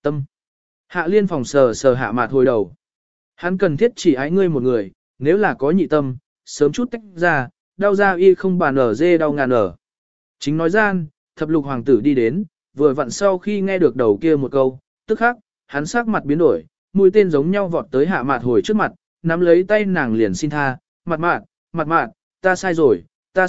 Tâm. Hạ liên phòng sờ sờ Hạ Mạt Hồi đầu. Hắn cần thiết chỉ ái ngươi một người, nếu là có nhị tâm, sớm chút tách ra, đau ra y không bàn ở dê đau ngàn ở. Chính nói gian, thập lục hoàng tử đi đến, vừa vặn sau khi nghe được đầu kia một câu, tức khắc, hắn sắc mặt biến đổi, mũi tên giống nhau vọt tới Hạ Mạt Hồi trước mặt, nắm lấy tay nàng liền xin tha, mặt mạt, ta sai rồi,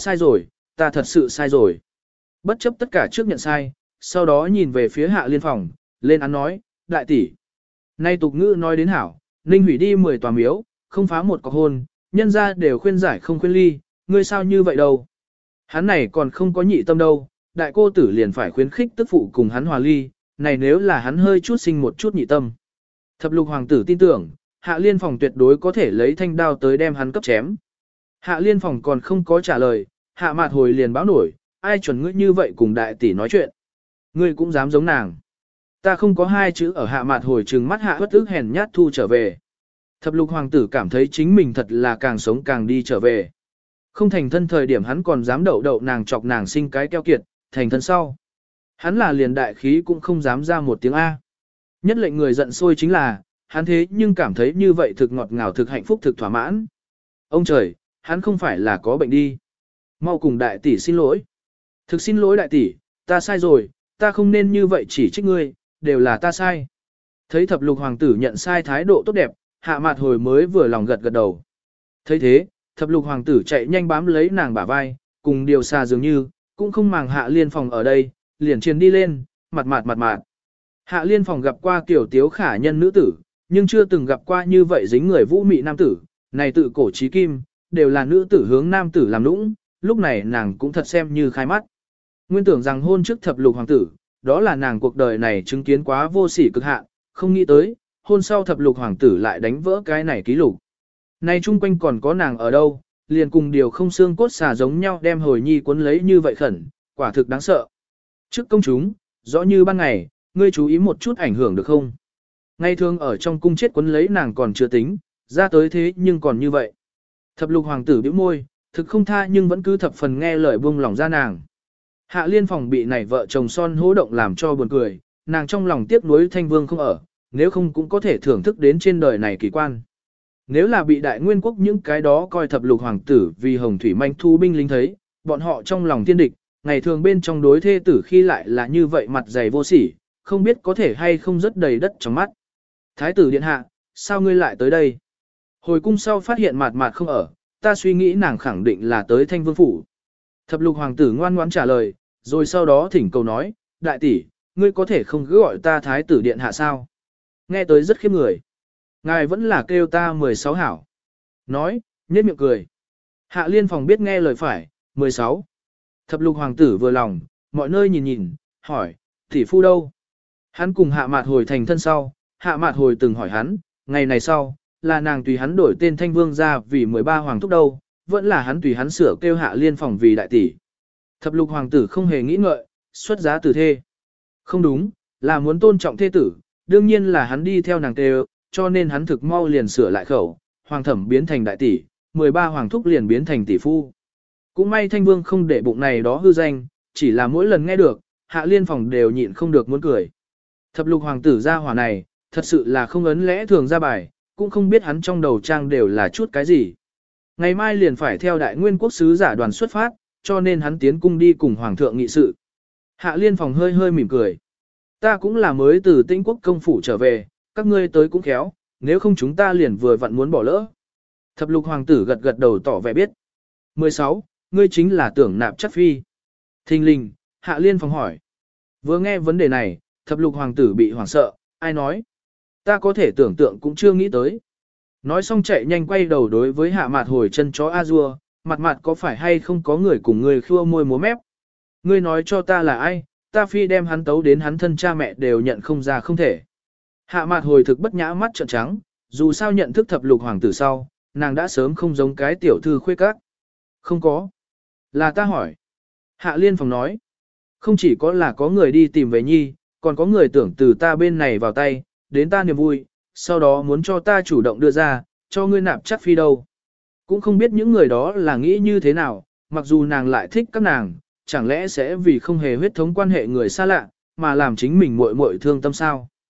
ta thật sự sai rồi. Bất chấp tất cả trước nhận sai, sau đó nhìn về phía Hạ liên phòng, lên án nói, đại tỷ. Nay tục ngữ nói đến hảo, ninh hủy đi 10 tòa miếu, không phá một cọc hôn, nhân ra đều khuyên giải không khuyên ly, ngươi sao như vậy đâu. Hắn này còn không có nhị tâm đâu, đại cô tử liền phải khuyến khích tức phụ cùng hắn hòa ly, này nếu là hắn hơi chút sinh một chút nhị tâm. Thập lục hoàng tử tin tưởng, Hạ liên phòng tuyệt đối có thể lấy thanh đao tới đem hắn cấp chém. Hạ liên phòng còn không có trả lời, Hạ Mạt Hồi liền báo nổi, ai chuẩn ngươi như vậy cùng đại tỷ nói chuyện. Ngươi cũng dám giống nàng. Ta không có hai chữ ở Hạ Mạt Hồi trừng mắt Hạ bất ức hèn nhát thu trở về. Thập lục hoàng tử cảm thấy chính mình thật là càng sống càng đi trở về. Không thành thân thời điểm hắn còn dám đậu nàng chọc nàng sinh cái keo kiệt, thành thân sau. Hắn là liền đại khí cũng không dám ra một tiếng A. Nhất lệnh người giận sôi chính là, hắn thế nhưng cảm thấy như vậy thực ngọt ngào thực hạnh phúc thực thỏa mãn. Ông trời, hắn không phải là có bệnh đi. Mau cùng đại tỷ xin lỗi. Thực xin lỗi đại tỷ, ta sai rồi, ta không nên như vậy chỉ trích ngươi, đều là ta sai. Thấy thập lục hoàng tử nhận sai thái độ tốt đẹp, Hạ Mạt Hồi mới vừa lòng gật gật đầu. Thấy thế, thập lục hoàng tử chạy nhanh bám lấy nàng bả vai, cùng điều xa dường như, cũng không màng Hạ liên phòng ở đây, liền chiến đi lên, mặt. Hạ liên phòng gặp qua kiểu tiếu khả nhân nữ tử, nhưng chưa từng gặp qua như vậy dính người vũ mị nam tử, này tự cổ trí kim, đều là nữ tử hướng nam tử làm nũng, lúc này nàng cũng thật xem như khai mắt. Nguyên tưởng rằng hôn trước thập lục hoàng tử, đó là nàng cuộc đời này chứng kiến quá vô sỉ cực hạn, không nghĩ tới, hôn sau thập lục hoàng tử lại đánh vỡ cái này ký lục. Này chung quanh còn có nàng ở đâu, liền cùng điều không xương cốt xà giống nhau đem hồi nhi cuốn lấy như vậy khẩn, quả thực đáng sợ. Trước công chúng, rõ như ban ngày, ngươi chú ý một chút ảnh hưởng được không? Ngày thường ở trong cung chết cuốn lấy nàng còn chưa tính, ra tới thế nhưng còn như vậy. Thập lục hoàng tử bĩu môi, thực không tha nhưng vẫn cứ thập phần nghe lời buông lòng ra nàng. Hạ liên phòng bị này vợ chồng son hố động làm cho buồn cười, nàng trong lòng tiếc nuối thanh vương không ở, nếu không cũng có thể thưởng thức đến trên đời này kỳ quan. Nếu là bị đại nguyên quốc những cái đó coi thập lục hoàng tử vì hồng thủy manh thu binh lính thấy, bọn họ trong lòng thiên địch, ngày thường bên trong đối thê tử khi lại là như vậy mặt dày vô sỉ, không biết có thể hay không rất đầy đất trong mắt. Thái tử điện hạ, sao ngươi lại tới đây? Hồi cung sau phát hiện mạt không ở, ta suy nghĩ nàng khẳng định là tới thanh vương phủ. Thập lục hoàng tử ngoan ngoãn trả lời, rồi sau đó thỉnh cầu nói, đại tỷ, ngươi có thể không cứ gọi ta thái tử điện hạ sao? Nghe tới rất khiếp người. Ngài vẫn là kêu ta 16 hảo. Nói, nhếch miệng cười. Hạ liên phòng biết nghe lời phải, 16. Thập lục hoàng tử vừa lòng, mọi nơi nhìn, hỏi, tỷ phu đâu? Hắn cùng Hạ Mạt Hồi thành thân sau, Hạ Mạt Hồi từng hỏi hắn, ngày này sau, là nàng tùy hắn đổi tên Thanh Vương ra vì 13 hoàng thúc đâu, vẫn là hắn tùy hắn sửa kêu Hạ liên phòng vì đại tỷ. Thập lục hoàng tử không hề nghĩ ngợi, xuất giá từ thê. Không đúng, là muốn tôn trọng thê tử, đương nhiên là hắn đi theo nàng kêu, cho nên hắn thực mau liền sửa lại khẩu, hoàng thẩm biến thành đại tỷ, 13 hoàng thúc liền biến thành tỷ phu. Cũng may Thanh Vương không để bụng này đó hư danh, chỉ là mỗi lần nghe được, Hạ liên phòng đều nhịn không được muốn cười. Thập lục hoàng tử ra hỏa này, thật sự là không ấn lẽ thường ra bài, cũng không biết hắn trong đầu trang đều là chút cái gì. Ngày mai liền phải theo đại nguyên quốc sứ giả đoàn xuất phát, cho nên hắn tiến cung đi cùng hoàng thượng nghị sự. Hạ liên phòng hơi mỉm cười. Ta cũng là mới từ Tĩnh quốc công phủ trở về, các ngươi tới cũng khéo, nếu không chúng ta liền vừa vặn muốn bỏ lỡ. Thập lục hoàng tử gật đầu tỏ vẻ biết. 16. Ngươi chính là tưởng nạp chắc phi. Thình lình, Hạ liên phòng hỏi. Vừa nghe vấn đề này, thập lục hoàng tử bị hoảng sợ, ai nói? Ta có thể tưởng tượng cũng chưa nghĩ tới. Nói xong chạy nhanh quay đầu đối với Hạ Mạt Hồi chân chó A-dua, mặt có phải hay không có người cùng người khua môi múa mép? Ngươi nói cho ta là ai, ta phi đem hắn tấu đến hắn thân cha mẹ đều nhận không ra không thể. Hạ Mạt Hồi thực bất nhã mắt trợn trắng, dù sao nhận thức thập lục hoàng tử sau, nàng đã sớm không giống cái tiểu thư khuê các. Không có. Là ta hỏi. Hạ liên phòng nói. Không chỉ có là có người đi tìm về nhi, còn có người tưởng từ ta bên này vào tay, đến ta niềm vui, sau đó muốn cho ta chủ động đưa ra, cho ngươi nạp chắc phi đâu. Cũng không biết những người đó là nghĩ như thế nào, mặc dù nàng lại thích các nàng, chẳng lẽ sẽ vì không hề huyết thống quan hệ người xa lạ, mà làm chính mình muội muội thương tâm sao.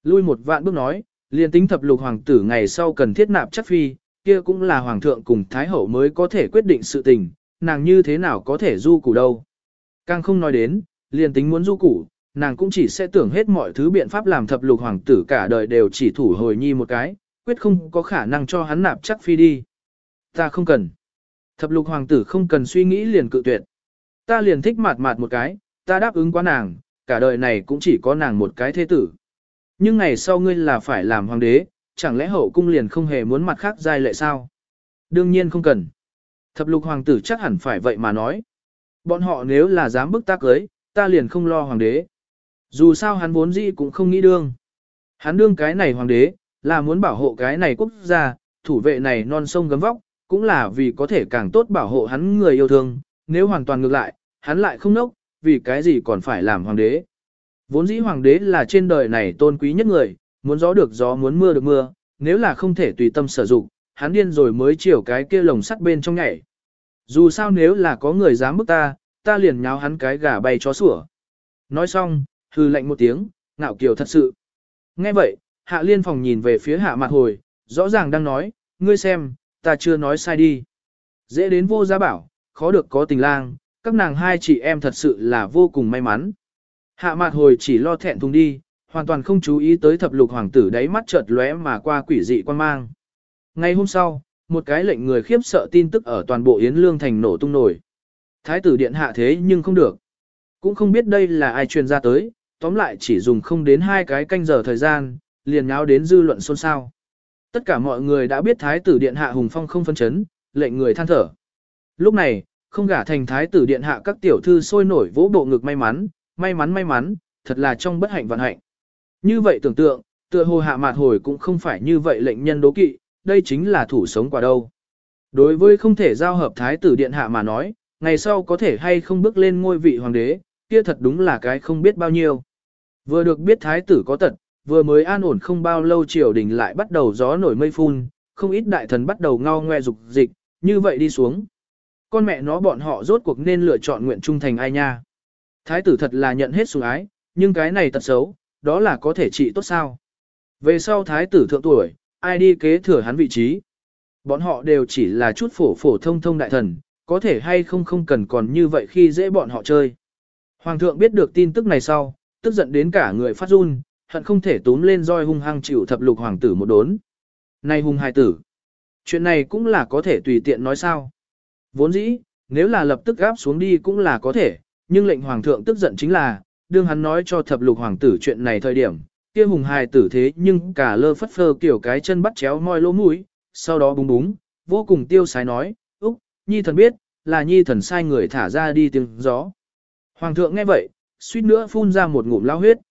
Lui một vạn bước nói, liền tính thập lục hoàng tử ngày sau cần thiết nạp chắc phi, kia cũng là hoàng thượng cùng thái hậu mới có thể quyết định sự tình, nàng như thế nào có thể du củ đâu. Càng không nói đến, liền tính muốn du củ, nàng cũng chỉ sẽ tưởng hết mọi thứ biện pháp làm thập lục hoàng tử cả đời đều chỉ thủ hồi nhi một cái, quyết không có khả năng cho hắn nạp chắc phi đi. Ta không cần. Thập lục hoàng tử không cần suy nghĩ liền cự tuyệt. Ta liền thích mạt mạt một cái, ta đáp ứng quá nàng, cả đời này cũng chỉ có nàng một cái thế tử. Nhưng ngày sau ngươi là phải làm hoàng đế, chẳng lẽ hậu cung liền không hề muốn mặt khác giai lệ sao? Đương nhiên không cần. Thập lục hoàng tử chắc hẳn phải vậy mà nói. Bọn họ nếu là dám bức ta cưới, ta liền không lo hoàng đế. Dù sao hắn vốn dĩ cũng không nghĩ đương. Hắn đương cái này hoàng đế, là muốn bảo hộ cái này quốc gia, thủ vệ này non sông gấm vóc, cũng là vì có thể càng tốt bảo hộ hắn người yêu thương. Nếu hoàn toàn ngược lại, hắn lại không nốc, vì cái gì còn phải làm hoàng đế. Vốn dĩ hoàng đế là trên đời này tôn quý nhất người, muốn gió được gió muốn mưa được mưa, nếu là không thể tùy tâm sử dụng, hắn điên rồi mới chiều cái kia lồng sắt bên trong nhảy. Dù sao nếu là có người dám bức ta, ta liền nháo hắn cái gà bay chó sủa. Nói xong, hư lạnh một tiếng, ngạo kiều thật sự. Nghe vậy, Hạ Liên Phòng nhìn về phía Hạ Mạt Hồi, rõ ràng đang nói, ngươi xem, ta chưa nói sai đi. Dễ đến vô gia bảo, khó được có tình lang, các nàng hai chị em thật sự là vô cùng may mắn. Hạ Mạt Hồi chỉ lo thẹn thùng đi, hoàn toàn không chú ý tới thập lục hoàng tử đáy mắt chợt lóe mà qua quỷ dị quan mang. Ngày hôm sau, một cái lệnh người khiếp sợ tin tức ở toàn bộ Yến Lương thành nổ tung nổi. Thái tử điện hạ thế nhưng không được. Cũng không biết đây là ai truyền ra tới, tóm lại chỉ dùng không đến 2 cái canh giờ thời gian, liền nháo đến dư luận xôn xao. Tất cả mọi người đã biết thái tử điện hạ hùng phong không phân chấn, lệnh người than thở. Lúc này, không gả thành thái tử điện hạ các tiểu thư sôi nổi vỗ bộ ngực may mắn, may mắn, thật là trong bất hạnh vạn hạnh. Như vậy tưởng tượng, tựa hồ Hạ Mạt Hồi cũng không phải như vậy lệnh nhân đố kỵ, đây chính là thủ sống quả đâu. Đối với không thể giao hợp thái tử điện hạ mà nói, ngày sau có thể hay không bước lên ngôi vị hoàng đế, kia thật đúng là cái không biết bao nhiêu. Vừa được biết thái tử có tật, vừa mới an ổn không bao lâu triều đình lại bắt đầu gió nổi mây phun, không ít đại thần bắt đầu ngao ngoe dục dịch, như vậy đi xuống. Con mẹ nó bọn họ rốt cuộc nên lựa chọn nguyện trung thành ai nha. Thái tử thật là nhận hết sủng ái, nhưng cái này tật xấu, đó là có thể trị tốt sao. Về sau thái tử thượng tuổi, ai đi kế thừa hắn vị trí. Bọn họ đều chỉ là chút phổ thông đại thần, có thể hay không cần còn như vậy khi dễ bọn họ chơi. Hoàng thượng biết được tin tức này sau, tức giận đến cả người phát run, hận không thể túm lên roi hung hăng chịu thập lục hoàng tử một đốn. Này hung hài tử, chuyện này cũng là có thể tùy tiện nói sao. Vốn dĩ, nếu là lập tức gáp xuống đi cũng là có thể, nhưng lệnh hoàng thượng tức giận chính là, đương hắn nói cho thập lục hoàng tử chuyện này thời điểm, kia hùng hài tử thế nhưng cả lơ phất phơ kiểu cái chân bắt chéo moi lỗ mũi, sau đó búng búng, vô cùng tiêu sái nói, Úc, nhi thần biết, là nhi thần sai người thả ra đi tiếng gió. Hoàng thượng nghe vậy, suýt nữa phun ra một ngụm lao huyết,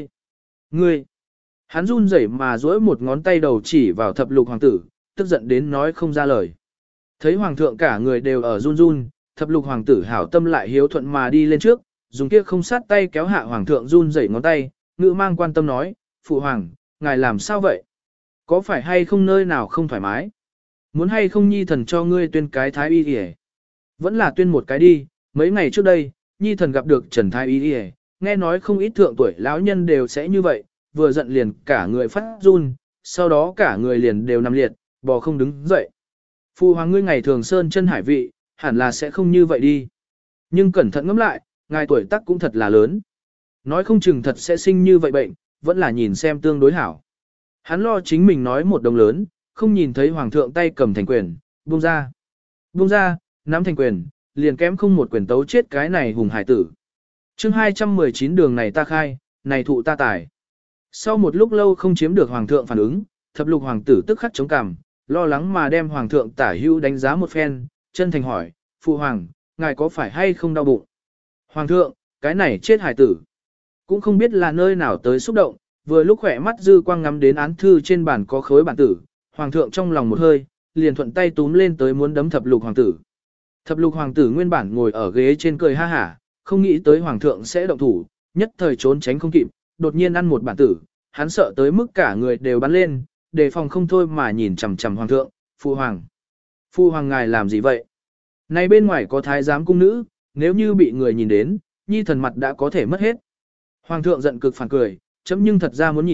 ngươi. Hắn run rẩy mà duỗi một ngón tay đầu chỉ vào thập lục hoàng tử, tức giận đến nói không ra lời. Thấy hoàng thượng cả người đều ở run run, thập lục hoàng tử hảo tâm lại hiếu thuận mà đi lên trước, dùng kia không sát tay kéo hạ hoàng thượng run rẩy ngón tay, ngữ mang quan tâm nói, phụ hoàng, ngài làm sao vậy? Có phải hay không nơi nào không thoải mái? Muốn hay không nhi thần cho ngươi tuyên cái thái y y? Vẫn là tuyên một cái đi, mấy ngày trước đây, nhi thần gặp được Trần Thái y y, nghe nói không ít thượng tuổi lão nhân đều sẽ như vậy, vừa giận liền cả người phát run, sau đó cả người liền đều nằm liệt, bò không đứng dậy. Phụ hoàng ngươi ngày thường sơn chân hải vị, hẳn là sẽ không như vậy đi. Nhưng cẩn thận ngẫm lại, ngài tuổi tác cũng thật là lớn. Nói không chừng thật sẽ sinh như vậy bệnh, vẫn là nhìn xem tương đối hảo. Hắn lo chính mình nói một đồng lớn, không nhìn thấy hoàng thượng tay cầm thành quyền, buông ra. Buông ra, nắm thành quyền, liền kém không một quyền tấu chết cái này hùng hải tử. chương 219 đường này ta khai, này thụ ta tải. Sau một lúc lâu không chiếm được hoàng thượng phản ứng, thập lục hoàng tử tức khắc chống cằm, lo lắng mà đem hoàng thượng tả hữu đánh giá một phen, chân thành hỏi, phụ hoàng, ngài có phải hay không đau bụng? Hoàng thượng, cái này chết hải tử. Cũng không biết là nơi nào tới xúc động, vừa lúc khỏe mắt dư quang ngắm đến án thư trên bàn có khối bản tử, hoàng thượng trong lòng một hơi, liền thuận tay túm lên tới muốn đấm thập lục hoàng tử. Thập lục hoàng tử nguyên bản ngồi ở ghế trên cười ha hả, không nghĩ tới hoàng thượng sẽ động thủ, nhất thời trốn tránh không kịp, đột nhiên ăn một bản tử, hắn sợ tới mức cả người đều bắn lên, đề phòng không thôi mà nhìn chằm chằm hoàng thượng, phụ hoàng. Phụ hoàng ngài làm gì vậy? Này bên ngoài có thái giám cung nữ, nếu như bị người nhìn đến, nhi thần mặt đã có thể mất hết. Hoàng thượng giận cực phản cười, chấm nhưng thật ra muốn nhìn,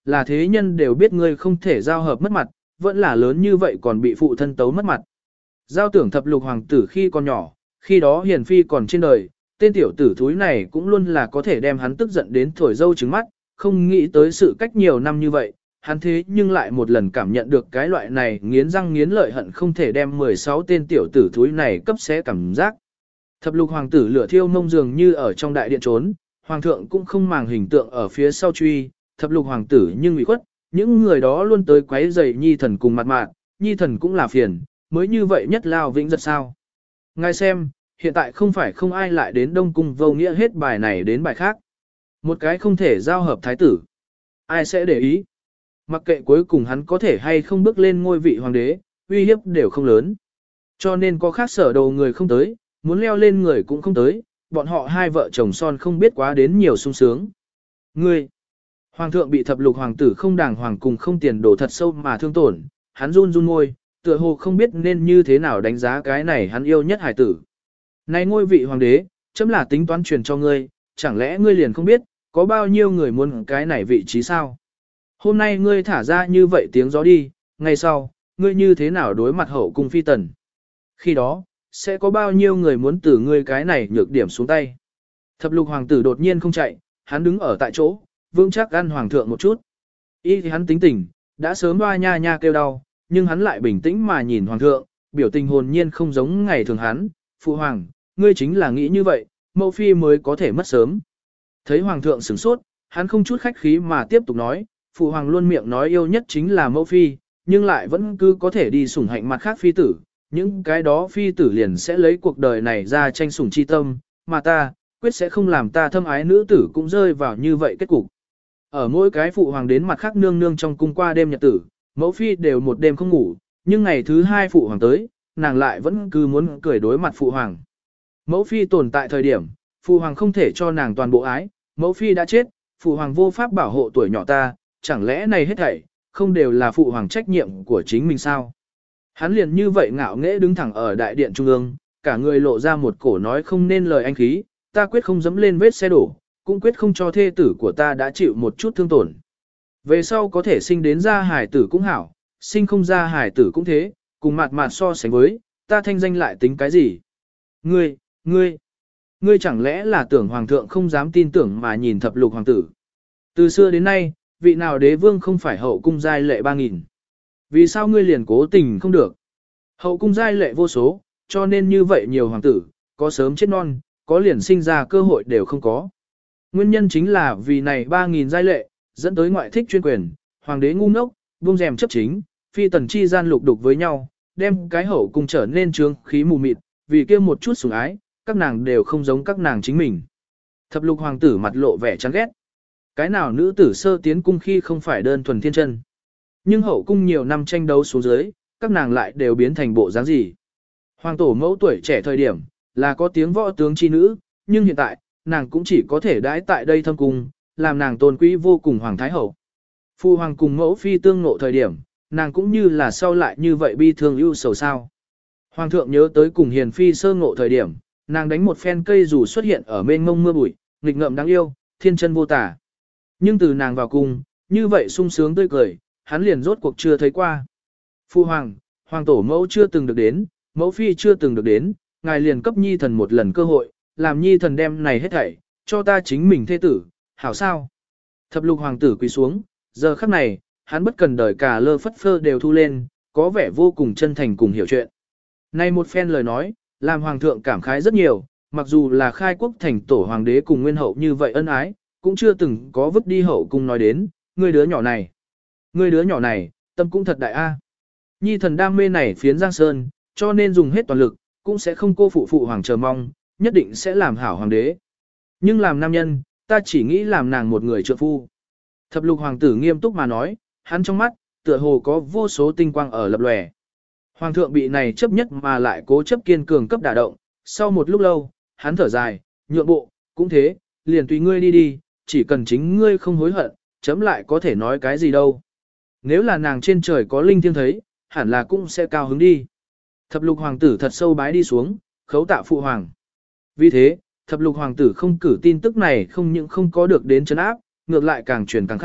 là thế nhân đều biết ngươi không thể giao hợp mất mặt, vẫn là lớn như vậy còn bị phụ thân tấu mất mặt. Giao tưởng thập lục hoàng tử khi còn nhỏ, khi đó hiền phi còn trên đời, tên tiểu tử thúi này cũng luôn là có thể đem hắn tức giận đến thổi dâu trứng mắt, không nghĩ tới sự cách nhiều năm như vậy, hắn thế nhưng lại một lần cảm nhận được cái loại này nghiến răng nghiến lợi hận không thể đem 16 tên tiểu tử thúi này cấp xé cảm giác. Thập lục hoàng tử lửa thiêu mông dường như ở trong đại điện trốn, hoàng thượng cũng không màng hình tượng ở phía sau truy, thập lục hoàng tử nhưng bị khuất, những người đó luôn tới quấy rầy nhi thần cùng mặt mạn, nhi thần cũng là phiền, mới như vậy nhất lao vĩnh giật sao. Ngài xem, hiện tại không phải không ai lại đến Đông Cung vô nghĩa hết bài này đến bài khác. Một cái không thể giao hợp thái tử. Ai sẽ để ý? Mặc kệ cuối cùng hắn có thể hay không bước lên ngôi vị hoàng đế, uy hiếp đều không lớn. Cho nên có khác sở đầu người không tới, muốn leo lên người cũng không tới, bọn họ hai vợ chồng son không biết quá đến nhiều sung sướng. Ngươi! Hoàng thượng bị thập lục hoàng tử không đàng hoàng cùng không tiền đồ thật sâu mà thương tổn, hắn run run môi, tựa hồ không biết nên như thế nào đánh giá cái này hắn yêu nhất hải tử. Này ngôi vị hoàng đế, chấm là tính toán truyền cho ngươi, chẳng lẽ ngươi liền không biết, có bao nhiêu người muốn cái này vị trí sao? Hôm nay ngươi thả ra như vậy tiếng gió đi, ngày sau, ngươi như thế nào đối mặt hậu cung phi tần? Khi đó, sẽ có bao nhiêu người muốn từ ngươi cái này nhược điểm xuống tay? Thập lục hoàng tử đột nhiên không chạy, hắn đứng ở tại chỗ, vững chắc ăn hoàng thượng một chút. Y thì hắn tính tình, đã sớm hoa nha nha kêu đau, nhưng hắn lại bình tĩnh mà nhìn hoàng thượng, biểu tình hồn nhiên không giống ngày thường hắn. Phụ hoàng, ngươi chính là nghĩ như vậy, mẫu phi mới có thể mất sớm. Thấy hoàng thượng sửng sốt, hắn không chút khách khí mà tiếp tục nói, phụ hoàng luôn miệng nói yêu nhất chính là mẫu phi, nhưng lại vẫn cứ có thể đi sủng hạnh mặt khác phi tử, những cái đó phi tử liền sẽ lấy cuộc đời này ra tranh sủng chi tâm, mà ta, quyết sẽ không làm ta thâm ái nữ tử cũng rơi vào như vậy kết cục. Ở mỗi cái phụ hoàng đến mặt khác nương nương trong cung qua đêm nhật tử, mẫu phi đều một đêm không ngủ, nhưng ngày thứ hai phụ hoàng tới, nàng lại vẫn cứ muốn cười đối mặt phụ hoàng. Mẫu phi tồn tại thời điểm, phụ hoàng không thể cho nàng toàn bộ ái, mẫu phi đã chết, phụ hoàng vô pháp bảo hộ tuổi nhỏ ta, chẳng lẽ này hết thảy, không đều là phụ hoàng trách nhiệm của chính mình sao? Hắn liền như vậy ngạo nghễ đứng thẳng ở đại điện trung ương, cả người lộ ra một cổ nói không nên lời anh khí, ta quyết không dẫm lên vết xe đổ, cũng quyết không cho thê tử của ta đã chịu một chút thương tổn. Về sau có thể sinh đến ra hải tử cũng hảo, sinh không ra hải tử cũng thế, cùng mặt mặt so sánh với, ta thanh danh lại tính cái gì? Ngươi chẳng lẽ là tưởng hoàng thượng không dám tin tưởng mà nhìn thập lục hoàng tử? Từ xưa đến nay, vị nào đế vương không phải hậu cung giai lệ 3.000? Vì sao ngươi liền cố tình không được? Hậu cung giai lệ vô số, cho nên như vậy nhiều hoàng tử, có sớm chết non, có liền sinh ra cơ hội đều không có. Nguyên nhân chính là vì này 3.000 giai lệ, dẫn tới ngoại thích chuyên quyền, hoàng đế ngu ngốc, buông rèm chấp chính, phi tần chi gian lục đục với nhau, đem cái hậu cung trở nên trướng khí mù mịt, vì kia một chút sủng ái, các nàng đều không giống các nàng chính mình. Thập lục hoàng tử mặt lộ vẻ chán ghét. Cái nào nữ tử sơ tiến cung khi không phải đơn thuần thiên chân. Nhưng hậu cung nhiều năm tranh đấu xuống dưới, các nàng lại đều biến thành bộ dáng gì. Hoàng tổ mẫu tuổi trẻ thời điểm, là có tiếng võ tướng chi nữ, nhưng hiện tại, nàng cũng chỉ có thể đãi tại đây thâm cung, làm nàng tôn quý vô cùng hoàng thái hậu. Phu hoàng cùng mẫu phi tương ngộ thời điểm, nàng cũng như là sau lại như vậy bi thương ưu sầu sao. Hoàng thượng nhớ tới cùng hiền phi sơ ngộ thời điểm, nàng đánh một phen cây dù xuất hiện ở mênh mông mưa bụi, nghịch ngợm đáng yêu, thiên chân vô tả. Nhưng từ nàng vào cung, như vậy sung sướng tươi cười, hắn liền rốt cuộc chưa thấy qua. Phu hoàng, hoàng tổ mẫu chưa từng được đến, mẫu phi chưa từng được đến, ngài liền cấp nhi thần một lần cơ hội, làm nhi thần đem này hết thảy, cho ta chính mình thê tử, hảo sao? Thập lục hoàng tử quỳ xuống, giờ khắc này, hắn bất cần đời cả lơ phất phơ đều thu lên, có vẻ vô cùng chân thành cùng hiểu chuyện. Này một phen lời nói, làm hoàng thượng cảm khái rất nhiều, mặc dù là khai quốc thành tổ hoàng đế cùng nguyên hậu như vậy ân ái, cũng chưa từng có vứt đi hậu cung nói đến, ngươi đứa nhỏ này, tâm cũng thật đại a. Nhi thần đam mê này phiến Giang Sơn, cho nên dùng hết toàn lực, cũng sẽ không cô phụ hoàng chờ mong, nhất định sẽ làm hảo hoàng đế. Nhưng làm nam nhân, ta chỉ nghĩ làm nàng một người trượng phu. Thập lục hoàng tử nghiêm túc mà nói, hắn trong mắt, tựa hồ có vô số tinh quang ở lập lòe. Hoàng thượng bị này chấp nhất mà lại cố chấp kiên cường cấp đả động, sau một lúc lâu, hắn thở dài, nhượng bộ, cũng thế, liền tùy ngươi đi đi, chỉ cần chính ngươi không hối hận, chấm lại có thể nói cái gì đâu. Nếu là nàng trên trời có linh thiêng thấy, hẳn là cũng sẽ cao hứng đi. Thập lục hoàng tử thật sâu bái đi xuống, khấu tạ phụ hoàng. Vì thế, thập lục hoàng tử không cử tin tức này không những không có được đến trấn áp, ngược lại càng truyền càng khai,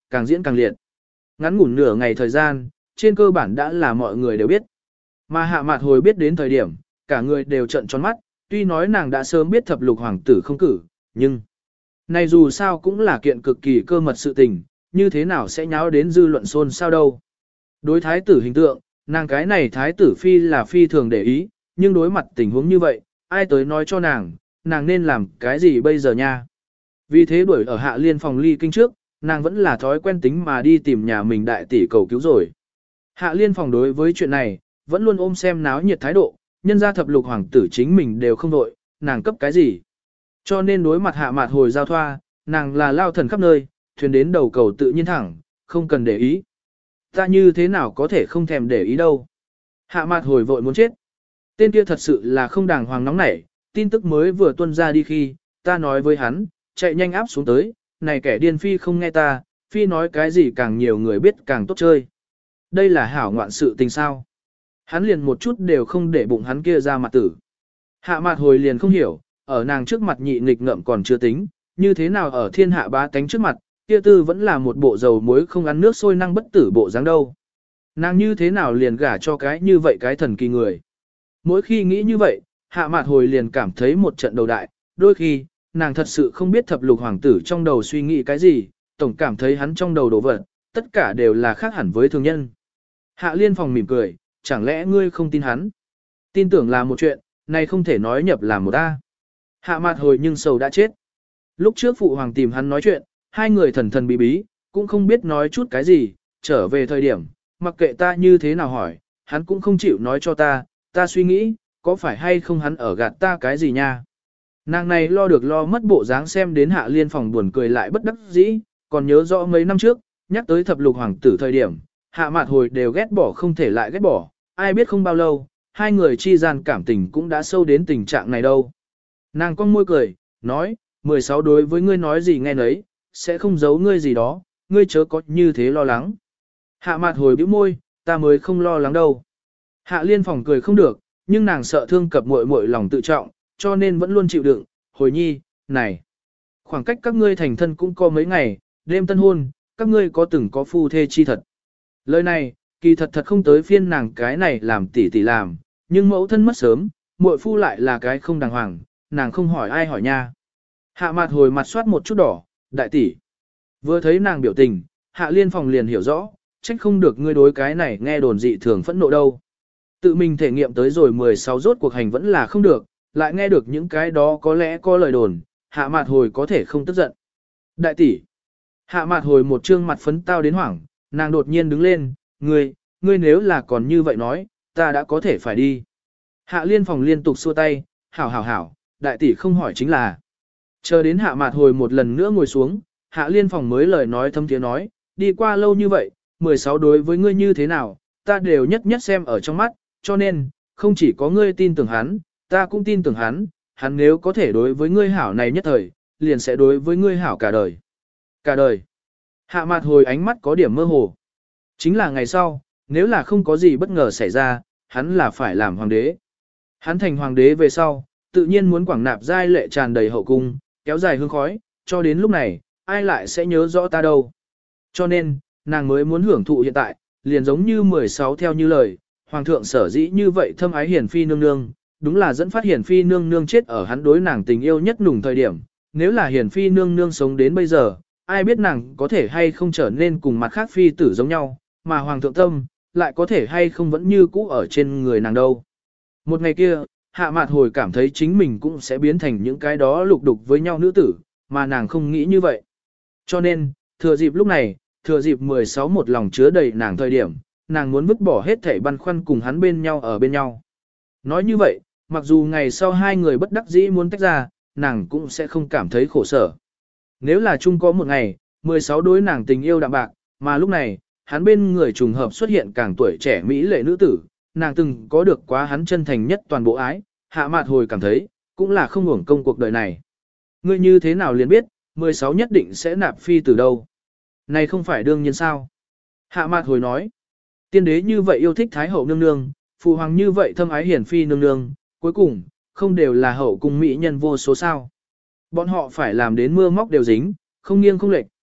càng diễn càng liệt. Ngắn ngủn nửa ngày thời gian, trên cơ bản đã là mọi người đều biết. Mà Hạ Mạt Hồi biết đến thời điểm, cả người đều trợn tròn mắt, tuy nói nàng đã sớm biết thập lục hoàng tử không cử, nhưng này dù sao cũng là kiện cực kỳ cơ mật sự tình, như thế nào sẽ nháo đến dư luận xôn xao đâu. Đối thái tử hình tượng, nàng cái này thái tử phi là phi thường để ý, nhưng đối mặt tình huống như vậy, ai tới nói cho nàng nên làm cái gì bây giờ nha. Vì thế đuổi ở Hạ Liên phòng ly kinh trước, nàng vẫn là thói quen tính mà đi tìm nhà mình đại tỷ cầu cứu rồi. Hạ Liên phòng đối với chuyện này, vẫn luôn ôm xem náo nhiệt thái độ, nhân ra thập lục hoàng tử chính mình đều không đội, nàng cấp cái gì. Cho nên đối mặt Hạ Mạt Hồi giao thoa, nàng là lao thần khắp nơi, thuyền đến đầu cầu tự nhiên thẳng, không cần để ý. Ta như thế nào có thể không thèm để ý đâu. Hạ Mạt Hồi vội muốn chết. Tên kia thật sự là không đàng hoàng nóng nảy, tin tức mới vừa tuân ra đi khi, ta nói với hắn, chạy nhanh áp xuống tới, này kẻ điên phi không nghe ta, phi nói cái gì càng nhiều người biết càng tốt chơi. Đây là hảo ngoạn sự tình sao. Hắn liền một chút đều không để bụng hắn kia ra mặt tử. Hạ Mạt Hồi liền không hiểu, ở nàng trước mặt nhị nghịch ngợm còn chưa tính, như thế nào ở thiên hạ bá tánh trước mặt, kia tư vẫn là một bộ dầu muối không ăn nước sôi năng bất tử bộ dáng đâu. Nàng như thế nào liền gả cho cái như vậy cái thần kỳ người. Mỗi khi nghĩ như vậy, Hạ Mạt Hồi liền cảm thấy một trận đầu đại, đôi khi, nàng thật sự không biết thập lục hoàng tử trong đầu suy nghĩ cái gì, tổng cảm thấy hắn trong đầu đổ vật, tất cả đều là khác hẳn với thường nhân. Hạ Liên phòng mỉm cười, chẳng lẽ ngươi không tin hắn? Tin tưởng là một chuyện, này không thể nói nhập là một ta. Hạ Mạt Hồi nhưng sầu đã chết. Lúc trước phụ hoàng tìm hắn nói chuyện, hai người thần thần bí bí, cũng không biết nói chút cái gì, trở về thời điểm, mặc kệ ta như thế nào hỏi, hắn cũng không chịu nói cho ta suy nghĩ, có phải hay không hắn ở gạt ta cái gì nha. Nàng này lo được lo mất bộ dáng xem đến Hạ Liên phòng buồn cười lại bất đắc dĩ, còn nhớ rõ mấy năm trước, nhắc tới thập lục hoàng tử thời điểm, Hạ Mạt Hồi đều ghét bỏ không thể lại ghét bỏ, ai biết không bao lâu, hai người chi gian cảm tình cũng đã sâu đến tình trạng này đâu. Nàng con môi cười, nói, 16 đối với ngươi nói gì nghe nấy, sẽ không giấu ngươi gì đó, ngươi chớ có như thế lo lắng. Hạ Mạt Hồi bĩu môi, ta mới không lo lắng đâu. Hạ Liên phòng cười không được, nhưng nàng sợ thương cập muội muội lòng tự trọng, cho nên vẫn luôn chịu đựng. Hồi nhi, này, khoảng cách các ngươi thành thân cũng có mấy ngày, đêm tân hôn, các ngươi có từng có phu thê chi thật. Lời này, kỳ thật không tới phiên nàng cái này làm tỉ tỉ làm, nhưng mẫu thân mất sớm, muội phu lại là cái không đàng hoàng, nàng không hỏi ai hỏi nha. Hạ Mạt Hồi mặt soát một chút đỏ, đại tỷ. Vừa thấy nàng biểu tình, Hạ Liên phòng liền hiểu rõ, trách không được ngươi đối cái này nghe đồn dị thường phẫn nộ đâu. Tự mình thể nghiệm tới rồi 16 rốt cuộc hành vẫn là không được, lại nghe được những cái đó có lẽ có lời đồn, Hạ Mạt Hồi có thể không tức giận. Đại tỷ. Hạ Mạt Hồi một trương mặt phấn tao đến hoảng, nàng đột nhiên đứng lên, ngươi nếu là còn như vậy nói, ta đã có thể phải đi. Hạ Liên phòng liên tục xua tay, hảo, đại tỷ không hỏi chính là. Chờ đến Hạ Mạt Hồi một lần nữa ngồi xuống, Hạ Liên phòng mới lời nói thâm tiếng nói, đi qua lâu như vậy, 16 đối với ngươi như thế nào, ta đều nhất nhất xem ở trong mắt, cho nên, không chỉ có ngươi tin tưởng hắn, ta cũng tin tưởng hắn nếu có thể đối với ngươi hảo này nhất thời, liền sẽ đối với ngươi hảo cả đời. Cả đời. Hạ Mạt Hồi ánh mắt có điểm mơ hồ. Chính là ngày sau, nếu là không có gì bất ngờ xảy ra, hắn là phải làm hoàng đế. Hắn thành hoàng đế về sau, tự nhiên muốn quảng nạp giai lệ tràn đầy hậu cung, kéo dài hương khói, cho đến lúc này, ai lại sẽ nhớ rõ ta đâu. Cho nên, nàng mới muốn hưởng thụ hiện tại, liền giống như 16 theo như lời, hoàng thượng sở dĩ như vậy thâm ái hiển phi nương nương, đúng là dẫn phát hiển phi nương nương chết ở hắn đối nàng tình yêu nhất nùng thời điểm. Nếu là hiển phi nương nương sống đến bây giờ, ai biết nàng có thể hay không trở nên cùng mặt khác phi tử giống nhau, mà hoàng thượng tâm, lại có thể hay không vẫn như cũ ở trên người nàng đâu. Một ngày kia, Hạ Mạt Hồi cảm thấy chính mình cũng sẽ biến thành những cái đó lục đục với nhau nữ tử, mà nàng không nghĩ như vậy. Cho nên, thừa dịp lúc này, thừa dịp 16 một lòng chứa đầy nàng thời điểm, nàng muốn vứt bỏ hết thảy băn khoăn cùng hắn bên nhau ở bên nhau. Nói như vậy, mặc dù ngày sau hai người bất đắc dĩ muốn tách ra, nàng cũng sẽ không cảm thấy khổ sở. Nếu là chung có một ngày, 16 đối nàng tình yêu đạm bạc, mà lúc này, hắn bên người trùng hợp xuất hiện càng tuổi trẻ mỹ lệ nữ tử, nàng từng có được quá hắn chân thành nhất toàn bộ ái, Hạ Mạt Hồi cảm thấy, cũng là không uổng công cuộc đời này. Ngươi như thế nào liền biết, 16 nhất định sẽ nạp phi từ đâu. Này không phải đương nhiên sao. Hạ Mạt Hồi nói, tiên đế như vậy yêu thích thái hậu nương nương, phụ hoàng như vậy thâm ái hiển phi nương nương, cuối cùng, không đều là hậu cung mỹ nhân vô số sao. Bọn họ phải làm đến mưa móc đều dính, không nghiêng không lệch,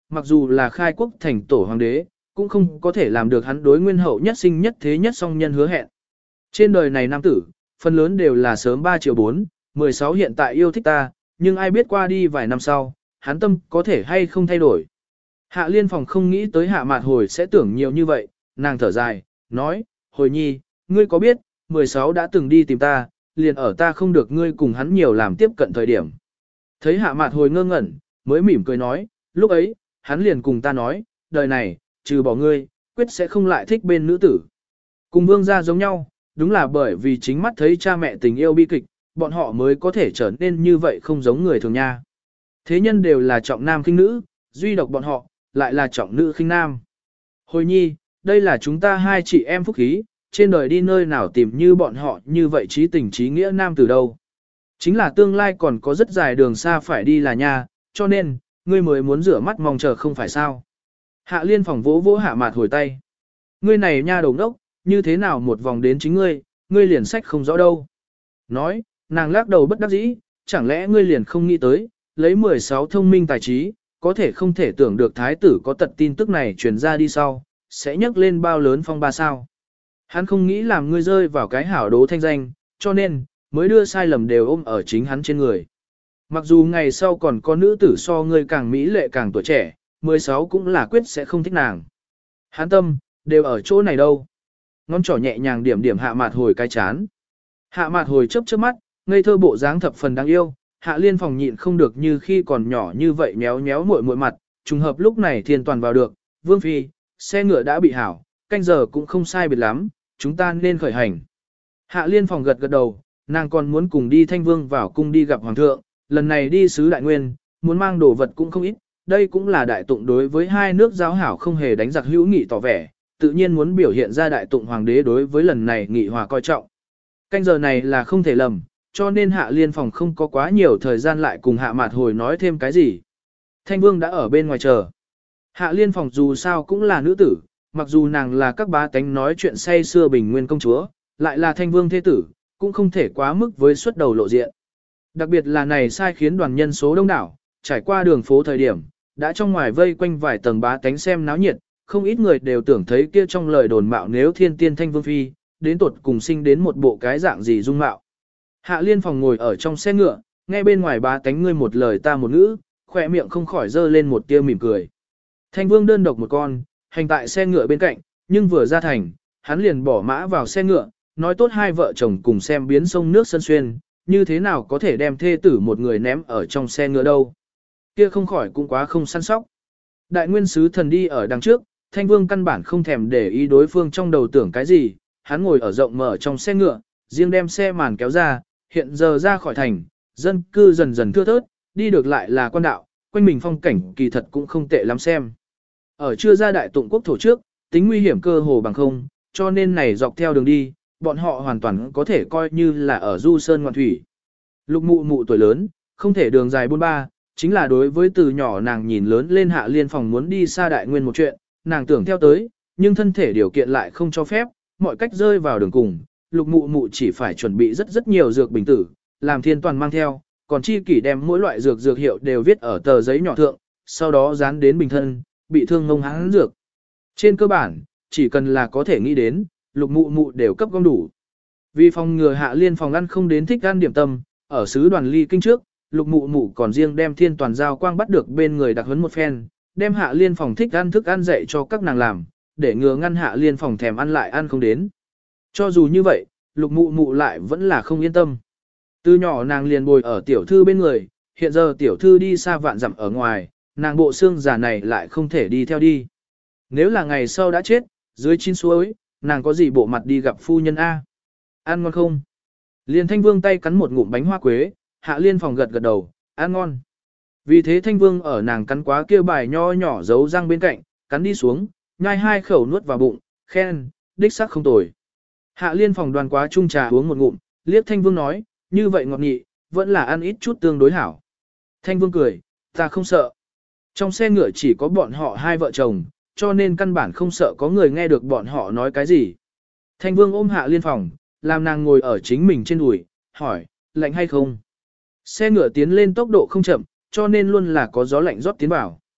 mặc dù là khai quốc thành tổ hoàng đế, cũng không có thể làm được hắn đối nguyên hậu nhất sinh nhất thế nhất song nhân hứa hẹn. Trên đời này nam tử, phần lớn đều là sớm 3 triệu 4, 16 hiện tại yêu thích ta, nhưng ai biết qua đi vài năm sau, hắn tâm có thể hay không thay đổi. Hạ Liên Phòng không nghĩ tới Hạ Mạt Hồi sẽ tưởng nhiều như vậy, nàng thở dài, nói, Hồi nhi, ngươi có biết, 16 đã từng đi tìm ta, liền ở ta không được ngươi cùng hắn nhiều làm tiếp cận thời điểm. Thấy Hạ Mạt Hồi ngơ ngẩn, mới mỉm cười nói, lúc ấy, hắn liền cùng ta nói, đời này, trừ bỏ ngươi, quyết sẽ không lại thích bên nữ tử. Cùng vương gia giống nhau, đúng là bởi vì chính mắt thấy cha mẹ tình yêu bi kịch, bọn họ mới có thể trở nên như vậy không giống người thường nha. Thế nhân đều là trọng nam khinh nữ, duy độc bọn họ, lại là trọng nữ khinh nam. Hồi nhi, đây là chúng ta hai chị em phúc khí, trên đời đi nơi nào tìm như bọn họ như vậy trí tình trí nghĩa nam từ đâu. Chính là tương lai còn có rất dài đường xa phải đi là nha, cho nên, ngươi mới muốn rửa mắt mong chờ không phải sao. Hạ Liên Phòng vỗ vỗ Hạ Mạt Hồi tay. Ngươi này nha đầu ngốc, như thế nào một vòng đến chính ngươi liền sách không rõ đâu. Nói, nàng lắc đầu bất đắc dĩ, chẳng lẽ ngươi liền không nghĩ tới, lấy 16 thông minh tài trí, có thể không thể tưởng được thái tử có tật tin tức này truyền ra đi sau, sẽ nhấc lên bao lớn phong ba sao. Hắn không nghĩ làm ngươi rơi vào cái hảo đố thanh danh, cho nên, mới đưa sai lầm đều ôm ở chính hắn trên người. Mặc dù ngày sau còn có nữ tử so ngươi càng mỹ lệ càng tuổi trẻ, 16 cũng là quyết sẽ không thích nàng. Hắn tâm, đều ở chỗ này đâu. Ngón trỏ nhẹ nhàng điểm điểm Hạ Mạt Hồi cái chán. Hạ Mạt Hồi chớp chớp mắt, ngây thơ bộ dáng thập phần đáng yêu, Hạ Liên Phòng nhịn không được như khi còn nhỏ như vậy méo méo muội muội mặt, trùng hợp lúc này thiên toàn vào được, Vương Phi, xe ngựa đã bị hảo, canh giờ cũng không sai biệt lắm, chúng ta nên khởi hành. Hạ Liên Phòng gật gật đầu, nàng còn muốn cùng đi Thanh Vương vào cung đi gặp Hoàng thượng, lần này đi sứ Đại Nguyên, muốn mang đồ vật cũng không ít, đây cũng là đại tụng đối với hai nước giao hảo không hề đánh giặc hữu nghị tỏ vẻ, tự nhiên muốn biểu hiện ra đại tụng hoàng đế đối với lần này nghị hòa coi trọng. Canh giờ này là không thể lầm, cho nên Hạ Liên Phòng không có quá nhiều thời gian lại cùng Hạ Mạt Hồi nói thêm cái gì. Thanh Vương đã ở bên ngoài chờ. Hạ Liên Phòng dù sao cũng là nữ tử, mặc dù nàng là các bá tánh nói chuyện say xưa bình nguyên công chúa, lại là Thanh Vương thế tử, cũng không thể quá mức với xuất đầu lộ diện. Đặc biệt là này sai khiến đoàn nhân số đông đảo, trải qua đường phố thời điểm, đã trong ngoài vây quanh vài tầng bá tánh xem náo nhiệt, không ít người đều tưởng thấy kia trong lời đồn mạo nếu thiên tiên Thanh Vương Phi, đến tuột cùng sinh đến một bộ cái dạng gì dung mạo. Hạ Liên Phòng ngồi ở trong xe ngựa, nghe bên ngoài bá tánh ngươi một lời ta một ngữ, khỏe miệng không khỏi dơ lên một tia mỉm cười. Thanh Vương đơn độc một con, hành tại xe ngựa bên cạnh, nhưng vừa ra thành, hắn liền bỏ mã vào xe ngựa, nói tốt hai vợ chồng cùng xem biến sông nước sân xuyên, như thế nào có thể đem thê tử một người ném ở trong xe ngựa đâu. Kia không khỏi cũng quá không săn sóc. Đại nguyên sứ thần đi ở đằng trước, Thanh Vương căn bản không thèm để ý đối phương trong đầu tưởng cái gì, hắn ngồi ở rộng mở trong xe ngựa, riêng đem xe màn kéo ra, hiện giờ ra khỏi thành, dân cư dần dần thưa thớt, đi được lại là quan đạo, quanh mình phong cảnh kỳ thật cũng không tệ lắm xem. Ở chưa ra đại tụng quốc thổ trước, tính nguy hiểm cơ hồ bằng không, cho nên này dọc theo đường đi, bọn họ hoàn toàn có thể coi như là ở du sơn ngoạn thủy. Lục mụ mụ tuổi lớn, không thể đường dài buôn ba, chính là đối với từ nhỏ nàng nhìn lớn lên Hạ Liên Phòng muốn đi xa đại nguyên một chuyện, nàng tưởng theo tới, nhưng thân thể điều kiện lại không cho phép, mọi cách rơi vào đường cùng, lục mụ mụ chỉ phải chuẩn bị rất nhiều dược bình tử, làm thiên toàn mang theo, còn chi kỷ đem mỗi loại dược hiệu đều viết ở tờ giấy nhỏ thượng, sau đó dán đến bình thân, bị thương ngông hán dược. Trên cơ bản, chỉ cần là có thể nghĩ đến, lục mụ mụ đều cấp gom đủ. Vì phòng ngừa Hạ Liên Phòng ăn không đến thích ăn điểm tâm, ở sứ đoàn ly kinh trước, lục mụ mụ còn riêng đem thiên toàn giao quang bắt được bên người đặc huấn một phen, đem Hạ Liên Phòng thích ăn thức ăn dạy cho các nàng làm, để ngừa ngăn Hạ Liên Phòng thèm ăn lại ăn không đến. Cho dù như vậy, lục mụ mụ lại vẫn là không yên tâm. Từ nhỏ nàng liền bồi ở tiểu thư bên người, hiện giờ tiểu thư đi xa vạn dặm ở ngoài, nàng bộ xương già này lại không thể đi theo đi. Nếu là ngày sau đã chết, dưới chín suối, nàng có gì bộ mặt đi gặp phu nhân A. Ăn ngon không? Liên Thanh Vương tay cắn một ngụm bánh hoa quế, Hạ Liên Phòng gật gật đầu, ăn ngon. Vì thế Thanh Vương ở nàng cắn quá kia bài nho nhỏ giấu răng bên cạnh, cắn đi xuống, nhai hai khẩu nuốt vào bụng, khen, đích xác không tồi. Hạ Liên Phòng đoàn quá chung trà uống một ngụm, liếc Thanh Vương nói, như vậy ngọt nghị, vẫn là ăn ít chút tương đối hảo. Thanh Vương cười, ta không sợ. Trong xe ngựa chỉ có bọn họ hai vợ chồng, cho nên căn bản không sợ có người nghe được bọn họ nói cái gì. Thanh Vương ôm Hạ Liên Phòng, làm nàng ngồi ở chính mình trên đùi, hỏi, lạnh hay không? Xe ngựa tiến lên tốc độ không chậm, cho nên luôn là có gió lạnh rót tiến vào.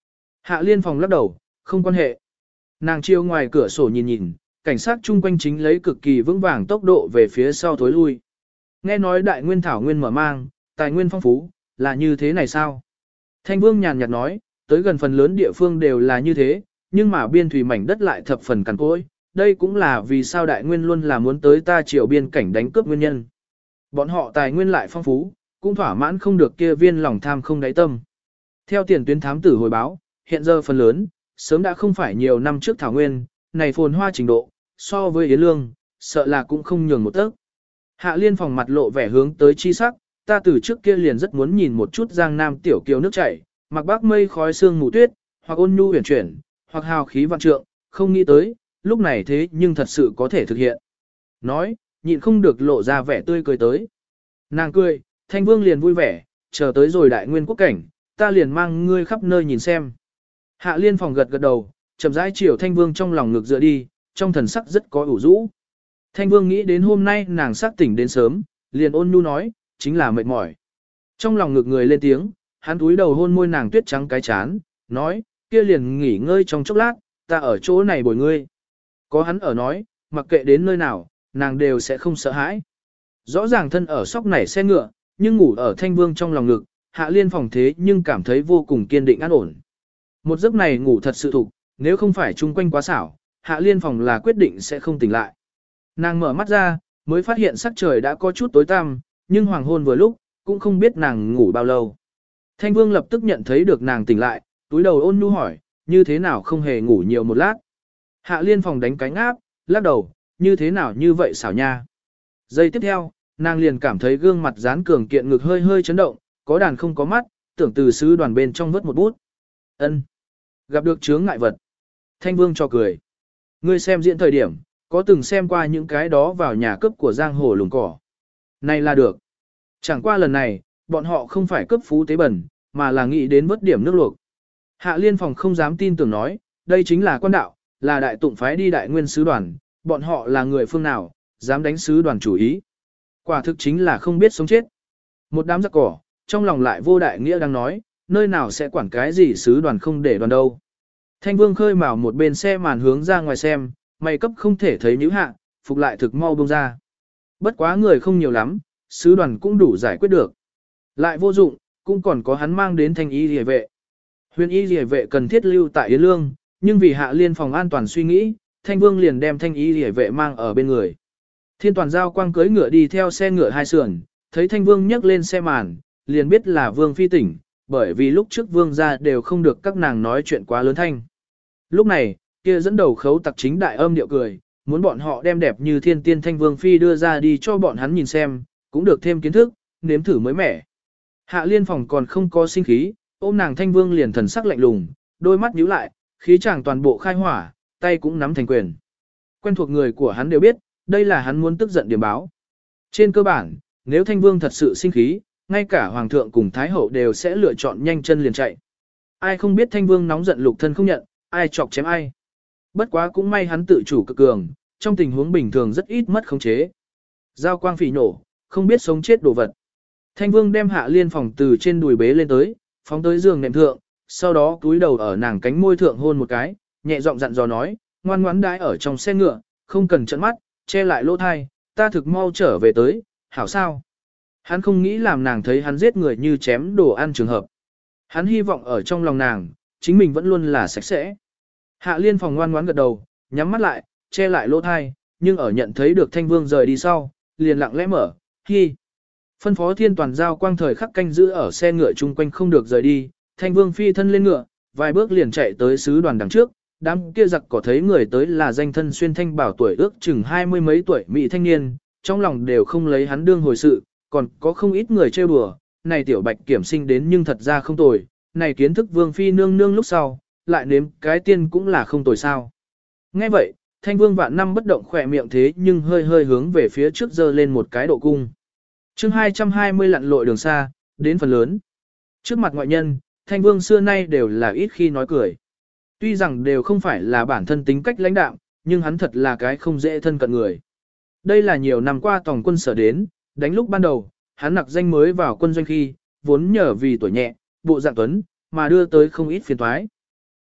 Hạ Liên Phòng lắc đầu, không quan hệ. Nàng chiêu ngoài cửa sổ nhìn nhìn, cảnh sát chung quanh chính lấy cực kỳ vững vàng tốc độ về phía sau thối lui. Nghe nói đại nguyên thảo nguyên mở mang, tài nguyên phong phú, là như thế này sao? Thanh Vương nhàn nhạt nói, tới gần phần lớn địa phương đều là như thế, nhưng mà biên thủy mảnh đất lại thập phần cằn cỗi. Đây cũng là vì sao đại nguyên luôn là muốn tới ta triều biên cảnh đánh cướp nguyên nhân. Bọn họ tài nguyên lại phong phú, cũng thỏa mãn không được kia viên lòng tham không đáy tâm. Theo tiền tuyến thám tử hồi báo, hiện giờ phần lớn, sớm đã không phải nhiều năm trước thảo nguyên, này phồn hoa trình độ, so với Yến Lương, sợ là cũng không nhường một tấc. Hạ Liên Phòng mặt lộ vẻ hướng tới chi sắc, ta từ trước kia liền rất muốn nhìn một chút Giang Nam tiểu kiều nước chảy, mặc bác mây khói sương mù tuyết, hoặc ôn nhu huyền chuyển, hoặc hào khí vạn trượng, không nghĩ tới, lúc này thế nhưng thật sự có thể thực hiện. Nói, nhịn không được lộ ra vẻ tươi cười tới. Nàng cười, Thanh Vương liền vui vẻ, chờ tới rồi đại nguyên quốc cảnh, ta liền mang ngươi khắp nơi nhìn xem. Hạ Liên Phòng gật gật đầu, chậm rãi chiều Thanh Vương trong lòng ngực dựa đi, trong thần sắc rất có ủ rũ. Thanh Vương nghĩ đến hôm nay nàng sắc tỉnh đến sớm, liền ôn nhu nói, chính là mệt mỏi. Trong lòng ngực người lên tiếng, hắn túi đầu hôn môi nàng tuyết trắng cái chán, nói, kia liền nghỉ ngơi trong chốc lát, ta ở chỗ này bồi ngươi. Có hắn ở nói, mặc kệ đến nơi nào, nàng đều sẽ không sợ hãi. Rõ ràng thân ở sóc nảy xe ngựa, nhưng ngủ ở Thanh Vương trong lòng ngực, Hạ Liên Phòng thế nhưng cảm thấy vô cùng kiên định an ổn. Một giấc này ngủ thật sự thục, nếu không phải chung quanh quá xảo, Hạ Liên Phòng là quyết định sẽ không tỉnh lại. Nàng mở mắt ra, mới phát hiện sắc trời đã có chút tối tăm, nhưng hoàng hôn vừa lúc, cũng không biết nàng ngủ bao lâu. Thanh Vương lập tức nhận thấy được nàng tỉnh lại, túi đầu ôn nhu hỏi, như thế nào không hề ngủ nhiều một lát. Hạ Liên Phòng đánh cánh áp, lắc đầu, như thế nào như vậy xảo nha. Giây tiếp theo, nàng liền cảm thấy gương mặt dán cường kiện ngực hơi hơi chấn động, có đàn không có mắt, tưởng từ sứ đoàn bên trong vớt một bút. Ân, gặp được chướng ngại vật. Thanh Vương cho cười. Ngươi xem diễn thời điểm, có từng xem qua những cái đó vào nhà cướp của giang hồ lùng cỏ. Này là được. Chẳng qua lần này, bọn họ không phải cướp phú tế bẩn, mà là nghĩ đến vớt điểm nước luộc. Hạ Liên Phòng không dám tin tưởng nói, đây chính là quan đạo, là đại tụng phái đi đại nguyên sứ đoàn, bọn họ là người phương nào, dám đánh sứ đoàn chủ ý. Quả thực chính là không biết sống chết. Một đám giặc cỏ, trong lòng lại vô đại nghĩa đang nói, nơi nào sẽ quản cái gì sứ đoàn không để đoàn đâu. Thanh Vương khơi mào một bên xe màn hướng ra ngoài xem, mày cấp không thể thấy nhữ hạ, phục lại thực mau bông ra. Bất quá người không nhiều lắm, sứ đoàn cũng đủ giải quyết được. Lại vô dụng, cũng còn có hắn mang đến thanh y rìa vệ. Huyền y rìa vệ cần thiết lưu tại Yến Lương, nhưng vì Hạ Liên Phòng an toàn suy nghĩ, Thanh Vương liền đem thanh y rìa vệ mang ở bên người. Thiên Toàn Giao quang cưỡi ngựa đi theo xe ngựa hai sườn, thấy Thanh Vương nhấc lên xe màn, liền biết là Vương phi tỉnh, bởi vì lúc trước Vương gia đều không được các nàng nói chuyện quá lớn thanh. Lúc này, kia dẫn đầu khấu tặc chính đại âm điệu cười, muốn bọn họ đem đẹp như thiên tiên Thanh Vương phi đưa ra đi cho bọn hắn nhìn xem, cũng được thêm kiến thức, nếm thử mới mẻ. Hạ Liên Phòng còn không có sinh khí, ôm nàng Thanh Vương liền thần sắc lạnh lùng, đôi mắt nhíu lại, khí chàng toàn bộ khai hỏa, tay cũng nắm thành quyền. Quen thuộc người của hắn đều biết, đây là hắn muốn tức giận điểm báo. Trên cơ bản, nếu Thanh Vương thật sự sinh khí, ngay cả Hoàng thượng cùng Thái hậu đều sẽ lựa chọn nhanh chân liền chạy. Ai không biết Thanh Vương nóng giận lục thân không nhận, ai chọc chém ai. Bất quá cũng may hắn tự chủ cực cường, trong tình huống bình thường rất ít mất khống chế. Giao quang phỉ nổ, không biết sống chết đồ vật. Thanh Vương đem Hạ Liên Phòng từ trên đùi bế lên tới, phóng tới giường nệm thượng, sau đó cúi đầu ở nàng cánh môi thượng hôn một cái, nhẹ giọng dặn dò nói, ngoan ngoãn đãi ở trong xe ngựa, không cần trợn mắt, che lại lỗ thai, ta thực mau trở về tới, hảo sao. Hắn không nghĩ làm nàng thấy hắn giết người như chém đồ ăn trường hợp. Hắn hy vọng ở trong lòng nàng, chính mình vẫn luôn là sạch sẽ. Hạ Liên Phòng ngoan ngoãn gật đầu, nhắm mắt lại, che lại lỗ thai, nhưng ở nhận thấy được Thanh Vương rời đi sau, liền lặng lẽ mở, hi. Phân phó Thiên Toàn Giao quang thời khắc canh giữ ở xe ngựa chung quanh không được rời đi, Thanh Vương phi thân lên ngựa, vài bước liền chạy tới sứ đoàn đằng trước, đám kia giặc có thấy người tới là danh thân xuyên thanh bảo tuổi ước chừng 20 mấy tuổi mỹ thanh niên, trong lòng đều không lấy hắn đương hồi sự, còn có không ít người trêu đùa, này tiểu bạch kiểm sinh đến nhưng thật ra không tồi, này kiến thức Vương phi nương nương lúc sau, lại nếm cái tiên cũng là không tồi sao. Nghe vậy, Thanh Vương vạn năm bất động khỏe miệng thế nhưng hơi hơi hướng về phía trước giơ lên một cái độ cung. Chương 220 lặn lội đường xa, đến phần lớn. Trước mặt ngoại nhân, Thanh Vương xưa nay đều là ít khi nói cười. Tuy rằng đều không phải là bản thân tính cách lãnh đạm, nhưng hắn thật là cái không dễ thân cận người. Đây là nhiều năm qua tổng quân sở đến, đánh lúc ban đầu, hắn nặc danh mới vào quân doanh khi, vốn nhờ vì tuổi nhẹ, bộ dạng tuấn, mà đưa tới không ít phiền toái.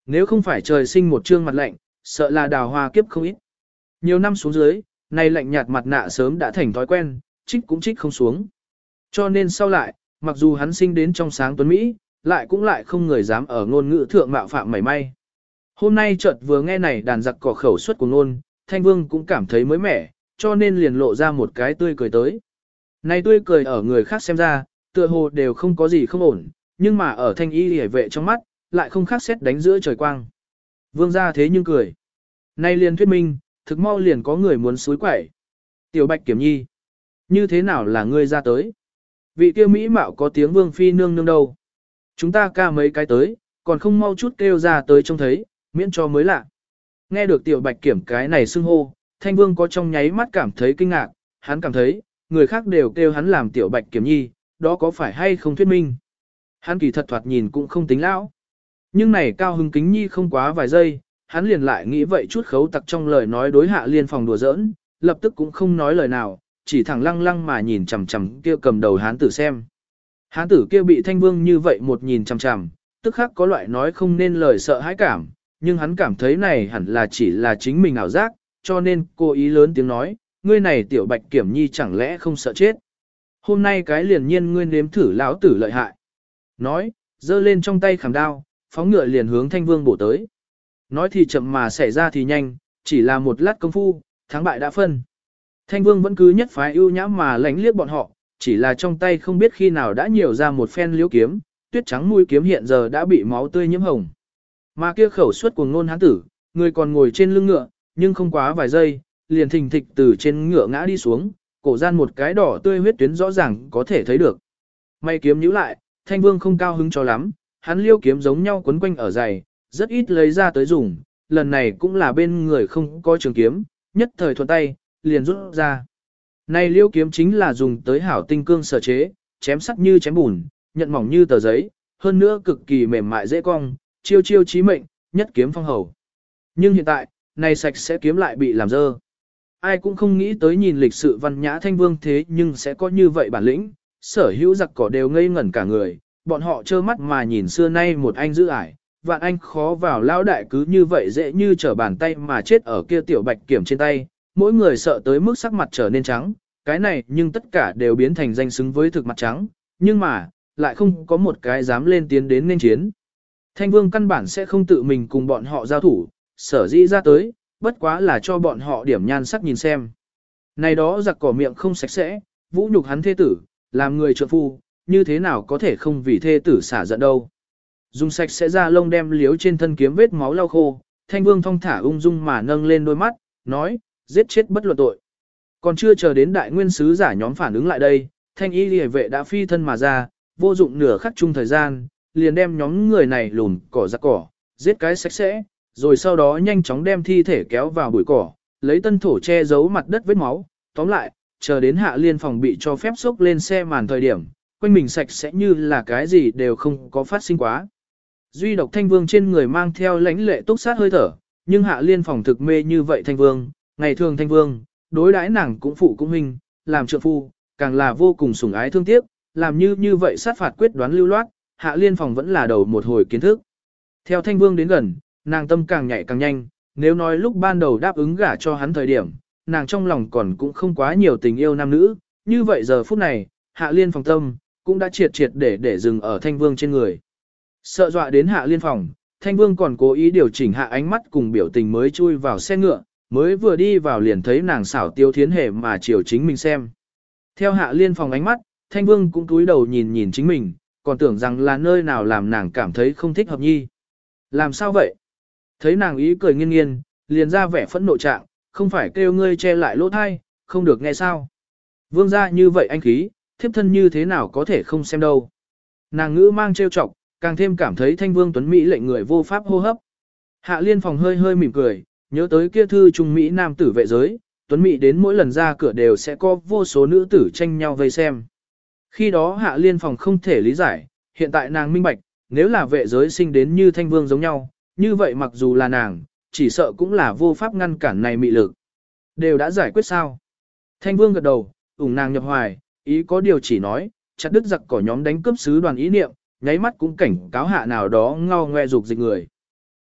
Nếu không phải trời sinh một trương mặt lạnh, sợ là đào hoa kiếp không ít. Nhiều năm xuống dưới, này lạnh nhạt mặt nạ sớm đã thành thói quen, trích cũng trích không xuống. Cho nên sau lại, mặc dù hắn sinh đến trong sáng tuấn Mỹ, lại không người dám ở ngôn ngữ thượng mạo phạm mảy may. Hôm nay chợt vừa nghe này đàn giặc cỏ khẩu suất của ngôn, Thanh Vương cũng cảm thấy mới mẻ, cho nên liền lộ ra một cái tươi cười tới. Này tươi cười ở người khác xem ra, tựa hồ đều không có gì không ổn, nhưng mà ở Thanh Y hề vệ trong mắt, lại không khác xét đánh giữa trời quang. Vương gia thế nhưng cười. Nay liền thuyết minh, thực mau liền có người muốn suối quẩy. Tiểu Bạch Kiểm Nhi, như thế nào là ngươi ra tới? Vị kia mỹ mạo có tiếng Vương phi nương nương đâu? Chúng ta ca mấy cái tới, còn không mau chút kêu ra tới trông thấy, miễn cho mới lạ. Nghe được Tiểu Bạch Kiểm cái này xưng hô, Thanh Vương có trong nháy mắt cảm thấy kinh ngạc, hắn cảm thấy, người khác đều kêu hắn làm Tiểu Bạch Kiểm Nhi, đó có phải hay không thuyết minh? Hắn kỳ thật thoạt nhìn cũng không tính lão. Nhưng này cao hứng kính nhi không quá vài giây, hắn liền lại nghĩ vậy chút khấu tặc trong lời nói đối Hạ Liên phòng đùa giỡn, lập tức cũng không nói lời nào, chỉ thẳng lăng lăng mà nhìn chằm chằm kia cầm đầu hán tử xem. Hán tử kia bị Thanh Vương như vậy một nhìn chằm chằm, tức khắc có loại nói không nên lời sợ hãi cảm, nhưng hắn cảm thấy này hẳn là chỉ là chính mình ảo giác, cho nên cố ý lớn tiếng nói, ngươi này Tiểu Bạch Kiểm Nhi chẳng lẽ không sợ chết. Hôm nay cái liền nhiên ngươi nếm thử lão tử lợi hại. Nói, giơ lên trong tay khảm đao, phóng ngựa liền hướng Thanh Vương bổ tới. Nói thì chậm mà xảy ra thì nhanh, chỉ là một lát công phu, thắng bại đã phân. Thanh Vương vẫn cứ nhất phái ưu nhã mà lánh liếc bọn họ, chỉ là trong tay không biết khi nào đã nhiều ra một phen liễu kiếm, tuyết trắng mũi kiếm hiện giờ đã bị máu tươi nhiễm hồng. Mà kia khẩu suất cuồng ngôn hán tử, người còn ngồi trên lưng ngựa, nhưng không quá vài giây, liền thình thịch từ trên ngựa ngã đi xuống, cổ gian một cái đỏ tươi huyết tuyến rõ ràng có thể thấy được. May kiếm nhíu lại, Thanh Vương không cao hứng cho lắm, hắn liêu kiếm giống nhau quấn quanh ở giày, rất ít lấy ra tới dùng, lần này cũng là bên người không có trường kiếm, nhất thời thuận tay, liền rút ra. Này liêu kiếm chính là dùng tới hảo tinh cương sở chế, chém sắc như chém bùn, nhận mỏng như tờ giấy, hơn nữa cực kỳ mềm mại dễ cong, chiêu chiêu chí mệnh, nhất kiếm phong hầu. Nhưng hiện tại, này sạch sẽ kiếm lại bị làm dơ. Ai cũng không nghĩ tới nhìn lịch sự văn nhã Thanh Vương thế nhưng sẽ có như vậy bản lĩnh, sở hữu giặc cỏ đều ngây ngẩn cả người, bọn họ trơ mắt mà nhìn xưa nay một anh giữ ải, vạn anh khó vào lão đại cứ như vậy dễ như trở bàn tay mà chết ở kia Tiểu Bạch Kiểm trên tay, mỗi người sợ tới mức sắc mặt trở nên trắng, cái này nhưng tất cả đều biến thành danh xứng với thực mặt trắng, nhưng mà, lại không có một cái dám lên tiến đến nên chiến. Thanh Vương căn bản sẽ không tự mình cùng bọn họ giao thủ, sở dĩ ra tới, bất quá là cho bọn họ điểm nhan sắc nhìn xem. Này đó giặc cỏ miệng không sạch sẽ, vũ nhục hắn thê tử, làm người trượng phu, như thế nào có thể không vì thê tử xả giận đâu. Dùng sạch sẽ ra lông đem liếu trên thân kiếm vết máu lau khô, Thanh Vương thong thả ung dung mà nâng lên đôi mắt, nói, giết chết bất luận tội. Còn chưa chờ đến đại nguyên sứ giả nhóm phản ứng lại đây, Thanh Y liề vệ đã phi thân mà ra, vô dụng nửa khắc chung thời gian, liền đem nhóm người này lùn cỏ giặc cỏ, giết cái sạch sẽ, rồi sau đó nhanh chóng đem thi thể kéo vào bụi cỏ, lấy tân thổ che giấu mặt đất vết máu, tóm lại, chờ đến Hạ Liên phòng bị cho phép xốc lên xe màn thời điểm, quanh mình sạch sẽ như là cái gì đều không có phát sinh quá. Duy độc Thanh Vương trên người mang theo lãnh lệ túc sát hơi thở, nhưng Hạ Liên phòng thực mê như vậy Thanh Vương, ngày thường Thanh Vương, đối đãi nàng cũng phụ cũng huynh, làm trượng phu, càng là vô cùng sủng ái thương tiếc, làm như vậy sát phạt quyết đoán lưu loát, Hạ Liên phòng vẫn là đầu một hồi kiến thức. Theo Thanh Vương đến gần, nàng tâm càng nhảy càng nhanh, nếu nói lúc ban đầu đáp ứng gả cho hắn thời điểm, nàng trong lòng còn cũng không quá nhiều tình yêu nam nữ, như vậy giờ phút này, Hạ Liên phòng tâm, cũng đã triệt để dừng ở Thanh Vương trên người. Sợ dọa đến Hạ Liên phòng, Thanh Vương còn cố ý điều chỉnh hạ ánh mắt cùng biểu tình mới chui vào xe ngựa, mới vừa đi vào liền thấy nàng xảo tiêu thiến hề mà chiều chính mình xem. Theo Hạ Liên phòng ánh mắt, Thanh Vương cũng cúi đầu nhìn nhìn chính mình, còn tưởng rằng là nơi nào làm nàng cảm thấy không thích hợp nhi. Làm sao vậy? Thấy nàng ý cười nghiêng nghiêng, liền ra vẻ phẫn nộ trạng, không phải kêu ngươi che lại lỗ thai, không được nghe sao. Vương gia như vậy anh khí, thiếp thân như thế nào có thể không xem đâu. Nàng ngữ mang trêu chọc, càng thêm cảm thấy Thanh Vương Tuấn Mỹ lệnh người vô pháp hô hấp. Hạ Liên phòng hơi hơi mỉm cười, nhớ tới kia thư trung Mỹ nam tử vệ giới, Tuấn Mỹ đến mỗi lần ra cửa đều sẽ có vô số nữ tử tranh nhau vây xem. Khi đó Hạ Liên phòng không thể lý giải, hiện tại nàng minh bạch, nếu là vệ giới sinh đến như Thanh Vương giống nhau, như vậy mặc dù là nàng, chỉ sợ cũng là vô pháp ngăn cản này mị lực. Đều đã giải quyết sao? Thanh Vương gật đầu, ủng nàng nhập hoài, ý có điều chỉ nói, chặt đứt giặc cỏ nhóm đánh cướp sứ đoàn ý niệm, nháy mắt cũng cảnh cáo hạ nào đó ngao ngoe dục dịch người.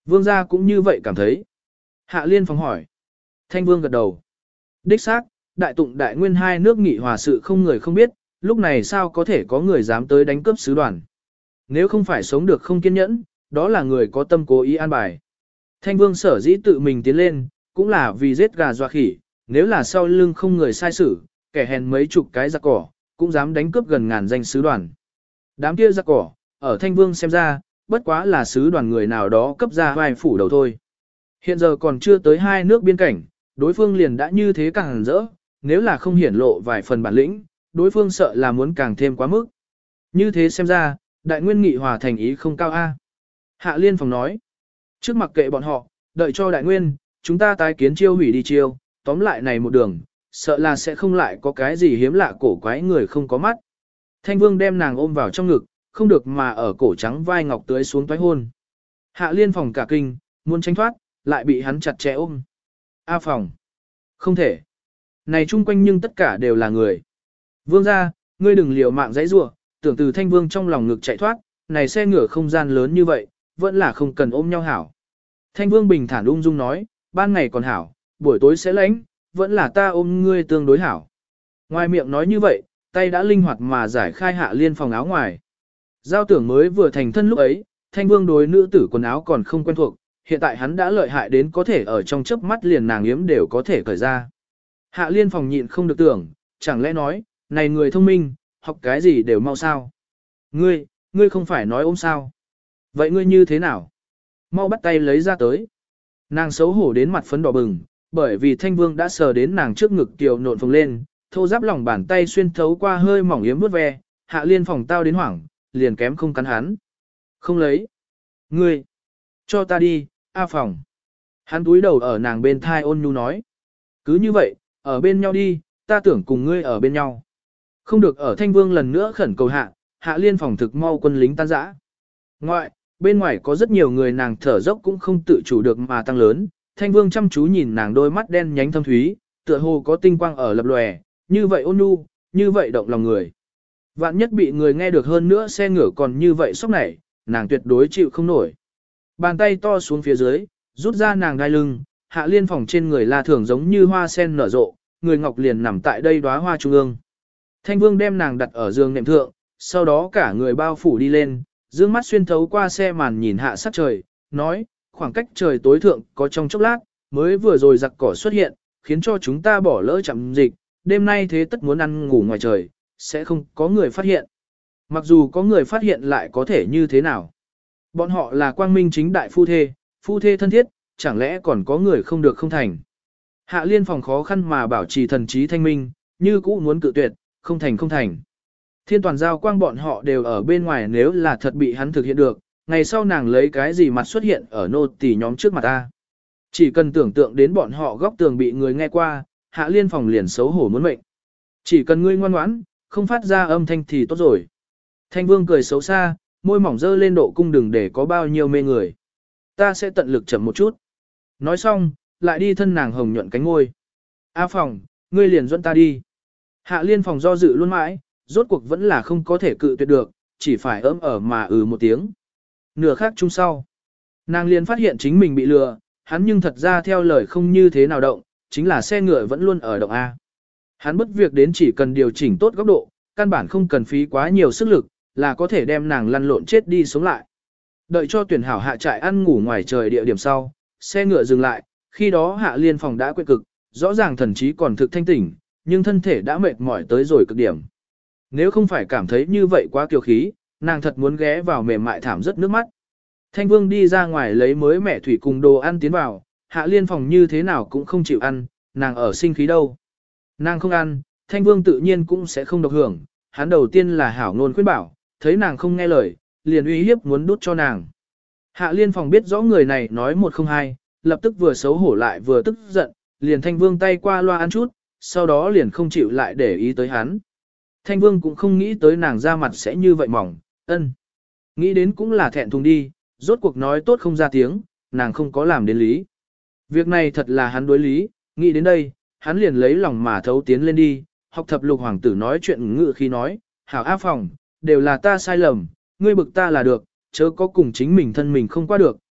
Vương gia cũng như vậy cảm thấy. Hạ Liên Phong hỏi. Thanh Vương gật đầu. Đích xác, đại tụng đại nguyên hai nước nghị hòa sự không người không biết, lúc này sao có thể có người dám tới đánh cướp sứ đoàn. Nếu không phải sống được không kiên nhẫn, đó là người có tâm cố ý an bài. Thanh Vương sở dĩ tự mình tiến lên, cũng là vì giết gà dọa khỉ, nếu là sau lưng không người sai xử, kẻ hèn mấy chục cái giặc cỏ, cũng dám đánh cướp gần ngàn danh sứ đoàn. Đám kia giặc cỏ, ở Thanh Vương xem ra, bất quá là sứ đoàn người nào đó cấp ra vai phủ đầu thôi. Hiện giờ còn chưa tới hai nước biên cảnh, đối phương liền đã như thế càng rỡ, nếu là không hiển lộ vài phần bản lĩnh, đối phương sợ là muốn càng thêm quá mức. Như thế xem ra, đại nguyên nghị hòa thành ý không cao a. Hạ Liên Phong nói, trước mặc kệ bọn họ, đợi cho đại nguyên, chúng ta tái kiến chiêu hủy đi chiêu, tóm lại này một đường, sợ là sẽ không lại có cái gì hiếm lạ cổ quái người không có mắt. Thanh Vương đem nàng ôm vào trong ngực, không được mà ở cổ trắng vai ngọc tưới xuống toái hôn. Hạ Liên Phong cả kinh, muốn tránh thoát, lại bị hắn chặt chẽ ôm. A Phong, không thể. Này chung quanh nhưng tất cả đều là người. Vương gia, ngươi đừng liều mạng dãy rủa, tưởng từ Thanh Vương trong lòng ngực chạy thoát, này xe ngựa không gian lớn như vậy, vẫn là không cần ôm nhau hảo. Thanh Vương bình thản ung dung nói, ban ngày còn hảo, buổi tối sẽ lánh, vẫn là ta ôm ngươi tương đối hảo. Ngoài miệng nói như vậy, tay đã linh hoạt mà giải khai Hạ Liên Phong áo ngoài. Giao tưởng mới vừa thành thân lúc ấy, Thanh Vương đối nữ tử quần áo còn không quen thuộc, hiện tại hắn đã lợi hại đến có thể ở trong chớp mắt liền nàng yếm đều có thể cởi ra. Hạ Liên Phong nhịn không được tưởng, chẳng lẽ nói, này người thông minh, học cái gì đều mau sao. Ngươi không phải nói ôm sao. Vậy ngươi như thế nào? Mau bắt tay lấy ra tới. Nàng xấu hổ đến mặt phấn đỏ bừng, bởi vì Thanh Vương đã sờ đến nàng trước ngực kiều nộn phồng lên, thô giáp lòng bàn tay xuyên thấu qua hơi mỏng yếm vuốt ve, Hạ Liên Phong tao đến hoảng, liền kém không cắn hắn. Không lấy. Ngươi, cho ta đi, A Phong. Hắn túi đầu ở nàng bên thai ôn nhu nói. Cứ như vậy, ở bên nhau đi, ta tưởng cùng ngươi ở bên nhau. Không được ở Thanh Vương lần nữa khẩn cầu Hạ Liên Phong thực mau quân lính tan rã. Bên ngoài có rất nhiều người nàng thở dốc cũng không tự chủ được mà tăng lớn, Thanh Vương chăm chú nhìn nàng đôi mắt đen nhánh thâm thúy, tựa hồ có tinh quang ở lập lòe, như vậy ôn nhu, như vậy động lòng người. Vạn nhất bị người nghe được hơn nữa xe ngựa còn như vậy sốc nảy, nàng tuyệt đối chịu không nổi. Bàn tay to xuống phía dưới, rút ra nàng đai lưng, Hạ Liên Phong trên người la thường giống như hoa sen nở rộ, người ngọc liền nằm tại đây đóa hoa trung ương. Thanh Vương đem nàng đặt ở giường nệm thượng, sau đó cả người bao phủ đi lên, dương mắt xuyên thấu qua xe màn nhìn hạ sắc trời, nói, khoảng cách trời tối thượng có trong chốc lát, mới vừa rồi giặc cỏ xuất hiện, khiến cho chúng ta bỏ lỡ chậm dịch, đêm nay thế tất muốn ăn ngủ ngoài trời, sẽ không có người phát hiện. Mặc dù có người phát hiện lại có thể như thế nào. Bọn họ là quang minh chính đại phu thê thân thiết, chẳng lẽ còn có người không được không thành. Hạ Liên Phong khó khăn mà bảo trì thần trí thanh minh, như cũ muốn cự tuyệt, không thành. Thiên toàn giao quang bọn họ đều ở bên ngoài, nếu là thật bị hắn thực hiện được, ngày sau nàng lấy cái gì mặt xuất hiện ở nô tỳ nhóm trước mặt ta. Chỉ cần tưởng tượng đến bọn họ góc tường bị người nghe qua, Hạ Liên Phong liền xấu hổ muốn mệnh. Chỉ cần ngươi ngoan ngoãn, không phát ra âm thanh thì tốt rồi. Thanh Vương cười xấu xa, môi mỏng dơ lên độ cung đừng để có bao nhiêu mê người. Ta sẽ tận lực chậm một chút. Nói xong, lại đi thân nàng hồng nhuận cánh ngôi. A Phong, ngươi liền dẫn ta đi. Hạ Liên Phong do dự luôn mãi, rốt cuộc vẫn là không có thể cự tuyệt được, chỉ phải ấm ở mà một tiếng. Nửa khắc chung sau, nàng liền phát hiện chính mình bị lừa, hắn nhưng thật ra theo lời không như thế nào động, chính là xe ngựa vẫn luôn ở động A. Hắn bất việc đến chỉ cần điều chỉnh tốt góc độ, căn bản không cần phí quá nhiều sức lực, là có thể đem nàng lăn lộn chết đi sống lại. Đợi cho tuyển hảo hạ trại ăn ngủ ngoài trời địa điểm sau, xe ngựa dừng lại, khi đó Hạ Liên Phong đã quên cực, rõ ràng thần trí còn thực thanh tỉnh, nhưng thân thể đã mệt mỏi tới rồi cực điểm. Nếu không phải cảm thấy như vậy quá kiêu khí, nàng thật muốn ghé vào mềm mại thảm rất nước mắt. Thanh Vương đi ra ngoài lấy mới mẹ thủy cùng đồ ăn tiến vào, Hạ Liên Phong như thế nào cũng không chịu ăn, nàng ở sinh khí đâu. Nàng không ăn, Thanh Vương tự nhiên cũng sẽ không độc hưởng, hắn đầu tiên là hảo ngôn khuyên bảo, thấy nàng không nghe lời, liền uy hiếp muốn đút cho nàng. Hạ Liên Phong biết rõ người này nói một không hai, lập tức vừa xấu hổ lại vừa tức giận, liền Thanh Vương tay qua loa ăn chút, sau đó liền không chịu lại để ý tới hắn. Thanh Vương cũng không nghĩ tới nàng ra mặt sẽ như vậy mỏng, nghĩ đến cũng là thẹn thùng đi, rốt cuộc nói tốt không ra tiếng, nàng không có làm đến lý. Việc này thật là hắn đối lý, nghĩ đến đây, hắn liền lấy lòng mà thấu tiến lên đi, học thập lục hoàng tử nói chuyện ngự khi nói, hảo A Phong, đều là ta sai lầm, ngươi bực ta là được, chớ có cùng chính mình thân mình không qua được,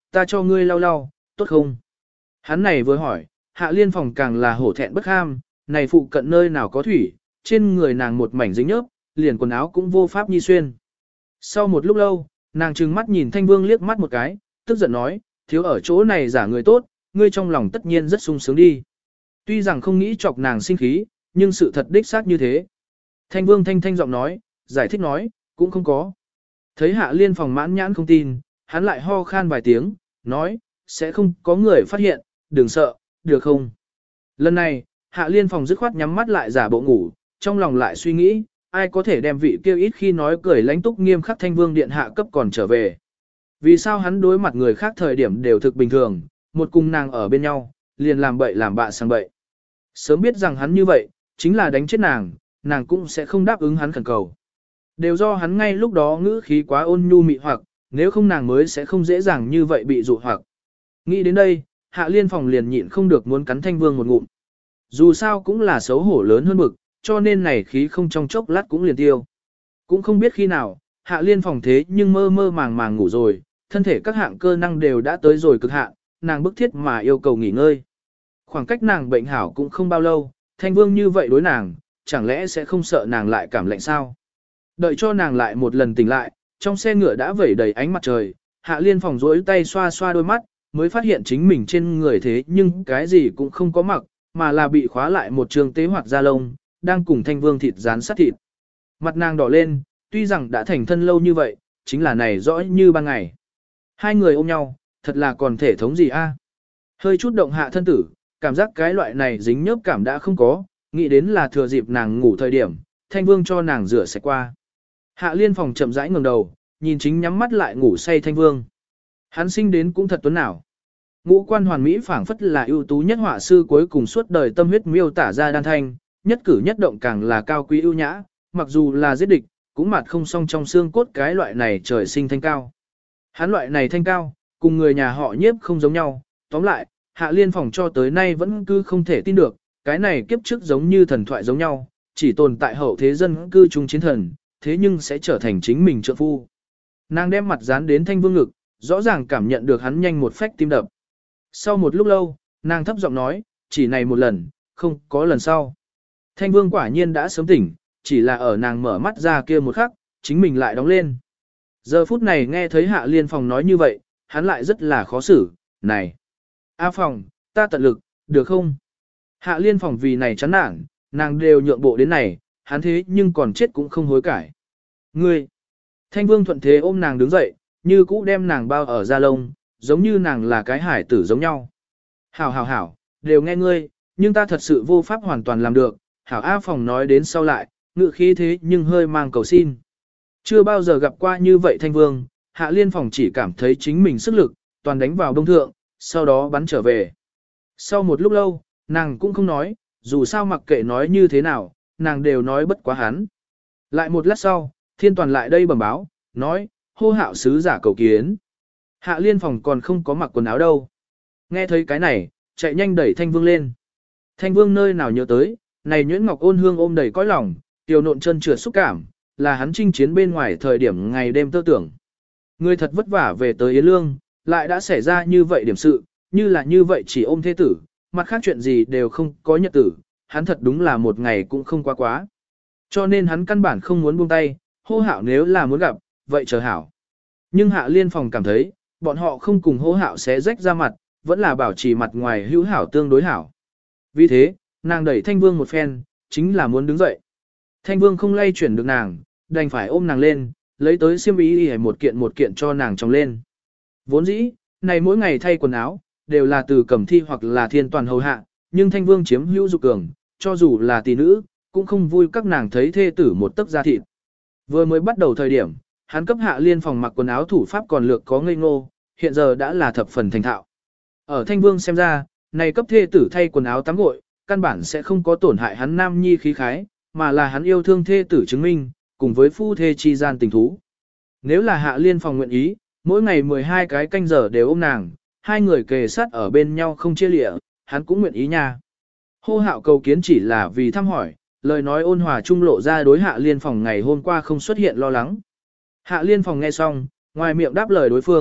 ta cho ngươi lau lau, tốt không? Hắn này vừa hỏi, Hạ Liên Phòng càng là hổ thẹn bất ham, này phụ cận nơi nào có thủy, trên người nàng một mảnh dính nhớp, liền quần áo cũng vô pháp nhi xuyên. Sau một lúc lâu, nàng trừng mắt nhìn Thanh Vương liếc mắt một cái, tức giận nói, thiếu ở chỗ này giả người tốt, ngươi trong lòng tất nhiên rất sung sướng đi. Tuy rằng không nghĩ chọc nàng sinh khí, nhưng sự thật đích xác như thế. Thanh Vương thanh giọng nói, giải thích nói, cũng không có. Thấy Hạ Liên Phòng mãn nhãn không tin, hắn lại ho khan vài tiếng, nói, sẽ không có người phát hiện, đừng sợ, được không? Lần này, Hạ Liên Phòng dứt khoát nhắm mắt lại giả bộ ngủ, trong lòng lại suy nghĩ, ai có thể đem vị kêu ít khi nói cười lãnh túc nghiêm khắc Thanh Vương điện hạ cấp còn trở về. Vì sao hắn đối mặt người khác thời điểm đều thực bình thường, một cùng nàng ở bên nhau, liền làm bậy làm bạ sang bậy. Sớm biết rằng hắn như vậy, chính là đánh chết nàng, nàng cũng sẽ không đáp ứng hắn khẩn cầu. Đều do hắn ngay lúc đó ngữ khí quá ôn nhu mị hoặc, nếu không nàng mới sẽ không dễ dàng như vậy bị dụ hoặc. Nghĩ đến đây, Hạ Liên Phòng liền nhịn không được muốn cắn Thanh Vương một ngụm. Dù sao cũng là xấu hổ lớn hơn bực, cho nên này khí không trong chốc lát cũng liền tiêu. Cũng không biết khi nào, Hạ Liên Phòng thế nhưng mơ mơ màng màng ngủ rồi, thân thể các hạng cơ năng đều đã tới rồi cực hạn, nàng bức thiết mà yêu cầu nghỉ ngơi. Khoảng cách nàng bệnh hảo cũng không bao lâu, Thanh Vương như vậy đối nàng, chẳng lẽ sẽ không sợ nàng lại cảm lạnh sao? Đợi cho nàng lại một lần tỉnh lại, trong xe ngựa đã vẩy đầy ánh mặt trời, Hạ Liên Phòng rỗi tay xoa xoa đôi mắt, mới phát hiện chính mình trên người thế nhưng cái gì cũng không có mặc, mà là bị khóa lại một trường tế hoặc da lông, đang cùng Thanh Vương thịt dán sát thịt. Mặt nàng đỏ lên, tuy rằng đã thành thân lâu như vậy, chính là này rõ như ban ngày. Hai người ôm nhau, thật là còn thể thống gì a? Hơi chút động hạ thân tử, cảm giác cái loại này dính nhớp cảm đã không có, nghĩ đến là thừa dịp nàng ngủ thời điểm, Thanh Vương cho nàng rửa sạch qua. Hạ Liên Phòng chậm rãi ngẩng đầu, nhìn chính nhắm mắt lại ngủ say Thanh Vương. Hắn sinh đến cũng thật tuấn nào. Ngũ quan hoàn mỹ phảng phất là ưu tú nhất họa sư cuối cùng suốt đời tâm huyết miêu tả ra đan thanh, nhất cử nhất động càng là cao quý ưu nhã, mặc dù là giết địch, cũng mặt không song trong xương cốt cái loại này trời sinh thanh cao. Hắn loại này thanh cao, cùng người nhà họ Nhiếp không giống nhau, tóm lại, Hạ Liên Phòng cho tới nay vẫn cứ không thể tin được, cái này kiếp trước giống như thần thoại giống nhau, chỉ tồn tại hậu thế dân cư trung chiến thần, thế nhưng sẽ trở thành chính mình trợ phu. Nàng đem mặt dán đến Thanh Vương ngực, rõ ràng cảm nhận được hắn nhanh một phách tim đập. Sau một lúc lâu, nàng thấp giọng nói, chỉ này một lần, không có lần sau. Thanh Vương quả nhiên đã sớm tỉnh, chỉ là ở nàng mở mắt ra kia một khắc, chính mình lại đóng lên. Giờ phút này nghe thấy Hạ Liên Phòng nói như vậy, hắn lại rất là khó xử, này. A Phòng, ta tận lực, được không? Hạ Liên Phòng vì này chán nản, nàng đều nhượng bộ đến này, hắn thế nhưng còn chết cũng không hối cải. Ngươi! Thanh Vương thuận thế ôm nàng đứng dậy, như cũ đem nàng bao ở da lông, giống như nàng là cái hải tử giống nhau. Hảo hảo hảo, đều nghe ngươi, nhưng ta thật sự vô pháp hoàn toàn làm được. Hảo A Phòng nói đến sau lại, ngự khí thế nhưng hơi mang cầu xin. Chưa bao giờ gặp qua như vậy Thanh Vương, Hạ Liên Phòng chỉ cảm thấy chính mình sức lực, toàn đánh vào đông thượng, sau đó bắn trở về. Sau một lúc lâu, nàng cũng không nói, dù sao mặc kệ nói như thế nào, nàng đều nói bất quá hắn. Lại một lát sau, Thiên Toàn lại đây bẩm báo, nói, hô Hạo sứ giả cầu kiến. Hạ Liên Phòng còn không có mặc quần áo đâu. Nghe thấy cái này, chạy nhanh đẩy Thanh Vương lên. Thanh Vương nơi nào nhớ tới, này Nhuyễn Ngọc ôn hương ôm đầy cõi lòng, tiểu nộn chân trượt xúc cảm, là hắn chinh chiến bên ngoài thời điểm ngày đêm tơ tưởng. Người thật vất vả về tới Yến Lương, lại đã xảy ra như vậy điểm sự, như là như vậy chỉ ôm thế tử, mặt khác chuyện gì đều không có nhật tử, hắn thật đúng là một ngày cũng không quá quá. Cho nên hắn căn bản không muốn buông tay, hô Hạo nếu là muốn gặp, vậy chờ Hảo. Nhưng Hạ Liên Phòng cảm thấy, bọn họ không cùng hô Hạo xé rách ra mặt, vẫn là bảo trì mặt ngoài hữu hảo tương đối hảo. Vì thế, nàng đẩy Thanh Vương một phen, chính là muốn đứng dậy. Thanh Vương không lay chuyển được nàng, đành phải ôm nàng lên, lấy tới xiêm y y một kiện cho nàng tròng lên. Vốn dĩ, này mỗi ngày thay quần áo, đều là từ Cẩm Thi hoặc là Thiên Toàn hầu hạ, nhưng Thanh Vương chiếm hữu dục cường, cho dù là tỷ nữ, cũng không vui các nàng thấy thê tử một tấc da thịt. Vừa mới bắt đầu thời điểm, hắn cấp Hạ Liên Phòng mặc quần áo thủ pháp còn lược có ngây ngô, hiện giờ đã là thập phần thành thạo. Ở Thanh Vương xem ra, này cấp thê tử thay quần áo tắm gội, căn bản sẽ không có tổn hại hắn nam nhi khí khái, mà là hắn yêu thương thê tử chứng minh, cùng với phu thê chi gian tình thú. Nếu là Hạ Liên Phòng nguyện ý, mỗi ngày 12 cái canh giờ đều ôm nàng, hai người kề sát ở bên nhau không chia lịa, hắn cũng nguyện ý nha. Hô Hạo cầu kiến chỉ là vì thăm hỏi, lời nói ôn hòa trung lộ ra đối Hạ Liên Phòng ngày hôm qua không xuất hiện lo lắng. Hạ Liên Phòng nghe xong, ngoài miệng đáp lời đối phương,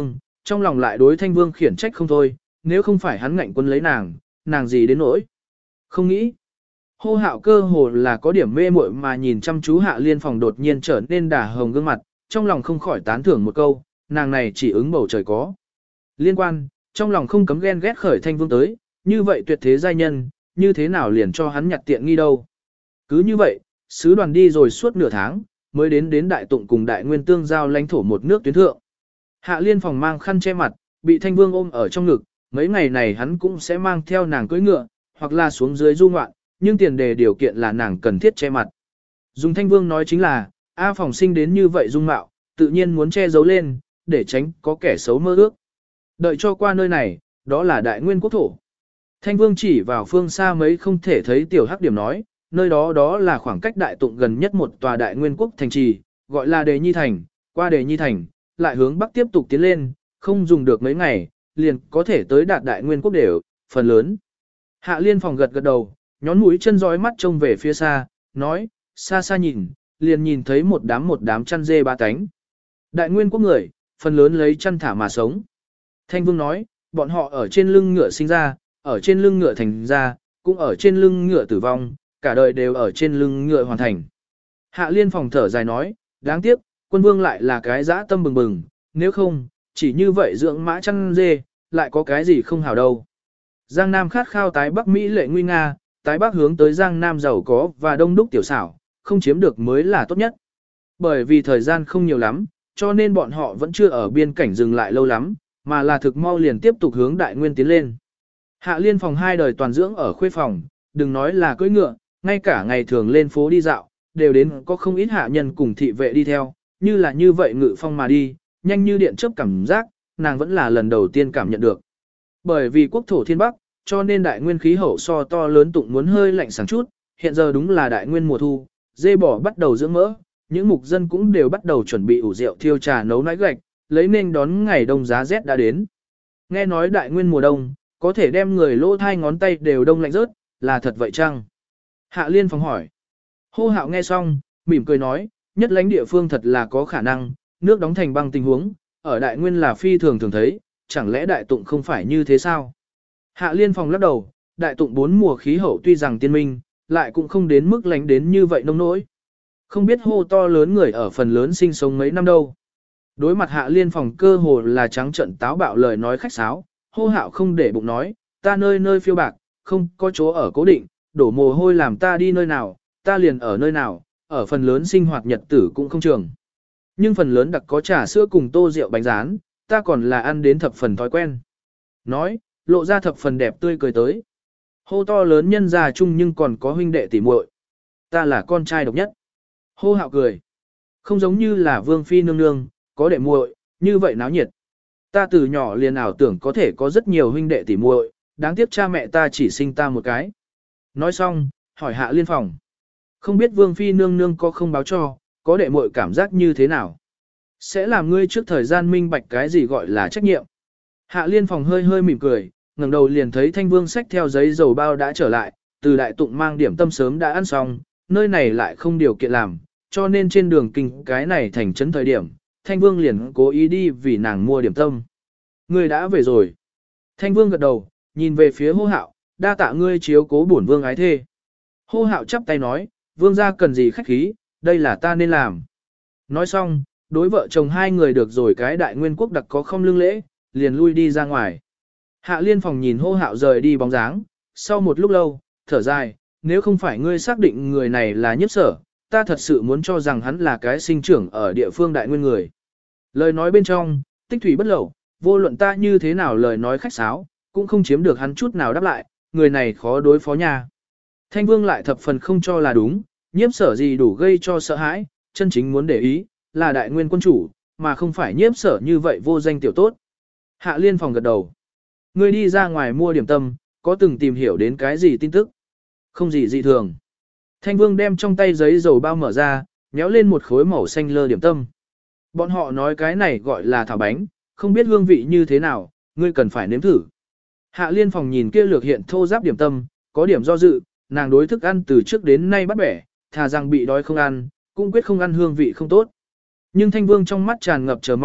trong lòng lại đối Thanh Vương khiển trách không thôi, nếu không phải hắn ngạnh quân lấy nàng gì đến nỗi. Không nghĩ. Hô Hạo cơ hồ là có điểm mê muội mà nhìn chăm chú Hạ Liên Phòng đột nhiên trở nên đà hồng gương mặt, trong lòng không khỏi tán thưởng một câu, nàng này chỉ ứng bầu trời có. Liên quan, trong lòng không cấm ghen ghét khởi Thanh Vương tới, như vậy tuyệt thế giai nhân, như thế nào liền cho hắn nhặt tiện nghi đâu. Cứ như vậy, sứ đoàn đi rồi suốt nửa tháng, mới đến Đại Tụng cùng Đại Nguyên tương giao lãnh thổ một nước tuyến thượng. Hạ Liên Phòng mang khăn che mặt, bị Thanh Vương ôm ở trong ngực, mấy ngày này hắn cũng sẽ mang theo nàng cưỡi ngựa, hoặc là xuống dưới du ngoạn, nhưng tiền đề điều kiện là nàng cần thiết che mặt. Dùng Thanh Vương nói chính là, A Phòng sinh đến như vậy dung mạo, tự nhiên muốn che giấu lên, để tránh có kẻ xấu mơ ước. Đợi cho qua nơi này, đó là Đại Nguyên quốc thổ. Thanh Vương chỉ vào phương xa mấy không thể thấy tiểu hắc điểm nói, nơi đó là khoảng cách Đại Tụng gần nhất một tòa Đại Nguyên quốc thành trì, gọi là Đề Nhi Thành, qua Đề Nhi Thành, lại hướng bắc tiếp tục tiến lên, không dùng được mấy ngày, liền có thể tới đạt Đại Nguyên quốc đều, phần lớn. Hạ Liên Phòng gật gật đầu, nhón mũi chân dõi mắt trông về phía xa, nói, xa xa nhìn, liền nhìn thấy một đám chăn dê ba cánh. Đại Nguyên quốc người, phần lớn lấy chăn thả mà sống. Thanh Vương nói, bọn họ ở trên lưng ngựa sinh ra, ở trên lưng ngựa thành ra, cũng ở trên lưng ngựa tử vong, cả đời đều ở trên lưng ngựa hoàn thành. Hạ Liên Phòng thở dài nói, đáng tiếc, quân vương lại là cái dã tâm bừng bừng, nếu không, chỉ như vậy dưỡng mã chăn dê, lại có cái gì không hảo đâu. Giang Nam khát khao tái Bắc Mỹ lệ nguy nga, tái Bắc hướng tới Giang Nam giàu có và đông đúc tiểu xảo, không chiếm được mới là tốt nhất. Bởi vì thời gian không nhiều lắm, cho nên bọn họ vẫn chưa ở biên cảnh dừng lại lâu lắm, mà là thực mau liền tiếp tục hướng Đại Nguyên tiến lên. Hạ Liên Phòng hai đời toàn dưỡng ở khuê phòng, đừng nói là cưỡi ngựa, ngay cả ngày thường lên phố đi dạo, đều đến có không ít hạ nhân cùng thị vệ đi theo, như là như vậy ngự phong mà đi, nhanh như điện chớp cảm giác, nàng vẫn là lần đầu tiên cảm nhận được. Bởi vì quốc thổ thiên Bắc, cho nên Đại Nguyên khí hậu so to lớn Tụng muốn hơi lạnh sáng chút, hiện giờ đúng là Đại Nguyên mùa thu, dê bò bắt đầu dưỡng mỡ, những mục dân cũng đều bắt đầu chuẩn bị ủ rượu thiêu trà nấu nãi gạch, lấy nên đón ngày đông giá rét đã đến. Nghe nói Đại Nguyên mùa đông, có thể đem người lỗ thai ngón tay đều đông lạnh rớt, là thật vậy chăng? Hạ Liên Phòng hỏi. Hô Hạo nghe xong, mỉm cười nói, nhất lãnh địa phương thật là có khả năng, nước đóng thành băng tình huống, ở Đại Nguyên là phi thường thường thấy, chẳng lẽ Đại Tụng không phải như thế sao? Hạ Liên Phòng lắc đầu, Đại Tụng 4 mùa khí hậu tuy rằng tiên minh, lại cũng không đến mức lánh đến như vậy nông nỗi. Không biết hô to lớn người ở phần lớn sinh sống mấy năm đâu. Đối mặt Hạ Liên Phòng cơ hồ là trắng trận táo bạo lời nói khách sáo, Hô Hạo không để bụng nói, ta nơi nơi phiêu bạc, không có chỗ ở cố định, đổ mồ hôi làm ta đi nơi nào, ta liền ở nơi nào, ở phần lớn sinh hoạt nhật tử cũng không trường. Nhưng phần lớn đặc có trà sữa cùng tô rượu bánh rán, ta còn là ăn đến thập phần thói quen. Nói, lộ ra thập phần đẹp tươi cười tới. Hô to lớn nhân già chung nhưng còn có huynh đệ tỉ muội. Ta là con trai độc nhất. Hô Hạo cười. Không giống như là vương phi nương nương, có đệ muội, như vậy náo nhiệt. Ta từ nhỏ liền ảo tưởng có thể có rất nhiều huynh đệ tỉ muội, đáng tiếc cha mẹ ta chỉ sinh ta một cái. Nói xong, hỏi Hạ Liên Phòng. Không biết vương phi nương nương có không báo cho, có đệ muội cảm giác như thế nào? Sẽ làm ngươi trước thời gian minh bạch cái gì gọi là trách nhiệm. Hạ Liên Phòng hơi hơi mỉm cười, ngẩng đầu liền thấy Thanh Vương xách theo giấy dầu bao đã trở lại, từ Đại Tụng mang điểm tâm sớm đã ăn xong, nơi này lại không điều kiện làm, cho nên trên đường kinh cái này thành trấn thời điểm, Thanh Vương liền cố ý đi vì nàng mua điểm tâm. Ngươi đã về rồi. Thanh Vương gật đầu, nhìn về phía Hô Hạo, đa tạ ngươi chiếu cố bổn vương ái thê. Hô Hạo chắp tay nói, vương gia cần gì khách khí, đây là ta nên làm. Nói xong, đối vợ chồng hai người được rồi cái Đại Nguyên quốc đặc có không lưng lễ, liền lui đi ra ngoài. Hạ Liên Phòng nhìn Hô Hạo rời đi bóng dáng, sau một lúc lâu, thở dài, nếu không phải ngươi xác định người này là Nhiếp Sở, ta thật sự muốn cho rằng hắn là cái sinh trưởng ở địa phương Đại Nguyên người. Lời nói bên trong, tích thủy bất lậu, vô luận ta như thế nào lời nói khách sáo, cũng không chiếm được hắn chút nào đáp lại, người này khó đối phó nha. Thanh Vương lại thập phần không cho là đúng, Nhiếp Sở gì đủ gây cho sợ hãi, chân chính muốn để ý, là Đại Nguyên quân chủ, mà không phải Nhiếp Sở như vậy vô danh tiểu tốt. Hạ Liên Phòng gật đầu. Ngươi đi ra ngoài mua điểm tâm, có từng tìm hiểu đến cái gì tin tức? Không gì dị thường. Thanh Vương đem trong tay giấy dầu bao mở ra, nhéo lên một khối màu xanh lơ điểm tâm. Bọn họ nói cái này gọi là thảo bánh, không biết hương vị như thế nào, ngươi cần phải nếm thử. Hạ Liên Phòng nhìn kia lược hiện thô giáp điểm tâm, có điểm do dự, nàng đối thức ăn từ trước đến nay bắt bẻ, thà rằng bị đói không ăn, cũng quyết không ăn hương vị không tốt. Nhưng Thanh Vương trong mắt tràn ngập chờ mong,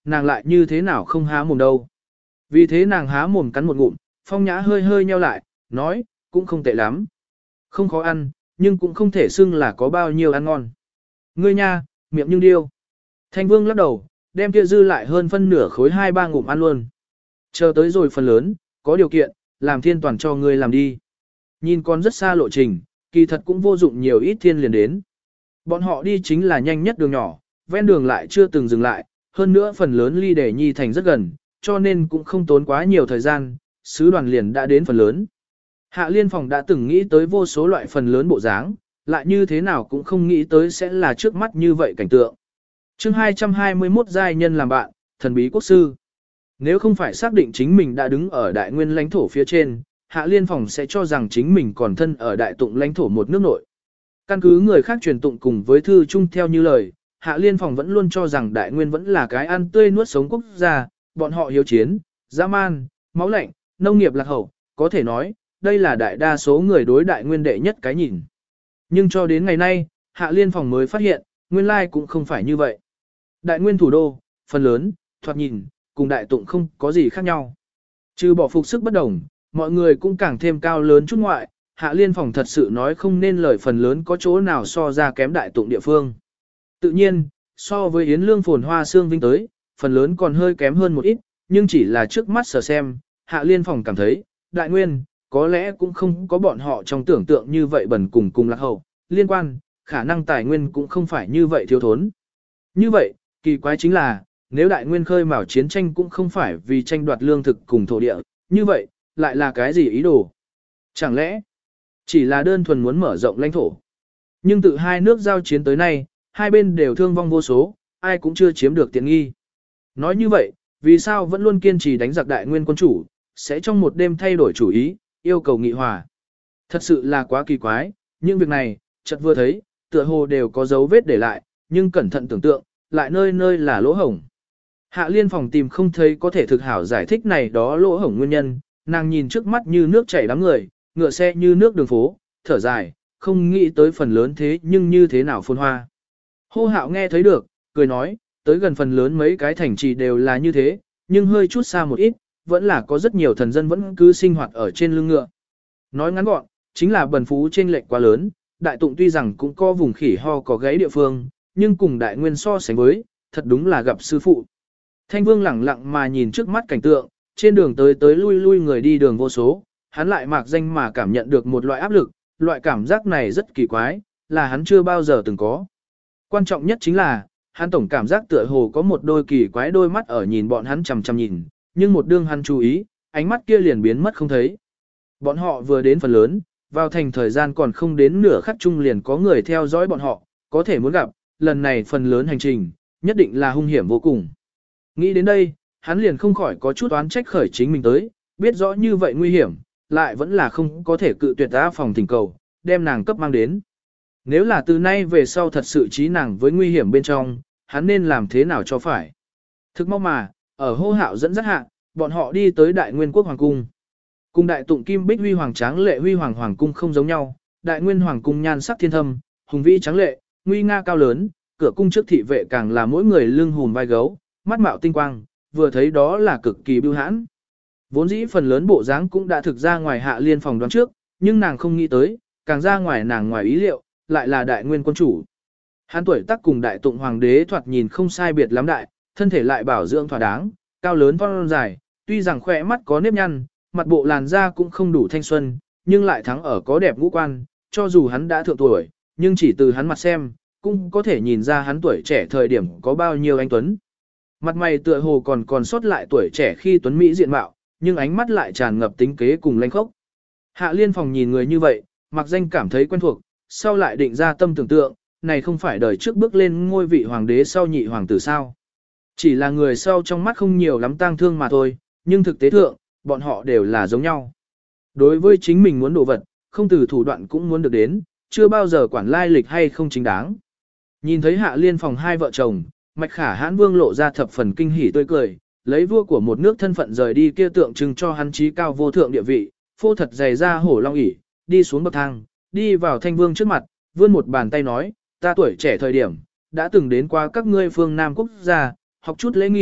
nàng lại như thế nào không há mồm đâu. Vì thế nàng há mồm cắn một ngụm, Phong Nhã hơi hơi nheo lại, nói, cũng không tệ lắm. Không khó ăn, nhưng cũng không thể xưng là có bao nhiêu ăn ngon. Ngươi nha, miệng nhưng điêu. Thanh Vương lắc đầu, đem kia dư lại hơn phân nửa khối 2-3 ngụm ăn luôn. Chờ tới rồi phần lớn, có điều kiện, làm thiên toàn cho ngươi làm đi. Nhìn con rất xa lộ trình, kỳ thật cũng vô dụng nhiều ít thiên liền đến. Bọn họ đi chính là nhanh nhất đường nhỏ, ven đường lại chưa từng dừng lại, hơn nữa phần lớn ly để nhi thành rất gần, cho nên cũng không tốn quá nhiều thời gian, sứ đoàn liền đã đến phần lớn. Hạ Liên Phòng đã từng nghĩ tới vô số loại phần lớn bộ dáng, lại như thế nào cũng không nghĩ tới sẽ là trước mắt như vậy cảnh tượng. Chương 221 giai nhân làm bạn, thần bí quốc sư. Nếu không phải xác định chính mình đã đứng ở đại nguyên lãnh thổ phía trên, Hạ Liên Phòng sẽ cho rằng chính mình còn thân ở đại tụng lãnh thổ một nước nội. Căn cứ người khác truyền tụng cùng với thư chung theo như lời, Hạ Liên Phòng vẫn luôn cho rằng đại nguyên vẫn là cái ăn tươi nuốt sống quốc gia, bọn họ hiếu chiến, dã man, máu lạnh, nông nghiệp lạc hậu, có thể nói, đây là đại đa số người đối đại nguyên đệ nhất cái nhìn. Nhưng cho đến ngày nay, Hạ Liên Phòng mới phát hiện, nguyên lai cũng không phải như vậy. Đại nguyên thủ đô, phần lớn, thoạt nhìn, cùng đại tụng không có gì khác nhau. Trừ bỏ phục sức bất đồng, mọi người cũng càng thêm cao lớn chút ngoại, Hạ Liên Phòng thật sự nói không nên lời phần lớn có chỗ nào so ra kém đại tụng địa phương. Tự nhiên, so với Yến Lương phồn hoa xương vinh tới, phần lớn còn hơi kém hơn một ít, nhưng chỉ là trước mắt sở xem, Hạ Liên Phòng cảm thấy, đại nguyên, có lẽ cũng không có bọn họ trong tưởng tượng như vậy bẩn cùng lạc hậu, liên quan, khả năng tài nguyên cũng không phải như vậy thiếu thốn. Như vậy, kỳ quái chính là, nếu đại nguyên khơi mào chiến tranh cũng không phải vì tranh đoạt lương thực cùng thổ địa, như vậy, lại là cái gì ý đồ? Chẳng lẽ, chỉ là đơn thuần muốn mở rộng lãnh thổ? Nhưng từ hai nước giao chiến tới nay, hai bên đều thương vong vô số, ai cũng chưa chiếm được tiện nghi. Nói như vậy, vì sao vẫn luôn kiên trì đánh giặc đại nguyên quân chủ, sẽ trong một đêm thay đổi chủ ý, yêu cầu nghị hòa? Thật sự là quá kỳ quái, những việc này, chợt vừa thấy, tựa hồ đều có dấu vết để lại, nhưng cẩn thận tưởng tượng, lại nơi nơi là lỗ hổng. Hạ Liên Phòng tìm không thấy có thể thực hảo giải thích này đó lỗ hổng nguyên nhân, nàng nhìn trước mắt như nước chảy đám người, ngựa xe như nước đường phố, thở dài, không nghĩ tới phần lớn thế nhưng như thế nào phồn hoa. Hô Hạo nghe thấy được, cười nói, tới gần phần lớn mấy cái thành trì đều là như thế, nhưng hơi chút xa một ít, vẫn là có rất nhiều thần dân vẫn cứ sinh hoạt ở trên lưng ngựa. Nói ngắn gọn, chính là bần phú trên lệch quá lớn, đại tụng tuy rằng cũng có vùng khỉ ho có gáy địa phương, nhưng cùng đại nguyên so sánh với, thật đúng là gặp sư phụ. Thanh Vương lẳng lặng mà nhìn trước mắt cảnh tượng, trên đường tới lui lui người đi đường vô số, hắn lại mạc danh mà cảm nhận được một loại áp lực, loại cảm giác này rất kỳ quái, là hắn chưa bao giờ từng có. Quan trọng nhất chính là, hắn tổng cảm giác tựa hồ có một đôi kỳ quái đôi mắt ở nhìn bọn hắn chằm chằm nhìn, nhưng một đương hắn chú ý, ánh mắt kia liền biến mất không thấy. Bọn họ vừa đến phần lớn, vào thành thời gian còn không đến nửa khắc chung liền có người theo dõi bọn họ, có thể muốn gặp, lần này phần lớn hành trình, nhất định là hung hiểm vô cùng. Nghĩ đến đây, hắn liền không khỏi có chút oán trách khởi chính mình tới, biết rõ như vậy nguy hiểm, lại vẫn là không có thể cự tuyệt ta phòng thỉnh cầu, đem nàng cấp mang đến. Nếu là từ nay về sau thật sự trí nàng với nguy hiểm bên trong, hắn nên làm thế nào cho phải. Thực mau mà, ở Hô Hạo dẫn dắt hạ, bọn họ đi tới Đại Nguyên Quốc Hoàng Cung. Cùng Đại Tụng Kim Bích Huy Hoàng Tráng Lệ Huy Hoàng Hoàng Cung không giống nhau, Đại Nguyên Hoàng Cung nhan sắc thiên thâm, hùng vĩ tráng lệ, nguy nga cao lớn, cửa cung trước thị vệ càng là mỗi người lưng hùm vai gấu, mắt mạo tinh quang, vừa thấy đó là cực kỳ bưu hãn. Vốn dĩ phần lớn bộ dáng cũng đã thực ra ngoài Hạ Liên Phòng đoán trước, nhưng nàng không nghĩ tới, càng ra ngoài nàng ngoài ý liệu, lại là Đại Nguyên quân chủ. Hắn tuổi tác cùng Đại Tụng Hoàng đế thoạt nhìn không sai biệt lắm đại, thân thể lại bảo dưỡng thỏa đáng, cao lớn phong dài, tuy rằng khỏe mắt có nếp nhăn, mặt bộ làn da cũng không đủ thanh xuân, nhưng lại thắng ở có đẹp ngũ quan, cho dù hắn đã thượng tuổi, nhưng chỉ từ hắn mặt xem, cũng có thể nhìn ra hắn tuổi trẻ thời điểm có bao nhiêu anh tuấn. Mặt mày tựa hồ còn sót lại tuổi trẻ khi tuấn mỹ diện mạo, nhưng ánh mắt lại tràn ngập tính kế cùng lanh khốc. Hạ Liên Phòng nhìn người như vậy, mặc danh cảm thấy quen thuộc, sau lại định ra tâm tưởng tượng, này không phải đời trước bước lên ngôi vị hoàng đế sau nhị hoàng tử sao. Chỉ là người sau trong mắt không nhiều lắm tang thương mà thôi, nhưng thực tế thượng, bọn họ đều là giống nhau. Đối với chính mình muốn đồ vật, không từ thủ đoạn cũng muốn được đến, chưa bao giờ quản lai lịch hay không chính đáng. Nhìn thấy Hạ Liên Phòng hai vợ chồng, Mạch Khả Hãn Vương lộ ra thập phần kinh hỉ tươi cười, lấy vua của một nước thân phận rời đi kia tượng trưng cho hắn trí cao vô thượng địa vị, phô thật dày ra hổ long ỷ, đi xuống bậc thang, đi vào Thanh Vương trước mặt, vươn một bàn tay nói, ta tuổi trẻ thời điểm, đã từng đến qua các ngươi phương Nam quốc gia, học chút lễ nghi,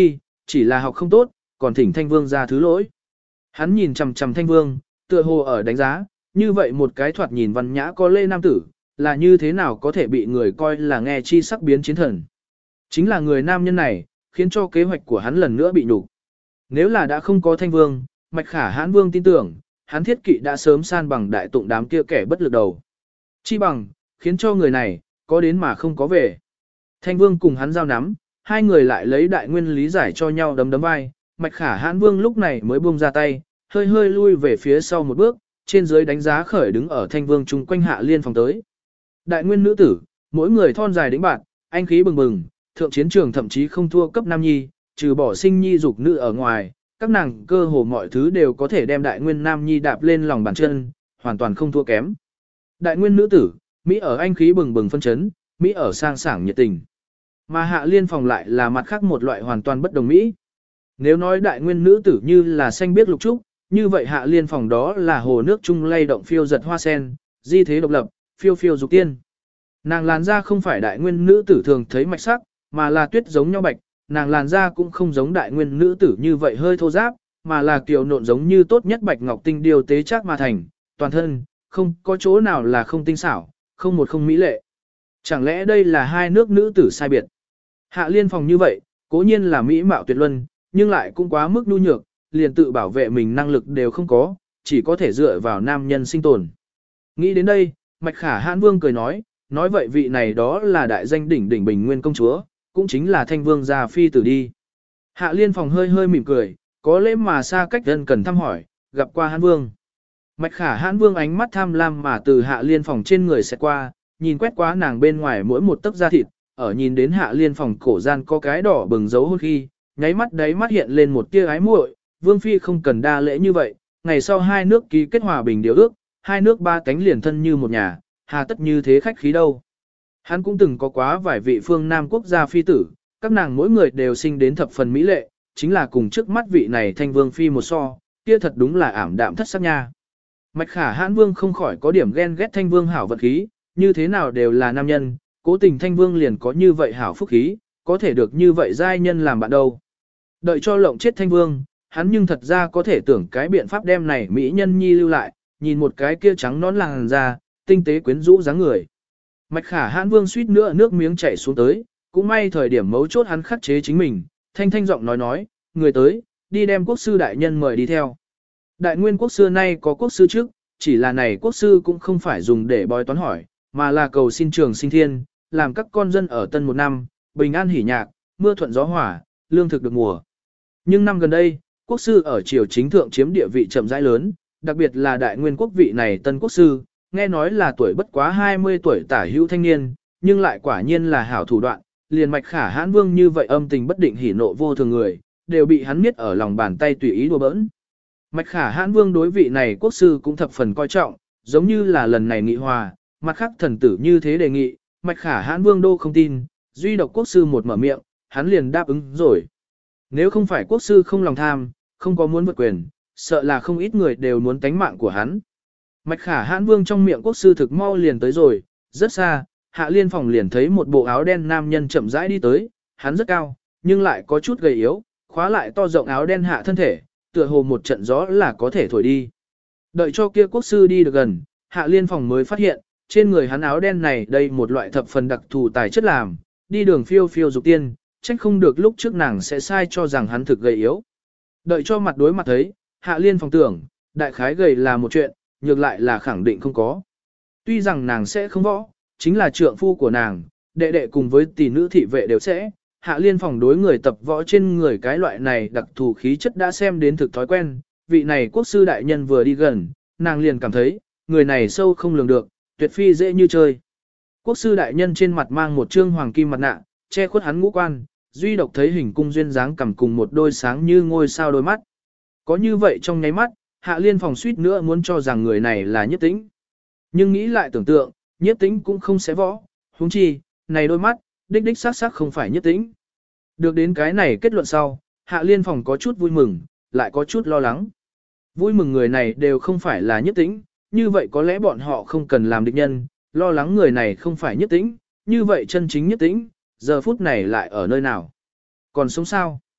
chỉ là học không tốt, còn thỉnh Thanh Vương ra thứ lỗi. Hắn nhìn chằm chằm Thanh Vương, tựa hồ ở đánh giá, như vậy một cái thoạt nhìn văn nhã có lê nam tử, là như thế nào có thể bị người coi là nghe chi sắc biến chiến thần. Chính là người nam nhân này, khiến cho kế hoạch của hắn lần nữa bị nhục. Nếu là đã không có Thanh Vương, Mạch Khả Hãn Vương tin tưởng, hắn thiết kỵ đã sớm san bằng đại tụng đám kia kẻ bất lực đầu. Chi bằng, khiến cho người này, có đến mà không có về. Thanh Vương cùng hắn giao nắm, hai người lại lấy đại nguyên lý giải cho nhau đấm đấm vai, Mạch Khả Hãn Vương lúc này mới buông ra tay, hơi hơi lui về phía sau một bước, trên dưới đánh giá khởi đứng ở Thanh Vương chung quanh Hạ Liên phòng tới. Đại nguyên nữ tử, mỗi người thon dài đĩnh bạt, anh khí bừng bừng, thượng chiến trường thậm chí không thua cấp nam nhi, trừ bỏ sinh nhi dục nữ ở ngoài, các nàng cơ hồ mọi thứ đều có thể đem đại nguyên nam nhi đạp lên lòng bàn chân, hoàn toàn không thua kém. Đại nguyên nữ tử, Mỹ ở anh khí bừng bừng phân chấn, Mỹ ở sang sảng nhiệt tình. Mà Hạ Liên phòng lại là mặt khác một loại hoàn toàn bất đồng Mỹ. Nếu nói đại nguyên nữ tử như là xanh biếc lục trúc, như vậy Hạ Liên phòng đó là hồ nước trung lay động phiêu giật hoa sen, di thế độc lập, phiêu phiêu dục tiên. Nàng làn da không phải đại nguyên nữ tử thường thấy mạch sắc, mà là tuyết giống nhau bạch, nàng làn da cũng không giống đại nguyên nữ tử như vậy hơi thô ráp, mà là kiều nộn giống như tốt nhất bạch ngọc tinh điều tế chắc mà thành, toàn thân, không có chỗ nào là không tinh xảo, không một không mỹ lệ. Chẳng lẽ đây là hai nước nữ tử sai biệt? Hạ Liên phòng như vậy, cố nhiên là mỹ mạo tuyệt luân, nhưng lại cũng quá mức nhu nhược, liền tự bảo vệ mình năng lực đều không có, chỉ có thể dựa vào nam nhân sinh tồn. Nghĩ đến đây, Mạch Khả Hãn Vương cười nói vậy vị này đó là đại danh đỉnh đỉnh bình nguyên công chúa, cũng chính là Thanh Vương gia phi tử đi. Hạ Liên phòng hơi hơi mỉm cười, có lẽ mà xa cách gần cần thăm hỏi, gặp qua Hãn Vương. Mạch Khả Hãn Vương ánh mắt tham lam mà từ Hạ Liên phòng trên người sẽ qua, nhìn quét qua nàng bên ngoài mỗi một tấc da thịt, ở nhìn đến Hạ Liên phòng cổ gian có cái đỏ bừng dấu hôn khi, nháy mắt đấy mắt hiện lên một tia ái muội, Vương phi không cần đa lễ như vậy, ngày sau hai nước ký kết hòa bình điều ước, hai nước ba tánh liền thân như một nhà, hà tất như thế khách khí đâu. Hắn cũng từng có quá vài vị phương Nam quốc gia phi tử, các nàng mỗi người đều sinh đến thập phần mỹ lệ, chính là cùng trước mắt vị này Thanh Vương phi một so, kia thật đúng là ảm đạm thất sắc nha. Mạch Khả Hãn Vương không khỏi có điểm ghen ghét Thanh Vương hảo vật khí, như thế nào đều là nam nhân, cố tình Thanh Vương liền có như vậy hảo phúc khí, có thể được như vậy giai nhân làm bạn đâu. Đợi cho lộng chết Thanh Vương, hắn nhưng thật ra có thể tưởng cái biện pháp đem này mỹ nhân nhi lưu lại, nhìn một cái kia trắng nón làn da, tinh tế quyến rũ dáng người. Mạch Khả Hãn Vương suýt nữa nước miếng chảy xuống tới, cũng may thời điểm mấu chốt hắn khắc chế chính mình, thanh giọng nói, người tới, đi đem quốc sư đại nhân mời đi theo. Đại nguyên quốc xưa nay có quốc sư trước, chỉ là này quốc sư cũng không phải dùng để bói toán hỏi, mà là cầu xin trường sinh thiên, làm các con dân ở tân một năm, bình an hỉ nhạc, mưa thuận gió hỏa, lương thực được mùa. Nhưng năm gần đây, quốc sư ở triều chính thượng chiếm địa vị chậm rãi lớn, đặc biệt là đại nguyên quốc vị này tân quốc sư, nghe nói là tuổi bất quá 20 tuổi tả hữu thanh niên, nhưng lại quả nhiên là hảo thủ đoạn, liền Mạch Khả Hãn Vương như vậy âm tình bất định hỉ nộ vô thường người, đều bị hắn miết ở lòng bàn tay tùy ý đùa bỡn. Mạch Khả Hãn Vương đối vị này quốc sư cũng thập phần coi trọng, giống như là lần này nghị hòa, mặt khác thần tử như thế đề nghị, Mạch Khả Hãn Vương đô không tin, duy độc quốc sư một mở miệng, hắn liền đáp ứng rồi. Nếu không phải quốc sư không lòng tham, không có muốn vượt quyền, sợ là không ít người đều muốn tánh mạng của hắn. Mạch Khả Hãn Vương trong miệng quốc sư thực mau liền tới rồi, rất xa, Hạ Liên phòng liền thấy một bộ áo đen nam nhân chậm rãi đi tới, hắn rất cao, nhưng lại có chút gầy yếu, khóa lại to rộng áo đen hạ thân thể, tựa hồ một trận gió là có thể thổi đi. Đợi cho kia quốc sư đi được gần, Hạ Liên phòng mới phát hiện, trên người hắn áo đen này đây một loại thập phần đặc thù tài chất làm, đi đường phiêu phiêu dục tiên, trách không được lúc trước nàng sẽ sai cho rằng hắn thực gầy yếu. Đợi cho mặt đối mặt thấy, Hạ Liên phòng tưởng, đại khái gầy là một chuyện, ngược lại là khẳng định không có. Tuy rằng nàng sẽ không võ, chính là trượng phu của nàng, đệ đệ cùng với tỷ nữ thị vệ đều sẽ, Hạ Liên phòng đối người tập võ trên người cái loại này đặc thù khí chất đã xem đến thực thói quen, vị này quốc sư đại nhân vừa đi gần, nàng liền cảm thấy, người này sâu không lường được, tuyệt phi dễ như chơi. Quốc sư đại nhân trên mặt mang một trương hoàng kim mặt nạ, che khuất hắn ngũ quan, duy độc thấy hình cung duyên dáng cầm cùng một đôi sáng như ngôi sao đôi mắt. Có như vậy trong nháy mắt, Hạ Liên phòng suýt nữa muốn cho rằng người này là Nhiếp Tĩnh. Nhưng nghĩ lại tưởng tượng, Nhiếp Tĩnh cũng không sẽ võ, huống chi, này đôi mắt, đích đích xác xác không phải Nhiếp Tĩnh. Được đến cái này kết luận sau, Hạ Liên phòng có chút vui mừng, lại có chút lo lắng. Vui mừng người này đều không phải là Nhiếp Tĩnh, như vậy có lẽ bọn họ không cần làm địch nhân, lo lắng người này không phải Nhiếp Tĩnh, như vậy chân chính Nhiếp Tĩnh, giờ phút này lại ở nơi nào? Còn sống sao?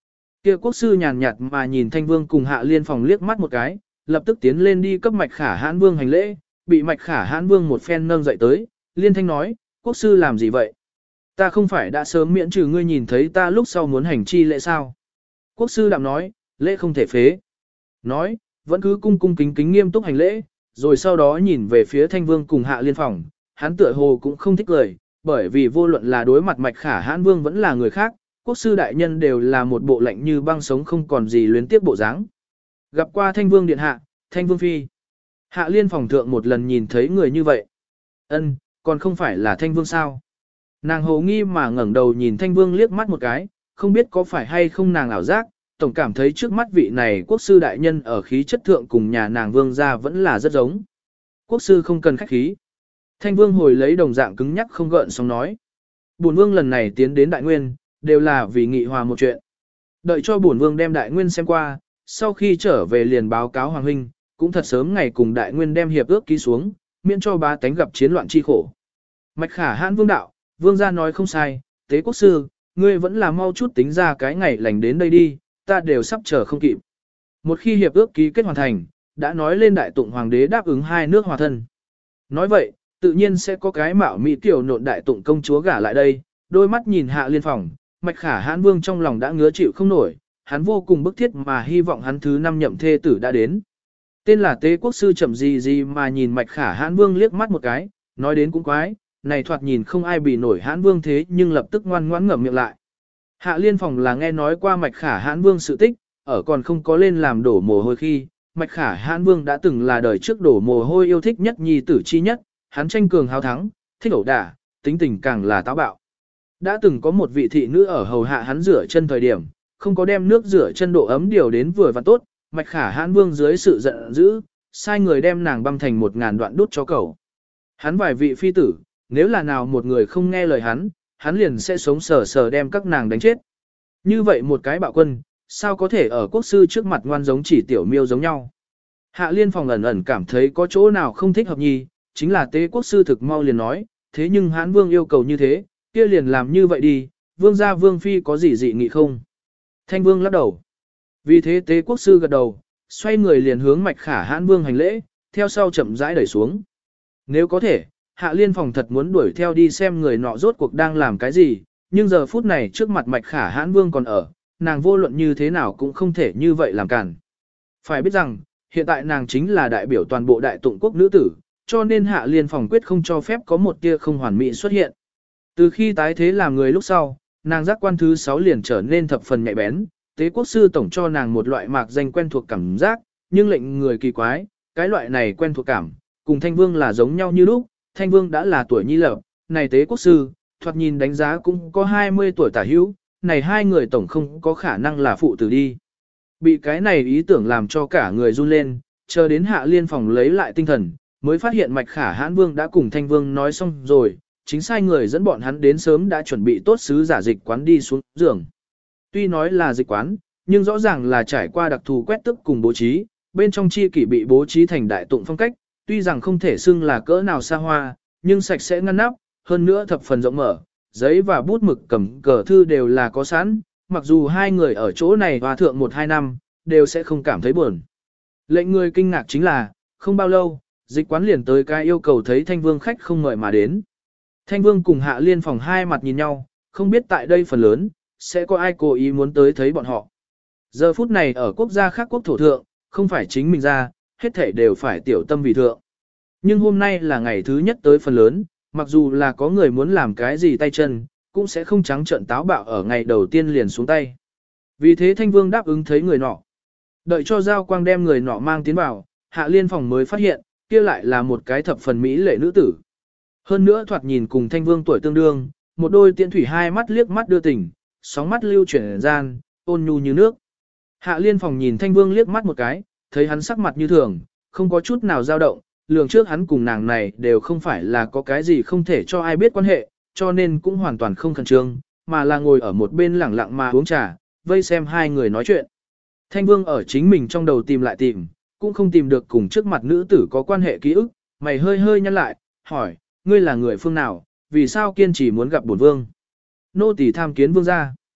Kia quốc sư nhàn nhạt mà nhìn Thanh Vương cùng Hạ Liên Phòng liếc mắt một cái, lập tức tiến lên đi cấp Mạch Khả Hãn Vương hành lễ, bị Mạch Khả Hãn Vương một phen nâng dậy tới, liên thanh nói, quốc sư làm gì vậy? Ta không phải đã sớm miễn trừ ngươi nhìn thấy ta lúc sau muốn hành chi lễ sao? Quốc sư đạm nói, lễ không thể phế. Nói, vẫn cứ cung cung kính kính nghiêm túc hành lễ, rồi sau đó nhìn về phía Thanh Vương cùng Hạ Liên Phòng, hắn tựa hồ cũng không thích lời, bởi vì vô luận là đối mặt Mạch Khả Hãn Vương vẫn là người khác, quốc sư đại nhân đều là một bộ lạnh như băng sống không còn gì luyến tiếc bộ dáng. Gặp qua Thanh Vương điện hạ, Thanh Vương phi. Hạ Liên Phòng thượng một lần nhìn thấy người như vậy. Ân, còn không phải là Thanh Vương sao? Nàng hồ nghi mà ngẩng đầu nhìn Thanh Vương liếc mắt một cái, không biết có phải hay không nàng ảo giác, tổng cảm thấy trước mắt vị này quốc sư đại nhân ở khí chất thượng cùng nhà nàng Vương gia vẫn là rất giống. Quốc sư không cần khách khí. Thanh Vương hồi lấy đồng dạng cứng nhắc không gợn xong nói. Bổn Vương lần này tiến đến Đại Nguyên, đều là vì nghị hòa một chuyện. Đợi cho bổn Vương đem Đại Nguyên xem qua, sau khi trở về liền báo cáo Hoàng huynh, cũng thật sớm ngày cùng Đại Nguyên đem hiệp ước ký xuống, miễn cho bá tánh gặp chiến loạn chi khổ. Mạch Khả Hãn Vương đạo, Vương gia nói không sai, tế quốc sư, ngươi vẫn là mau chút tính ra cái ngày lành đến đây đi, ta đều sắp chờ không kịp. Một khi hiệp ước ký kết hoàn thành, đã nói lên Đại Tụng Hoàng đế đáp ứng hai nước hòa thân. Nói vậy, tự nhiên sẽ có cái mạo mỹ tiểu nộn Đại Tụng công chúa gả lại đây, đôi mắt nhìn Hạ Liên Phòng, Mạch Khả Hãn Vương trong lòng đã ngứa chịu không nổi, hắn vô cùng bức thiết mà hy vọng hắn thứ 5 nhậm thê tử đã đến. Tên là Tế Quốc sư chậm gì mà nhìn Mạch Khả Hãn Vương liếc mắt một cái, nói đến cũng quái, này thoạt nhìn không ai bị nổi Hãn Vương thế nhưng lập tức ngoan ngoãn ngậm miệng lại. Hạ Liên Phòng là nghe nói qua Mạch Khả Hãn Vương sự tích, ở còn không có lên làm đổ mồ hôi khi, Mạch Khả Hãn Vương đã từng là đời trước đổ mồ hôi yêu thích nhất nhi tử chi nhất, hắn tranh cường hào thắng, thích ẩu đả, tính tình càng là táo bạo. Đã từng có một vị thị nữ ở hầu hạ hắn rửa chân thời điểm, không có đem nước rửa chân độ ấm điều đến vừa và tốt, Mạch Khả Hãn Vương dưới sự giận dữ, sai người đem nàng băm thành 1000 đoạn đút cho cẩu. Hắn vài vị phi tử, nếu là nào một người không nghe lời hắn liền sẽ sống sờ sờ đem các nàng đánh chết. Như vậy một cái bạo quân, sao có thể ở quốc sư trước mặt ngoan giống chỉ tiểu miêu giống nhau. Hạ Liên Phòng ẩn ẩn cảm thấy có chỗ nào không thích hợp nhì, chính là Tế Quốc sư thực mau liền nói, thế nhưng Hãn Vương yêu cầu như thế, kia liền làm như vậy đi, Vương gia Vương phi có gì dị nghị không? Thanh Vương lắc đầu. Vì thế Tế Quốc sư gật đầu, xoay người liền hướng Mạch Khả Hãn Vương hành lễ, theo sau chậm rãi đẩy xuống. Nếu có thể, Hạ Liên Phòng thật muốn đuổi theo đi xem người nọ rốt cuộc đang làm cái gì, nhưng giờ phút này trước mặt Mạch Khả Hãn Vương còn ở, nàng vô luận như thế nào cũng không thể như vậy làm cản. Phải biết rằng, hiện tại nàng chính là đại biểu toàn bộ Đại Tụng quốc nữ tử, cho nên Hạ Liên Phòng quyết không cho phép có một tia không hoàn mỹ xuất hiện. Từ khi tái thế làm người lúc sau, nàng giác quan thứ 6 liền trở nên thập phần nhạy bén, Tế Quốc sư tổng cho nàng một loại mạc danh quen thuộc cảm giác, nhưng lệnh người kỳ quái, cái loại này quen thuộc cảm, cùng Thanh Vương là giống nhau như lúc, Thanh Vương đã là tuổi nhi lập, này Tế Quốc sư, thoạt nhìn đánh giá cũng có 20 tuổi tả hữu, này hai người tổng không có khả năng là phụ tử đi. Bị cái này ý tưởng làm cho cả người run lên, chờ đến Hạ Liên Phòng lấy lại tinh thần, mới phát hiện Mạch Khả Hãn Vương đã cùng Thanh Vương nói xong rồi, chính sai người dẫn bọn hắn đến sớm đã chuẩn bị tốt sứ giả dịch quán đi xuống giường. Tuy nói là dịch quán, nhưng rõ ràng là trải qua đặc thù quét tức cùng bố trí, bên trong chi kỷ bị bố trí thành Đại Tụng phong cách, tuy rằng không thể xưng là cỡ nào xa hoa, nhưng sạch sẽ ngăn nắp, hơn nữa thập phần rộng mở, giấy và bút mực cầm cờ thư đều là có sẵn, mặc dù hai người ở chỗ này hòa thượng 1-2 năm, đều sẽ không cảm thấy buồn. Lệnh người kinh ngạc chính là, không bao lâu, dịch quán liền tới cái yêu cầu thấy Thanh Vương khách không mời mà đến. Thanh Vương cùng Hạ Liên Phòng hai mặt nhìn nhau, không biết tại đây phần lớn, sẽ có ai cố ý muốn tới thấy bọn họ. Giờ phút này ở quốc gia khác quốc thổ thượng, không phải chính mình ra, hết thể đều phải tiểu tâm vì thượng. Nhưng hôm nay là ngày thứ nhất tới phần lớn, mặc dù là có người muốn làm cái gì tay chân, cũng sẽ không trắng trợn táo bạo ở ngày đầu tiên liền xuống tay. Vì thế Thanh Vương đáp ứng thấy người nọ. Đợi cho Giao Quang đem người nọ mang tiến vào, Hạ Liên Phòng mới phát hiện, kia lại là một cái thập phần mỹ lệ nữ tử. Hơn nữa thoạt nhìn cùng Thanh Vương tuổi tương đương, một đôi tiễn thủy hai mắt liếc mắt đưa tình, sóng mắt lưu chuyển gian, ôn nhu như nước. Hạ Liên Phòng nhìn Thanh Vương liếc mắt một cái, thấy hắn sắc mặt như thường, không có chút nào dao động, lường trước hắn cùng nàng này đều không phải là có cái gì không thể cho ai biết quan hệ, cho nên cũng hoàn toàn không khẩn trương, mà là ngồi ở một bên lẳng lặng mà uống trà, vây xem hai người nói chuyện. Thanh Vương ở chính mình trong đầu tìm lại tìm, cũng không tìm được cùng trước mặt nữ tử có quan hệ ký ức, mày hơi hơi nhăn lại, hỏi, ngươi là người phương nào, vì sao kiên trì muốn gặp bổn vương? Nô tỳ tham kiến vương gia.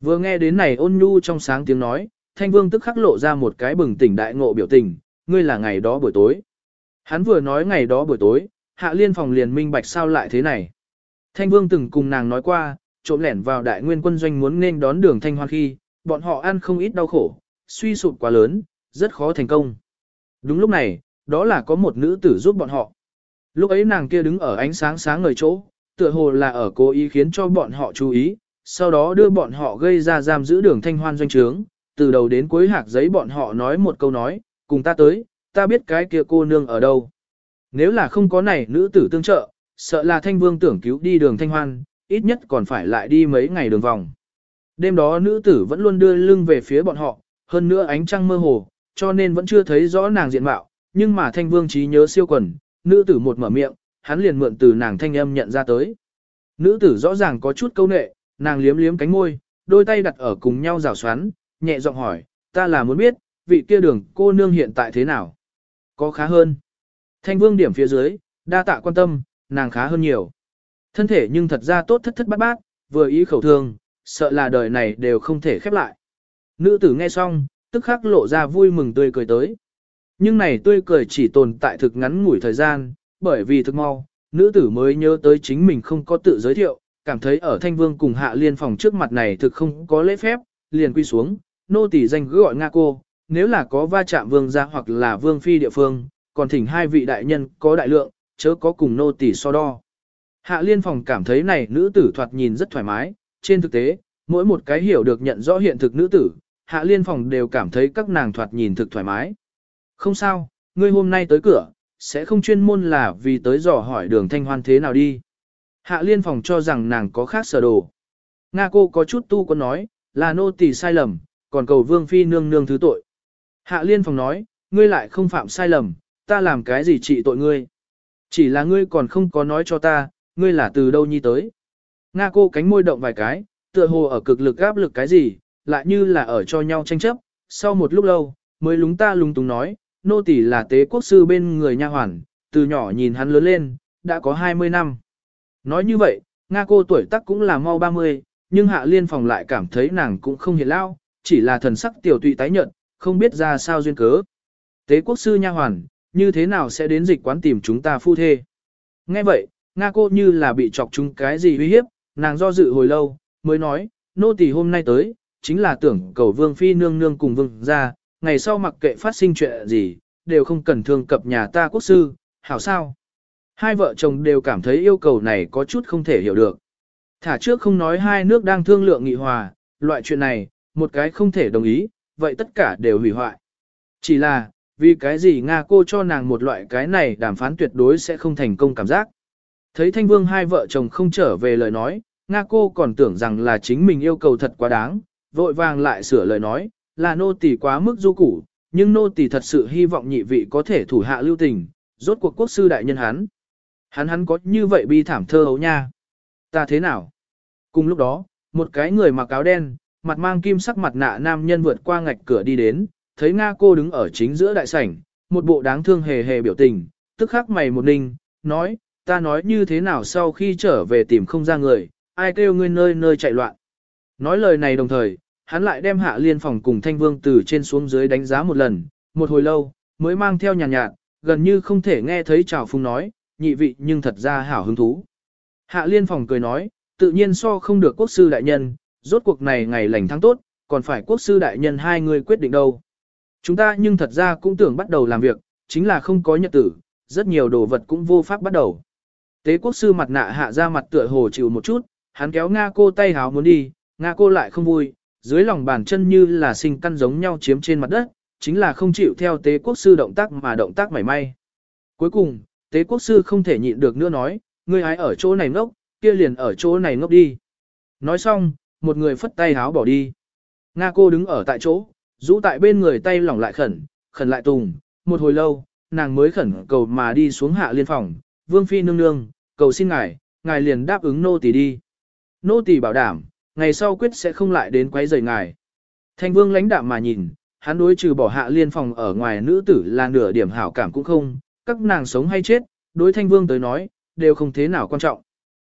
Vừa nghe đến này ôn nhu trong sáng tiếng nói, Thanh Vương tức khắc lộ ra một cái bừng tỉnh đại ngộ biểu tình, ngươi là ngày đó buổi tối. Hắn vừa nói ngày đó buổi tối, Hạ Liên Phòng liền minh bạch sao lại thế này. Thanh Vương từng cùng nàng nói qua, trộm lẻn vào đại nguyên quân doanh muốn nên đón đường Thanh Hoan khi, bọn họ ăn không ít đau khổ, suy sụp quá lớn, rất khó thành công. Đúng lúc này, đó là có một nữ tử giúp bọn họ. Lúc ấy nàng kia đứng ở ánh sáng sáng ngời chỗ, tựa hồ là ở cố ý khiến cho bọn họ chú ý, sau đó đưa bọn họ gây ra giam giữ đường Thanh Hoan doanh trướng, từ đầu đến cuối hạc giấy bọn họ nói một câu nói, cùng ta tới, ta biết cái kia cô nương ở đâu. Nếu là không có này nữ tử tương trợ, sợ là Thanh Vương tưởng cứu đi đường Thanh Hoan, ít nhất còn phải lại đi mấy ngày đường vòng. Đêm đó nữ tử vẫn luôn đưa lưng về phía bọn họ, hơn nữa ánh trăng mơ hồ, cho nên vẫn chưa thấy rõ nàng diện mạo, nhưng mà Thanh Vương trí nhớ siêu quần, nữ tử một mở miệng, hắn liền mượn từ nàng thanh âm nhận ra tới. Nữ tử rõ ràng có chút câu nệ, nàng liếm liếm cánh môi, đôi tay đặt ở cùng nhau rào xoắn, nhẹ giọng hỏi, ta là muốn biết, vị kia đường cô nương hiện tại thế nào? Có khá hơn. Thanh Vương điểm phía dưới, đa tạ quan tâm, nàng khá hơn nhiều. Thân thể nhưng thật ra tốt thất thất bát bát, vừa ý khẩu thương, sợ là đời này đều không thể khép lại. Nữ tử nghe xong, tức khắc lộ ra vui mừng tươi cười tới. Nhưng này tươi cười chỉ tồn tại thực ngắn ngủi thời gian, bởi vì thực mau, nữ tử mới nhớ tới chính mình không có tự giới thiệu, cảm thấy ở Thanh Vương cùng Hạ Liên Phòng trước mặt này thực không có lễ phép, liền quy xuống, nô tỳ danh cứ gọi Nga cô, nếu là có va chạm vương gia hoặc là vương phi địa phương, còn thỉnh hai vị đại nhân có đại lượng, chớ có cùng nô tỳ so đo. Hạ Liên Phòng cảm thấy này nữ tử thoạt nhìn rất thoải mái, trên thực tế, mỗi một cái hiểu được nhận rõ hiện thực nữ tử, Hạ Liên Phòng đều cảm thấy các nàng thoạt nhìn thực thoải mái. Không sao, ngươi hôm nay tới cửa, sẽ không chuyên môn là vì tới dò hỏi đường Thanh Hoan thế nào đi. Hạ Liên Phòng cho rằng nàng có khác sở đồ. Nga cô có chút tu quân nói, là nô tỳ sai lầm, còn cầu vương phi nương nương thứ tội. Hạ Liên Phòng nói, ngươi lại không phạm sai lầm, ta làm cái gì trị tội ngươi. Chỉ là ngươi còn không có nói cho ta, ngươi là từ đâu nhi tới. Nga cô cánh môi động vài cái, tựa hồ ở cực lực áp lực cái gì, lại như là ở cho nhau tranh chấp. Sau một lúc lâu, mới lúng ta lung túng nói, nô tỳ là tế quốc sư bên người nha hoàn, từ nhỏ nhìn hắn lớn lên, đã có 20 năm. Nói như vậy, Nga cô tuổi tác cũng là mau 30, nhưng Hạ Liên Phòng lại cảm thấy nàng cũng không hiện lao, chỉ là thần sắc tiểu tụy tái nhợt, không biết ra sao duyên cớ. Tế quốc sư nha hoàn, như thế nào sẽ đến dịch quán tìm chúng ta phu thê? Nghe vậy, Nga cô như là bị chọc chúng cái gì uy hiếp, nàng do dự hồi lâu, mới nói, nô tỳ hôm nay tới, chính là tưởng cầu vương phi nương nương cùng vương ra, ngày sau mặc kệ phát sinh chuyện gì, đều không cần thương cập nhà ta quốc sư, hảo sao? Hai vợ chồng đều cảm thấy yêu cầu này có chút không thể hiểu được. Thả trước không nói hai nước đang thương lượng nghị hòa, loại chuyện này, một cái không thể đồng ý, vậy tất cả đều hủy hoại. Chỉ là, vì cái gì Nga cô cho nàng một loại cái này đàm phán tuyệt đối sẽ không thành công cảm giác. Thấy Thanh Vương hai vợ chồng không trở về lời nói, Nga cô còn tưởng rằng là chính mình yêu cầu thật quá đáng, vội vàng lại sửa lời nói, là nô tỳ quá mức du củ, nhưng nô tỳ thật sự hy vọng nhị vị có thể thủ hạ lưu tình, rốt cuộc quốc sư đại nhân hắn. Hắn có như vậy bi thảm thơ hấu nha. Ta thế nào? Cùng lúc đó, một cái người mặc áo đen, mặt mang kim sắc mặt nạ nam nhân vượt qua ngạch cửa đi đến, thấy Nga cô đứng ở chính giữa đại sảnh, một bộ đáng thương hề hề biểu tình, tức khắc mày một ninh, nói, ta nói như thế nào sau khi trở về tìm không ra người, ai kêu ngươi nơi nơi chạy loạn. Nói lời này đồng thời, hắn lại đem Hạ Liên Phòng cùng Thanh Vương từ trên xuống dưới đánh giá một lần, một hồi lâu, mới mang theo nhàn nhạt, gần như không thể nghe thấy Trào Phung nói, nhị vị nhưng thật ra hảo hứng thú. Hạ Liên Phòng cười nói, tự nhiên so không được quốc sư đại nhân, rốt cuộc này ngày lành tháng tốt, còn phải quốc sư đại nhân hai người quyết định đâu. Chúng ta nhưng thật ra cũng tưởng bắt đầu làm việc, chính là không có nhật tử, rất nhiều đồ vật cũng vô pháp bắt đầu. Tế quốc sư mặt nạ hạ ra mặt tựa hồ chịu một chút, hắn kéo Nga cô tay háo muốn đi, Nga cô lại không vui, dưới lòng bàn chân như là sinh căn giống nhau chiếm trên mặt đất, chính là không chịu theo tế quốc sư động tác mà động tác mảy may. Cuối cùng, tế quốc sư không thể nhịn được nữa nói, ngươi hái ở chỗ này ngốc, kia liền ở chỗ này ngốc đi. Nói xong, một người phất tay háo bỏ đi. Nga cô đứng ở tại chỗ, rũ tại bên người tay lỏng lại khẩn lại tùng, một hồi lâu, nàng mới khẩn cầu mà đi xuống Hạ Liên Phòng, vương phi nương nương, cầu xin ngài liền đáp ứng nô tỳ đi. Nô tỳ bảo đảm, ngày sau quyết sẽ không lại đến quấy rầy ngài. Thanh Vương lãnh đạm mà nhìn, hắn đối trừ bỏ Hạ Liên Phòng ở ngoài nữ tử là nửa điểm hảo cảm cũng không, các nàng sống hay chết, đối Thanh Vương tới nói, đều không thế nào quan trọng.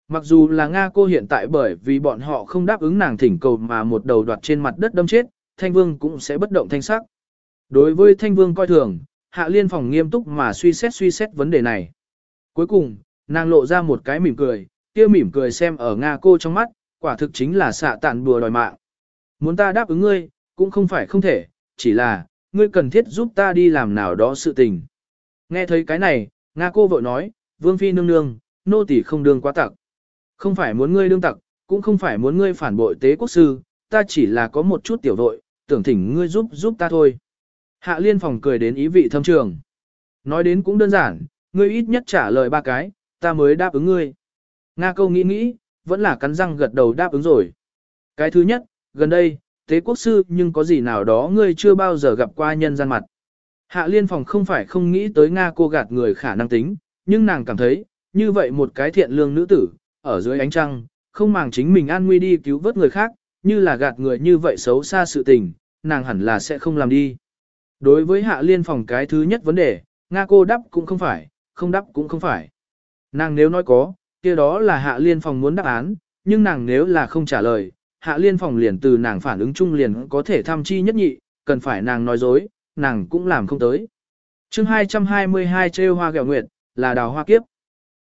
Mặc dù là Nga cô hiện tại bởi vì bọn họ không đáp ứng nàng thỉnh cầu mà một đầu đoạt trên mặt đất đâm chết, Thanh Vương cũng sẽ bất động thanh sắc. Đối với Thanh Vương coi thường, Hạ Liên Phòng nghiêm túc mà suy xét vấn đề này. Cuối cùng, nàng lộ ra một cái mỉm cười, kia mỉm cười xem ở Nga cô trong mắt, quả thực chính là xạ tạn bùa đòi mạng. Muốn ta đáp ứng ngươi, cũng không phải không thể, chỉ là, ngươi cần thiết giúp ta đi làm nào đó sự tình. Nghe thấy cái này, Nga cô vội nói, Vương Phi nương nương, nô tỳ không đương quá tặc. Không phải muốn ngươi đương tặc, cũng không phải muốn ngươi phản bội tế quốc sư, ta chỉ là có một chút tiểu đội, tưởng thỉnh ngươi giúp ta thôi. Hạ Liên Phòng cười đến ý vị thâm trường. Nói đến cũng đơn giản, ngươi ít nhất trả lời 3 cái, ta mới đáp ứng ngươi. Nga câu nghĩ, vẫn là cắn răng gật đầu đáp ứng rồi. Cái thứ nhất, gần đây, tế quốc sư nhưng có gì nào đó ngươi chưa bao giờ gặp qua nhân gian mặt. Hạ Liên Phòng không phải không nghĩ tới Nga cô gạt người khả năng tính, nhưng nàng cảm thấy, như vậy một cái thiện lương nữ tử, ở dưới ánh trăng, không màng chính mình an nguy đi cứu vớt người khác, như là gạt người như vậy xấu xa sự tình, nàng hẳn là sẽ không làm đi. Đối với Hạ Liên Phòng cái thứ nhất vấn đề, Nga cô đáp cũng không phải, không đáp cũng không phải. Nàng nếu nói có, kia đó là Hạ Liên Phòng muốn đáp án, nhưng nàng nếu là không trả lời, Hạ Liên Phòng liền từ nàng phản ứng chung liền có thể tham chi nhất nhị, cần phải nàng nói dối, nàng cũng làm không tới. Chương 222 trêu hoa ghẹo nguyệt, là đào hoa kiếp.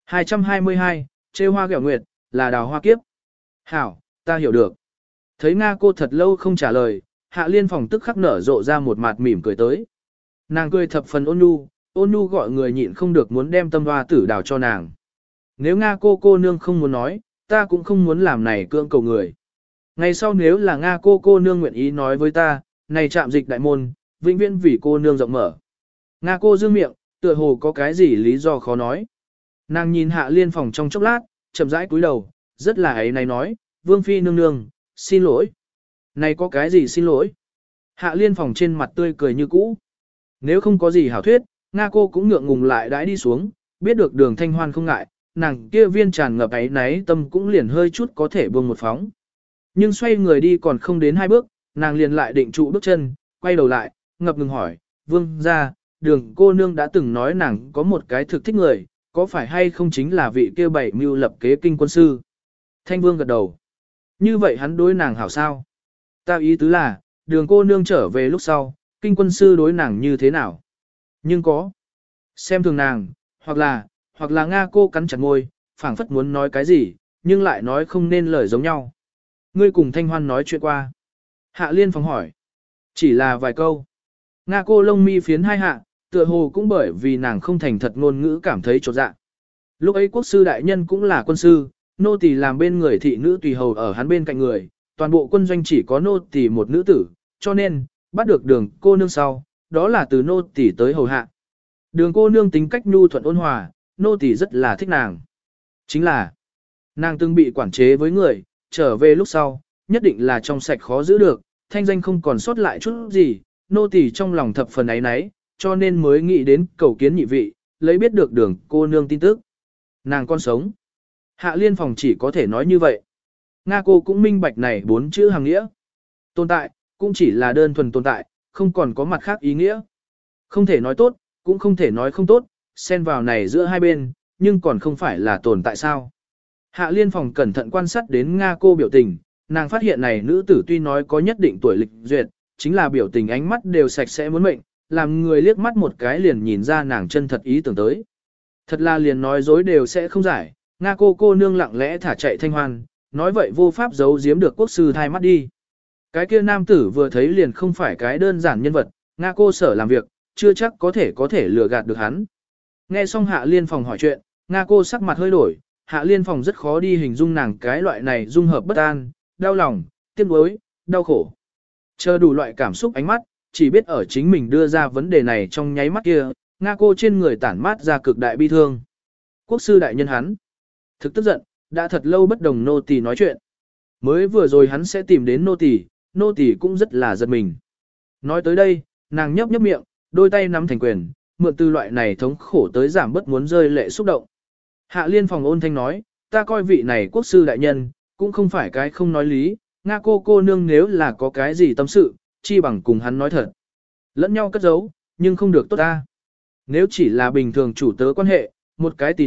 222, trêu hoa ghẹo nguyệt, là đào hoa kiếp. Hảo, ta hiểu được. Thấy Nga cô thật lâu không trả lời, Hạ Liên Phòng tức khắc nở rộ ra một mặt mỉm cười tới. Nàng cười thập phần ôn nhu gọi người nhịn không được muốn đem tâm hoa tử đào cho nàng. Nếu Nga cô nương không muốn nói, ta cũng không muốn làm này cưỡng cầu người. Ngày sau nếu là Nga cô nương nguyện ý nói với ta, này trạm dịch đại môn, vĩnh viễn vì cô nương rộng mở. Nga cô dương miệng, tựa hồ có cái gì lý do khó nói. Nàng nhìn Hạ Liên Phòng trong chốc lát, chậm rãi cúi đầu, rất là ấy này nói, Vương Phi nương nương, xin lỗi. Này có cái gì xin lỗi? Hạ Liên Phòng trên mặt tươi cười như cũ. Nếu không có gì hảo thuyết, Nga cô cũng ngượng ngùng lại đãi đi xuống, biết được Đường Thanh Hoan không ngại, nàng kia viên tràn ngập ấy náy tâm cũng liền hơi chút có thể buông một phóng. Nhưng xoay người đi còn không đến 2 bước, nàng liền lại định trụ bước chân, quay đầu lại, ngập ngừng hỏi, Vương ra, Đường cô nương đã từng nói nàng có một cái thực thích người, có phải hay không chính là vị kia bảy mưu lập kế kinh quân sư? Thanh Vương gật đầu. Như vậy hắn đối nàng hảo sao? Ta ý tứ là, Đường cô nương trở về lúc sau, kinh quân sư đối nàng như thế nào? Nhưng có. Xem thường nàng, hoặc là Nga cô cắn chặt môi, phảng phất muốn nói cái gì, nhưng lại nói không nên lời giống nhau. Ngươi cùng Thanh Hoan nói chuyện qua. Hạ Liên Phòng hỏi. Chỉ là vài câu. Nga cô lông mi phiến 2 hạ, tựa hồ cũng bởi vì nàng không thành thật ngôn ngữ cảm thấy chột dạ. Lúc ấy quốc sư đại nhân cũng là quân sư, nô tỳ làm bên người thị nữ tùy hầu ở hắn bên cạnh người, toàn bộ quân doanh chỉ có nô tỳ một nữ tử, cho nên, bắt được Đường cô nương sau, đó là từ nô tỳ tới hầu hạ. Đường cô nương tính cách nhu thuận ôn hòa, nô tỳ rất là thích nàng. Chính là, nàng từng bị quản chế với người, trở về lúc sau, nhất định là trong sạch khó giữ được, thanh danh không còn sót lại chút gì, nô tỳ trong lòng thập phần ấy nấy, cho nên mới nghĩ đến cầu kiến nhị vị, lấy biết được Đường cô nương tin tức. Nàng con sống. Hạ Liên Phòng chỉ có thể nói như vậy. Nga cô cũng minh bạch này 4 chữ hàng nghĩa. Tồn tại, cũng chỉ là đơn thuần tồn tại, không còn có mặt khác ý nghĩa. Không thể nói tốt, cũng không thể nói không tốt, xen vào này giữa hai bên, nhưng còn không phải là tồn tại sao. Hạ Liên Phòng cẩn thận quan sát đến Nga cô biểu tình, nàng phát hiện này nữ tử tuy nói có nhất định tuổi lịch duyệt, chính là biểu tình ánh mắt đều sạch sẽ muốn mệnh, làm người liếc mắt một cái liền nhìn ra nàng chân thật ý tưởng tới. Thật là liền nói dối đều sẽ không giải, Nga cô nương lặng lẽ thả chạy Thanh Hoan, nói vậy vô pháp giấu giếm được quốc sư thai mắt đi. Cái kia nam tử vừa thấy liền không phải cái đơn giản nhân vật, Nga cô sở làm việc, chưa chắc có thể lừa gạt được hắn. Nghe xong Hạ Liên Phòng hỏi chuyện, Nga cô sắc mặt hơi đổi, Hạ Liên Phòng rất khó đi hình dung nàng cái loại này dung hợp bất an, đau lòng, tiếc nuối, đau khổ. Chờ đủ loại cảm xúc ánh mắt, chỉ biết ở chính mình đưa ra vấn đề này trong nháy mắt kia, Nga cô trên người tản mát ra cực đại bi thương. Quốc sư đại nhân hắn, thực tức giận, đã thật lâu bất đồng nô tỳ nói chuyện. Mới vừa rồi hắn sẽ tìm đến nô tỳ cũng rất là giật mình. Nói tới đây, nàng nhấp nhấp miệng, đôi tay nắm thành quyền, mượn từ loại này thống khổ tới giảm bất muốn rơi lệ xúc động. Hạ Liên Phòng ôn thanh nói, ta coi vị này quốc sư đại nhân, cũng không phải cái không nói lý, Nga cô nương nếu là có cái gì tâm sự, chi bằng cùng hắn nói thật. Lẫn nhau cất giấu, nhưng không được tốt ta. Nếu chỉ là bình thường chủ tớ quan hệ, một cái tỷ nữ,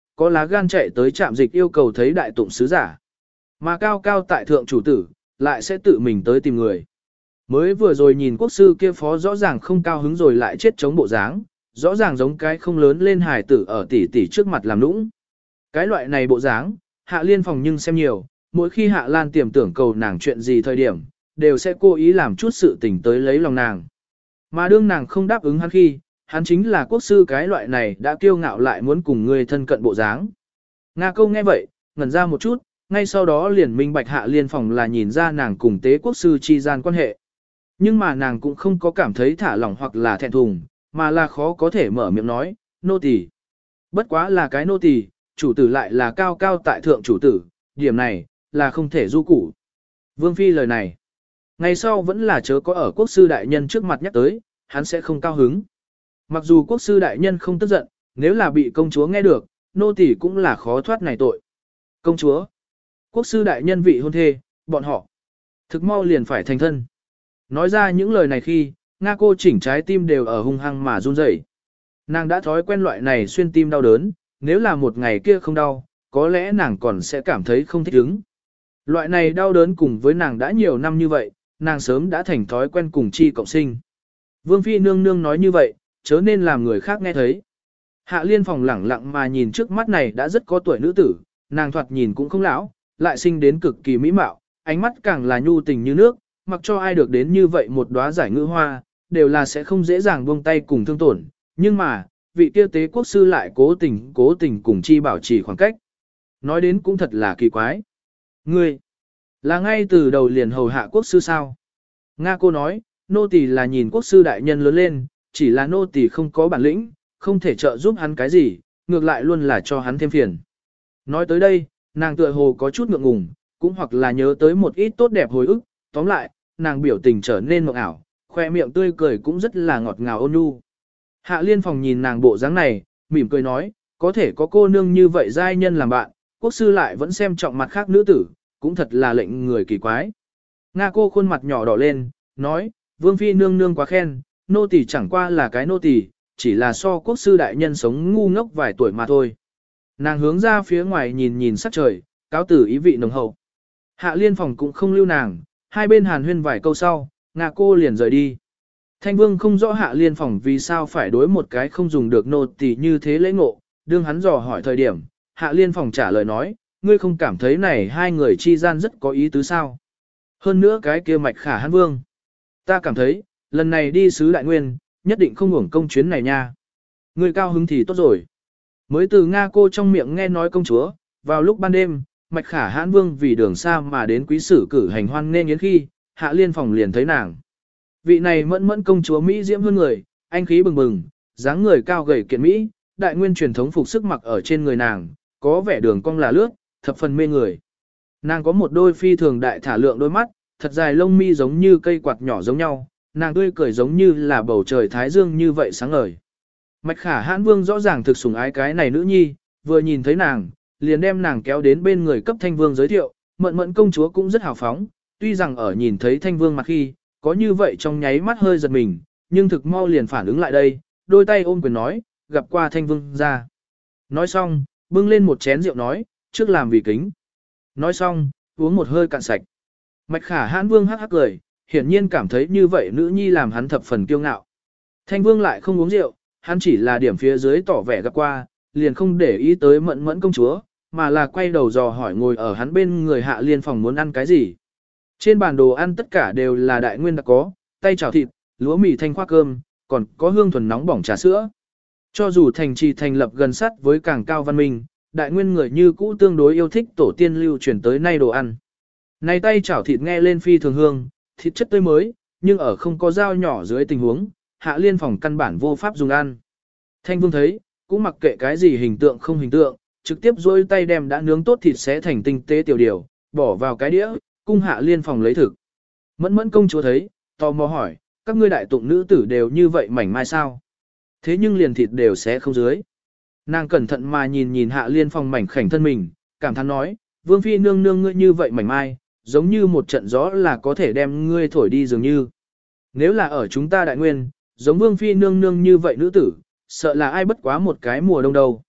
có lá gan chạy tới trạm dịch yêu cầu thấy đại tụng sứ giả. Mà cao cao tại thượng chủ tử, lại sẽ tự mình tới tìm người. Mới vừa rồi nhìn quốc sư kia phó rõ ràng không cao hứng rồi lại chết chống bộ dáng, rõ ràng giống cái không lớn lên hài tử ở tỷ tỷ trước mặt làm nũng. Cái loại này bộ dáng, Hạ Liên phòng nhưng xem nhiều, mỗi khi Hạ Lan tiềm tưởng cầu nàng chuyện gì thời điểm, đều sẽ cố ý làm chút sự tình tới lấy lòng nàng. Mà đương nàng không đáp ứng hắn khi, hắn chính là quốc sư cái loại này đã kiêu ngạo lại muốn cùng người thân cận bộ dáng. Nga Câu nghe vậy, ngẩn ra một chút, ngay sau đó liền minh bạch Hạ Liên phòng là nhìn ra nàng cùng tế quốc sư chi gian quan hệ. Nhưng mà nàng cũng không có cảm thấy thả lỏng hoặc là thẹn thùng, mà là khó có thể mở miệng nói, nô tỳ. Bất quá là cái nô tỳ, chủ tử lại là cao cao tại thượng chủ tử, điểm này, là không thể du củ. Vương Phi lời này, ngày sau vẫn là chớ có ở quốc sư đại nhân trước mặt nhắc tới, hắn sẽ không cao hứng. Mặc dù quốc sư đại nhân không tức giận, nếu là bị công chúa nghe được, nô tỳ cũng là khó thoát này tội. Công chúa, quốc sư đại nhân vị hôn thê, bọn họ, thực mau liền phải thành thân. Nói ra những lời này khi, Nga cô chỉnh trái tim đều ở hung hăng mà run rẩy. Nàng đã thói quen loại này xuyên tim đau đớn, nếu là một ngày kia không đau, có lẽ nàng còn sẽ cảm thấy không thích ứng. Loại này đau đớn cùng với nàng đã nhiều năm như vậy, nàng sớm đã thành thói quen cùng chi cộng sinh. Vương Phi nương nương nói như vậy, chớ nên làm người khác nghe thấy. Hạ Liên phòng lẳng lặng mà nhìn trước mắt này đã rất có tuổi nữ tử, nàng thoạt nhìn cũng không lão, lại sinh đến cực kỳ mỹ mạo, ánh mắt càng là nhu tình như nước, mặc cho ai được đến như vậy một đóa giải ngữ hoa, đều là sẽ không dễ dàng buông tay cùng thương tổn. Nhưng mà, vị kia tế quốc sư lại cố tình cùng chi bảo trì khoảng cách. Nói đến cũng thật là kỳ quái. Ngươi, là ngay từ đầu liền hầu hạ quốc sư sao? Nga cô nói, nô tỳ là nhìn quốc sư đại nhân lớn lên, chỉ là nô tỳ không có bản lĩnh, không thể trợ giúp hắn cái gì, ngược lại luôn là cho hắn thêm phiền. Nói tới đây, nàng tựa hồ có chút ngượng ngùng, cũng hoặc là nhớ tới một ít tốt đẹp hồi ức, tóm lại, nàng biểu tình trở nên mộng ảo, khoe miệng tươi cười cũng rất là ngọt ngào ôn nhu. Hạ Liên phòng nhìn nàng bộ dáng này, mỉm cười nói, có thể có cô nương như vậy giai nhân làm bạn, quốc sư lại vẫn xem trọng mặt khác nữ tử, cũng thật là lệnh người kỳ quái. Nga cô khuôn mặt nhỏ đỏ lên, nói, Vương Phi nương nương quá khen, nô tỳ chẳng qua là cái nô tỳ, chỉ là so quốc sư đại nhân sống ngu ngốc vài tuổi mà thôi. Nàng hướng ra phía ngoài nhìn nhìn sắc trời, cáo tử ý vị nồng hậu. Hạ Liên phòng cũng không lưu nàng, hai bên hàn huyên vài câu sau, Nga cô liền rời đi. Thanh Vương không rõ Hạ Liên phòng vì sao phải đối một cái không dùng được nô tỳ như thế lễ ngộ, đương hắn dò hỏi thời điểm, Hạ Liên phòng trả lời nói, ngươi không cảm thấy này hai người chi gian rất có ý tứ sao. Hơn nữa cái kia Mạch Khả Hãn Vương. Ta cảm thấy, lần này đi sứ Đại Nguyên, nhất định không hưởng công chuyến này nha. Ngươi cao hứng thì tốt rồi. Mới từ Nga cô trong miệng nghe nói công chúa, vào lúc ban đêm, Mạch Khả Hãn Vương vì đường xa mà đến quý sử cử hành hoan nên yến khi, Hạ Liên phòng liền thấy nàng. Vị này mẫn mẫn công chúa Mỹ diễm hơn người, anh khí bừng bừng, dáng người cao gầy kiện Mỹ, đại nguyên truyền thống phục sức mặc ở trên người nàng, có vẻ đường cong là lướt, thập phần mê người. Nàng có một đôi phi thường đại thả lượng đôi mắt, thật dài lông mi giống như cây quạt nhỏ giống nhau, nàng tươi cười giống như là bầu trời thái dương như vậy sáng ngời. Mạch Khả Hãn Vương rõ ràng thực sủng ái cái này nữ nhi, vừa nhìn thấy nàng, liền đem nàng kéo đến bên người cấp Thanh Vương giới thiệu, mẫn mẫn công chúa cũng rất hào phóng, tuy rằng ở nhìn thấy Thanh Vương mặt khi, có như vậy trong nháy mắt hơi giật mình, nhưng thực mau liền phản ứng lại đây, đôi tay ôm quyền nói, gặp qua Thanh Vương ra. Nói xong, bưng lên một chén rượu nói, trước làm vì kính. Nói xong, uống một hơi cạn sạch. Mạch Khả Hãn Vương hắc hắc cười, hiển nhiên cảm thấy như vậy nữ nhi làm hắn thập phần kiêu ngạo. Thanh Vương lại không uống rượu, hắn chỉ là điểm phía dưới tỏ vẻ gặp qua, liền không để ý tới mẫn mẫn công chúa, mà là quay đầu dò hỏi ngồi ở hắn bên người Hạ Liên phòng muốn ăn cái gì. Trên bàn đồ ăn tất cả đều là đại nguyên đã có, tay chảo thịt, lúa mì thanh khoa cơm, còn có hương thuần nóng bỏng trà sữa. Cho dù thành trì thành lập gần sát với càng cao văn minh, đại nguyên người như cũ tương đối yêu thích tổ tiên lưu truyền tới nay đồ ăn. Này tay chảo thịt nghe lên phi thường hương, thịt chất tươi mới, nhưng ở không có dao nhỏ dưới tình huống, Hạ Liên phòng căn bản vô pháp dùng ăn. Thanh Vương thấy, cũng mặc kệ cái gì hình tượng không hình tượng, trực tiếp dôi tay đem đã nướng tốt thịt xé thành tinh tế tiểu điều, bỏ vào cái đĩa, cung Hạ Liên phòng lấy thực. Mẫn mẫn công chúa thấy, tò mò hỏi, các ngươi đại tụng nữ tử đều như vậy mảnh mai sao? Thế nhưng liền thịt đều xé không dưới. Nàng cẩn thận mà nhìn nhìn Hạ Liên phòng mảnh khảnh thân mình, cảm thán nói, Vương Phi nương nương ngươi như vậy mảnh mai, giống như một trận gió là có thể đem ngươi thổi đi dường như. Nếu là ở chúng ta đại nguyên, giống Vương Phi nương nương như vậy nữ tử, sợ là ai bất quá một cái mùa đông đâu.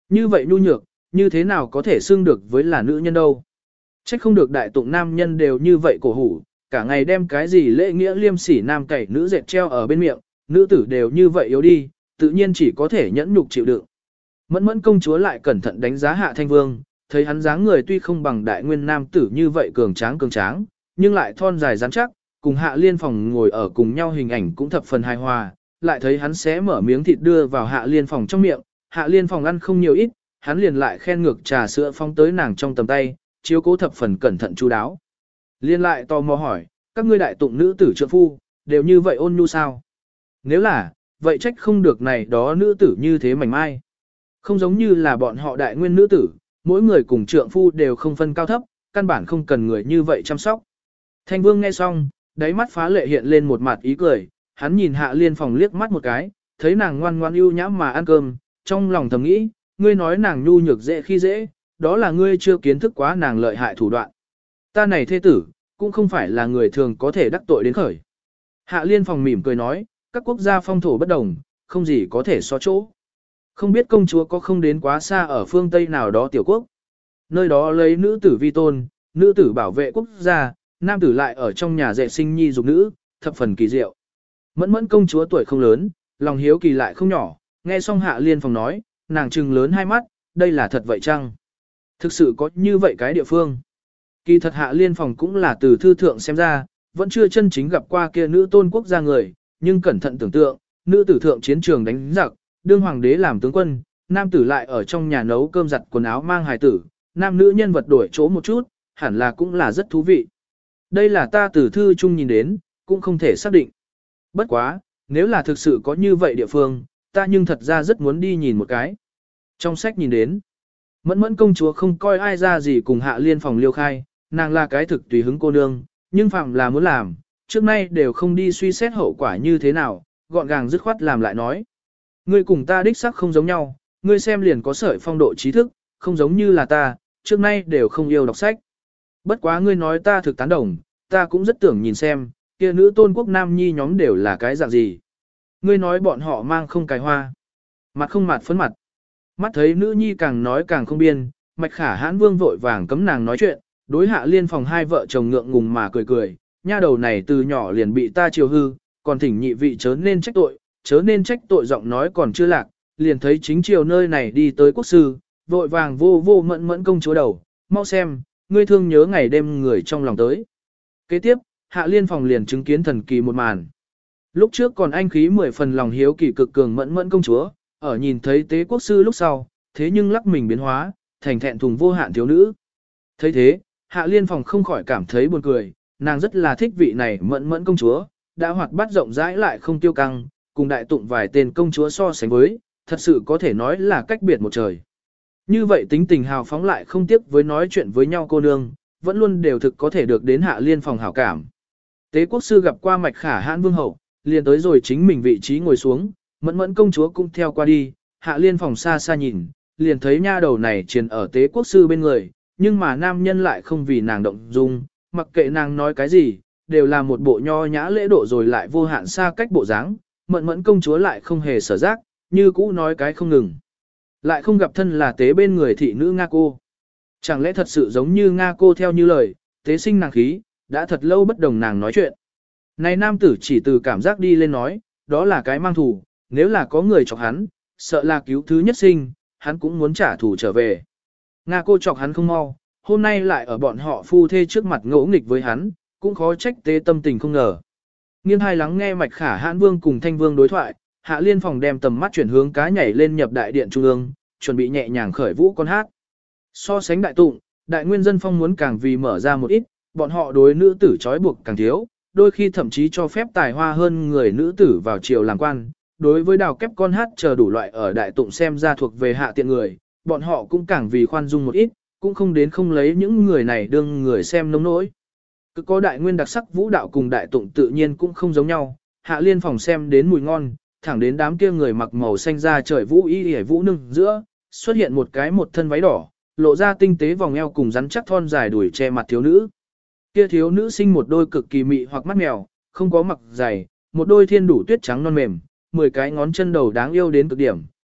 Như vậy nhu nhược, như thế nào có thể xưng được với là nữ nhân đâu. Trách không được đại tụng nam nhân đều như vậy cổ hủ, cả ngày đem cái gì lễ nghĩa liêm sỉ nam cẩy nữ dệt treo ở bên miệng, nữ tử đều như vậy yếu đi, tự nhiên chỉ có thể nhẫn nhục chịu đựng. Mẫn mẫn công chúa lại cẩn thận đánh giá Hạ Thanh Vương, thấy hắn dáng người tuy không bằng đại nguyên nam tử như vậy cường tráng, nhưng lại thon dài rắn chắc, cùng Hạ Liên Phòng ngồi ở cùng nhau hình ảnh cũng thập phần hài hòa, lại thấy hắn xé mở miếng thịt đưa vào Hạ Liên Phòng trong miệng, Hạ Liên Phòng ăn không nhiều ít, hắn liền lại khen ngược trà sữa phong tới nàng trong tầm tay, chiếu cố thập phần cẩn thận chu đáo. Liên lại tò mò hỏi, các ngươi đại tụng nữ tử trượng phu, đều như vậy ôn nhu sao? Nếu là, vậy trách không được này đó nữ tử như thế mảnh mai. Không giống như là bọn họ đại nguyên nữ tử, mỗi người cùng trượng phu đều không phân cao thấp, căn bản không cần người như vậy chăm sóc. Thanh Vương nghe xong, đáy mắt phá lệ hiện lên một mặt ý cười, hắn nhìn Hạ Liên Phòng liếc mắt một cái, thấy nàng ngoan ngoan ưu nhãm mà ăn cơm, trong lòng thầm nghĩ, ngươi nói nàng nhu nhược dễ khi dễ, đó là ngươi chưa kiến thức quá nàng lợi hại thủ đoạn. Ta này thê tử, cũng không phải là người thường có thể đắc tội đến khởi. Hạ Liên Phòng mỉm cười nói, các quốc gia phong thổ bất đồng, không gì có thể so chỗ. Không biết công chúa có không đến quá xa ở phương Tây nào đó tiểu quốc. Nơi đó lấy nữ tử vi tôn, nữ tử bảo vệ quốc gia, nam tử lại ở trong nhà dạy sinh nhi dục nữ, thập phần kỳ diệu. Mẫn mẫn công chúa tuổi không lớn, lòng hiếu kỳ lại không nhỏ, nghe xong Hạ Liên Phòng nói, nàng trừng lớn hai mắt, đây là thật vậy chăng? Thực sự có như vậy cái địa phương. Kỳ thật Hạ Liên Phòng cũng là từ thư thượng xem ra, vẫn chưa chân chính gặp qua kia nữ tôn quốc gia người, nhưng cẩn thận tưởng tượng, nữ tử thượng chiến trường đánh giặc, đương hoàng đế làm tướng quân, nam tử lại ở trong nhà nấu cơm giặt quần áo mang hài tử, nam nữ nhân vật đổi chỗ một chút, hẳn là cũng là rất thú vị. Đây là ta từ thư chung nhìn đến, cũng không thể xác định. Bất quá, nếu là thực sự có như vậy địa phương, ta nhưng thật ra rất muốn đi nhìn một cái. Trong sách nhìn đến, mẫn mẫn công chúa không coi ai ra gì cùng Hạ Liên Phòng liêu khai, nàng là cái thực tùy hứng cô nương, nhưng phạm là muốn làm, trước nay đều không đi suy xét hậu quả như thế nào, gọn gàng dứt khoát làm lại nói. Ngươi cùng ta đích sắc không giống nhau, ngươi xem liền có sợi phong độ trí thức, không giống như là ta, trước nay đều không yêu đọc sách. Bất quá ngươi nói ta thực tán đồng, ta cũng rất tưởng nhìn xem, kia nữ tôn quốc nam nhi nhóm đều là cái dạng gì. Ngươi nói bọn họ mang không cài hoa, mặt không mặt phấn mặt. Mắt thấy nữ nhi càng nói càng không biên, Mạch Khả Hãn Vương vội vàng cấm nàng nói chuyện, đối Hạ Liên Phòng hai vợ chồng ngượng ngùng mà cười cười, nha đầu này từ nhỏ liền bị ta chiều hư, còn thỉnh nhị vị chớ nên trách tội giọng nói còn chưa lạc, liền thấy chính triều nơi này đi tới quốc sư, vội vàng vô mẫn mẫn công chúa đầu, mau xem, ngươi thương nhớ ngày đêm người trong lòng tới. Kế tiếp, Hạ Liên Phòng liền chứng kiến thần kỳ một màn. Lúc trước còn anh khí 10 phần lòng hiếu kỳ cực cường mẫn mẫn công chúa, ở nhìn thấy tế quốc sư lúc sau, thế nhưng lắc mình biến hóa, thành thẹn thùng vô hạn thiếu nữ. Thấy thế, Hạ Liên Phòng không khỏi cảm thấy buồn cười, nàng rất là thích vị này mẫn mẫn công chúa, đã hoạt bát rộng rãi lại không tiêu căng, cùng đại tụng vài tên công chúa so sánh với, thật sự có thể nói là cách biệt một trời. Như vậy tính tình hào phóng lại không tiếc với nói chuyện với nhau cô nương, vẫn luôn đều thực có thể được đến Hạ Liên Phòng hảo cảm. Tế quốc sư gặp qua Mạch Khả Hãn Vương hậu, liền tới rồi chính mình vị trí ngồi xuống, mẫn mẫn công chúa cũng theo qua đi, Hạ Liên Phòng xa xa nhìn, liền thấy nha đầu này triền ở tế quốc sư bên người, nhưng mà nam nhân lại không vì nàng động dung, mặc kệ nàng nói cái gì, đều là một bộ nho nhã lễ độ rồi lại vô hạn xa cách bộ dáng, mẫn mẫn công chúa lại không hề sở giác, như cũ nói cái không ngừng. Lại không gặp thân là tế bên người thị nữ Nga cô. Chẳng lẽ thật sự giống như Nga cô theo như lời, tế sinh nàng khí, đã thật lâu bất đồng nàng nói chuyện. Này nam tử chỉ từ cảm giác đi lên nói, đó là cái mang thù, nếu là có người chọc hắn, sợ là cứu thứ nhất sinh, hắn cũng muốn trả thù trở về. Nga cô chọc hắn không mau, hôm nay lại ở bọn họ phu thê trước mặt ngỗ nghịch với hắn, cũng khó trách tế tâm tình không ngờ. Nghiêng hai lắng nghe Mạch Khả Hãn Vương cùng Thanh Vương đối thoại, Hạ Liên Phòng đem tầm mắt chuyển hướng cá nhảy lên nhập đại điện trung ương, chuẩn bị nhẹ nhàng khởi vũ con hát. So sánh đại tụng, đại nguyên dân phong muốn càng vì mở ra một ít, bọn họ đối nữ tử trói buộc càng thiếu, đôi khi thậm chí cho phép tài hoa hơn người nữ tử vào triều làm quan. Đối với đào kép con hát chờ đủ loại ở đại tụng xem ra thuộc về hạ tiện người, bọn họ cũng càng vì khoan dung một ít, cũng không đến không lấy những người này đương người xem nông nỗi. Cứ có đại nguyên đặc sắc vũ đạo cùng đại tụng tự nhiên cũng không giống nhau, Hạ Liên Phòng xem đến mùi ngon, thẳng đến đám kia người mặc màu xanh da trời vũ y hề vũ nưng giữa, xuất hiện một cái một thân váy đỏ, lộ ra tinh tế vòng eo cùng rắn chắc thon dài đuổi che mặt thiếu nữ. Kia thiếu nữ sinh một đôi cực kỳ mị hoặc mắt mèo, không có mặc dày, một đôi thiên đủ tuyết trắng non mềm, 10 cái ngón chân đầu đáng yêu đến cực điểm,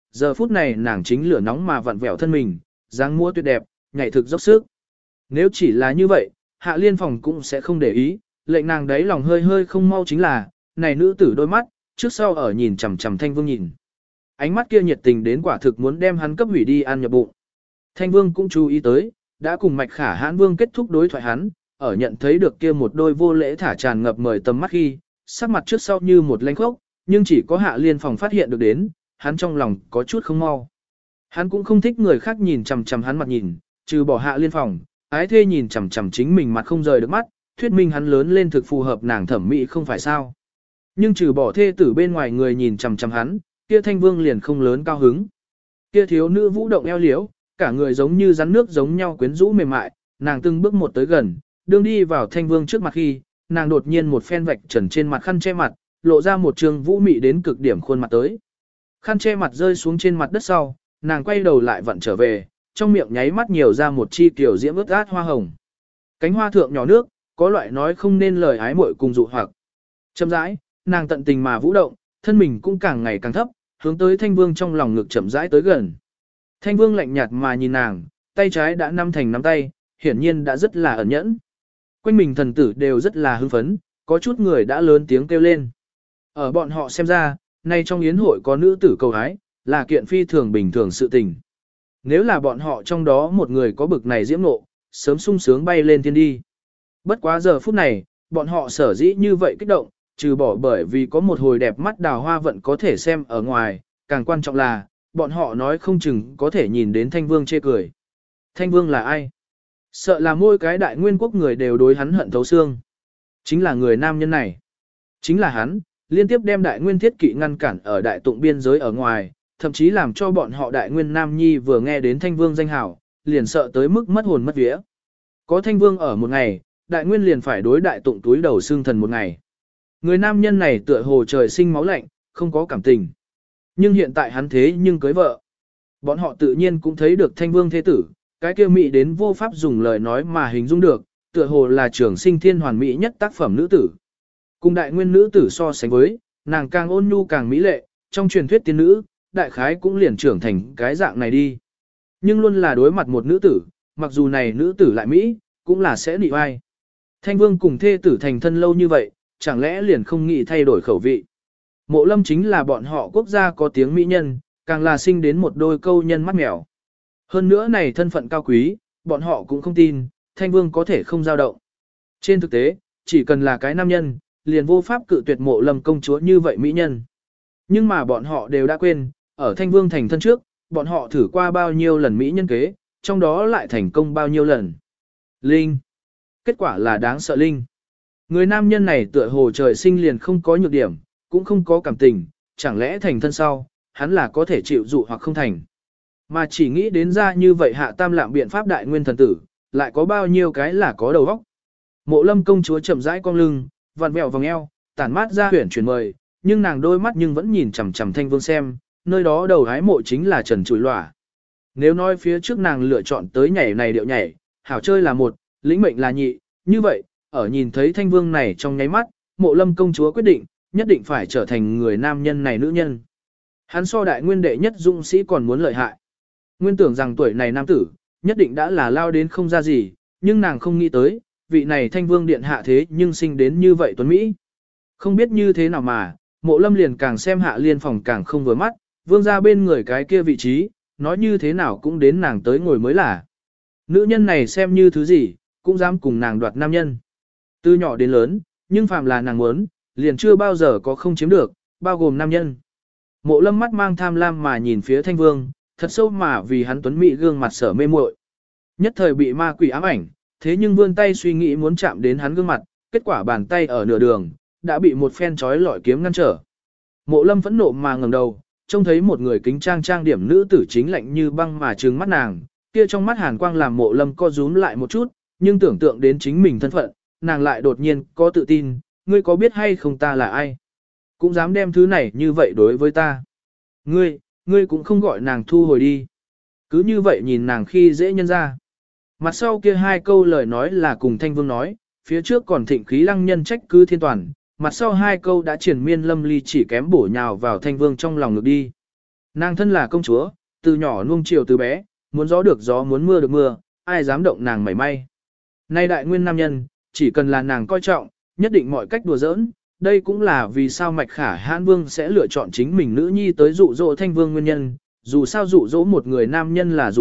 giờ phút này nàng chính lửa nóng mà vặn vẹo thân mình, dáng múa tuyệt đẹp, nhảy thực dốc sức. Nếu chỉ là như vậy, Hạ Liên Phòng cũng sẽ không để ý, lệnh nàng đấy lòng hơi hơi không mau chính là, này nữ tử đôi mắt, trước sau ở nhìn chằm chằm Thanh Vương nhìn. Ánh mắt kia nhiệt tình đến quả thực muốn đem hắn cấp hủy đi ăn nhập bụng. Thanh Vương cũng chú ý tới, đã cùng Mạch Khả Hãn Vương kết thúc đối thoại hắn, ở nhận thấy được kia một đôi vô lễ thả tràn ngập mời tầm mắt khi, sắc mặt trước sau như một lanh khốc, nhưng chỉ có Hạ Liên Phòng phát hiện được đến, hắn trong lòng có chút không mau. Hắn cũng không thích người khác nhìn chằm chằm hắn mặt nhìn, trừ bỏ Hạ Liên Phòng, ái thê nhìn chằm chằm chính mình mặt không rời được mắt, thuyết minh hắn lớn lên thực phù hợp nàng thẩm mỹ không phải sao. Nhưng trừ bỏ thê tử bên ngoài người nhìn chằm chằm hắn, kia Thanh Vương liền không lớn cao hứng. Kia thiếu nữ vũ động eo liễu, cả người giống như rắn nước giống nhau quyến rũ mềm mại, nàng từng bước một tới gần, đương đi vào Thanh Vương trước mặt khi, nàng đột nhiên một phen vạch trần trên mặt khăn che mặt, lộ ra một trường vũ mị đến cực điểm khuôn mặt tới. Khăn che mặt rơi xuống trên mặt đất sau, nàng quay đầu lại vặn trở về, trong miệng nháy mắt nhiều ra một chi kiểu diễm ướt át hoa hồng. Cánh hoa thượng nhỏ nước, có loại nói không nên lời ái muội cùng dụ hoặc. Chậm rãi, nàng tận tình mà vũ động, thân mình cũng càng ngày càng thấp, hướng tới Thanh Vương trong lòng ngực chậm rãi tới gần. Thanh Vương lạnh nhạt mà nhìn nàng, tay trái đã nắm thành nắm tay, hiển nhiên đã rất là ẩn nhẫn. Quanh mình thần tử đều rất là hưng phấn, có chút người đã lớn tiếng kêu lên. Ở bọn họ xem ra, nay trong yến hội có nữ tử cầu hái, là kiện phi thường bình thường sự tình. Nếu là bọn họ trong đó một người có bực này diễm nộ, sớm sung sướng bay lên thiên đi. Bất quá giờ phút này, bọn họ sở dĩ như vậy kích động, trừ bỏ bởi vì có một hồi đẹp mắt đào hoa vận có thể xem ở ngoài, càng quan trọng là, bọn họ nói không chừng có thể nhìn đến Thanh Vương chê cười. Thanh Vương là ai? Sợ là mỗi cái đại nguyên quốc người đều đối hắn hận thấu xương. Chính là người nam nhân này. Chính là hắn, liên tiếp đem đại nguyên thiết kỵ ngăn cản ở đại tụng biên giới ở ngoài, thậm chí làm cho bọn họ đại nguyên nam nhi vừa nghe đến Thanh Vương danh hảo, liền sợ tới mức mất hồn mất vía. Có Thanh Vương ở một ngày, đại nguyên liền phải đối đại tụng túi đầu xương thần một ngày. Người nam nhân này tựa hồ trời sinh máu lạnh, không có cảm tình. Nhưng hiện tại hắn thế nhưng cưới vợ. Bọn họ tự nhiên cũng thấy được Thanh Vương thế tử, cái kia mỹ đến vô pháp dùng lời nói mà hình dung được, tựa hồ là trường sinh thiên hoàn mỹ nhất tác phẩm nữ tử. Cùng đại nguyên nữ tử so sánh với, nàng càng ôn nhu càng mỹ lệ, trong truyền thuyết tiên nữ, đại khái cũng liền trưởng thành cái dạng này đi. Nhưng luôn là đối mặt một nữ tử, mặc dù này nữ tử lại mỹ, cũng là sẽ nị oai. Thanh Vương cùng thê tử thành thân lâu như vậy, chẳng lẽ liền không nghĩ thay đổi khẩu vị. Mộ Lâm chính là bọn họ quốc gia có tiếng mỹ nhân, càng là sinh đến một đôi câu nhân mắt mèo. Hơn nữa này thân phận cao quý, bọn họ cũng không tin, Thanh Vương có thể không dao động. Trên thực tế, chỉ cần là cái nam nhân, liền vô pháp cự tuyệt Mộ Lâm công chúa như vậy mỹ nhân. Nhưng mà bọn họ đều đã quên, ở Thanh Vương thành thân trước, bọn họ thử qua bao nhiêu lần mỹ nhân kế, trong đó lại thành công bao nhiêu lần. Linh. Kết quả là đáng sợ Linh. Người nam nhân này tựa hồ trời sinh liền không có nhược điểm, cũng không có cảm tình, chẳng lẽ thành thân sau, hắn là có thể chịu dụ hoặc không thành. Mà chỉ nghĩ đến ra như vậy hạ tam lạm biện pháp đại nguyên thần tử, lại có bao nhiêu cái là có đầu óc. Mộ Lâm công chúa chậm rãi cong lưng, vặn vẹo vòng eo, tản mát ra huyển chuyển mời, nhưng nàng đôi mắt nhưng vẫn nhìn chằm chằm Thanh Vương xem, nơi đó đầu hái mộ chính là Trần Chùi Lòa. Nếu nói phía trước nàng lựa chọn tới nhảy này điệu nhảy, hảo chơi là một, lĩnh mệnh là nhị, như vậy, ở nhìn thấy Thanh Vương này trong nháy mắt, Mộ Lâm công chúa quyết định, nhất định phải trở thành người nam nhân này nữ nhân. Hắn so đại nguyên đệ nhất dũng sĩ còn muốn lợi hại. Nguyên tưởng rằng tuổi này nam tử, nhất định đã là lao đến không ra gì, nhưng nàng không nghĩ tới, vị này Thanh Vương điện hạ thế nhưng sinh đến như vậy tuấn Mỹ. Không biết như thế nào mà, Mộ Lâm liền càng xem Hạ Liên Phòng càng không vừa mắt, vương ra bên người cái kia vị trí, nói như thế nào cũng đến nàng tới ngồi mới là. Nữ nhân này xem như thứ gì, cũng dám cùng nàng đoạt nam nhân. Từ nhỏ đến lớn, nhưng phàm là nàng muốn, liền chưa bao giờ có không chiếm được, bao gồm nam nhân. Mộ Lâm mắt mang tham lam mà nhìn phía Thanh Vương, thật sâu mà vì hắn tuấn mỹ gương mặt sở mê muội. Nhất thời bị ma quỷ ám ảnh, thế nhưng vươn tay suy nghĩ muốn chạm đến hắn gương mặt, kết quả bàn tay ở nửa đường, đã bị một phen chói lọi kiếm ngăn trở. Mộ Lâm phẫn nộ mà ngẩng đầu, trông thấy một người kính trang trang điểm nữ tử chính lạnh như băng mà trừng mắt nàng, kia trong mắt hàn quang làm Mộ Lâm co rúm lại một chút, nhưng tưởng tượng đến chính mình thân phận, nàng lại đột nhiên có tự tin, ngươi có biết hay không ta là ai? Cũng dám đem thứ này như vậy đối với ta. Ngươi cũng không gọi nàng thu hồi đi. Cứ như vậy nhìn nàng khi dễ nhân ra. Mặt sau kia hai câu lời nói là cùng Thanh Vương nói, phía trước còn thịnh khí lăng nhân trách cứ thiên toàn, mặt sau hai câu đã triển miên lâm ly chỉ kém bổ nhào vào Thanh Vương trong lòng ngực đi. Nàng thân là công chúa, từ nhỏ nuông chiều từ bé, muốn gió được gió muốn mưa được mưa, ai dám động nàng mảy may. Nay đại nguyên nam nhân, chỉ cần là nàng coi trọng, nhất định mọi cách đùa giỡn, đây cũng là vì sao Mạch Khả Hãn Vương sẽ lựa chọn chính mình nữ nhi tới dụ dỗ Thanh Vương nguyên nhân, dù sao dụ dỗ một người nam nhân là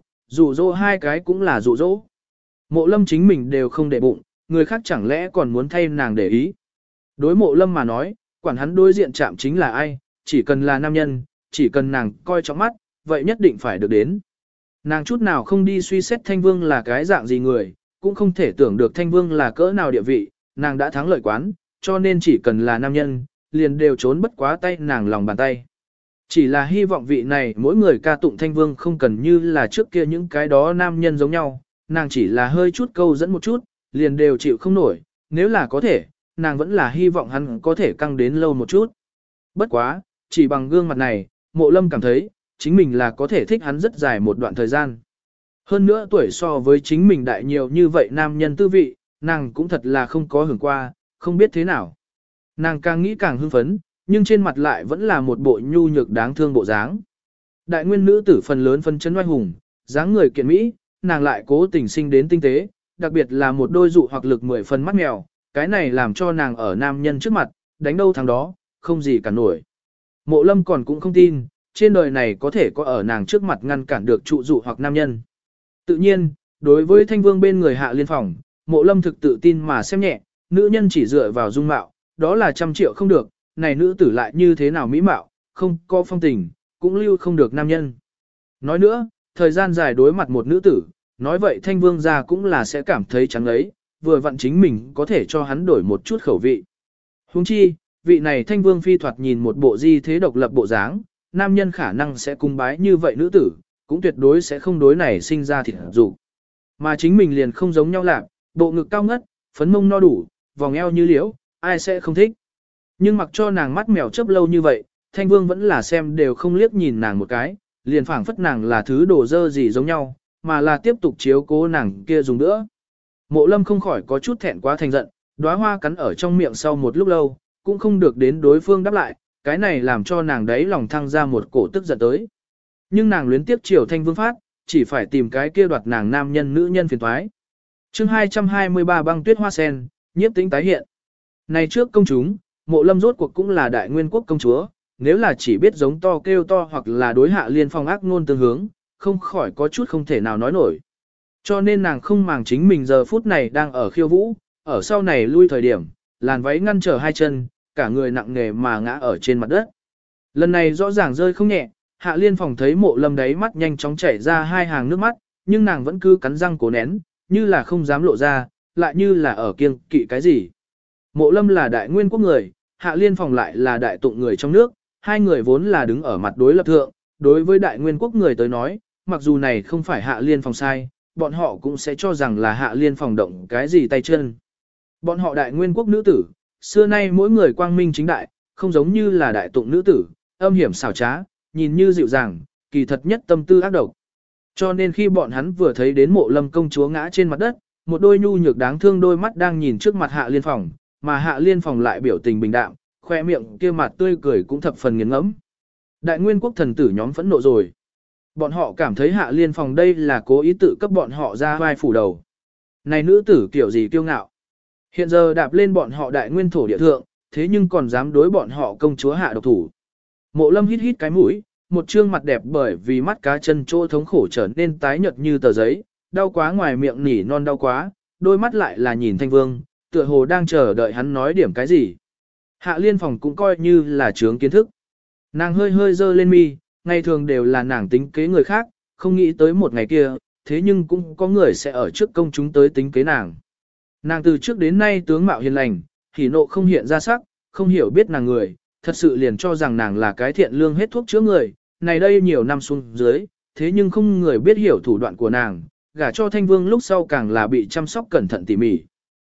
dụ dỗ hai cái cũng là dụ dỗ. Mộ Lâm chính mình đều không để bụng, người khác chẳng lẽ còn muốn thay nàng để ý. Đối Mộ Lâm mà nói, quản hắn đối diện chạm chính là ai, chỉ cần là nam nhân, chỉ cần nàng coi trọng mắt, vậy nhất định phải được đến. Nàng chút nào không đi suy xét Thanh Vương là cái dạng gì người, cũng không thể tưởng được Thanh Vương là cỡ nào địa vị, nàng đã thắng lợi quán, cho nên chỉ cần là nam nhân, liền đều trốn bất quá tay nàng lòng bàn tay. Chỉ là hy vọng vị này mỗi người ca tụng Thanh Vương không cần như là trước kia những cái đó nam nhân giống nhau, nàng chỉ là hơi chút câu dẫn một chút, liền đều chịu không nổi, nếu là có thể, nàng vẫn là hy vọng hắn có thể căng đến lâu một chút. Bất quá, chỉ bằng gương mặt này, Mộ Lâm cảm thấy, chính mình là có thể thích hắn rất dài một đoạn thời gian. Hơn nữa tuổi so với chính mình đại nhiều như vậy nam nhân tư vị, nàng cũng thật là không có hưởng qua, không biết thế nào. Nàng càng nghĩ càng hưng phấn, nhưng trên mặt lại vẫn là một bộ nhu nhược đáng thương bộ dáng. Đại nguyên nữ tử phần lớn phân chân oai hùng, dáng người kiện mỹ, nàng lại cố tình sinh đến tinh tế, đặc biệt là một đôi dụ hoặc lực 10 phần mắt mèo, cái này làm cho nàng ở nam nhân trước mặt, đánh đâu thắng đó, không gì cả nổi. Mộ Lâm còn cũng không tin, trên đời này có thể có ở nàng trước mặt ngăn cản được trụ dụ hoặc nam nhân. Tự nhiên, đối với Thanh Vương bên người Hạ Liên Phòng, Mộ Lâm thực tự tin mà xem nhẹ, nữ nhân chỉ dựa vào dung mạo, đó là 100 triệu không được, này nữ tử lại như thế nào mỹ mạo, không có phong tình, cũng lưu không được nam nhân. Nói nữa, thời gian dài đối mặt một nữ tử, nói vậy Thanh Vương gia cũng là sẽ cảm thấy trắng ấy, vừa vặn chính mình có thể cho hắn đổi một chút khẩu vị. Huống chi, vị này Thanh Vương phi thoạt nhìn một bộ di thế độc lập bộ dáng, nam nhân khả năng sẽ cung bái như vậy nữ tử, cũng tuyệt đối sẽ không đối này sinh ra thịt dục. Mà chính mình liền không giống nhau lạc, bộ ngực cao ngất, phấn mông no đủ, vòng eo như liễu, ai sẽ không thích. Nhưng mặc cho nàng mắt mèo chớp lâu như vậy, Thanh Vương vẫn là xem đều không liếc nhìn nàng một cái, liền phảng phất nàng là thứ đồ dơ gì giống nhau, mà là tiếp tục chiếu cố nàng kia dùng nữa. Mộ Lâm không khỏi có chút thẹn quá thành giận, đóa hoa cắn ở trong miệng sau một lúc lâu, cũng không được đến đối phương đáp lại, cái này làm cho nàng đấy lòng thăng ra một cổ tức giận tới. Nhưng nàng luyến tiếp chiều Thanh Vương phát, chỉ phải tìm cái kia đoạt nàng nam nhân nữ nhân phiền toái. Chương 223 băng tuyết hoa sen, nhiếp tính tái hiện. Này trước công chúng, Mộ Lâm rốt cuộc cũng là đại nguyên quốc công chúa, nếu là chỉ biết giống to kêu to hoặc là đối Hạ Liên Phong ác ngôn tương hướng, không khỏi có chút không thể nào nói nổi. Cho nên nàng không màng chính mình giờ phút này đang ở khiêu vũ, ở sau này lui thời điểm, làn váy ngăn trở hai chân, cả người nặng nề mà ngã ở trên mặt đất. Lần này rõ ràng rơi không nhẹ, Hạ Liên Phong thấy Mộ Lâm đáy mắt nhanh chóng chảy ra hai hàng nước mắt, nhưng nàng vẫn cứ cắn răng cố nén, như là không dám lộ ra, lại như là ở kiêng kỵ cái gì. Mộ Lâm là đại nguyên quốc người, Hạ Liên Phong lại là đại tụng người trong nước, hai người vốn là đứng ở mặt đối lập thượng, đối với đại nguyên quốc người tới nói, mặc dù này không phải Hạ Liên Phong sai, bọn họ cũng sẽ cho rằng là Hạ Liên Phong động cái gì tay chân. Bọn họ đại nguyên quốc nữ tử, xưa nay mỗi người quang minh chính đại, không giống như là đại tụng nữ tử, âm hiểm xảo trá, nhìn như dịu dàng, kỳ thật nhất tâm tư ác độc. Cho nên khi bọn hắn vừa thấy đến Mộ Lâm công chúa ngã trên mặt đất, một đôi nhu nhược đáng thương đôi mắt đang nhìn trước mặt Hạ Liên Phong, mà Hạ Liên Phong lại biểu tình bình đạm, khoe miệng kia mặt tươi cười cũng thập phần nghiền ngẫm. Đại nguyên quốc thần tử nhóm phẫn nộ rồi. Bọn họ cảm thấy Hạ Liên Phong đây là cố ý tự cấp bọn họ ra vai phủ đầu. Này nữ tử kiểu gì kiêu ngạo. Hiện giờ đạp lên bọn họ đại nguyên thổ địa thượng, thế nhưng còn dám đối bọn họ công chúa hạ độc thủ. Mộ Lâm hít hít cái mũi, một trương mặt đẹp bởi vì mắt cá chân chỗ thống khổ trở nên tái nhợt như tờ giấy, đau quá ngoài miệng nỉ non đau quá, đôi mắt lại là nhìn Thanh Vương, tựa hồ đang chờ đợi hắn nói điểm cái gì. Hạ Liên Phong cũng coi như là trướng kiến thức. Nàng hơi hơi dơ lên mi, ngày thường đều là nàng tính kế người khác, không nghĩ tới một ngày kia, thế nhưng cũng có người sẽ ở trước công chúng tới tính kế nàng. Nàng từ trước đến nay tướng mạo hiền lành, hỉ nộ không hiện ra sắc, không hiểu biết nàng người, thật sự liền cho rằng nàng là cái thiện lương hết thuốc chữa người, này đây nhiều năm xuống dưới, thế nhưng không người biết hiểu thủ đoạn của nàng, gả cho Thanh Vương lúc sau càng là bị chăm sóc cẩn thận tỉ mỉ.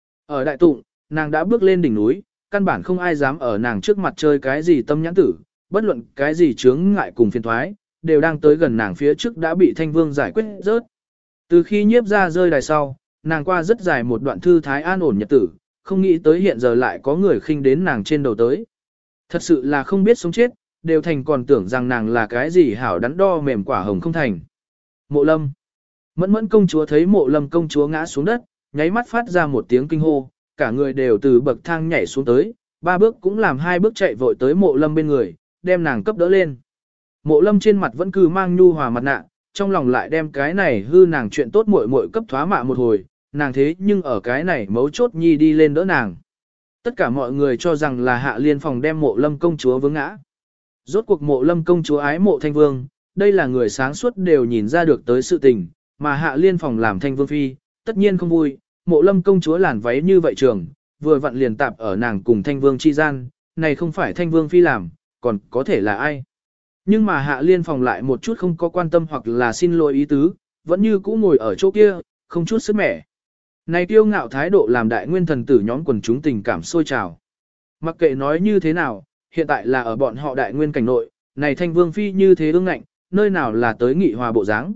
Ở Đại Tụng, nàng đã bước lên đỉnh núi, căn bản không ai dám ở nàng trước mặt chơi cái gì tâm nhãn tử, bất luận cái gì chướng ngại cùng phiền thoái, đều đang tới gần nàng phía trước đã bị Thanh Vương giải quyết rớt. Từ khi nhiếp ra rơi đài sau, nàng qua rất dài một đoạn thư thái an ổn nhật tử, không nghĩ tới hiện giờ lại có người khinh đến nàng trên đầu tới. Thật sự là không biết sống chết, đều thành còn tưởng rằng nàng là cái gì hảo đắn đo mềm quả hồng không thành. Mộ Lâm. Mẫn Mẫn công chúa thấy Mộ Lâm công chúa ngã xuống đất, nháy mắt phát ra một tiếng kinh hô, cả người đều từ bậc thang nhảy xuống tới, 3 bước cũng làm 2 bước chạy vội tới Mộ Lâm bên người, đem nàng cấp đỡ lên. Mộ Lâm trên mặt vẫn cứ mang nhu hòa mặt nạ, trong lòng lại đem cái này hư nàng chuyện tốt muội muội cấp thoá mạ một hồi, nàng thế nhưng ở cái này mấu chốt nhi đi lên đỡ nàng. Tất cả mọi người cho rằng là Hạ Liên phòng đem Mộ Lâm công chúa vướng ngã. Rốt cuộc Mộ Lâm công chúa ái Mộ Thanh Vương, đây là người sáng suốt đều nhìn ra được tới sự tình, mà Hạ Liên phòng làm Thanh Vương phi, tất nhiên không vui, Mộ Lâm công chúa làn váy như vậy trường, vừa vặn liền tạp ở nàng cùng Thanh Vương chi gian, này không phải Thanh Vương phi làm, còn có thể là ai. Nhưng mà Hạ Liên phòng lại một chút không có quan tâm hoặc là xin lỗi ý tứ, vẫn như cũ ngồi ở chỗ kia, không chút sức mẻ. Này kiêu ngạo thái độ làm đại nguyên thần tử nhóm quần chúng tình cảm sôi trào. Mặc kệ nói như thế nào, hiện tại là ở bọn họ đại nguyên cảnh nội, này Thanh Vương phi như thế ương ngạnh, nơi nào là tới nghị hòa bộ dáng.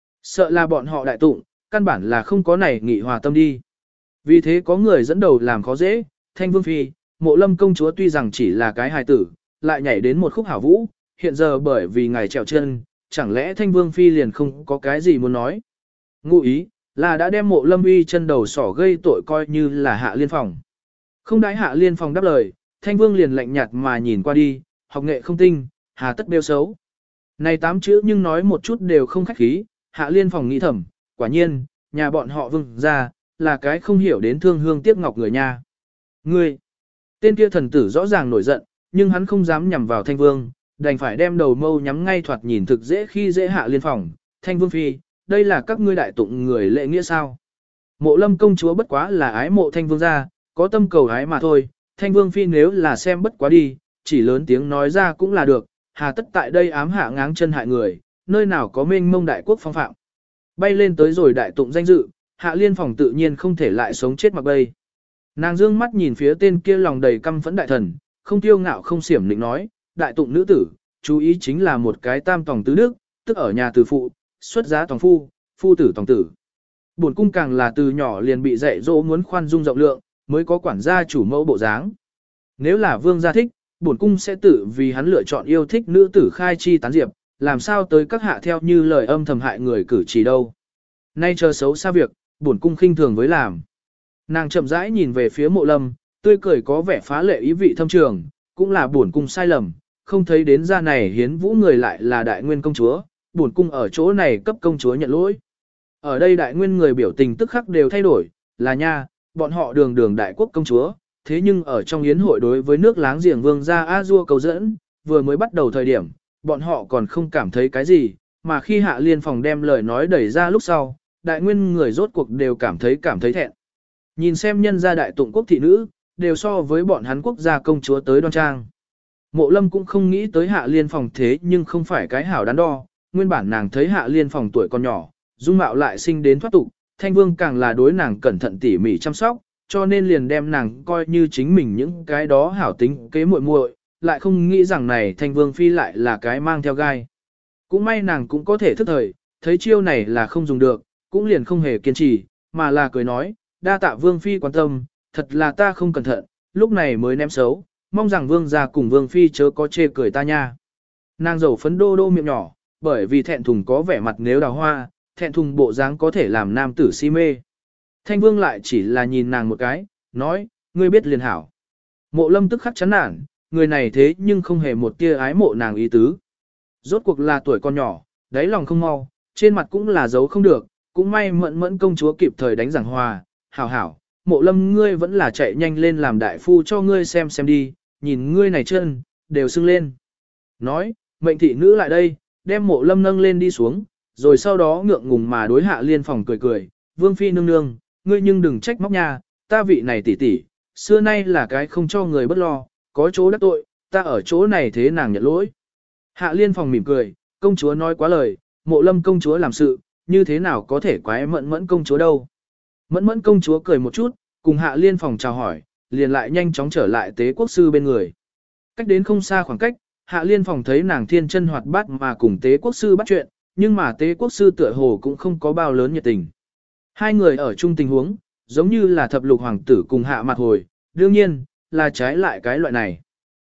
Sợ là bọn họ đại tụng, căn bản là không có này nghị hòa tâm đi. Vì thế có người dẫn đầu làm khó dễ, Thanh Vương phi, Mộ Lâm công chúa tuy rằng chỉ là cái hài tử, lại nhảy đến một khúc hảo vũ, hiện giờ bởi vì ngài trèo chân, chẳng lẽ Thanh Vương phi liền không có cái gì muốn nói. Ngụ ý, là đã đem Mộ Lâm uy chân đầu sỏ gây tội coi như là Hạ Liên phòng. Không đãi Hạ Liên phòng đáp lời, Thanh Vương liền lạnh nhạt mà nhìn qua đi, học nghệ không tinh, hà tất bêu xấu. Này 8 chữ nhưng nói một chút đều không khách khí, Hạ Liên phòng nghĩ thầm, quả nhiên, nhà bọn họ Vương ra, là cái không hiểu đến thương hương tiếc ngọc người nha. Ngươi, tên kia thần tử rõ ràng nổi giận, nhưng hắn không dám nhằm vào Thanh Vương, đành phải đem đầu mâu nhắm ngay thoạt nhìn thực dễ khi dễ Hạ Liên phòng. Thanh Vương phi, đây là các ngươi đại tụng người lệ nghĩa sao? Mộ Lâm công chúa bất quá là ái mộ Thanh Vương ra, có tâm cầu ái mà thôi, Thanh Vương phi nếu là xem bất quá đi, chỉ lớn tiếng nói ra cũng là được, hà tất tại đây ám hạ ngáng chân hại người, nơi nào có mênh mông đại quốc phong phạm. Bay lên tới rồi đại tụng danh dự, Hạ Liên phòng tự nhiên không thể lại sống chết mặc bay. Nàng dương mắt nhìn phía tên kia lòng đầy căm phẫn đại thần, không tiêu ngạo không xiểm định nói, đại tụng nữ tử, chú ý chính là một cái tam tòng tứ đức, tức ở nhà từ phụ, xuất giá tòng phu, phu tử tòng tử. Bổn cung càng là từ nhỏ liền bị dạy dỗ muốn khoan dung rộng lượng, mới có quản gia chủ mẫu bộ dáng. Nếu là vương gia thích, bổn cung sẽ tự vì hắn lựa chọn yêu thích nữ tử khai chi tán diệp, làm sao tới các hạ theo như lời âm thầm hại người cử chỉ đâu. Nay chờ xấu xa việc, bổn cung khinh thường với làm. Nàng chậm rãi nhìn về phía Mộ Lâm, tươi cười có vẻ phá lệ ý vị thâm trường, cũng là bổn cung sai lầm, không thấy đến ra này hiến vũ người lại là đại nguyên công chúa, bổn cung ở chỗ này cấp công chúa nhận lỗi. Ở đây đại nguyên người biểu tình tức khắc đều thay đổi, là nha, bọn họ đường đường đại quốc công chúa, thế nhưng ở trong yến hội đối với nước láng giềng vương gia A-dua cầu dẫn, vừa mới bắt đầu thời điểm, bọn họ còn không cảm thấy cái gì, mà khi Hạ Liên phòng đem lời nói đẩy ra lúc sau, đại nguyên người rốt cuộc đều cảm thấy thẹn. Nhìn xem nhân gia đại tụng quốc thị nữ, đều so với bọn hắn quốc gia công chúa tới đoan trang. Mộ Lâm cũng không nghĩ tới Hạ Liên phòng thế nhưng không phải cái hảo đắn đo, nguyên bản nàng thấy Hạ Liên phòng tuổi còn nhỏ, dung mạo lại sinh đến thoát tục, Thanh Vương càng là đối nàng cẩn thận tỉ mỉ chăm sóc, cho nên liền đem nàng coi như chính mình những cái đó hảo tính kế muội muội, lại không nghĩ rằng này Thanh Vương phi lại là cái mang theo gai. Cũng may nàng cũng có thể thức thời, thấy chiêu này là không dùng được, cũng liền không hề kiên trì, mà là cười nói, đa tạ Vương phi quan tâm, thật là ta không cẩn thận, lúc này mới ném xấu, mong rằng Vương gia cùng Vương phi chớ có chê cười ta nha. Nàng dầu phấn đô đô miệng nhỏ, bởi vì thẹn thùng có vẻ mặt nếu đào hoa, thẹn thùng bộ dáng có thể làm nam tử si mê. Thanh Vương lại chỉ là nhìn nàng một cái, nói, ngươi biết liền hảo. Mộ Lâm tức khắc chán nản, người này thế nhưng không hề một tia ái mộ nàng ý tứ. Rốt cuộc là tuổi con nhỏ, đáy lòng không mau, trên mặt cũng là giấu không được, cũng may Mẫn Mẫn công chúa kịp thời đánh giảng hòa, hảo hảo, Mộ Lâm ngươi vẫn là chạy nhanh lên làm đại phu cho ngươi xem đi, nhìn ngươi này chân, đều sưng lên. Nói, mệnh thị nữ lại đây, đem Mộ Lâm nâng lên đi xuống, rồi sau đó ngượng ngùng mà đối Hạ Liên phòng cười cười, Vương phi nương nương, ngươi nhưng đừng trách móc nha, ta vị này tỷ tỷ, xưa nay là cái không cho người bất lo, có chỗ đắc tội, ta ở chỗ này thế nàng nhận lỗi. Hạ Liên phòng mỉm cười, công chúa nói quá lời, Mộ Lâm công chúa làm sự, như thế nào có thể quái Mẫn Mẫn công chúa đâu. Mẫn Mẫn công chúa cười một chút, cùng Hạ Liên phòng chào hỏi, liền lại nhanh chóng trở lại tế quốc sư bên người. Cách đến không xa khoảng cách, Hạ Liên phòng thấy nàng thiên chân hoạt bát mà cùng tế quốc sư bắt chuyện, nhưng mà tế quốc sư tựa hồ cũng không có bao lớn nhiệt tình. Hai người ở chung tình huống, giống như là thập lục hoàng tử cùng hạ mặt hồi, đương nhiên, là trái lại cái loại này.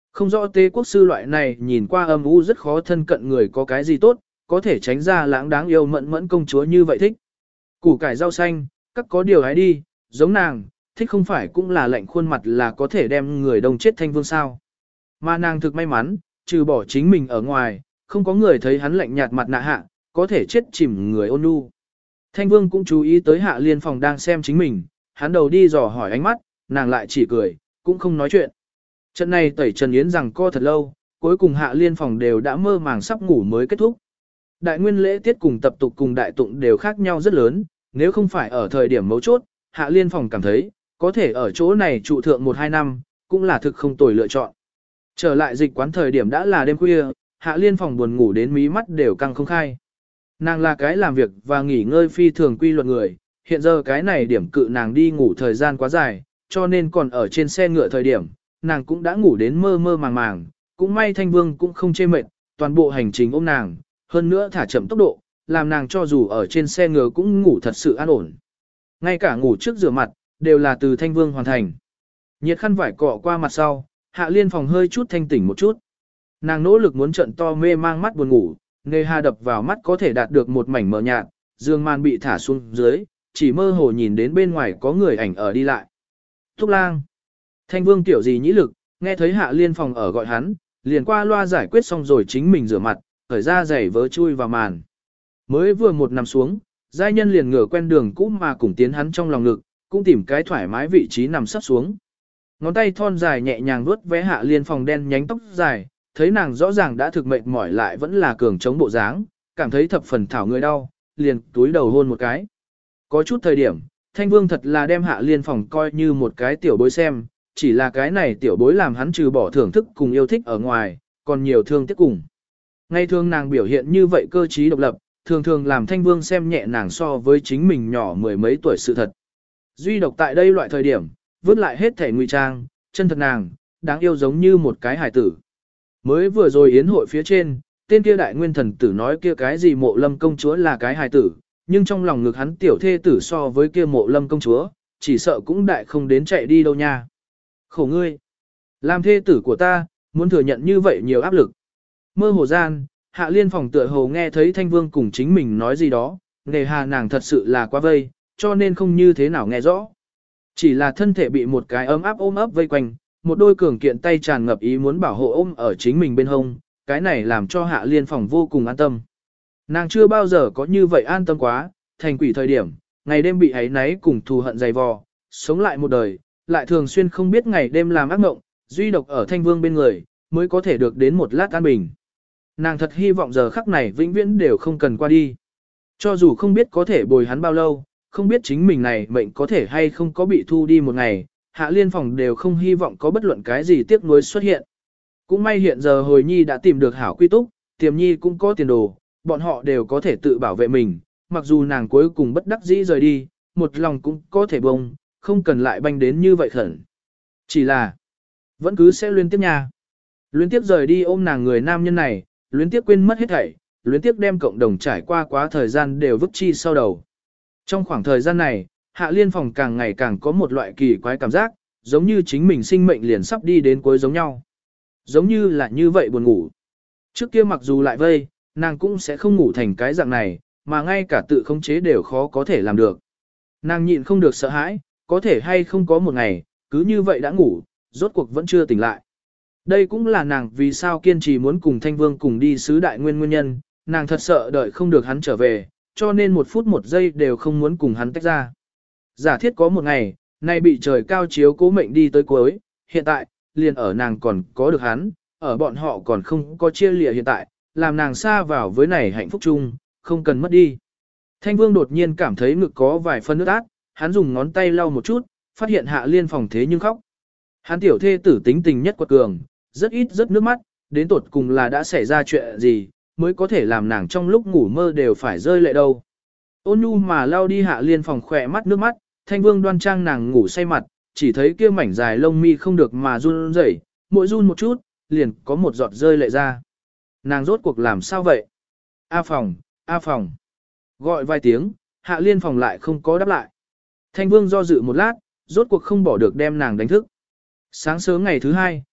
Không rõ Tế Quốc sư loại này nhìn qua âm u rất khó thân cận người có cái gì tốt, có thể tránh ra lãng đáng yêu mẫn mẫn công chúa như vậy thích. Củ cải rau xanh, các có điều hái đi, giống nàng, thích không phải cũng là lệnh khuôn mặt là có thể đem người đông chết thanh vương sao. Mà nàng thực may mắn, trừ bỏ chính mình ở ngoài, không có người thấy hắn lạnh nhạt mặt nạ hạ, có thể chết chìm người ôn nhu. Thanh vương cũng chú ý tới Hạ Liên Phòng đang xem chính mình, hắn đầu đi dò hỏi ánh mắt, nàng lại chỉ cười, cũng không nói chuyện. Trận này tẩy Trần Yến rằng co thật lâu, cuối cùng Hạ Liên Phòng đều đã mơ màng sắp ngủ mới kết thúc. Đại nguyên lễ tiết cùng tập tục cùng đại tụng đều khác nhau rất lớn, nếu không phải ở thời điểm mấu chốt, Hạ Liên Phòng cảm thấy, có thể ở chỗ này trụ thượng 1-2 năm, cũng là thực không tồi lựa chọn. Trở lại dịch quán thời điểm đã là đêm khuya, Hạ Liên Phòng buồn ngủ đến mí mắt đều căng không khai. Nàng là cái làm việc và nghỉ ngơi phi thường quy luật người, hiện giờ cái này điểm cự nàng đi ngủ thời gian quá dài, cho nên còn ở trên xe ngựa thời điểm, nàng cũng đã ngủ đến mơ mơ màng màng, cũng may Thanh Vương cũng không chê mệt, toàn bộ hành trình ôm nàng, hơn nữa thả chậm tốc độ, làm nàng cho dù ở trên xe ngựa cũng ngủ thật sự an ổn. Ngay cả ngủ trước rửa mặt, đều là từ Thanh Vương hoàn thành. Nhiệt khăn vải cọ qua mặt sau, Hạ Liên Phòng hơi chút thanh tỉnh một chút. Nàng nỗ lực muốn trận to mê mang mắt buồn ngủ, nghề hà đập vào mắt có thể đạt được một mảnh mờ nhạt, dương màn bị thả xuống dưới, chỉ mơ hồ nhìn đến bên ngoài có người ảnh ở đi lại. Thúc lang. Thanh Vương tiểu gì nhĩ lực, nghe thấy Hạ Liên Phòng ở gọi hắn, liền qua loa giải quyết xong rồi chính mình rửa mặt, khởi ra giày vớ chui vào màn. Mới vừa một nằm xuống, giai nhân liền ngửa quen đường cũ mà cùng tiến hắn trong lòng ngực, cũng tìm cái thoải mái vị trí nằm sắp xuống. Ngón tay thon dài nhẹ nhàng vuốt vé Hạ Liên Phòng đen nhánh tóc dài, thấy nàng rõ ràng đã thực mệt mỏi lại vẫn là cường chống bộ dáng, cảm thấy thập phần thảo người đau, liền túi đầu hôn một cái. Có chút thời điểm, Thanh Vương thật là đem Hạ Liên Phòng coi như một cái tiểu bối xem, chỉ là cái này tiểu bối làm hắn trừ bỏ thưởng thức cùng yêu thích ở ngoài, còn nhiều thương tiếc cùng. Ngày thường nàng biểu hiện như vậy cơ trí độc lập, thường thường làm Thanh Vương xem nhẹ nàng so với chính mình nhỏ mười mấy tuổi sự thật. Duy độc tại đây loại thời điểm, vứt lại hết thể ngụy trang, chân thật nàng, đáng yêu giống như một cái hài tử. Mới vừa rồi yến hội phía trên, tên kia đại nguyên thần tử nói kia cái gì Mộ Lâm công chúa là cái hài tử, nhưng trong lòng ngực hắn tiểu thê tử so với kia Mộ Lâm công chúa, chỉ sợ cũng đại không đến chạy đi đâu nha. Khổ ngươi, làm thê tử của ta, muốn thừa nhận như vậy nhiều áp lực. Mơ hồ gian, Hạ Liên Phòng tựa hồ nghe thấy Thanh Vương cùng chính mình nói gì đó, nghề hà nàng thật sự là quá vây, cho nên không như thế nào nghe rõ. Chỉ là thân thể bị một cái ấm áp ôm ấp vây quanh, một đôi cường kiện tay tràn ngập ý muốn bảo hộ ôm ở chính mình bên hông, cái này làm cho Hạ Liên Phòng vô cùng an tâm. Nàng chưa bao giờ có như vậy an tâm quá, thành quỷ thời điểm, ngày đêm bị ấy náy cùng thù hận dày vò, sống lại một đời, lại thường xuyên không biết ngày đêm làm ác mộng, duy độc ở Thanh Vương bên người, mới có thể được đến một lát an bình. Nàng thật hy vọng giờ khắc này vĩnh viễn đều không cần qua đi. Cho dù không biết có thể bồi hắn bao lâu, không biết chính mình này mệnh có thể hay không có bị thu đi một ngày, Hạ Liên Phòng đều không hy vọng có bất luận cái gì tiếc nuối xuất hiện. Cũng may hiện giờ hồi nhi đã tìm được hảo quy túc, tiềm nhi cũng có tiền đồ, bọn họ đều có thể tự bảo vệ mình, mặc dù nàng cuối cùng bất đắc dĩ rời đi, một lòng cũng có thể bông, không cần lại banh đến như vậy khẩn. Chỉ là, vẫn cứ sẽ luyến tiếp nha. Luyến tiếp rời đi ôm nàng người nam nhân này, luyến tiếp quên mất hết thảy, luyến tiếp đem cộng đồng trải qua quá thời gian đều vứt chi sau đầu. Trong khoảng thời gian này, Hạ Liên Phòng càng ngày càng có một loại kỳ quái cảm giác, giống như chính mình sinh mệnh liền sắp đi đến cuối giống nhau. Giống như là như vậy buồn ngủ. Trước kia mặc dù lại vây, nàng cũng sẽ không ngủ thành cái dạng này, mà ngay cả tự khống chế đều khó có thể làm được. Nàng nhịn không được sợ hãi, có thể hay không có một ngày, cứ như vậy đã ngủ, rốt cuộc vẫn chưa tỉnh lại. Đây cũng là nàng vì sao kiên trì muốn cùng Thanh Vương cùng đi sứ đại nguyên nhân, nàng thật sợ đợi không được hắn trở về, cho nên một phút một giây đều không muốn cùng hắn tách ra. Giả thiết có một ngày, nay bị trời cao chiếu cố mệnh đi tới cuối, hiện tại, liền ở nàng còn có được hắn, ở bọn họ còn không có chia lìa hiện tại, làm nàng xa vào với này hạnh phúc chung, không cần mất đi. Thanh Vương đột nhiên cảm thấy ngực có vài phân nước át, hắn dùng ngón tay lau một chút, phát hiện Hạ Liên Phòng thế nhưng khóc. Hắn tiểu thê tử tính tình nhất quật cường, rất ít rớt nước mắt, đến tột cùng là đã xảy ra chuyện gì, mới có thể làm nàng trong lúc ngủ mơ đều phải rơi lệ đâu. Ôn nhu mà lau đi Hạ Liên Phòng khỏe mắt nước mắt, Thanh Vương đoan trang nàng ngủ say mặt, chỉ thấy kia mảnh dài lông mi không được mà run rẩy, mỗi run một chút, liền có một giọt rơi lệ ra. Nàng rốt cuộc làm sao vậy? A Phòng, A Phòng. Gọi vài tiếng, Hạ Liên Phòng lại không có đáp lại. Thanh Vương do dự một lát, rốt cuộc không bỏ được đem nàng đánh thức. Sáng sớm ngày thứ hai,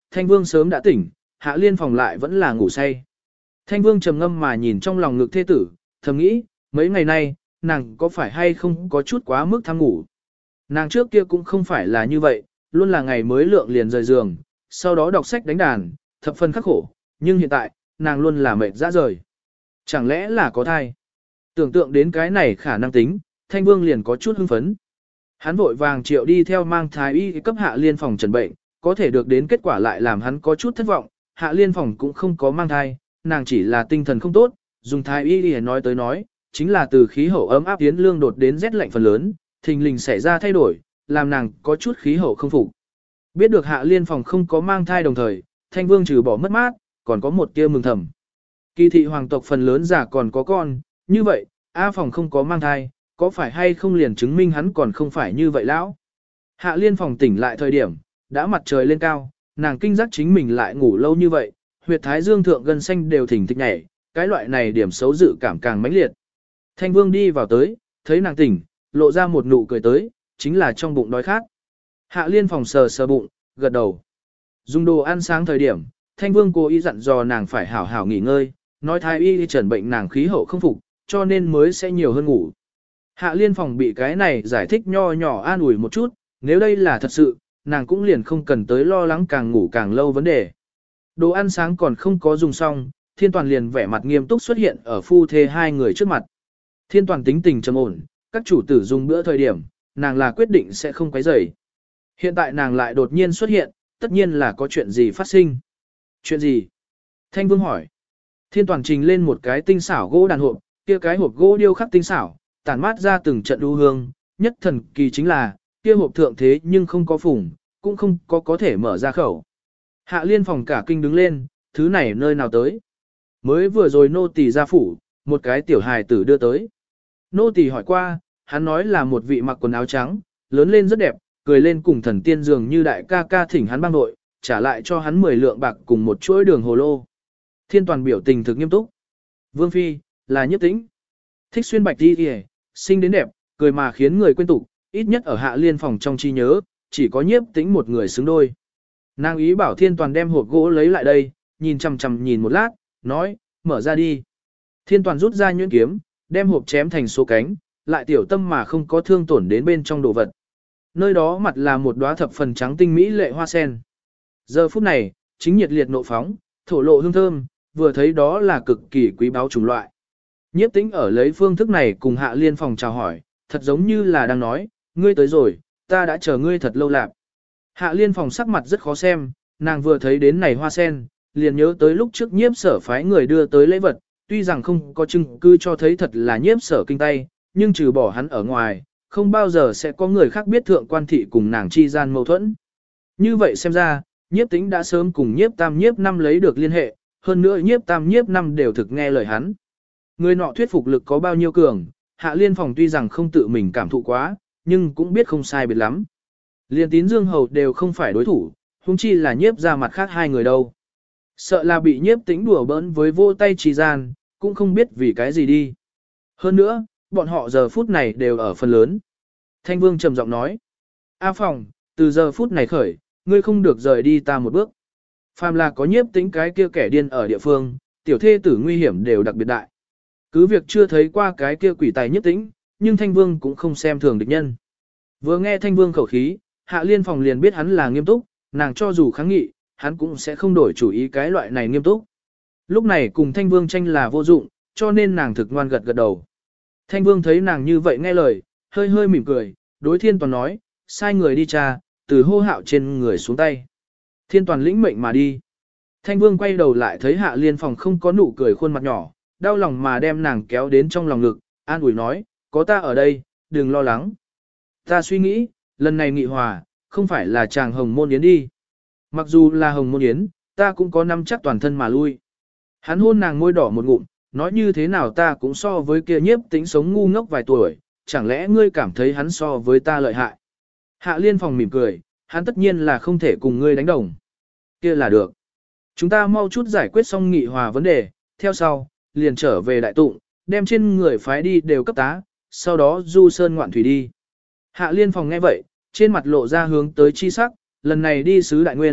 Thanh Vương sớm đã tỉnh, Hạ Liên phòng lại vẫn là ngủ say. Thanh Vương trầm ngâm mà nhìn trong lòng ngực thê tử, thầm nghĩ, mấy ngày nay, nàng có phải hay không có chút quá mức tham ngủ. Nàng trước kia cũng không phải là như vậy, luôn là ngày mới lượng liền rời giường, sau đó đọc sách đánh đàn, thập phần khắc khổ, nhưng hiện tại, nàng luôn là mệt rã rời. Chẳng lẽ là có thai? Tưởng tượng đến cái này khả năng tính, Thanh Vương liền có chút hưng phấn. Hắn vội vàng triệu đi theo mang thái y cấp Hạ Liên phòng trần bệnh, có thể được đến kết quả lại làm hắn có chút thất vọng, Hạ Liên phòng cũng không có mang thai, nàng chỉ là tinh thần không tốt, dùng thái y để nói tới nói, chính là từ khí hậu ấm áp tiến lương đột đến rét lạnh phần lớn, thình lình xảy ra thay đổi, làm nàng có chút khí hậu không phục. Biết được Hạ Liên phòng không có mang thai đồng thời, Thanh Vương trừ bỏ mất mát, còn có một tia mừng thầm. Kỳ thị hoàng tộc phần lớn già còn có con, như vậy, A phòng không có mang thai, có phải hay không liền chứng minh hắn còn không phải như vậy lão? Hạ Liên phòng tỉnh lại thời điểm, đã mặt trời lên cao, nàng kinh giác chính mình lại ngủ lâu như vậy, huyệt thái dương thượng gân xanh đều thỉnh thịch nhảy, cái loại này điểm xấu dự cảm càng mãnh liệt. Thanh Vương đi vào tới, thấy nàng tỉnh, lộ ra một nụ cười tới, chính là trong bụng đói khát. Hạ Liên phòng sờ sờ bụng, gật đầu. Dùng đồ ăn sáng thời điểm, Thanh Vương cố ý dặn dò nàng phải hảo hảo nghỉ ngơi, nói thái y trần bệnh nàng khí hậu không phục, cho nên mới sẽ nhiều hơn ngủ. Hạ Liên phòng bị cái này giải thích nho nhỏ an ủi một chút, nếu đây là thật sự, nàng cũng liền không cần tới lo lắng càng ngủ càng lâu vấn đề. Đồ ăn sáng còn không có dùng xong, Thiên Toàn liền vẻ mặt nghiêm túc xuất hiện ở phu thê hai người trước mặt. Thiên Toàn tính tình trầm ổn, các chủ tử dùng bữa thời điểm, nàng là quyết định sẽ không quấy rầy. Hiện tại nàng lại đột nhiên xuất hiện, tất nhiên là có chuyện gì phát sinh. Chuyện gì? Thanh Vương hỏi. Thiên Toàn trình lên một cái tinh xảo gỗ đàn hộp, kia cái hộp gỗ điêu khắc tinh xảo, tản mát ra từng trận đu hương, nhất thần kỳ chính là, kia hộp thượng thế nhưng không có phủng, cũng không có thể mở ra khẩu. Hạ Liên phòng cả kinh đứng lên, thứ này nơi nào tới? Mới vừa rồi nô tỳ ra phủ, một cái tiểu hài tử đưa tới. Nô tỳ hỏi qua, hắn nói là một vị mặc quần áo trắng, lớn lên rất đẹp, cười lên cùng thần tiên dường như đại ca ca thỉnh hắn bang nội, trả lại cho hắn 10 lượng bạc cùng một chuỗi đường hồ lô. Thiên Toàn biểu tình thực nghiêm túc. Vương Phi, là Nhiếp Tĩnh. Thích xuyên bạch đi kìa, xinh đến đẹp, cười mà khiến người quên tục, ít nhất ở Hạ Liên phòng trong trí nhớ, chỉ có Nhiếp Tĩnh một người xứng đôi. Nàng ý bảo Thiên Toàn đem hộp gỗ lấy lại đây, nhìn chằm chằm nhìn một lát, nói, mở ra đi. Thiên Toàn rút ra nhuyễn kiếm, đem hộp chém thành số cánh, lại tiểu tâm mà không có thương tổn đến bên trong đồ vật. Nơi đó mặt là một đóa thập phần trắng tinh mỹ lệ hoa sen. Giờ phút này, chính nhiệt liệt nộ phóng, thổ lộ hương thơm, vừa thấy đó là cực kỳ quý báu chủng loại. Nhiếp Tĩnh ở lấy phương thức này cùng Hạ Liên phòng chào hỏi, thật giống như là đang nói, ngươi tới rồi, ta đã chờ ngươi thật lâu lạp. Hạ Liên phòng sắc mặt rất khó xem, nàng vừa thấy đến này hoa sen, liền nhớ tới lúc trước Nhiếp Sở phái người đưa tới lễ vật, tuy rằng không có chứng cứ cho thấy thật là Nhiếp Sở kinh tay, nhưng trừ bỏ hắn ở ngoài, không bao giờ sẽ có người khác biết thượng quan thị cùng nàng chi gian mâu thuẫn. Như vậy xem ra, Nhiếp Tĩnh đã sớm cùng Nhiếp Tam Nhiếp Năm lấy được liên hệ, hơn nữa Nhiếp Tam Nhiếp Năm đều thực nghe lời hắn. Người nọ thuyết phục lực có bao nhiêu cường, Hạ Liên phòng tuy rằng không tự mình cảm thụ quá, nhưng cũng biết không sai biệt lắm. Liên Tín Dương Hầu đều không phải đối thủ, huống chi là Nhiếp ra mặt khác hai người đâu. Sợ là bị Nhiếp Tĩnh đùa bỡn với vô tay trì gian, cũng không biết vì cái gì đi. Hơn nữa, bọn họ giờ phút này đều ở phần lớn. Thanh Vương trầm giọng nói, A Phòng, từ giờ phút này khởi, ngươi không được rời đi ta một bước. Phàm là có Nhiếp Tĩnh cái kia kẻ điên ở địa phương, tiểu thê tử nguy hiểm đều đặc biệt đại. Cứ việc chưa thấy qua cái kia quỷ tài Nhiếp Tĩnh, nhưng Thanh Vương cũng không xem thường địch nhân. Vừa nghe Thanh Vương khẩu khí, Hạ Liên phòng liền biết hắn là nghiêm túc, nàng cho dù kháng nghị, hắn cũng sẽ không đổi chủ ý cái loại này nghiêm túc. Lúc này cùng Thanh Vương tranh là vô dụng, cho nên nàng thực ngoan gật gật đầu. Thanh Vương thấy nàng như vậy nghe lời, hơi hơi mỉm cười, đối Thiên Toàn nói, sai người đi tra, từ hô hạo trên người xuống tay. Thiên Toàn lĩnh mệnh mà đi. Thanh Vương quay đầu lại thấy Hạ Liên phòng không có nụ cười khuôn mặt nhỏ, đau lòng mà đem nàng kéo đến trong lòng ngực, an ủi nói, có ta ở đây, đừng lo lắng. Ta suy nghĩ, lần này nghị hòa, không phải là chàng hồng môn yến đi. Mặc dù là hồng môn yến, ta cũng có nắm chắc toàn thân mà lui. Hắn hôn nàng môi đỏ một ngụm, nói như thế nào ta cũng so với kia Nhiếp Tĩnh sống ngu ngốc vài tuổi, chẳng lẽ ngươi cảm thấy hắn so với ta lợi hại. Hạ Liên phòng mỉm cười, hắn tất nhiên là không thể cùng ngươi đánh đồng. Kia là được. Chúng ta mau chút giải quyết xong nghị hòa vấn đề, theo sau, liền trở về đại tụng, đem trên người phái đi đều cấp tá, sau đó du sơn ngoạn thủy đi. Hạ Liên phòng nghe vậy, trên mặt lộ ra hướng tới chi sắc, lần này đi sứ đại nguyên,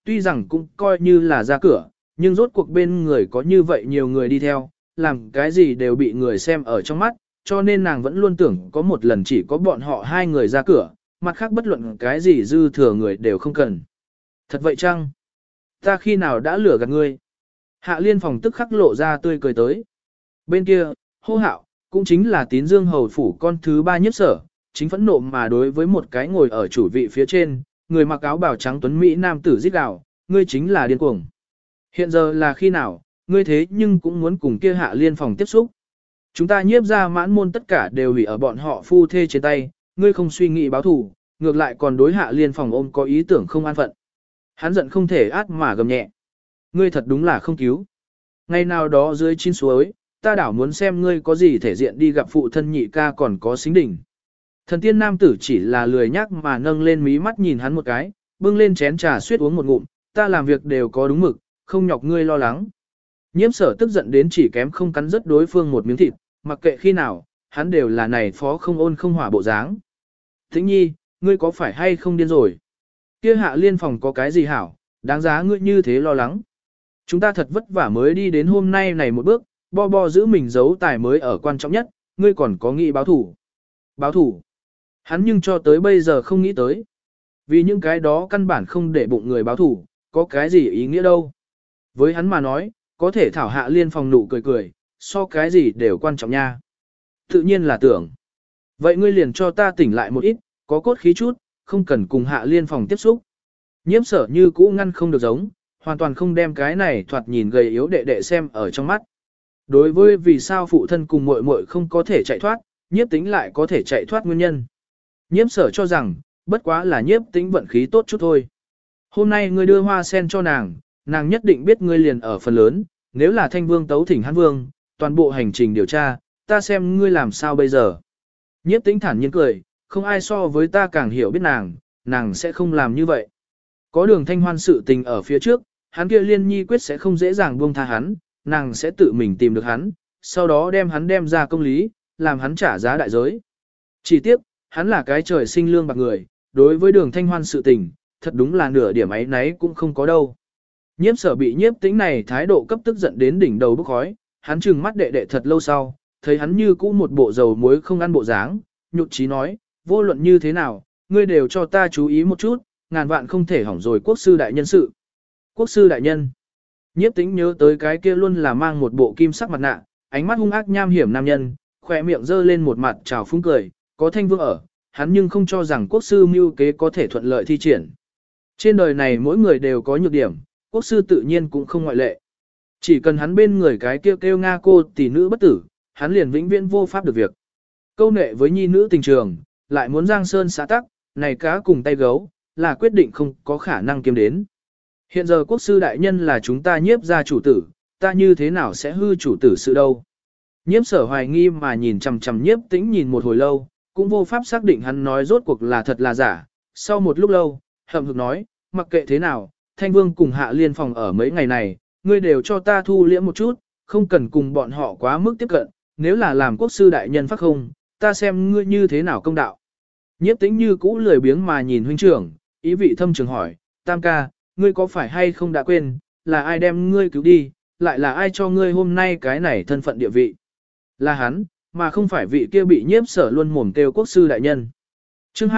tuy rằng cũng coi như là ra cửa, nhưng rốt cuộc bên người có như vậy nhiều người đi theo, làm cái gì đều bị người xem ở trong mắt, cho nên nàng vẫn luôn tưởng có một lần chỉ có bọn họ hai người ra cửa, mặt khác bất luận cái gì dư thừa người đều không cần. Thật vậy chăng? Ta khi nào đã lừa gạt ngươi? Hạ Liên Phòng tức khắc lộ ra tươi cười tới. Bên kia, Hô Hạo, cũng chính là Tín Dương hầu phủ con thứ ba Nhiếp Sở, chính phẫn nộ mà đối với một cái ngồi ở chủ vị phía trên, người mặc áo bào trắng tuấn mỹ nam tử rít gào, ngươi chính là điên cuồng. Hiện giờ là khi nào, ngươi thế nhưng cũng muốn cùng kia Hạ Liên Phòng tiếp xúc. Chúng ta Nhiếp ra mãn môn tất cả đều hủy ở bọn họ phu thê trên tay, ngươi không suy nghĩ báo thù, ngược lại còn đối Hạ Liên Phòng ôm có ý tưởng không an phận. Hắn giận không thể át mà gầm nhẹ. Ngươi thật đúng là không cứu. Ngày nào đó dưới chín suối, ta đảo muốn xem ngươi có gì thể diện đi gặp phụ thân nhị ca còn có xính đỉnh. Thần tiên nam tử chỉ là lười nhắc mà nâng lên mí mắt nhìn hắn một cái, bưng lên chén trà suýt uống một ngụm, ta làm việc đều có đúng mực, không nhọc ngươi lo lắng. Nhiễm Sở tức giận đến chỉ kém không cắn rứt đối phương một miếng thịt, mặc kệ khi nào, hắn đều là này phó không ôn không hỏa bộ dáng. Thính nhi, ngươi có phải hay không điên rồi? Kia Hạ Liên Phòng có cái gì hảo, đáng giá ngươi như thế lo lắng. Chúng ta thật vất vả mới đi đến hôm nay này một bước, bo bo giữ mình giấu tài mới ở quan trọng nhất, ngươi còn có nghĩ báo thủ. Báo thủ. Hắn nhưng cho tới bây giờ không nghĩ tới. Vì những cái đó căn bản không để bụng người báo thủ, có cái gì ý nghĩa đâu. Với hắn mà nói, có thể thảo Hạ Liên Phòng nụ cười cười, so cái gì đều quan trọng nha. Tự nhiên là tưởng. Vậy ngươi liền cho ta tỉnh lại một ít, có cốt khí chút, không cần cùng Hạ Liên Phòng tiếp xúc. Nhiễm Sở như cũ ngăn không được giống, hoàn toàn không đem cái này thoạt nhìn gầy yếu đệ đệ xem ở trong mắt. Đối với vì sao phụ thân cùng muội muội không có thể chạy thoát, Nhiếp Tĩnh lại có thể chạy thoát nguyên nhân. Nhiễm Sở cho rằng, bất quá là Nhiếp Tĩnh vận khí tốt chút thôi. Hôm nay ngươi đưa hoa sen cho nàng, nàng nhất định biết ngươi liền ở phần lớn, nếu là Thanh Vương tấu thỉnh Hán Vương, toàn bộ hành trình điều tra, ta xem ngươi làm sao bây giờ. Nhiếp Tĩnh thản nhiên cười, không ai so với ta càng hiểu biết nàng, nàng sẽ không làm như vậy. Có Đường Thanh Hoan sự tình ở phía trước, hắn kia Liên Nhi quyết sẽ không dễ dàng buông tha hắn, nàng sẽ tự mình tìm được hắn, sau đó đem hắn đem ra công lý, làm hắn trả giá đại giới. Chỉ tiếc, hắn là cái trời sinh lương bạc người, đối với Đường Thanh Hoan sự tình, thật đúng là nửa điểm ấy nấy cũng không có đâu. Nhiếp Sở bị Nhiếp Tĩnh này thái độ cấp tức giận đến đỉnh đầu bốc khói, hắn trừng mắt đệ đệ thật lâu sau, thấy hắn như cũ một bộ dầu muối không ăn bộ dáng, nhụt chí nói, vô luận như thế nào, ngươi đều cho ta chú ý một chút, ngàn vạn không thể hỏng rồi quốc sư đại nhân sự. Quốc sư đại nhân. Nhiếp Tĩnh nhớ tới cái kia luôn là mang một bộ kim sắc mặt nạ, ánh mắt hung ác nham hiểm nam nhân, khỏe miệng giơ lên một mặt trào phúng cười, có Thanh Vương ở, hắn nhưng không cho rằng quốc sư mưu kế có thể thuận lợi thi triển. Trên đời này mỗi người đều có nhược điểm, quốc sư tự nhiên cũng không ngoại lệ. Chỉ cần hắn bên người cái kia kêu Nga cô tỷ nữ bất tử, hắn liền vĩnh viễn vô pháp được việc. Câu nệ với nhi nữ tình trường, lại muốn giang sơn xã tắc, này cá cùng tay gấu, là quyết định không có khả năng kiếm đến. Hiện giờ quốc sư đại nhân là chúng ta Nhiếp gia chủ tử, ta như thế nào sẽ hư chủ tử sự đâu. Nhiếp Sở hoài nghi mà nhìn chằm chằm Nhiếp Tĩnh nhìn một hồi lâu, cũng vô pháp xác định hắn nói rốt cuộc là thật là giả. Sau một lúc lâu, hậm hực nói, mặc kệ thế nào, Thanh Vương cùng Hạ Liên Phòng ở mấy ngày này, ngươi đều cho ta thu liễm một chút, không cần cùng bọn họ quá mức tiếp cận, nếu là làm quốc sư đại nhân phát không, ta xem ngươi như thế nào công đạo. Nhiếp Tĩnh như cũ lười biếng mà nhìn huynh trưởng, ý vị thâm trường hỏi, Tam ca, ngươi có phải hay không đã quên, là ai đem ngươi cứu đi, lại là ai cho ngươi hôm nay cái này thân phận địa vị. Là hắn, mà không phải vị kia bị Nhiếp Sở luôn mồm kêu quốc sư đại nhân. Chương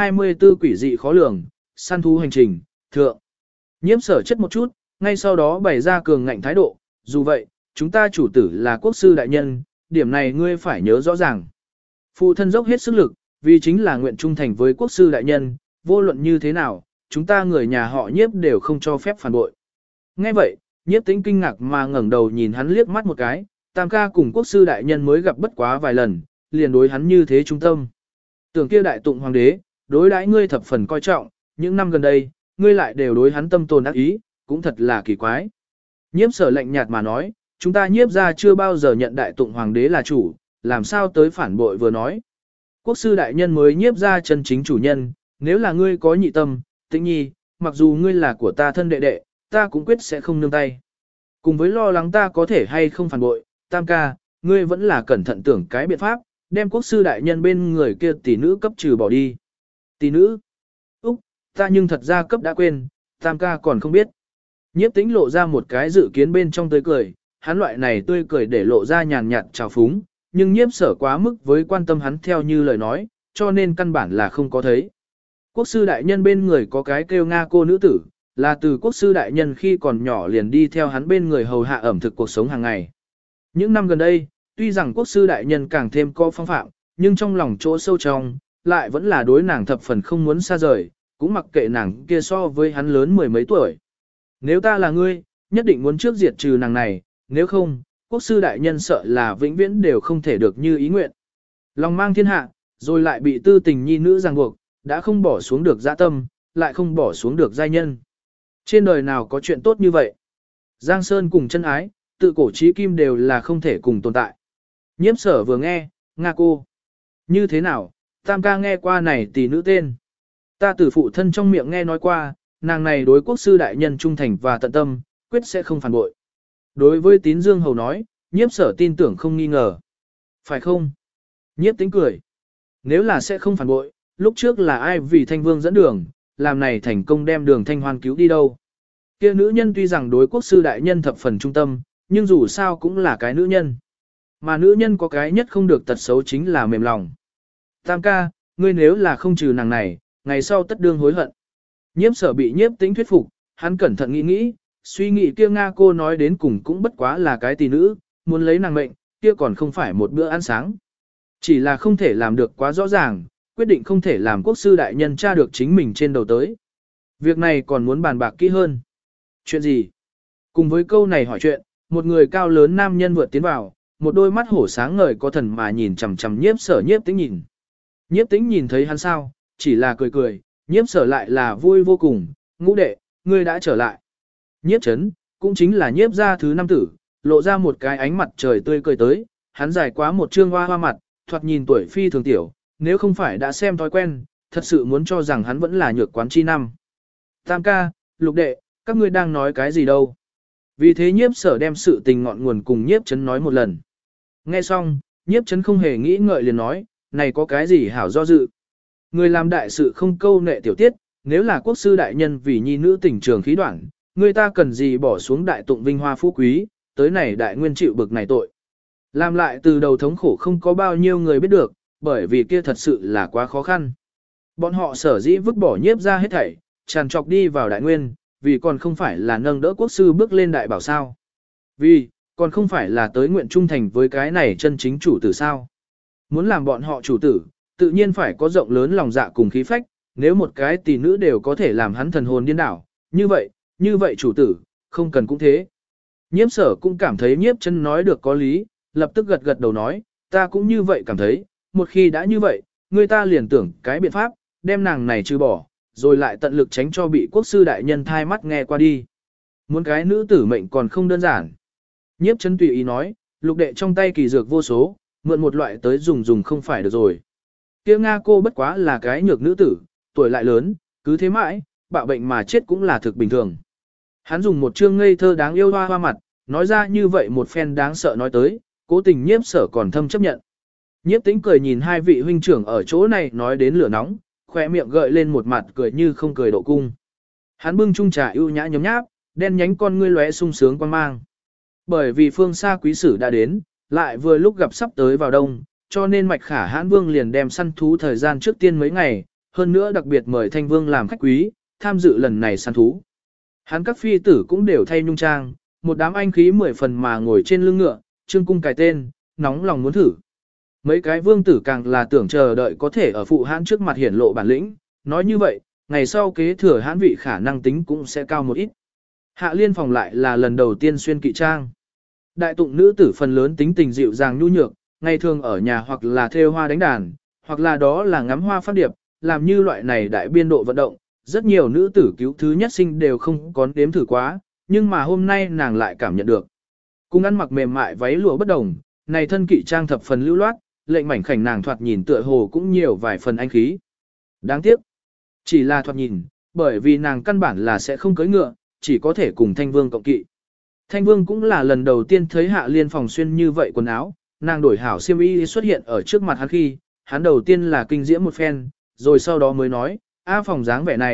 224 quỷ dị khó lường, săn thú hành trình, thượng. Nhiếp Sở chất một chút, ngay sau đó bày ra cường ngạnh thái độ, dù vậy, chúng ta chủ tử là quốc sư đại nhân, điểm này ngươi phải nhớ rõ ràng. Phụ thân dốc hết sức lực, vì chính là nguyện trung thành với quốc sư đại nhân, vô luận như thế nào, chúng ta người nhà họ Nhiếp đều không cho phép phản bội. Nghe vậy, Nhiếp Tĩnh kinh ngạc mà ngẩng đầu nhìn hắn liếc mắt một cái, Tam ca cùng quốc sư đại nhân mới gặp bất quá vài lần, liền đối hắn như thế trung tâm. Tưởng kia đại tụng hoàng đế, đối đãi ngươi thập phần coi trọng, những năm gần đây, ngươi lại đều đối hắn tâm tồn ác ý, cũng thật là kỳ quái. Nhiếp Sở lạnh nhạt mà nói, chúng ta Nhiếp gia chưa bao giờ nhận đại tụng hoàng đế là chủ, làm sao tới phản bội vừa nói. Quốc sư đại nhân mới Nhiếp gia chân chính chủ nhân, nếu là ngươi có nhị tâm, Tĩnh nhi, mặc dù ngươi là của ta thân đệ đệ, ta cũng quyết sẽ không nương tay. Cùng với lo lắng ta có thể hay không phản bội, Tam ca, ngươi vẫn là cẩn thận tưởng cái biện pháp, đem quốc sư đại nhân bên người kia tỷ nữ cấp trừ bỏ đi. Tỷ nữ? Úc, ta nhưng thật ra cấp đã quên, Tam ca còn không biết. Nhiếp tĩnh lộ ra một cái dự kiến bên trong tươi cười, hắn loại này tươi cười để lộ ra nhàn nhạt trào phúng, nhưng nhiếp sở quá mức với quan tâm hắn theo như lời nói, cho nên căn bản là không có thấy. Quốc sư đại nhân bên người có cái kêu Nga cô nữ tử, là từ quốc sư đại nhân khi còn nhỏ liền đi theo hắn bên người hầu hạ ẩm thực cuộc sống hàng ngày. Những năm gần đây, tuy rằng quốc sư đại nhân càng thêm có phong phạm, nhưng trong lòng chỗ sâu trong, lại vẫn là đối nàng thập phần không muốn xa rời, cũng mặc kệ nàng kia so với hắn lớn mười mấy tuổi. Nếu ta là ngươi, nhất định muốn trước diệt trừ nàng này, nếu không, quốc sư đại nhân sợ là vĩnh viễn đều không thể được như ý nguyện. Lòng mang thiên hạ, rồi lại bị tư tình nhi nữ ràng buộc, đã không bỏ xuống được dã tâm, lại không bỏ xuống được giai nhân. Trên đời nào có chuyện tốt như vậy? Giang Sơn cùng chân ái, tự cổ chí kim đều là không thể cùng tồn tại. Nhiếp sở vừa nghe, Nga cô. Như thế nào, tam ca nghe qua này tỷ nữ tên. Ta từ phụ thân trong miệng nghe nói qua, nàng này đối quốc sư đại nhân trung thành và tận tâm, quyết sẽ không phản bội. Đối với tín dương hầu nói, nhiếp sở tin tưởng không nghi ngờ. Phải không? Nhiếp tính cười. Nếu là sẽ không phản bội, lúc trước là ai vì thanh vương dẫn đường, làm này thành công đem đường thanh hoan cứu đi đâu. Kia nữ nhân tuy rằng đối quốc sư đại nhân thập phần trung tâm, nhưng dù sao cũng là cái nữ nhân. Mà nữ nhân có cái nhất không được tật xấu chính là mềm lòng. Tam ca, ngươi nếu là không trừ nàng này, ngày sau tất đương hối hận. Nhiếp sở bị nhiếp tính thuyết phục, hắn cẩn thận nghĩ nghĩ, suy nghĩ kia Nga cô nói đến cùng cũng bất quá là cái tỷ nữ, muốn lấy nàng mệnh, kia còn không phải một bữa ăn sáng. Chỉ là không thể làm được quá rõ ràng, quyết định không thể làm quốc sư đại nhân tra được chính mình trên đầu tới. Việc này còn muốn bàn bạc kỹ hơn. Chuyện gì? Cùng với câu này hỏi chuyện, một người cao lớn nam nhân vượt tiến vào, một đôi mắt hổ sáng ngời có thần mà nhìn chằm chằm nhiếp sở nhiếp tĩnh nhìn. Nhiếp tĩnh nhìn thấy hắn sao, chỉ là cười cười, nhiếp sở lại là vui vô cùng, ngũ đệ, ngươi đã trở lại. Nhiếp chấn, cũng chính là nhiếp gia thứ năm tử, lộ ra một cái ánh mặt trời tươi cười tới, hắn dài quá một trương hoa hoa mặt, thoạt nhìn tuổi phi thường tiểu, nếu không phải đã xem thói quen, thật sự muốn cho rằng hắn vẫn là nhược quán chi năm. Tam ca, lục đệ, các ngươi đang nói cái gì đâu? Vì thế nhiếp sở đem sự tình ngọn nguồn cùng nhiếp chấn nói một lần. Nghe xong, nhiếp chấn không hề nghĩ ngợi liền nói, này có cái gì hảo do dự. Người làm đại sự không câu nệ tiểu tiết, nếu là quốc sư đại nhân vì nhi nữ tình trường khí đoạn, người ta cần gì bỏ xuống đại tụng vinh hoa phú quý, tới này đại nguyên chịu bực này tội. Làm lại từ đầu thống khổ không có bao nhiêu người biết được, bởi vì kia thật sự là quá khó khăn. Bọn họ sở dĩ vứt bỏ nhiếp ra hết thảy, tràn trọc đi vào đại nguyên, vì còn không phải là nâng đỡ quốc sư bước lên đại bảo sao. Vì, còn không phải là tới nguyện trung thành với cái này chân chính chủ tử sao. Muốn làm bọn họ chủ tử, tự nhiên phải có rộng lớn lòng dạ cùng khí phách, nếu một cái tỷ nữ đều có thể làm hắn thần hồn điên đảo, như vậy chủ tử, không cần cũng thế. Nhiếp sở cũng cảm thấy nhiếp chân nói được có lý, lập tức gật gật đầu nói, ta cũng như vậy cảm thấy, một khi đã như vậy, người ta liền tưởng cái biện pháp, đem nàng này trừ bỏ, rồi lại tận lực tránh cho bị quốc sư đại nhân thai mắt nghe qua đi. Muốn cái nữ tử mệnh còn không đơn giản. Nhiếp chân tùy ý nói, lục đệ trong tay kỳ dược vô số, mượn một loại tới dùng không phải được rồi. Kia Nga cô bất quá là cái nhược nữ tử, tuổi lại lớn, cứ thế mãi, bạo bệnh mà chết cũng là thực bình thường. Hắn dùng một chương ngây thơ đáng yêu hoa hoa mặt, nói ra như vậy một phen đáng sợ nói tới, cố tình nhiếp sở còn thâm chấp nhận. Nhiếp tĩnh cười nhìn hai vị huynh trưởng ở chỗ này nói đến lửa nóng, khỏe miệng gợi lên một mặt cười như không cười độ cung. Hắn bưng chung trà ưu nhã nhấm nháp, đen nhánh con ngươi lóe sung sướng quan mang. Bởi vì phương xa quý sử đã đến, lại vừa lúc gặp sắp tới vào đông, cho nên Mạch Khả Hãn Vương liền đem săn thú thời gian trước tiên mấy ngày, hơn nữa đặc biệt mời Thanh Vương làm khách quý, tham dự lần này săn thú. Hắn các phi tử cũng đều thay nhung trang, một đám anh khí 10 phần mà ngồi trên lưng ngựa, trương cung cài tên, nóng lòng muốn thử. Mấy cái vương tử càng là tưởng chờ đợi có thể ở phụ hãn trước mặt hiển lộ bản lĩnh, nói như vậy, ngày sau kế thừa hãn vị khả năng tính cũng sẽ cao một ít. Hạ liên phòng lại là lần đầu tiên xuyên kỵ trang. Đại tụng nữ tử phần lớn tính tình dịu dàng nhu nhược, ngày thường ở nhà hoặc là thêu hoa đánh đàn, hoặc là đó là ngắm hoa phát điệp, làm như loại này đại biên độ vận động. Rất nhiều nữ tử cứu thứ nhất sinh đều không có đếm thử quá, nhưng mà hôm nay nàng lại cảm nhận được. Cùng ăn mặc mềm mại váy lụa bất đồng, này thân kỵ trang thập phần lưu loát, lệnh mảnh khảnh nàng thoạt nhìn tựa hồ cũng nhiều vài phần anh khí. Đáng tiếc, chỉ là thoạt nhìn, bởi vì nàng căn bản là sẽ không cưỡi ngựa, chỉ có thể cùng Thanh Vương cộng kỵ. Thanh Vương cũng là lần đầu tiên thấy Hạ Liên phòng xuyên như vậy quần áo, nàng đổi hảo xiêm y xuất hiện ở trước mặt hắn khi, hắn đầu tiên là kinh diễm một phen, rồi sau đó mới nói, A phòng dáng vẻ này,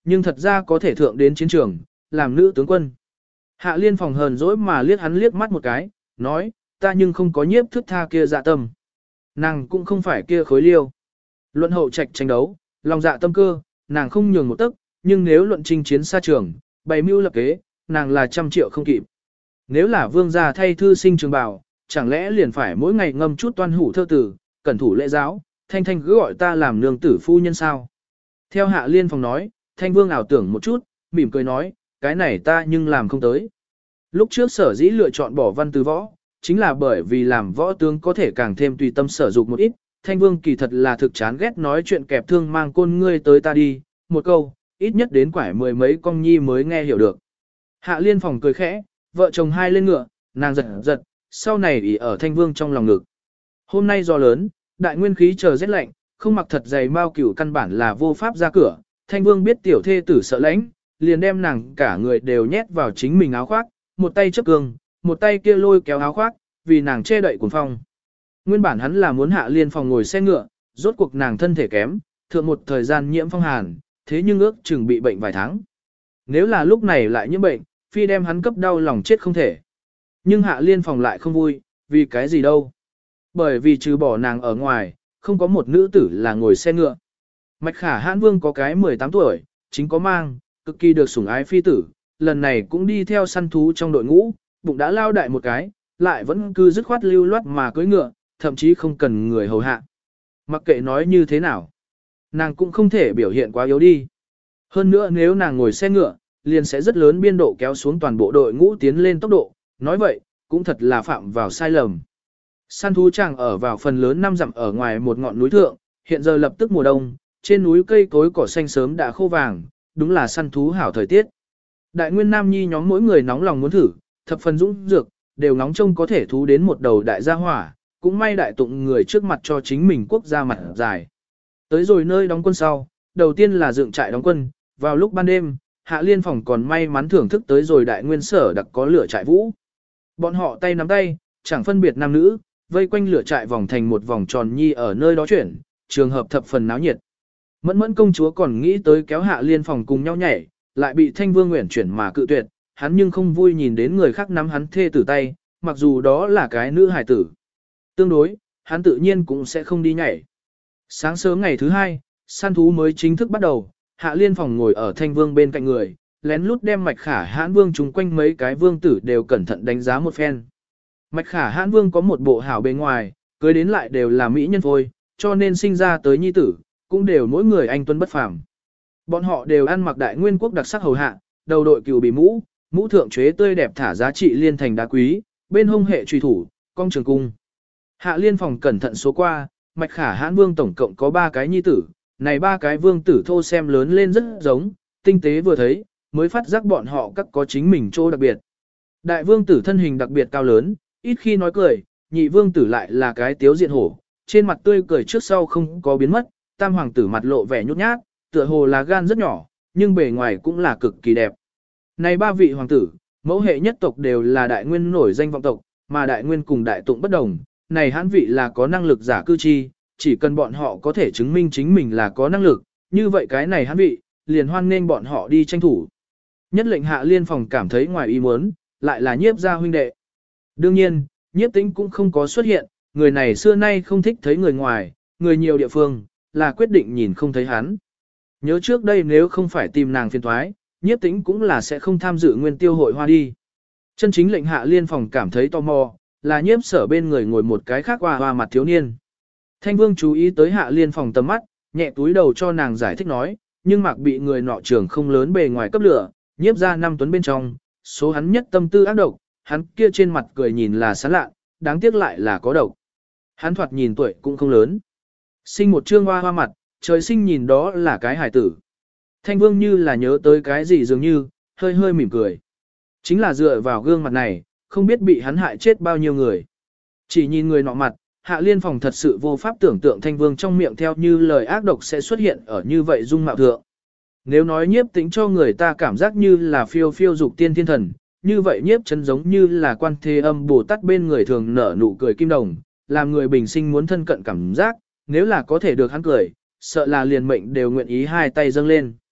nhưng thật ra có thể thượng đến chiến trường, làm nữ tướng quân. Hạ liên phòng hờn dỗi mà liếc hắn liếc mắt một cái, nói, ta nhưng không có nhiếp thước tha kia dạ tâm. Nàng cũng không phải kia khối liêu. Luận hậu trạch tranh đấu, lòng dạ tâm cơ, nàng không nhường một tấc, nhưng nếu luận chinh chiến xa trường, bày mưu lập kế, nàng là 100 triệu không kịp. Nếu là vương gia thay thư sinh trường bào, chẳng lẽ liền phải mỗi ngày ngâm chút toan hủ thơ tử, cẩn thủ lễ giáo, thanh thanh cứ gọi ta làm nương tử phu nhân sao. Theo hạ liên phòng nói, thanh vương ảo tưởng một chút, mỉm cười nói, cái này ta nhưng làm không tới. Lúc trước sở dĩ lựa chọn bỏ văn từ võ, chính là bởi vì làm võ tướng có thể càng thêm tùy tâm sở dục một ít. Thanh vương kỳ thật là thực chán ghét nói chuyện kẹp thương mang côn ngươi tới ta đi, một câu, ít nhất đến quải 10 mấy con nhi mới nghe hiểu được. Hạ liên phòng cười khẽ, vợ chồng hai lên ngựa, nàng giật giật, sau này ỉ ở thanh vương trong lòng ngực. Hôm nay gió lớn, đại nguyên khí chờ rét lạnh, không mặc thật dày mao cửu căn bản là vô pháp ra cửa, thanh vương biết tiểu thê tử sợ lãnh, liền đem nàng cả người đều nhét vào chính mình áo khoác, một tay chấp cương, một tay kia lôi kéo áo khoác, vì nàng che đậy cuồng phong. Nguyên bản hắn là muốn hạ liên phòng ngồi xe ngựa, rốt cuộc nàng thân thể kém, thượng một thời gian nhiễm phong hàn, thế nhưng ước chừng bị bệnh vài tháng. Nếu là lúc này lại nhiễm bệnh, phi đem hắn cấp đau lòng chết không thể. Nhưng hạ liên phòng lại không vui, vì cái gì đâu. Bởi vì trừ bỏ nàng ở ngoài, không có một nữ tử là ngồi xe ngựa. Mạch Khả Hãn Vương có cái 18 tuổi, chính có mang, cực kỳ được sủng ái phi tử, lần này cũng đi theo săn thú trong đội ngũ, bụng đã lao đại một cái, lại vẫn cứ dứt khoát lưu loát mà cưỡi ngựa, thậm chí không cần người hầu hạ. Mặc kệ nói như thế nào, nàng cũng không thể biểu hiện quá yếu đi. Hơn nữa nếu nàng ngồi xe ngựa, liền sẽ rất lớn biên độ kéo xuống toàn bộ đội ngũ tiến lên tốc độ, nói vậy, cũng thật là phạm vào sai lầm. Săn thú chàng ở vào phần lớn 5 dặm ở ngoài một ngọn núi thượng, hiện giờ lập tức mùa đông, trên núi cây cối cỏ xanh sớm đã khô vàng, đúng là săn thú hảo thời tiết. Đại nguyên nam nhi nhóm mỗi người nóng lòng muốn thử, thập phần dũng dược, đều nóng trông có thể thú đến một đầu đại gia hỏa, cũng may đại tụng người trước mặt cho chính mình quốc gia mặt dài. Tới rồi nơi đóng quân sau, đầu tiên là dựng trại đóng quân, vào lúc ban đêm, hạ liên phòng còn may mắn thưởng thức tới rồi đại nguyên sở đặc có lửa trại vũ. Bọn họ tay nắm tay, chẳng phân biệt nam nữ, vây quanh lửa trại vòng thành một vòng tròn nhi ở nơi đó chuyển, trường hợp thập phần náo nhiệt. Mẫn mẫn công chúa còn nghĩ tới kéo hạ liên phòng cùng nhau nhảy, lại bị thanh vương nguyện chuyển mà cự tuyệt, hắn nhưng không vui nhìn đến người khác nắm hắn thê tử tay, mặc dù đó là cái nữ hài tử. Tương đối, hắn tự nhiên cũng sẽ không đi nhảy. Sáng sớm ngày thứ hai, săn thú mới chính thức bắt đầu, hạ liên phòng ngồi ở thanh vương bên cạnh người, lén lút đem Mạch Khả Hãn Vương chung quanh mấy cái vương tử đều cẩn thận đánh giá một phen. Mạch Khả Hãn Vương có một bộ hảo bề ngoài, cưới đến lại đều là mỹ nhân thôi, cho nên sinh ra tới nhi tử, cũng đều mỗi người anh tuấn bất phàm. Bọn họ đều ăn mặc đại nguyên quốc đặc sắc hầu hạ, đầu đội cừu bì mũ, mũ thượng chế tươi đẹp thả giá trị liên thành đá quý, bên hông hệ truy thủ, cong trường cung. Hạ liên phòng cẩn thận số qua, Mạch Khả Hãn Vương tổng cộng có 3 cái nhi tử, này 3 cái vương tử thô xem lớn lên rất giống, tinh tế vừa thấy, mới phát giác bọn họ các có chính mình chỗ đặc biệt. Đại vương tử thân hình đặc biệt cao lớn, ít khi nói cười, nhị vương tử lại là cái tiếu diện hổ, trên mặt tươi cười trước sau không có biến mất, tam hoàng tử mặt lộ vẻ nhút nhát, tựa hồ là gan rất nhỏ, nhưng bề ngoài cũng là cực kỳ đẹp. Này 3 vị hoàng tử, mẫu hệ nhất tộc đều là đại nguyên nổi danh vọng tộc, mà đại nguyên cùng đại tụng bất đồng, này hãn vị là có năng lực giả cư chi, chỉ cần bọn họ có thể chứng minh chính mình là có năng lực, như vậy cái này hãn vị, liền hoan nên bọn họ đi tranh thủ. Nhất lệnh hạ liên phòng cảm thấy ngoài ý muốn, lại là nhiếp gia huynh đệ. Đương nhiên, nhiếp tĩnh cũng không có xuất hiện, người này xưa nay không thích thấy người ngoài, người nhiều địa phương, là quyết định nhìn không thấy hắn. Nhớ trước đây nếu không phải tìm nàng phiền thoái, nhiếp tĩnh cũng là sẽ không tham dự nguyên tiêu hội hoa đi. Chân chính lệnh hạ liên phòng cảm thấy tò mò, là nhiếp sở bên người ngồi một cái khác hoa mặt thiếu niên. Thanh vương chú ý tới hạ liên phòng tầm mắt, nhẹ túi đầu cho nàng giải thích nói, nhưng mặc bị người nọ trưởng không lớn bề ngoài cấp lửa, nhiếp ra 5 tuấn bên trong, số hắn nhất tâm tư ác độc, hắn kia trên mặt cười nhìn là sán lạ, đáng tiếc lại là có độc. Hắn thoạt nhìn tuổi cũng không lớn. Sinh một trương hoa mặt, trời sinh nhìn đó là cái hải tử. Thanh vương như là nhớ tới cái gì dường như, hơi hơi mỉm cười. Chính là dựa vào gương mặt này, không biết bị hắn hại chết bao nhiêu người. Chỉ nhìn người nọ mặt, hạ liên phòng thật sự vô pháp tưởng tượng thanh vương trong miệng theo như lời ác độc sẽ xuất hiện ở như vậy dung mạo thượng. Nếu nói nhiếp tính cho người ta cảm giác như là phiêu phiêu dục tiên thiên thần, như vậy nhiếp chân giống như là quan thế âm Bồ Tát bên người thường nở nụ cười kim đồng, làm người bình sinh muốn thân cận cảm giác, nếu là có thể được hắn cười, sợ là liền mệnh đều nguyện ý hai tay dâng lên.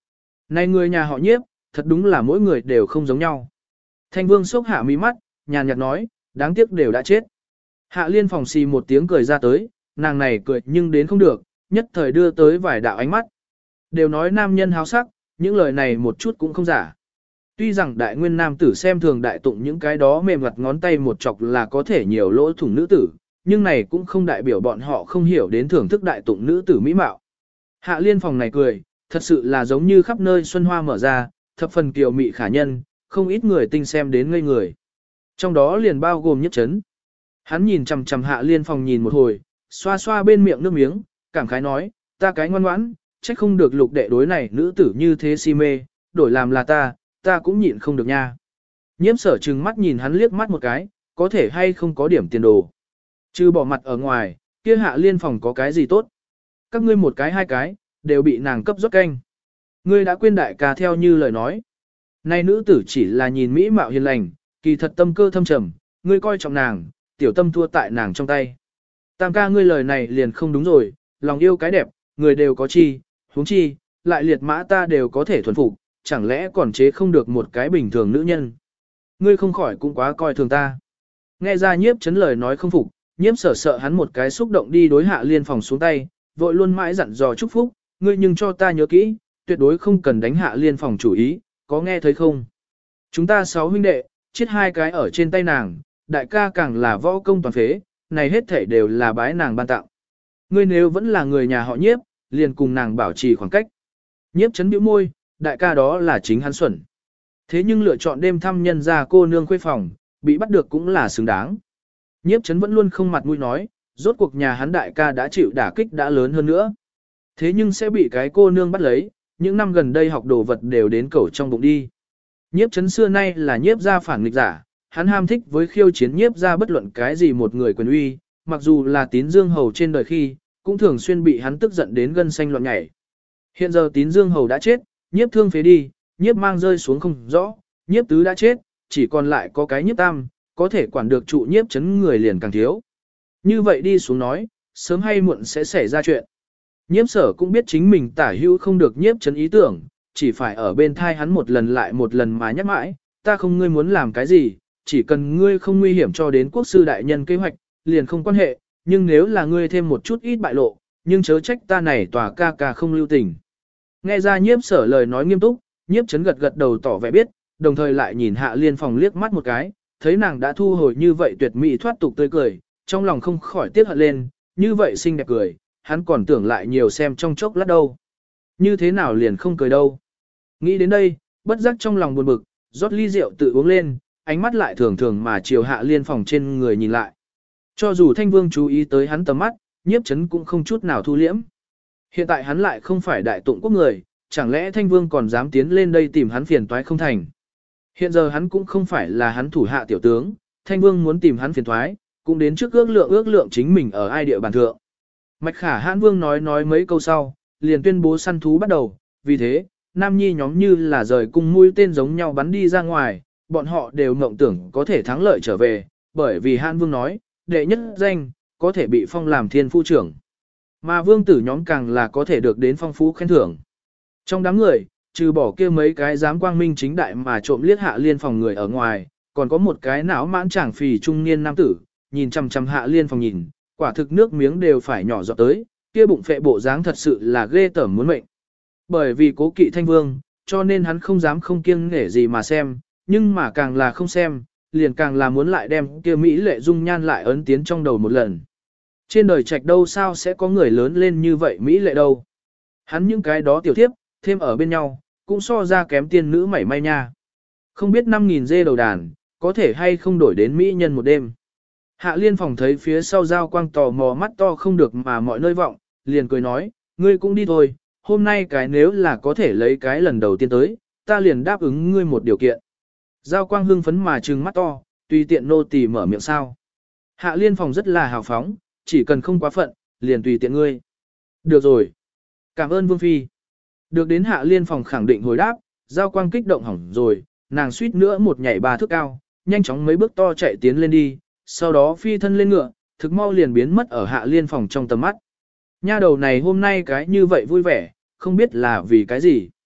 Này người nhà họ Nhiếp, thật đúng là mỗi người đều không giống nhau. Thanh Vương sốc hạ mí mắt, nhàn nhạt nói, đáng tiếc đều đã chết. Hạ Liên phòng xì một tiếng cười ra tới, nàng này cười nhưng đến không được, nhất thời đưa tới vài đạo ánh mắt. Đều nói nam nhân háo sắc, những lời này một chút cũng không giả. Tuy rằng đại nguyên nam tử xem thường đại tụng những cái đó mềm mặt ngón tay một chọc là có thể nhiều lỗ thủng nữ tử, nhưng này cũng không đại biểu bọn họ không hiểu đến thưởng thức đại tụng nữ tử mỹ mạo. Hạ Liên phòng này cười, thật sự là giống như khắp nơi xuân hoa mở ra, thập phần kiều mị khả nhân, không ít người tinh xem đến ngây người. Trong đó liền bao gồm Nhiếp Chấn. Hắn nhìn chằm chằm Hạ Liên phòng nhìn một hồi, xoa xoa bên miệng nước miếng, cảm khái nói, ta cái ngoan ngoãn, trách không được lục đệ đối này nữ tử như thế si mê, đổi làm là ta cũng nhịn không được nha. Nhiếp Sở trừng mắt nhìn hắn liếc mắt một cái, có thể hay không có điểm tiền đồ. Chứ bỏ mặt ở ngoài, kia Hạ Liên phòng có cái gì tốt. Các ngươi một cái hai cái, đều bị nàng cấp rót canh. Ngươi đã quên đại ca theo như lời nói. Này nữ tử chỉ là nhìn mỹ mạo hiền lành, kỳ thật tâm cơ thâm trầm, ngươi coi trọng nàng, tiểu tâm thua tại nàng trong tay. Tam ca ngươi lời này liền không đúng rồi, lòng yêu cái đẹp, người đều có chi, huống chi, lại liệt mã ta đều có thể thuần phục, chẳng lẽ còn chế không được một cái bình thường nữ nhân. Ngươi không khỏi cũng quá coi thường ta. Nghe ra Nhiếp Chấn lời nói không phục, Nhiếp Sở sợ hắn một cái xúc động đi đối Hạ Liên phòng xuống tay, vội luôn mãi dặn dò chúc phúc, ngươi nhưng cho ta nhớ kỹ, tuyệt đối không cần đánh Hạ Liên phòng chủ ý, có nghe thấy không? Chúng ta 6 huynh đệ, chết 2 cái ở trên tay nàng, đại ca càng là võ công toàn phế, này hết thảy đều là bái nàng ban tặng. Ngươi nếu vẫn là người nhà họ Nhiếp, liền cùng nàng bảo trì khoảng cách. Nhiếp Chấn bĩu môi, đại ca đó là chính hắn xuẩn. Thế nhưng lựa chọn đêm thăm nhân ra cô nương khuê phòng, bị bắt được cũng là xứng đáng. Nhiếp Chấn vẫn luôn không mặt mũi nói, rốt cuộc nhà hắn đại ca đã chịu đả kích đã lớn hơn nữa. Thế nhưng sẽ bị cái cô nương bắt lấy, những năm gần đây học đồ vật đều đến cẩu trong bụng đi. Nhiếp Chấn xưa nay là nhiếp gia phản nghịch giả, hắn ham thích với khiêu chiến nhiếp gia bất luận cái gì một người quyền uy, mặc dù là Tín Dương Hầu trên đời khi, cũng thường xuyên bị hắn tức giận đến gân xanh loạn nhảy. Hiện giờ Tín Dương Hầu đã chết, nhiếp thương phế đi, nhiếp mang rơi xuống không rõ, nhiếp tứ đã chết, chỉ còn lại có cái nhiếp tam, có thể quản được trụ Nhiếp Chấn người liền càng thiếu. Như vậy đi xuống nói, sớm hay muộn sẽ xảy ra chuyện. Nhiếp Sở cũng biết chính mình tả hữu không được Nhiếp Chấn ý tưởng, chỉ phải ở bên thai hắn một lần lại một lần mà nhắc mãi, ta không ngươi muốn làm cái gì, chỉ cần ngươi không nguy hiểm cho đến quốc sư đại nhân kế hoạch, liền không quan hệ, nhưng nếu là ngươi thêm một chút ít bại lộ, nhưng chớ trách ta này tòa ca ca không lưu tình. Nghe ra Nhiếp Sở lời nói nghiêm túc, Nhiếp Chấn gật gật đầu tỏ vẻ biết, đồng thời lại nhìn Hạ Liên phòng liếc mắt một cái, thấy nàng đã thu hồi như vậy tuyệt mỹ thoát tục tươi cười, trong lòng không khỏi tiếc hận lên, như vậy xinh đẹp cười, hắn còn tưởng lại nhiều xem trong chốc lát đâu. Như thế nào liền không cười đâu. Nghĩ đến đây, bất giác trong lòng buồn bực, rót ly rượu tự uống lên, ánh mắt lại thường thường mà chiều Hạ Liên phòng trên người nhìn lại. Cho dù Thanh Vương chú ý tới hắn tầm mắt, Nhiếp Chấn cũng không chút nào thu liễm. Hiện tại hắn lại không phải đại tụng quốc người, chẳng lẽ Thanh Vương còn dám tiến lên đây tìm hắn phiền toái không thành. Hiện giờ hắn cũng không phải là hắn thủ hạ tiểu tướng, Thanh Vương muốn tìm hắn phiền toái, cũng đến trước ước lượng chính mình ở ai địa bàn thượng. Mạch Khả Hãn Vương nói mấy câu sau, liền tuyên bố săn thú bắt đầu, vì thế, nam nhi nhóm như là rời cung mũi tên giống nhau bắn đi ra ngoài, bọn họ đều mộng tưởng có thể thắng lợi trở về, bởi vì Hãn Vương nói, đệ nhất danh, có thể bị phong làm thiên phu trưởng. Mà vương tử nhóm càng là có thể được đến phong phú khen thưởng. Trong đám người, trừ bỏ kia mấy cái dám quang minh chính đại mà trộm liếc Hạ Liên phòng người ở ngoài, còn có một cái não mãn chàng phì trung niên nam tử, nhìn chằm chằm Hạ Liên phòng nhìn, quả thực nước miếng đều phải nhỏ giọt tới, kia bụng phệ bộ dáng thật sự là ghê tởm muốn mệnh. Bởi vì cố kỵ Thanh Vương, cho nên hắn không dám không kiêng nể gì mà xem, nhưng mà càng là không xem, liền càng là muốn lại đem kia mỹ lệ dung nhan lại ấn tiến trong đầu một lần. Trên đời trạch đâu sao sẽ có người lớn lên như vậy mỹ lệ đâu. Hắn những cái đó tiểu thiếp, thêm ở bên nhau, cũng so ra kém tiên nữ mảy may nha. Không biết 5.000 dê đầu đàn, có thể hay không đổi đến mỹ nhân một đêm. Hạ Liên phòng thấy phía sau giao quang tò mò mắt to không được mà mọi nơi vọng, liền cười nói, ngươi cũng đi thôi, hôm nay cái nếu là có thể lấy cái lần đầu tiên tới, ta liền đáp ứng ngươi một điều kiện. Giao quang hưng phấn mà trừng mắt to, tùy tiện nô tỳ mở miệng sao. Hạ Liên phòng rất là hào phóng, chỉ cần không quá phận, liền tùy tiện ngươi. Được rồi. Cảm ơn Vương Phi. Được đến Hạ Liên phòng khẳng định hồi đáp, giao quang kích động hỏng rồi, nàng suýt nữa một nhảy 3 thước cao, nhanh chóng mấy bước to chạy tiến lên đi, sau đó phi thân lên ngựa, thực mau liền biến mất ở Hạ Liên phòng trong tầm mắt. Nha đầu này hôm nay cái như vậy vui vẻ, không biết là vì cái gì.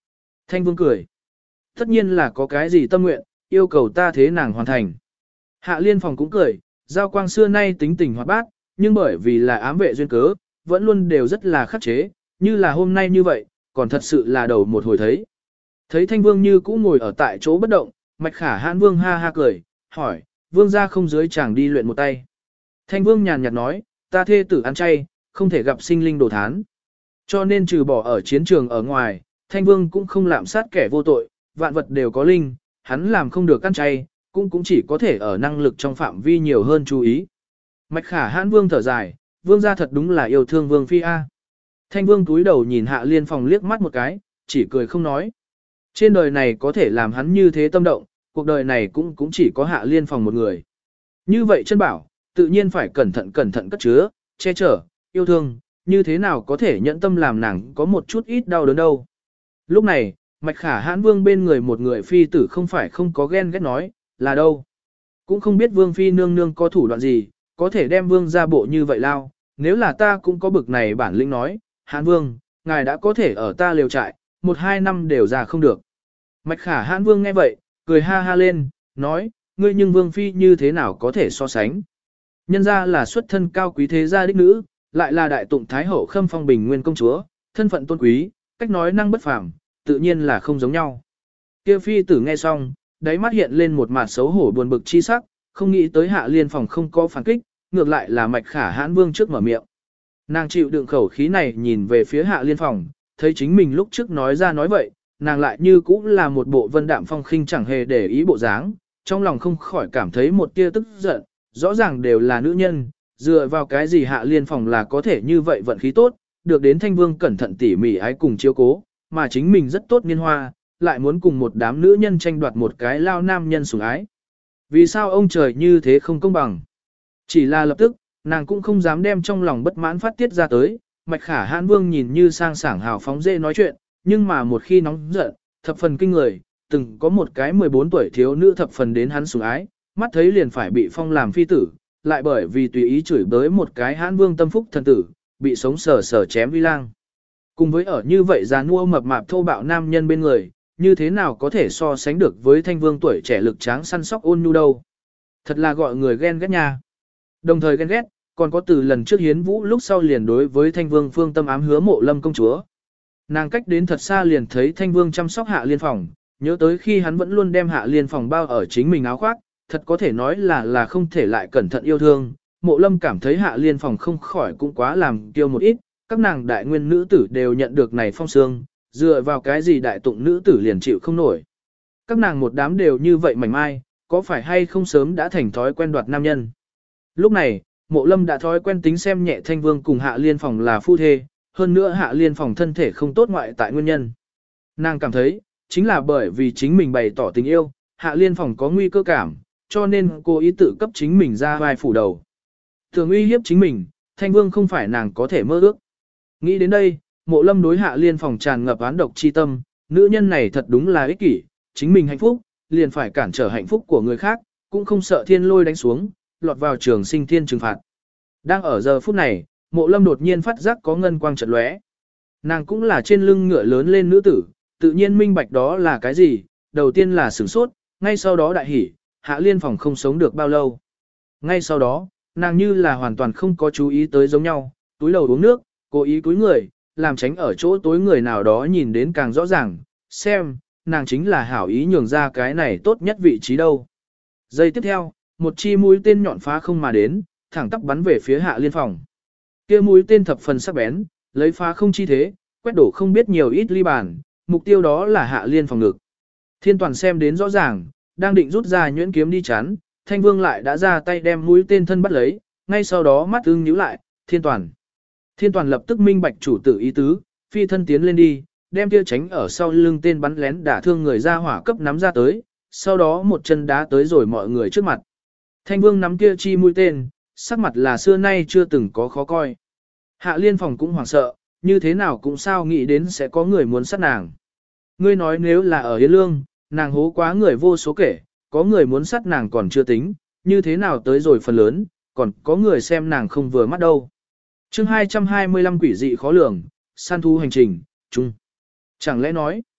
Thanh Vương cười. Tất nhiên là có cái gì tâm nguyện, yêu cầu ta thế nàng hoàn thành. Hạ Liên Phòng cũng cười, Giao Quang xưa nay tính tình hoạt bát, nhưng bởi vì là ám vệ duyên cớ, vẫn luôn đều rất là khắc chế, như là hôm nay như vậy, còn thật sự là đầu một hồi thấy. Thấy Thanh Vương như cũ ngồi ở tại chỗ bất động, Mạch Khả Hãn Vương ha ha cười, hỏi, Vương gia không dưới chàng đi luyện một tay. Thanh Vương nhàn nhạt nói, ta thê tử ăn chay, không thể gặp sinh linh đồ thán. Cho nên trừ bỏ ở chiến trường ở ngoài, Thanh Vương cũng không lạm sát kẻ vô tội, vạn vật đều có linh, hắn làm không được ăn chay, cũng chỉ có thể ở năng lực trong phạm vi nhiều hơn chú ý. Mạch Khả Hãn Vương thở dài, Vương gia thật đúng là yêu thương Vương Phi A. Thanh Vương túi đầu nhìn Hạ Liên Phòng liếc mắt một cái, chỉ cười không nói. Trên đời này có thể làm hắn như thế tâm động, cuộc đời này cũng chỉ có Hạ Liên Phòng một người. Như vậy chân bảo, tự nhiên phải cẩn thận cất chứa, che chở, yêu thương, như thế nào có thể nhẫn tâm làm nàng có một chút ít đau đớn đâu. Lúc này, Mạch Khả Hãn Vương bên người một người phi tử không phải không có ghen ghét nói, là đâu. Cũng không biết Vương Phi nương nương có thủ đoạn gì, có thể đem Vương ra bộ như vậy lao, nếu là ta cũng có bực này bản lĩnh nói, Hãn Vương, ngài đã có thể ở ta liều trại, 1-2 năm đều ra không được. Mạch Khả Hãn Vương nghe vậy, cười ha ha lên, nói, ngươi nhưng Vương Phi như thế nào có thể so sánh. Nhân ra là xuất thân cao quý thế gia đích nữ, lại là đại tụng thái hậu Khâm Phong Bình Nguyên công chúa, thân phận tôn quý, cách nói năng bất phàm, tự nhiên là không giống nhau. Kia phi tử nghe xong, đáy mắt hiện lên một mặt xấu hổ buồn bực chi sắc, không nghĩ tới Hạ Liên Phòng không có phản kích, ngược lại là Mạch Khả Hãn Vương trước mở miệng. Nàng chịu đựng khẩu khí này nhìn về phía Hạ Liên Phòng, thấy chính mình lúc trước nói ra nói vậy, nàng lại như cũng là một bộ vân đạm phong khinh chẳng hề để ý bộ dáng, trong lòng không khỏi cảm thấy một tia tức giận, rõ ràng đều là nữ nhân, dựa vào cái gì Hạ Liên Phòng là có thể như vậy vận khí tốt, được đến Thanh Vương cẩn thận tỉ mỉ ái cùng chiếu cố, mà chính mình rất tốt niên hoa, lại muốn cùng một đám nữ nhân tranh đoạt một cái lao nam nhân sủng ái. Vì sao ông trời như thế không công bằng? Chỉ là lập tức, nàng cũng không dám đem trong lòng bất mãn phát tiết ra tới, Mạch Khả Hãn Vương nhìn như sang sảng hào phóng dễ nói chuyện, nhưng mà một khi nóng giận, thập phần kinh người, từng có một cái 14 tuổi thiếu nữ thập phần đến hắn sủng ái, mắt thấy liền phải bị phong làm phi tử, lại bởi vì tùy ý chửi bới một cái Hãn Vương tâm phúc thần tử, bị sống sờ sờ chém vi lang. Cùng với ở như vậy già nua mập mạp thô bạo nam nhân bên người, như thế nào có thể so sánh được với Thanh Vương tuổi trẻ lực tráng săn sóc ôn nhu đâu. Thật là gọi người ghen ghét nha. Đồng thời ghen ghét, còn có từ lần trước hiến vũ lúc sau liền đối với Thanh Vương phương tâm ám hứa Mộ Lâm công chúa. Nàng cách đến thật xa liền thấy Thanh Vương chăm sóc Hạ Liên Phòng, nhớ tới khi hắn vẫn luôn đem Hạ Liên Phòng bao ở chính mình áo khoác, thật có thể nói là không thể lại cẩn thận yêu thương. Mộ Lâm cảm thấy Hạ Liên Phòng không khỏi cũng quá làm kiêu một ít, các nàng đại nguyên nữ tử đều nhận được này phong sương, dựa vào cái gì đại tụng nữ tử liền chịu không nổi. Các nàng một đám đều như vậy mảnh mai, có phải hay không sớm đã thành thói quen đoạt nam nhân. Lúc này, Mộ Lâm đã thói quen tính xem nhẹ Thanh Vương cùng Hạ Liên Phòng là phu thê, hơn nữa Hạ Liên Phòng thân thể không tốt ngoại tại nguyên nhân. Nàng cảm thấy, chính là bởi vì chính mình bày tỏ tình yêu, Hạ Liên Phòng có nguy cơ cảm, cho nên cô ý tự cấp chính mình ra vai phủ đầu. Thường uy hiếp chính mình, Thanh Vương không phải nàng có thể mơ ước. Nghĩ đến đây, Mộ Lâm đối Hạ Liên Phòng tràn ngập oán độc chi tâm, nữ nhân này thật đúng là ích kỷ, chính mình hạnh phúc, liền phải cản trở hạnh phúc của người khác, cũng không sợ thiên lôi đánh xuống, lọt vào trường sinh thiên trừng phạt. Đang ở giờ phút này, Mộ Lâm đột nhiên phát giác có ngân quang chợt lóe. Nàng cũng là trên lưng ngựa lớn lên nữ tử, tự nhiên minh bạch đó là cái gì, đầu tiên là sửng sốt, ngay sau đó đại hỉ, Hạ Liên Phòng không sống được bao lâu. Ngay sau đó, nàng như là hoàn toàn không có chú ý tới giống nhau, túi đầu uống nước, cố ý cúi người, làm tránh ở chỗ tối người nào đó nhìn đến càng rõ ràng, xem, nàng chính là hảo ý nhường ra cái này tốt nhất vị trí đâu. Giây tiếp theo, một chi mũi tên nhọn phá không mà đến, thẳng tắp bắn về phía Hạ Liên Phòng. Kia mũi tên thập phần sắc bén, lấy phá không chi thế, quét đổ không biết nhiều ít ly bàn, mục tiêu đó là Hạ Liên Phòng ngực. Thiên Toàn xem đến rõ ràng, đang định rút ra nhuyễn kiếm đi chắn, Thanh Vương lại đã ra tay đem mũi tên thân bắt lấy, ngay sau đó mắt ưng nhíu lại, Thiên Toàn. Thiên Toàn lập tức minh bạch chủ tử ý tứ, phi thân tiến lên đi, đem kia tránh ở sau lưng tên bắn lén đả thương người ra hỏa cấp nắm ra tới, sau đó một chân đá tới rồi mọi người trước mặt. Thanh Vương nắm kia chi mũi tên, sắc mặt là xưa nay chưa từng có khó coi. Hạ Liên Phòng cũng hoảng sợ, như thế nào cũng sao nghĩ đến sẽ có người muốn sát nàng. Ngươi nói nếu là ở Yên Lương, nàng hố quá người vô số kể, có người muốn sát nàng còn chưa tính, như thế nào tới rồi phần lớn, còn có người xem nàng không vừa mắt đâu. Chương 225 quỷ dị khó lường, săn thú hành trình, chung. Chẳng lẽ nói,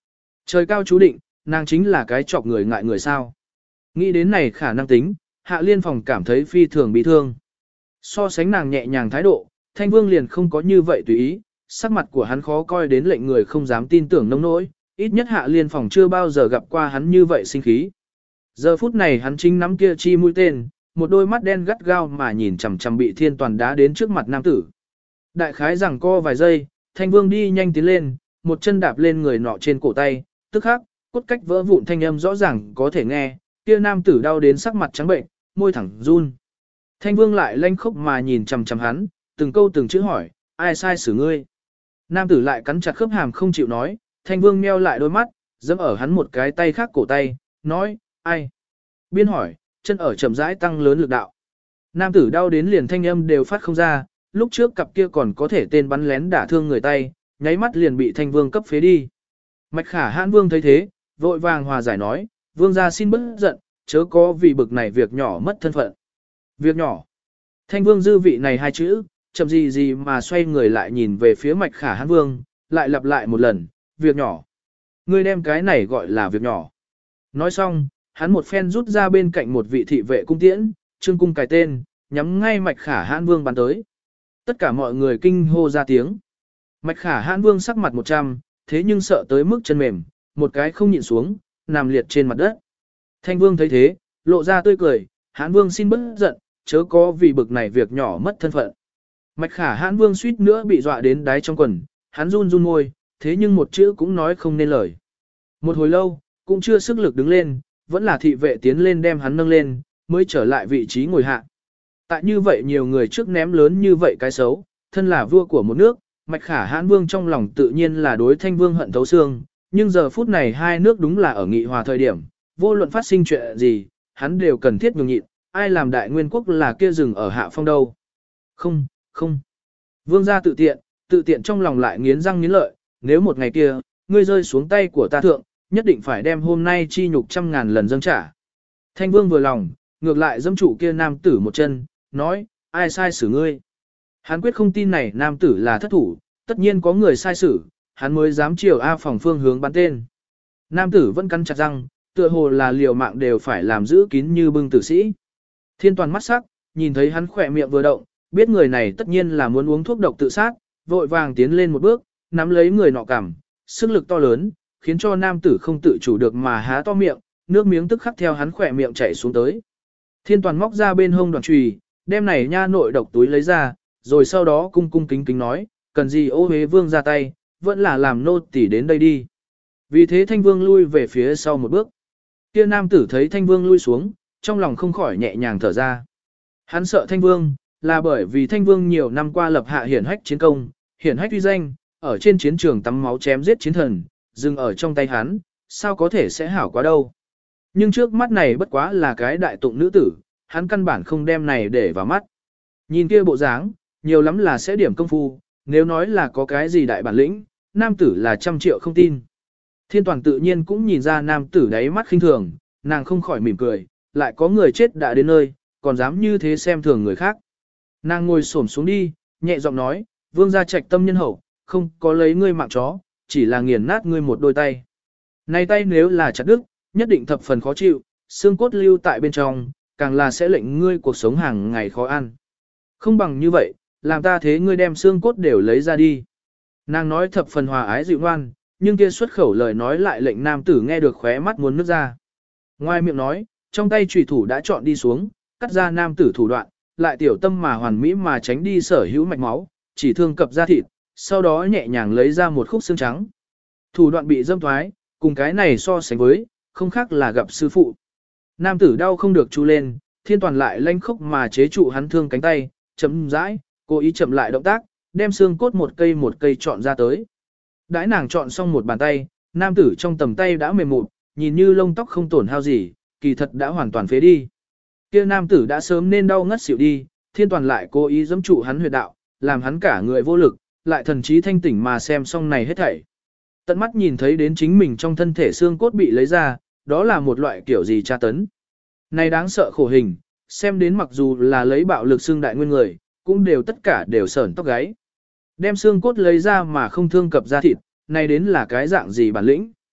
Trời cao chú định, nàng chính là cái chọc người ngại người sao. Nghĩ đến này khả năng tính, Hạ Liên Phòng cảm thấy phi thường bị thương. So sánh nàng nhẹ nhàng thái độ, Thanh Vương liền không có như vậy tùy ý, sắc mặt của hắn khó coi đến lệnh người không dám tin tưởng nông nỗi, ít nhất Hạ Liên Phòng chưa bao giờ gặp qua hắn như vậy sinh khí. Giờ phút này hắn chính nắm kia chi mũi tên, một đôi mắt đen gắt gao mà nhìn chằm chằm bị Thiên Toàn đá đến trước mặt nam tử. Đại khái rằng co vài giây, Thanh Vương đi nhanh tiến lên, một chân đạp lên người nọ trên cổ tay, tức khắc, cốt cách vỡ vụn thanh âm rõ ràng có thể nghe, kia nam tử đau đến sắc mặt trắng bệnh, môi thẳng run. Thanh Vương lại lanh khốc mà nhìn chằm chằm hắn, từng câu từng chữ hỏi, ai sai xử ngươi? Nam tử lại cắn chặt khớp hàm không chịu nói, Thanh Vương meo lại đôi mắt, giẫm ở hắn một cái tay khác cổ tay, nói, ai? Biên hỏi, chân ở chậm rãi tăng lớn lực đạo. Nam tử đau đến liền thanh âm đều phát không ra, lúc trước cặp kia còn có thể tên bắn lén đả thương người tay, nháy mắt liền bị Thanh Vương cấp phế đi. Mạch Khả Hãn Vương thấy thế, vội vàng hòa giải nói, Vương gia xin bớt giận, chớ có vì bực này việc nhỏ mất thân phận. Việc nhỏ. Thanh Vương dư vị này hai chữ, chậm gì gì mà xoay người lại nhìn về phía Mạch Khả Hãn Vương, lại lặp lại một lần, việc nhỏ. Ngươi đem cái này gọi là việc nhỏ. Nói xong, hắn một phen rút ra bên cạnh một vị thị vệ cung tiễn, trương cung cài tên, nhắm ngay Mạch Khả Hãn Vương bắn tới. Tất cả mọi người kinh hô ra tiếng. Mạch Khả Hãn Vương sắc mặt 100, thế nhưng sợ tới mức chân mềm, một cái không nhịn xuống, nằm liệt trên mặt đất. Thanh Vương thấy thế, lộ ra tươi cười, Hãn Vương xin bớt giận, chớ có vì bực này việc nhỏ mất thân phận. Mạch Khả Hãn Vương suýt nữa bị dọa đến đáy trong quần, hắn run run môi, thế nhưng một chữ cũng nói không nên lời. Một hồi lâu, cũng chưa sức lực đứng lên, vẫn là thị vệ tiến lên đem hắn nâng lên, mới trở lại vị trí ngồi hạ. Tại như vậy nhiều người trước ném lớn như vậy cái xấu, thân là vua của một nước, Mạch Khả Hãn Vương trong lòng tự nhiên là đối Thanh Vương hận thấu xương, nhưng giờ phút này hai nước đúng là ở nghị hòa thời điểm, vô luận phát sinh chuyện gì, hắn đều cần thiết nhường nhịn, ai làm đại nguyên quốc là kia rừng ở hạ phong đâu. Không, không. Vương gia tự tiện trong lòng lại nghiến răng nghiến lợi, nếu một ngày kia, ngươi rơi xuống tay của ta thượng, nhất định phải đem hôm nay chi nhục 100.000 lần dâng trả. Thanh Vương vừa lòng, ngược lại dâm trụ kia nam tử một chân, nói, ai sai xử ngươi. Hắn quyết không tin này nam tử là thất thủ, tất nhiên có người sai xử, hắn mới dám chiều A phòng phương hướng bắn tên. Nam tử vẫn cắn chặt răng, tựa hồ là liều mạng đều phải làm giữ kín như bưng tử sĩ. Thiên Toàn mắt sắc, nhìn thấy hắn khỏe miệng vừa động, biết người này tất nhiên là muốn uống thuốc độc tự sát, vội vàng tiến lên một bước, nắm lấy người nọ cằm, sức lực to lớn, khiến cho nam tử không tự chủ được mà há to miệng, nước miếng tức khắc theo hắn khỏe miệng chảy xuống tới. Thiên Toàn móc ra bên hông đoàn chùy, đem này nha nội độc túi lấy ra, rồi sau đó cung cung kính kính nói, cần gì ô hế vương ra tay, vẫn là làm nô tỳ đến đây đi. Vì thế Thanh Vương lui về phía sau một bước. Kia nam tử thấy Thanh Vương lui xuống, trong lòng không khỏi nhẹ nhàng thở ra. Hắn sợ Thanh Vương, là bởi vì Thanh Vương nhiều năm qua lập hạ hiển hách chiến công, hiển hách uy danh, ở trên chiến trường tắm máu chém giết chiến thần, dừng ở trong tay hắn, sao có thể sẽ hảo quá đâu. Nhưng trước mắt này bất quá là cái đại tụng nữ tử, hắn căn bản không đem này để vào mắt. Nhìn kia bộ dáng, nhiều lắm là sẽ điểm công phu, nếu nói là có cái gì đại bản lĩnh, nam tử là 100 triệu không tin. Thiên Toàn tự nhiên cũng nhìn ra nam tử đáy mắt khinh thường, nàng không khỏi mỉm cười, lại có người chết đã đến nơi, còn dám như thế xem thường người khác. Nàng ngồi xổm xuống đi, nhẹ giọng nói, vương gia trạch tâm nhân hậu, không có lấy ngươi mạng chó, chỉ là nghiền nát ngươi một đôi tay. Này tay nếu là chặt đứt, nhất định thập phần khó chịu, xương cốt lưu tại bên trong, càng là sẽ lệnh ngươi cuộc sống hàng ngày khó ăn. Không bằng như vậy, làm ta thế ngươi đem xương cốt đều lấy ra đi. Nàng nói thập phần hòa ái dịu ngoan, nhưng kia xuất khẩu lời nói lại lệnh nam tử nghe được khóe mắt muốn nước ra. Ngoài miệng nói, trong tay chủy thủ đã chọn đi xuống, cắt ra nam tử thủ đoạn, lại tiểu tâm mà hoàn mỹ mà tránh đi sở hữu mạch máu, chỉ thương cập da thịt, sau đó nhẹ nhàng lấy ra một khúc xương trắng. Thủ đoạn bị dâm thoái, cùng cái này so sánh với, không khác là gặp sư phụ. Nam tử đau không được chu lên, Thiên Toàn lại lanh khốc mà chế trụ hắn thương cánh tay, chậm rãi, cố ý chậm lại động tác, đem xương cốt một cây chọn ra tới. Đãi nàng chọn xong một bàn tay, nam tử trong tầm tay đã mềm mụn, nhìn như lông tóc không tổn hao gì, kỳ thật đã hoàn toàn phế đi. Kia nam tử đã sớm nên đau ngất xỉu đi, Thiên Toàn lại cố ý giẫm trụ hắn huyệt đạo, làm hắn cả người vô lực, lại thần trí thanh tỉnh mà xem xong này hết thảy. Tận mắt nhìn thấy đến chính mình trong thân thể xương cốt bị lấy ra, đó là một loại kiểu gì tra tấn. Này đáng sợ khổ hình, xem đến mặc dù là lấy bạo lực xương đại nguyên người, cũng đều tất cả đều sởn tóc gáy. Đem xương cốt lấy ra mà không thương cập da thịt, này đến là cái dạng gì bản lĩnh.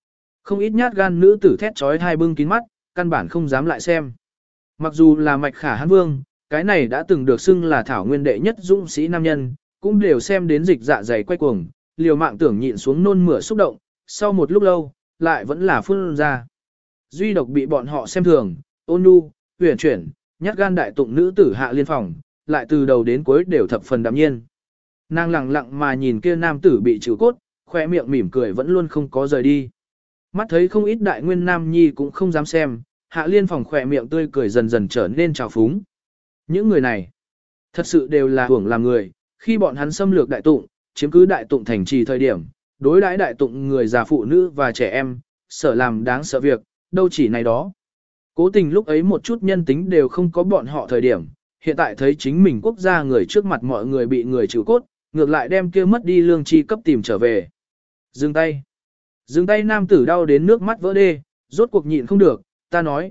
Không ít nhát gan nữ tử thét trói hai bưng kín mắt, căn bản không dám lại xem. Mặc dù là Mạch Khả Hãn Vương, cái này đã từng được xưng là thảo nguyên đệ nhất dũng sĩ nam nhân, cũng đều xem đến dịch dạ dày quay cuồng, liều mạng tưởng nhịn xuống nôn mửa xúc động, sau một lúc lâu, lại vẫn là phun ra. Duy độc bị bọn họ xem thường, ôn nhu, huyền chuyển, nhát gan đại tụng nữ tử Hạ Liên Phòng, lại từ đầu đến cuối đều thập phần đạm nhiên. Nàng lặng lặng mà nhìn kia nam tử bị chịu cốt, khoe miệng mỉm cười vẫn luôn không có rời đi. Mắt thấy không ít đại nguyên nam nhi cũng không dám xem, Hạ Liên Phòng khoe miệng tươi cười dần dần trở nên trào phúng. Những người này, thật sự đều là hưởng làm người, khi bọn hắn xâm lược đại tụng, chiếm cứ đại tụng thành trì thời điểm, đối đãi đại tụng người già phụ nữ và trẻ em, sợ làm đáng sợ việc, đâu chỉ này đó. Cố tình lúc ấy một chút nhân tính đều không có bọn họ thời điểm, hiện tại thấy chính mình quốc gia người trước mặt mọi người bị người chịu cốt, ngược lại đem kia mất đi lương tri cấp tìm trở về. Dừng tay. Dừng tay nam tử đau đến nước mắt vỡ đê, rốt cuộc nhịn không được, ta nói,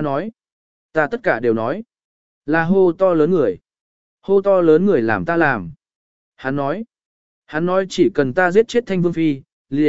ta tất cả đều nói. Là hô to lớn người. Hô to lớn người làm ta làm. Hắn nói chỉ cần ta giết chết Thanh Vương Phi,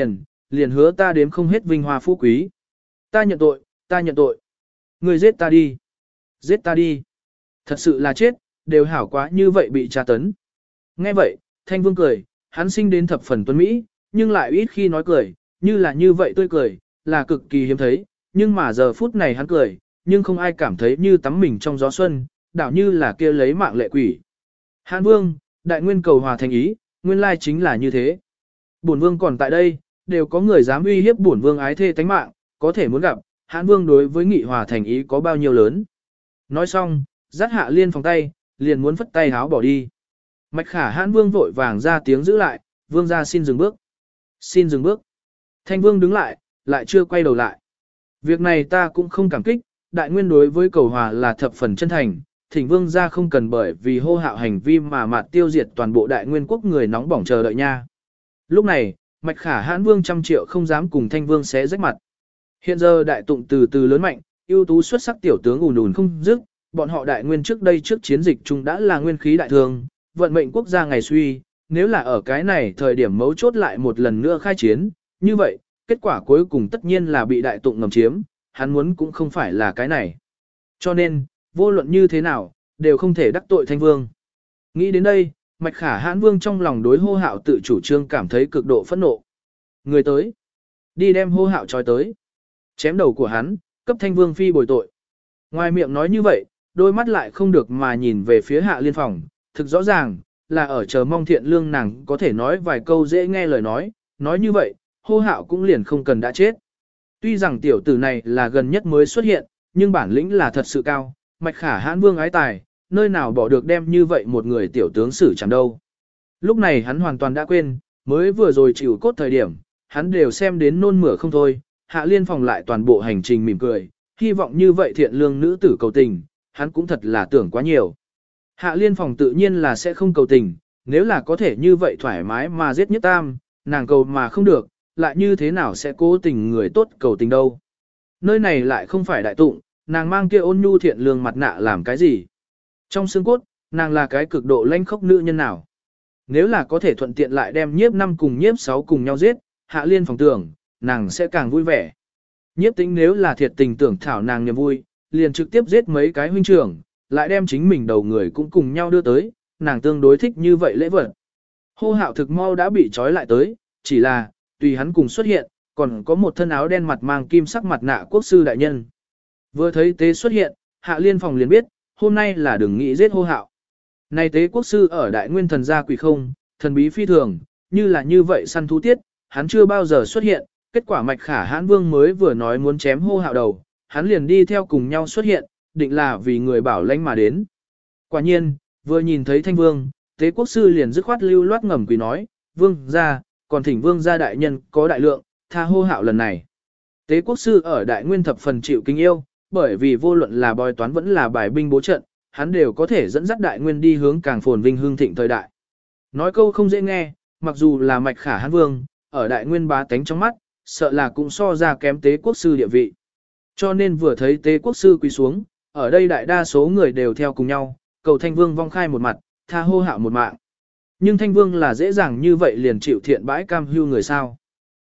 liền hứa ta đếm không hết vinh hoa phú quý. Ta nhận tội. Người giết ta đi. Giết ta đi. Thật sự là chết, đều hảo quá như vậy bị tra tấn. Nghe vậy, Thanh Vương cười, hắn sinh đến thập phần tuấn Mỹ, nhưng lại ít khi nói cười, như vậy tươi cười, là cực kỳ hiếm thấy, nhưng mà giờ phút này hắn cười, nhưng không ai cảm thấy như tắm mình trong gió xuân, đảo như là kia lấy mạng lệ quỷ. Hãn Vương, đại nguyên cầu hòa thành ý, nguyên lai chính là như thế. Bổn Vương còn tại đây, đều có người dám uy hiếp bổn Vương ái thê tánh mạng, có thể muốn gặp, Hãn Vương đối với nghị hòa thành ý có bao nhiêu lớn. Nói xong, dắt Hạ Liên Phòng tay, liền muốn phất tay háo bỏ đi. Mạch Khả Hãn Vương vội vàng ra tiếng giữ lại, Vương gia xin dừng bước. Xin dừng bước. Thanh Vương đứng lại, lại chưa quay đầu lại. Việc này ta cũng không cảm kích, đại nguyên đối với cầu hòa là thập phần chân thành, thỉnh Vương gia không cần bởi vì hô hạo hành vi mà mạt tiêu diệt toàn bộ đại nguyên quốc người nóng bỏng chờ đợi nha. Lúc này, Mạch Khả Hãn Vương trăm triệu không dám cùng Thanh Vương xé rách mặt. Hiện giờ đại tụng từ từ lớn mạnh, ưu tú xuất sắc tiểu tướng ùn ùn không dứt, bọn họ đại nguyên trước đây trước chiến dịch chung đã là nguyên khí đại thường, vận mệnh quốc gia ngày suy, nếu là ở cái này thời điểm mấu chốt lại một lần nữa khai chiến, như vậy, kết quả cuối cùng tất nhiên là bị đại tụng ngầm chiếm, hắn muốn cũng không phải là cái này. Cho nên, vô luận như thế nào, đều không thể đắc tội Thanh Vương. Nghĩ đến đây, Mạch Khả Hãn Vương trong lòng đối hô hạo tự chủ trương cảm thấy cực độ phẫn nộ. Người tới, đi đem hô hạo trói tới. Chém đầu của hắn, cấp Thanh Vương phi bồi tội. Ngoài miệng nói như vậy, đôi mắt lại không được mà nhìn về phía Hạ Liên Phòng, thực rõ ràng, là ở chờ mong thiện lương nàng có thể nói vài câu dễ nghe lời nói như vậy, hô hạo cũng liền không cần đã chết. Tuy rằng tiểu tử này là gần nhất mới xuất hiện, nhưng bản lĩnh là thật sự cao, Mạch Khả Hãn Vương ái tài, nơi nào bỏ được đem như vậy một người tiểu tướng xử chẳng đâu. Lúc này hắn hoàn toàn đã quên, mới vừa rồi chịu cốt thời điểm, hắn đều xem đến nôn mửa không thôi, Hạ Liên Phòng lại toàn bộ hành trình mỉm cười, hy vọng như vậy thiện lương nữ tử cầu tình, hắn cũng thật là tưởng quá nhiều. Hạ Liên Phòng tự nhiên là sẽ không cầu tình, nếu là có thể như vậy thoải mái mà giết Nhất Tam, nàng cầu mà không được, lại như thế nào sẽ cố tình người tốt cầu tình đâu. Nơi này lại không phải đại tụng, nàng mang kia ôn nhu thiện lương mặt nạ làm cái gì. Trong xương cốt, nàng là cái cực độ lanh khốc nữ nhân nào. Nếu là có thể thuận tiện lại đem nhiếp 5 cùng nhiếp 6 cùng nhau giết, Hạ Liên Phòng tưởng, nàng sẽ càng vui vẻ. Nhiếp Tĩnh nếu là thiệt tình tưởng thảo nàng niềm vui, liền trực tiếp giết mấy cái huynh trưởng, lại đem chính mình đầu người cũng cùng nhau đưa tới, nàng tương đối thích như vậy lễ vật. Hô hạo thực mau đã bị trói lại tới, chỉ là, tùy hắn cùng xuất hiện, còn có một thân áo đen mặt mang kim sắc mặt nạ quốc sư đại nhân. Vừa thấy tế xuất hiện, Hạ Liên Phòng liền biết, hôm nay là đừng nghĩ giết hô hạo. Này tế quốc sư ở đại nguyên thần gia quỷ không, thần bí phi thường, như là như vậy săn thú tiết, hắn chưa bao giờ xuất hiện, kết quả Mạch Khả Hãn Vương mới vừa nói muốn chém hô hạo đầu, hắn liền đi theo cùng nhau xuất hiện, định là vì người bảo lãnh mà đến. Quả nhiên, vừa nhìn thấy Thanh Vương, tế quốc sư liền dứt khoát lưu loát ngầm quỳ nói, Vương gia, còn thỉnh Vương gia đại nhân có đại lượng, tha hô hạo lần này. Tế quốc sư ở đại nguyên thập phần chịu kính yêu, bởi vì vô luận là bói toán vẫn là bài binh bố trận, hắn đều có thể dẫn dắt đại nguyên đi hướng càng phồn vinh hương thịnh thời đại. Nói câu không dễ nghe, mặc dù là Mạch Khả Hãn Vương, ở đại nguyên bá tánh trong mắt, sợ là cũng so ra kém tế quốc sư địa vị. Cho nên vừa thấy tế quốc sư quỳ xuống, ở đây đại đa số người đều theo cùng nhau, cầu Thanh Vương vong khai một mặt, tha hô hạo một mạng. Nhưng Thanh Vương là dễ dàng như vậy liền chịu thiện bãi cam hưu người sao.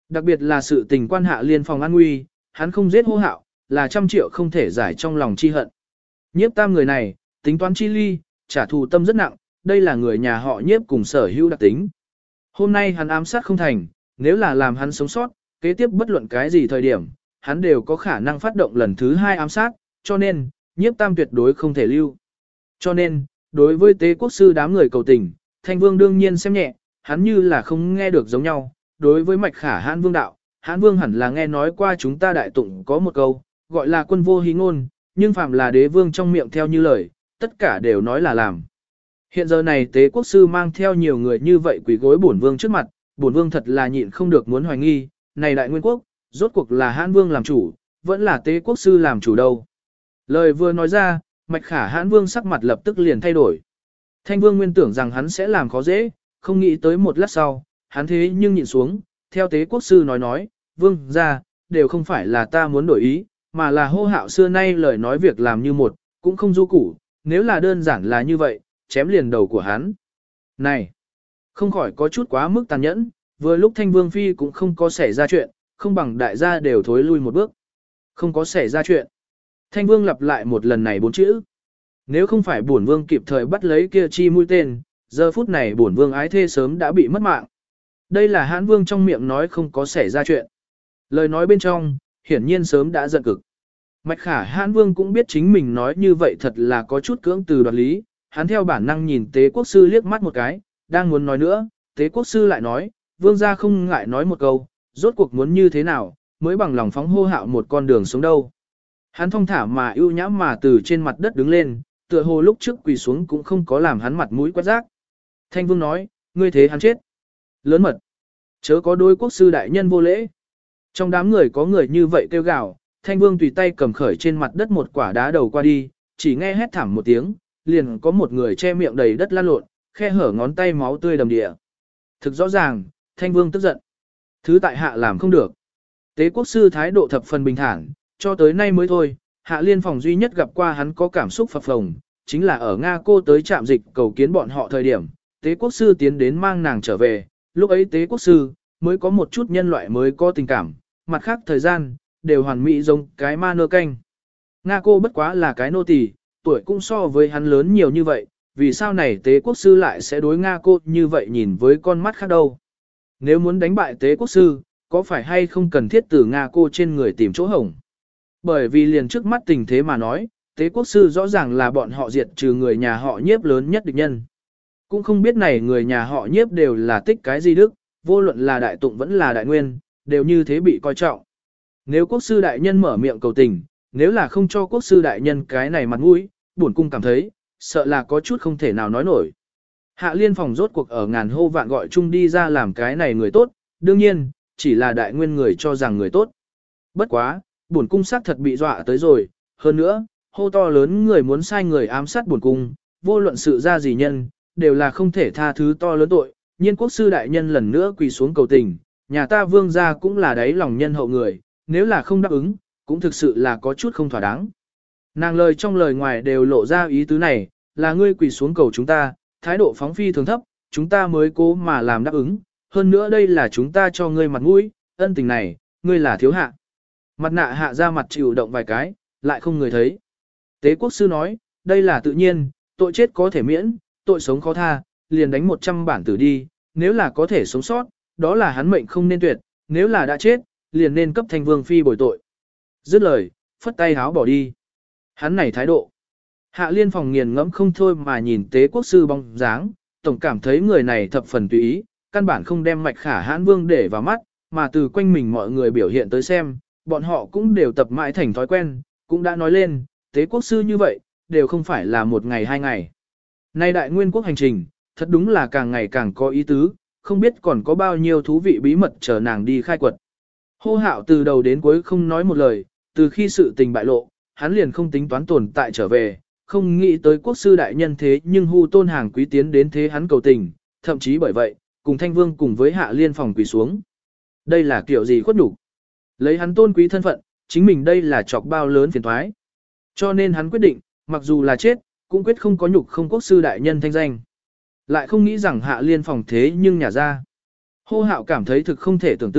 Đặc biệt là sự tình quan Hạ Liên phòng an nguy, hắn không giết Hô Hạo, là 100 triệu không thể giải trong lòng chi hận. Nhiếp Tam người này, tính toán chi ly, trả thù tâm rất nặng, đây là người nhà họ Nhiếp cùng sở hữu đặc tính. Hôm nay hắn ám sát không thành, nếu là làm hắn sống sót, kế tiếp bất luận cái gì thời điểm, hắn đều có khả năng phát động lần thứ 2 ám sát, cho nên, Nhiếp Tam tuyệt đối không thể lưu. Cho nên, đối với Tế Quốc sư đám người cầu tình, Thanh Vương đương nhiên xem nhẹ, hắn như là không nghe được giống nhau. Đối với Mạch Khả Hãn Vương đạo, Hãn Vương hẳn là nghe nói qua chúng ta đại tụng có một câu, gọi là quân vô hí ngôn, nhưng phạm là đế vương trong miệng theo như lời, tất cả đều nói là làm. Hiện giờ này Tế Quốc sư mang theo nhiều người như vậy quỳ gối bổn vương trước mặt, bổn vương thật là nhịn không được muốn hoài nghi, này đại nguyên quốc, rốt cuộc là Hãn Vương làm chủ, vẫn là Tế Quốc sư làm chủ đâu. Lời vừa nói ra, Mạch Khả Hãn Vương sắc mặt lập tức liền thay đổi. Thanh Vương nguyên tưởng rằng hắn sẽ làm khó dễ, không nghĩ tới một lát sau, hắn thế nhưng nhịn xuống, theo Tế Quốc sư nói, vương ra, đều không phải là ta muốn đổi ý, mà là Hô Hạo xưa nay lời nói việc làm như một, cũng không du củ, nếu là đơn giản là như vậy, chém liền đầu của hắn. Này, không khỏi có chút quá mức tàn nhẫn, vừa lúc Thanh Vương Phi cũng không có xảy ra chuyện, không bằng đại gia đều thối lui một bước. Không có xảy ra chuyện. Thanh Vương lặp lại một lần này 4 chữ. Nếu không phải bổn vương kịp thời bắt lấy kia chi mũi tên, giờ phút này bổn vương ái thê sớm đã bị mất mạng. Đây là Hãn Vương trong miệng nói không có xảy ra chuyện. Lời nói bên trong, hiển nhiên sớm đã giận cực. Mạch Khả Hãn Vương cũng biết chính mình nói như vậy thật là có chút cưỡng từ đoạt lý, hắn theo bản năng nhìn Tế Quốc sư liếc mắt một cái, đang muốn nói nữa, Tế Quốc sư lại nói, vương gia không ngại nói một câu, rốt cuộc muốn như thế nào, mới bằng lòng phóng Hô Hạo một con đường sống đâu. Hắn thong thả mà ưu nhã mà từ trên mặt đất đứng lên, tựa hồ lúc trước quỳ xuống cũng không có làm hắn mặt mũi quát rác. Thanh Vương nói, ngươi thế hắn chết. Lớn mật. Chớ có đôi quốc sư đại nhân vô lễ. Trong đám người có người như vậy kêu gào, Thanh Vương tùy tay cầm khởi trên mặt đất một quả đá đầu qua đi, chỉ nghe hét thảm một tiếng, liền có một người che miệng đầy đất lan lộn, khe hở ngón tay máu tươi đầm địa. Thực rõ ràng, Thanh Vương tức giận. Thứ tại hạ làm không được. Tế Quốc sư thái độ thập phần bình thản, cho tới nay mới thôi, Hạ Liên phòng duy nhất gặp qua hắn có cảm xúc phập phồng, chính là ở Nga cô tới trạm dịch cầu kiến bọn họ thời điểm, Tế Quốc sư tiến đến mang nàng trở về, lúc ấy Tế Quốc sư mới có một chút nhân loại mới có tình cảm, mặt khác thời gian đều hoàn mỹ giống cái ma nơ canh. Nga cô bất quá là cái nô tỳ, tuổi cũng so với hắn lớn nhiều như vậy, vì sao này Tế Quốc sư lại sẽ đối Nga cô như vậy nhìn với con mắt khác đâu? Nếu muốn đánh bại Tế Quốc sư, có phải hay không cần thiết từ Nga cô trên người tìm chỗ hổng? Bởi vì liền trước mắt tình thế mà nói, Tế Quốc sư rõ ràng là bọn họ diệt trừ người nhà họ Nhiếp lớn nhất địch nhân. Cũng không biết này người nhà họ Nhiếp đều là tích cái gì đức, vô luận là đại tụng vẫn là đại nguyên, đều như thế bị coi trọng. Nếu Quốc sư đại nhân mở miệng cầu tình, nếu là không cho Quốc sư đại nhân cái này mặt mũi, bổn cung cảm thấy, sợ là có chút không thể nào nói nổi. Hạ Liên phòng rốt cuộc ở ngàn hô vạn gọi chung đi ra làm cái này người tốt, đương nhiên, chỉ là đại nguyên người cho rằng người tốt. Bất quá, bổn cung xác thật bị dọa tới rồi, hơn nữa, hô to lớn người muốn sai người ám sát bổn cung, vô luận sự ra gì nhân, đều là không thể tha thứ to lớn tội, nhiên quốc sư đại nhân lần nữa quỳ xuống cầu tình, nhà ta vương gia cũng là đáy lòng nhân hậu người, nếu là không đáp ứng, cũng thực sự là có chút không thỏa đáng. Nàng lời trong lời ngoài đều lộ ra ý tứ này, là ngươi quỳ xuống cầu chúng ta, thái độ phóng phi thường thấp, chúng ta mới cố mà làm đáp ứng, hơn nữa đây là chúng ta cho ngươi mặt mũi, ân tình này, ngươi là thiếu hạ. Mặt nạ hạ ra mặt chịu động vài cái, lại không người thấy. Tế Quốc sư nói, đây là tự nhiên, tội chết có thể miễn, tội sống khó tha, liền đánh 100 bản tử đi, nếu là có thể sống sót, đó là hắn mệnh không nên tuyệt, nếu là đã chết, liền nên cấp Thanh Vương Phi bồi tội. Dứt lời, phất tay háo bỏ đi. Hắn này thái độ. Hạ Liên phòng nghiền ngẫm không thôi mà nhìn Tế Quốc sư bóng dáng, tổng cảm thấy người này thập phần tùy ý, căn bản không đem Mạch Khả Hãn Vương để vào mắt, mà từ quanh mình mọi người biểu hiện tới xem, bọn họ cũng đều tập mãi thành thói quen, cũng đã nói lên, Tế Quốc sư như vậy, đều không phải là một ngày hai ngày. Nay đại nguyên quốc hành trình, thật đúng là càng ngày càng có ý tứ, không biết còn có bao nhiêu thú vị bí mật chờ nàng đi khai quật. Hô Hạo từ đầu đến cuối không nói một lời, từ khi sự tình bại lộ, hắn liền không tính toán tồn tại trở về, không nghĩ tới quốc sư đại nhân thế nhưng hu tôn hàng quý tiến đến thế hắn cầu tình, thậm chí bởi vậy, cùng Thanh Vương cùng với Hạ Liên phòng quỳ xuống. Đây là kiểu gì khuất nhục? Lấy hắn tôn quý thân phận, chính mình đây là chọc bao lớn phiền toái. Cho nên hắn quyết định, mặc dù là chết, cũng quyết không có nhục không quốc sư đại nhân thanh danh. Lại không nghĩ rằng Hạ Liên phòng thế nhưng nhả ra. Hô Hạo cảm thấy thực không thể tưởng tượng,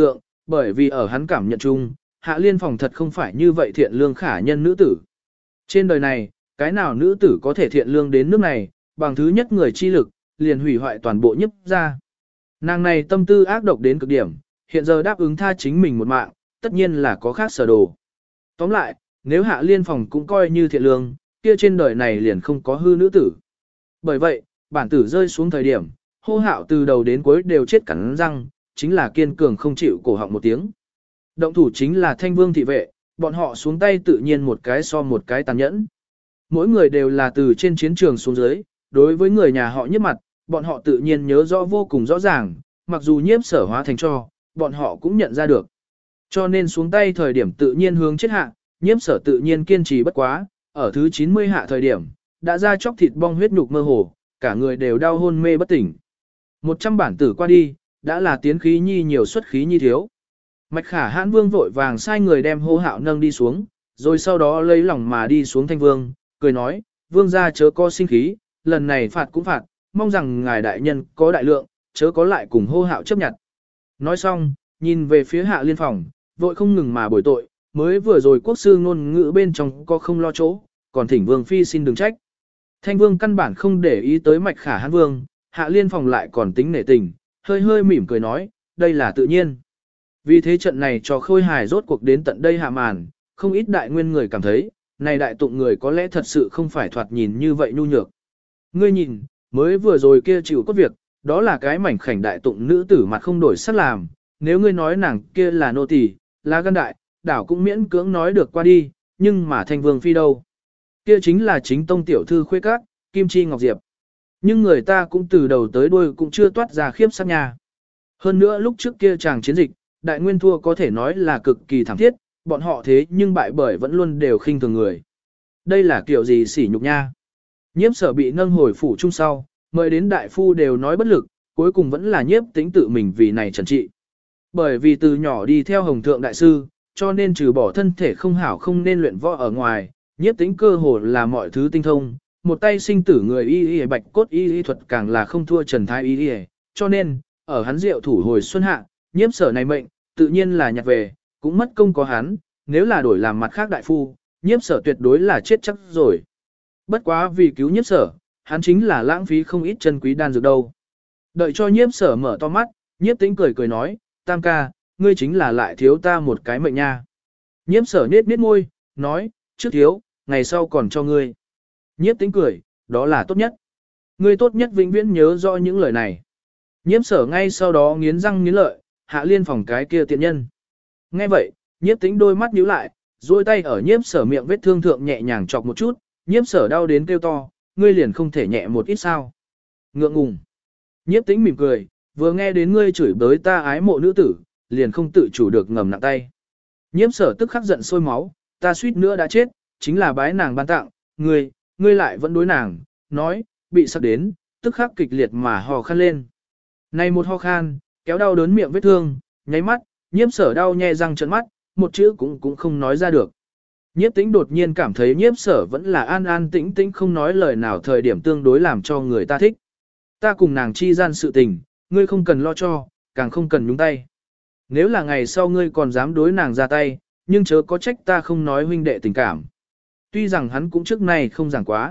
bởi vì ở hắn cảm nhận chung, Hạ Liên Phòng thật không phải như vậy thiện lương khả nhân nữ tử. Trên đời này, cái nào nữ tử có thể thiện lương đến nước này, bằng thứ nhất người chi lực, liền hủy hoại toàn bộ Nhiếp ra. Nàng này tâm tư ác độc đến cực điểm, hiện giờ đáp ứng tha chính mình một mạng, tất nhiên là có khác sở đồ. Tóm lại, nếu Hạ Liên Phòng cũng coi như thiện lương, kia trên đời này liền không có hư nữ tử. Bởi vậy, bản tử rơi xuống thời điểm, Hô Hạo từ đầu đến cuối đều chết cắn răng, chính là kiên cường không chịu cổ họng một tiếng. Động thủ chính là Thanh Vương thị vệ, bọn họ xuống tay tự nhiên một cái so một cái tàn nhẫn. Mỗi người đều là từ trên chiến trường xuống dưới, đối với người nhà họ Nhiếp mặt, bọn họ tự nhiên nhớ rõ vô cùng rõ ràng, mặc dù Nhiếp Sở hóa thành cho, bọn họ cũng nhận ra được. Cho nên xuống tay thời điểm tự nhiên hướng chết hạ, Nhiếp Sở tự nhiên kiên trì bất quá, ở thứ 90 hạ thời điểm, đã ra chóc thịt bong huyết nhục mơ hồ, cả người đều đau hôn mê bất tỉnh. 100 bản tử qua đi, đã là tiến khí nhi nhiều xuất khí nhi thiếu. Mạch Khả Hãn Vương vội vàng sai người đem Hô Hạo nâng đi xuống, rồi sau đó lấy lòng mà đi xuống Thanh Vương, cười nói, Vương gia chớ có sinh khí, lần này phạt cũng phạt, mong rằng ngài đại nhân có đại lượng, chớ có lại cùng Hô Hạo chấp nhận. Nói xong, nhìn về phía Hạ Liên Phòng, vội không ngừng mà bồi tội, mới vừa rồi quốc sư ngôn ngữ bên trong có không lo chỗ, còn thỉnh Vương Phi xin đừng trách. Thanh Vương căn bản không để ý tới Mạch Khả Hãn Vương, Hạ Liên Phòng lại còn tính nể tình, hơi hơi mỉm cười nói, đây là tự nhiên. Vì thế trận này cho khôi hài rốt cuộc đến tận đây hạ màn, không ít đại nguyên người cảm thấy, này đại tụng người có lẽ thật sự không phải thoạt nhìn như vậy nhu nhược. Ngươi nhìn, mới vừa rồi kia chịu cốt việc, đó là cái mảnh khảnh đại tụng nữ tử mặt không đổi sắc làm, nếu ngươi nói nàng kia là nô tỳ, là gan đại, đảo cũng miễn cưỡng nói được qua đi, nhưng mà Thanh Vương Phi đâu? Kia chính là chính tông tiểu thư khuê các, Kim Chi Ngọc Diệp. Nhưng người ta cũng từ đầu tới đuôi cũng chưa toát ra khiếp sắc nhà. Hơn nữa lúc trước kia chàng chiến dịch, đại nguyên thua có thể nói là cực kỳ thảm thiết, bọn họ thế nhưng bại bởi vẫn luôn đều khinh thường người. Đây là kiểu gì sỉ nhục nha. Nhiếp Sở bị nâng hồi phủ chung sau, mời đến đại phu đều nói bất lực, cuối cùng vẫn là Nhiếp Tĩnh tự mình vì này trần trị. Bởi vì từ nhỏ đi theo Hồng Thượng Đại Sư, cho nên trừ bỏ thân thể không hảo không nên luyện võ ở ngoài, Nhiếp Tĩnh cơ hồ là mọi thứ tinh thông, một tay sinh tử người y bạch cốt y thuật càng là không thua Trần Thái y, cho nên, ở hắn diệu thủ hồi xuân hạ, Nhiếp Sở này mệnh, tự nhiên là nhặt về, cũng mất công có hắn, nếu là đổi làm mặt khác đại phu, Nhiếp Sở tuyệt đối là chết chắc rồi. Bất quá vì cứu Nhiếp Sở, hắn chính là lãng phí không ít chân quý đan dược đâu. Đợi cho Nhiếp Sở mở to mắt, Nhiếp Tĩnh cười cười nói, Tam ca, ngươi chính là lại thiếu ta một cái mệnh nha. Nhiếp Sở nết nết môi, nói, trước thiếu, ngày sau còn cho ngươi. Nhiếp Tĩnh cười, đó là tốt nhất. Ngươi tốt nhất vĩnh viễn nhớ rõ những lời này. Nhiếp Sở ngay sau đó nghiến răng nghiến lợi, Hạ Liên Phòng cái kia tiện nhân. Nghe vậy, Nhiếp Tĩnh đôi mắt nhíu lại, duỗi tay ở Nhiếp Sở miệng vết thương thượng nhẹ nhàng chọc một chút, Nhiếp Sở đau đến kêu to, ngươi liền không thể nhẹ một ít sao? Ngượng ngùng. Nhiếp Tĩnh mỉm cười, vừa nghe đến ngươi chửi bới ta ái mộ nữ tử, liền không tự chủ được ngầm nặng tay. Nhiếp Sở tức khắc giận sôi máu, ta suýt nữa đã chết, chính là bái nàng ban tặng, ngươi lại vẫn đối nàng, nói, bị sặc đến, tức khắc kịch liệt mà hò khan lên. Này một ho khan, kéo đau đớn miệng vết thương, nháy mắt, Nhiếp Sở đau nhè răng trợn mắt, một chữ cũng không nói ra được. Nhiếp Tĩnh đột nhiên cảm thấy Nhiếp Sở vẫn là an an tĩnh tĩnh không nói lời nào thời điểm tương đối làm cho người ta thích. Ta cùng nàng chi gian sự tình, ngươi không cần lo cho, càng không cần nhúng tay. Nếu là ngày sau ngươi còn dám đối nàng ra tay, nhưng chớ có trách ta không nói huynh đệ tình cảm. Tuy rằng hắn cũng trước nay không giảng quá.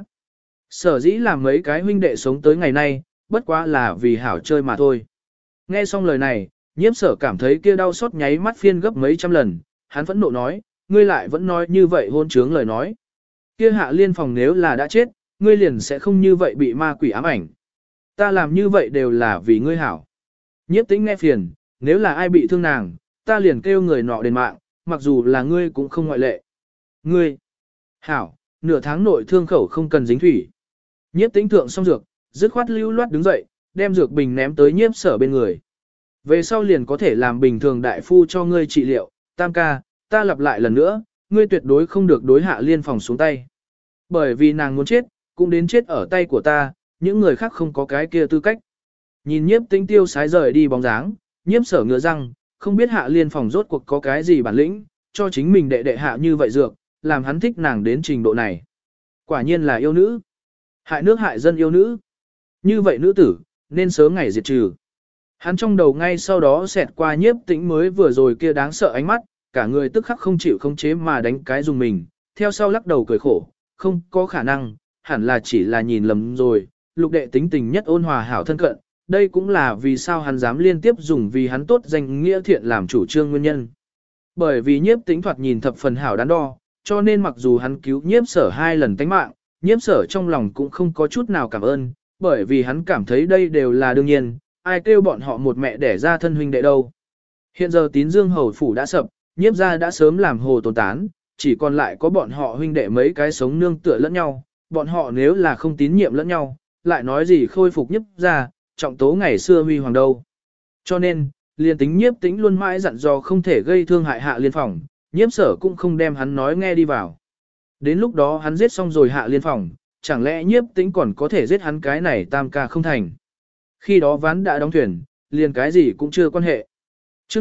Sở dĩ làm mấy cái huynh đệ sống tới ngày nay, bất quá là vì hảo chơi mà thôi. Nghe xong lời này, Nhiếp Sở cảm thấy kia đau xót nháy mắt phiên gấp mấy trăm lần, hắn phẫn nộ nói, ngươi lại vẫn nói như vậy hôn trướng lời nói. Kia Hạ Liên Phòng nếu là đã chết, ngươi liền sẽ không như vậy bị ma quỷ ám ảnh. Ta làm như vậy đều là vì ngươi hảo. Nhiếp Tĩnh nghe phiền, nếu là ai bị thương nàng, ta liền kêu người nọ đền mạng, mặc dù là ngươi cũng không ngoại lệ. Ngươi, hảo, nửa tháng nội thương khẩu không cần dính thủy. Nhiếp Tĩnh thượng xong dược, dứt khoát lưu loát đứng dậy, đem dược bình ném tới Nhiếp Sở bên người. Về sau liền có thể làm bình thường đại phu cho ngươi trị liệu, Tam ca, ta lặp lại lần nữa, ngươi tuyệt đối không được đối Hạ Liên Phòng xuống tay. Bởi vì nàng muốn chết, cũng đến chết ở tay của ta, những người khác không có cái kia tư cách. Nhìn Nhiếp Tĩnh tiêu sái rời đi bóng dáng, Nhiếp Sở ngựa răng, không biết Hạ Liên Phòng rốt cuộc có cái gì bản lĩnh, cho chính mình đệ đệ hạ như vậy dược, làm hắn thích nàng đến trình độ này. Quả nhiên là yêu nữ. Hại nước hại dân yêu nữ. Như vậy nữ tử, nên sớm ngày diệt trừ. Hắn trong đầu ngay sau đó xẹt qua Nhiếp Tĩnh mới vừa rồi kia đáng sợ ánh mắt, cả người tức khắc không chịu khống chế mà đánh cái dùng mình, theo sau lắc đầu cười khổ, không có khả năng, hẳn là chỉ là nhìn lầm rồi, lục đệ tính tình nhất ôn hòa hảo thân cận, đây cũng là vì sao hắn dám liên tiếp dùng vì hắn tốt danh nghĩa thiện làm chủ trương nguyên nhân. Bởi vì Nhiếp Tĩnh thoạt nhìn thập phần hảo đắn đo, cho nên mặc dù hắn cứu Nhiếp Sở 2 lần tánh mạng, Nhiếp Sở trong lòng cũng không có chút nào cảm ơn, bởi vì hắn cảm thấy đây đều là đương nhiên, ai kêu bọn họ một mẹ đẻ ra thân huynh đệ đâu. Hiện giờ Tín Dương hầu phủ đã sập, Nhiếp gia đã sớm làm hồ tồn tán, chỉ còn lại có bọn họ huynh đệ mấy cái sống nương tựa lẫn nhau, bọn họ nếu là không tín nhiệm lẫn nhau, lại nói gì khôi phục Nhiếp gia, trọng tố ngày xưa huy hoàng đâu. Cho nên, liền tính Nhiếp Tĩnh luôn mãi dặn dò không thể gây thương hại Hạ Liên Phòng, Nhiếp Sở cũng không đem hắn nói nghe đi vào. Đến lúc đó hắn giết xong rồi Hạ Liên Phòng, chẳng lẽ Nhiếp Tĩnh còn có thể giết hắn cái này tam ca không thành. Khi đó ván đã đóng thuyền, liền cái gì cũng chưa quan hệ. Chương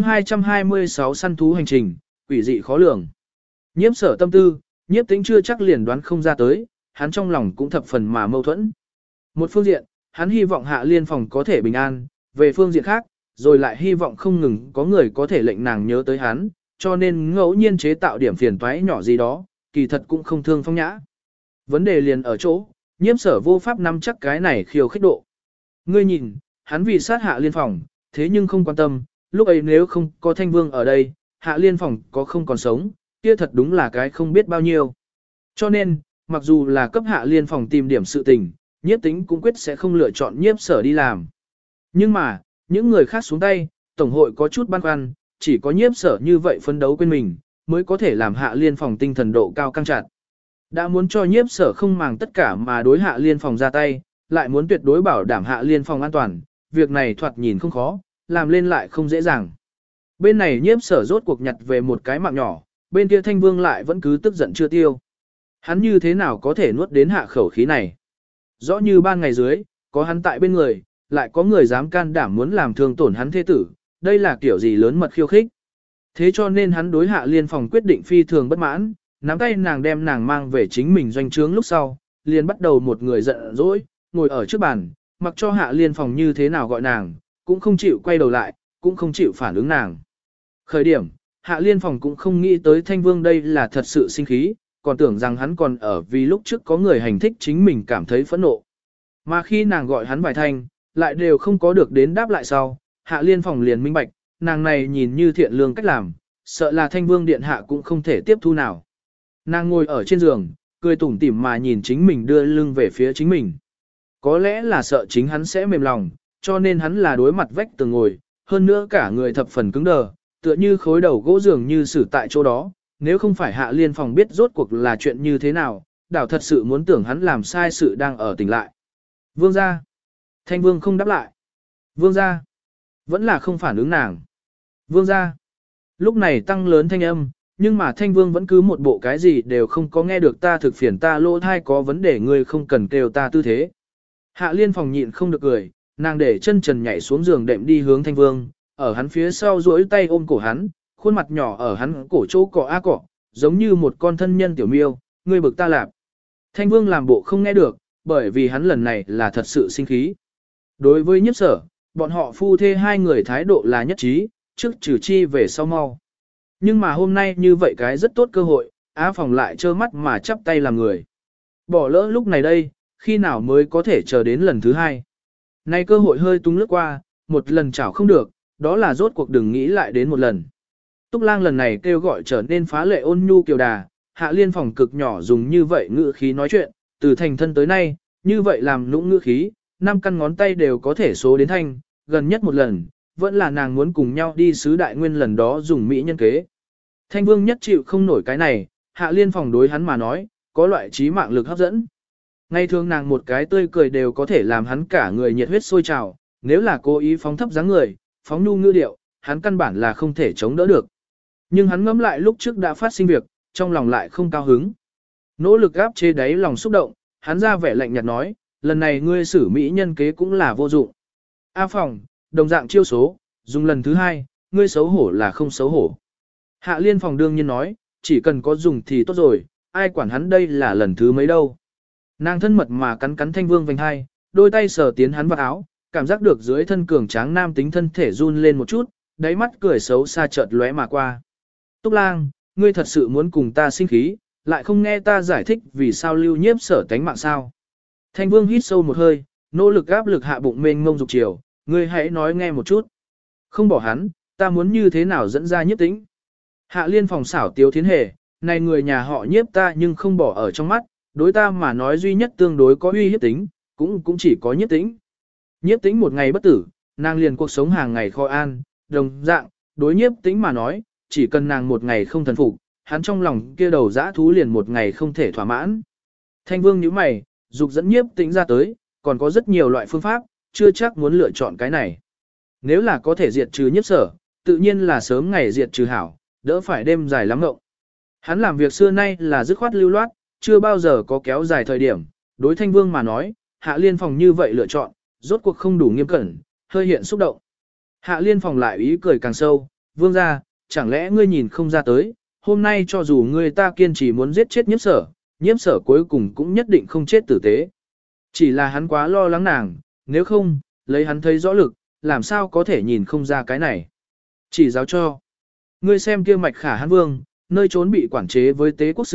226 săn thú hành trình, quỷ dị khó lường. Nhiếp Sở tâm tư, Nhiếp Tĩnh chưa chắc liền đoán không ra tới, hắn trong lòng cũng thập phần mà mâu thuẫn. Một phương diện, hắn hy vọng Hạ Liên Phòng có thể bình an, về phương diện khác, rồi lại hy vọng không ngừng có người có thể lệnh nàng nhớ tới hắn, cho nên ngẫu nhiên chế tạo điểm phiền toái nhỏ gì đó, kỳ thật cũng không thương phong nhã. Vấn đề liền ở chỗ, Nhiếp Sở vô pháp nắm chắc cái này khiêu khích độ. Ngươi nhìn, hắn vì sát Hạ Liên Phòng, thế nhưng không quan tâm, lúc ấy nếu không có Thanh Vương ở đây, Hạ Liên Phòng có không còn sống, kia thật đúng là cái không biết bao nhiêu. Cho nên, mặc dù là cấp Hạ Liên Phòng tìm điểm sự tình, Nhiếp Tĩnh cũng quyết sẽ không lựa chọn Nhiếp Sở đi làm. Nhưng mà, những người khác xuống tay, Tổng hội có chút băn khoăn, chỉ có Nhiếp Sở như vậy phấn đấu quên mình, mới có thể làm Hạ Liên Phòng tinh thần độ cao căng chặt. Đã muốn cho Nhiếp Sở không màng tất cả mà đối Hạ Liên Phòng ra tay, lại muốn tuyệt đối bảo đảm Hạ Liên Phòng an toàn, việc này thoạt nhìn không khó, làm lên lại không dễ dàng. Bên này Nhiếp Sở rốt cuộc nhặt về một cái mạng nhỏ, bên kia Thanh Vương lại vẫn cứ tức giận chưa tiêu. Hắn như thế nào có thể nuốt đến hạ khẩu khí này? Rõ như ban ngày dưới, có hắn tại bên người, lại có người dám can đảm muốn làm thương tổn hắn thế tử, đây là kiểu gì lớn mật khiêu khích. Thế cho nên hắn đối Hạ Liên Phòng quyết định phi thường bất mãn, nắm tay nàng đem nàng mang về chính mình doanh trướng lúc sau, liền bắt đầu một người giận dỗi, ngồi ở trước bàn, mặc cho Hạ Liên Phòng như thế nào gọi nàng, cũng không chịu quay đầu lại, cũng không chịu phản ứng nàng. Khởi điểm, Hạ Liên Phòng cũng không nghĩ tới Thanh Vương đây là thật sự sinh khí, còn tưởng rằng hắn còn ở vì lúc trước có người hành thích chính mình cảm thấy phẫn nộ. Mà khi nàng gọi hắn vài thanh, lại đều không có được đến đáp lại sau, Hạ Liên Phòng liền minh bạch, nàng này nhìn như thiện lương cách làm, sợ là Thanh Vương điện hạ cũng không thể tiếp thu nào. Nàng ngồi ở trên giường, cười tủm tỉm mà nhìn chính mình đưa lưng về phía chính mình. Có lẽ là sợ chính hắn sẽ mềm lòng, cho nên hắn là đối mặt vách tường ngồi, hơn nữa cả người thập phần cứng đờ, tựa như khối đầu gỗ dường như xử tại chỗ đó, nếu không phải Hạ Liên Phòng biết rốt cuộc là chuyện như thế nào, đảo thật sự muốn tưởng hắn làm sai sự đang ở tỉnh lại. Vương gia. Thanh Vương không đáp lại. Vương gia. Vẫn là không phản ứng nàng. Vương gia. Lúc này tăng lớn thanh âm, nhưng mà Thanh Vương vẫn cứ một bộ cái gì đều không có nghe được, ta thực phiền, ta lỗ thai có vấn đề, ngươi không cần kêu ta tư thế. Hạ Liên Phòng nhịn không được cười, nàng để chân trần nhảy xuống giường đệm đi hướng Thanh Vương, ở hắn phía sau duỗi tay ôm cổ hắn, khuôn mặt nhỏ ở hắn cổ chỗ cọ a cọ, giống như một con thân nhân tiểu miêu, ngươi bực ta lạp. Thanh Vương làm bộ không nghe được, bởi vì hắn lần này là thật sự sinh khí. Đối với Nhiếp Sở, bọn họ phu thê hai người thái độ là nhất trí, trước trừ chi về sau mau. Nhưng mà hôm nay như vậy cái rất tốt cơ hội, Á Phòng lại trơ mắt mà chắp tay làm người. Bỏ lỡ lúc này đây, khi nào mới có thể chờ đến lần thứ hai. Nay cơ hội hơi tung lướt qua, một lần chảo không được, đó là rốt cuộc đừng nghĩ lại đến một lần. Túc Lang lần này kêu gọi trở nên phá lệ ôn nhu kiều đà, Hạ Liên Phòng cực nhỏ dùng như vậy ngữ khí nói chuyện, từ thành thân tới nay, như vậy làm nũng ngữ khí, 5 căn ngón tay đều có thể số đến thanh, gần nhất một lần, vẫn là nàng muốn cùng nhau đi sứ đại nguyên lần đó dùng mỹ nhân kế. Thanh Vương nhất chịu không nổi cái này, Hạ Liên Phòng đối hắn mà nói, có loại trí mạng lực hấp dẫn. Ngày thường nàng một cái tươi cười đều có thể làm hắn cả người nhiệt huyết sôi trào, nếu là cố ý phóng thấp dáng người, phóng nhu ngữ điệu, hắn căn bản là không thể chống đỡ được. Nhưng hắn ngẫm lại lúc trước đã phát sinh việc, trong lòng lại không cao hứng. Nỗ lực áp chế đáy lòng xúc động, hắn ra vẻ lạnh nhạt nói, lần này ngươi xử mỹ nhân kế cũng là vô dụng. A Phòng, đồng dạng chiêu số, dùng lần thứ hai, ngươi xấu hổ là không xấu hổ. Hạ Liên Phòng đương nhiên nói, chỉ cần có dùng thì tốt rồi, ai quản hắn đây là lần thứ mấy đâu. Nàng thân mật mà cắn cắn Thanh Vương vành hai, đôi tay sờ tiến hắn vào áo, cảm giác được dưới thân cường tráng nam tính thân thể run lên một chút, đáy mắt cười xấu xa chợt lóe mà qua. Túc Lang, ngươi thật sự muốn cùng ta sinh khí, lại không nghe ta giải thích vì sao Lưu Nhiếp Sở tánh mạng sao. Thanh Vương hít sâu một hơi, nỗ lực áp lực hạ bụng mênh mông dục chiều, ngươi hãy nói nghe một chút. Không bỏ hắn, ta muốn như thế nào dẫn ra Nhiếp Tĩnh. Hạ Liên phòng xảo tiếu thiến hề, này người nhà họ Nhiếp ta nhưng không bỏ ở trong mắt, đối ta mà nói duy nhất tương đối có uy hiếp tính, cũng chỉ có Nhiếp Tĩnh. Nhiếp Tĩnh một ngày bất tử, nàng liền cuộc sống hàng ngày kho an, đồng dạng, đối Nhiếp Tĩnh mà nói, chỉ cần nàng một ngày không thần phục, hắn trong lòng kia đầu dã thú liền một ngày không thể thỏa mãn. Thanh Vương nhíu mày, dục dẫn Nhiếp Tĩnh ra tới, còn có rất nhiều loại phương pháp, chưa chắc muốn lựa chọn cái này. Nếu là có thể diệt trừ Nhiếp Sở, tự nhiên là sớm ngày diệt trừ hảo, đỡ phải đêm dài lắm ngộng. Hắn làm việc xưa nay là dứt khoát lưu loát, chưa bao giờ có kéo dài thời điểm, đối Thanh Vương mà nói, Hạ Liên phòng như vậy lựa chọn, rốt cuộc không đủ nghiêm cẩn, hơi hiện xúc động. Hạ Liên phòng lại ý cười càng sâu, Vương gia, chẳng lẽ ngươi nhìn không ra tới, hôm nay cho dù ngươi ta kiên trì muốn giết chết Nhiếp Sở cuối cùng cũng nhất định không chết tử tế. Chỉ là hắn quá lo lắng nàng, nếu không, lấy hắn thấy rõ lực, làm sao có thể nhìn không ra cái này. Chỉ giáo cho. Ngươi xem kia Mạch Khả Hãn Vương, nơi trốn bị quản chế với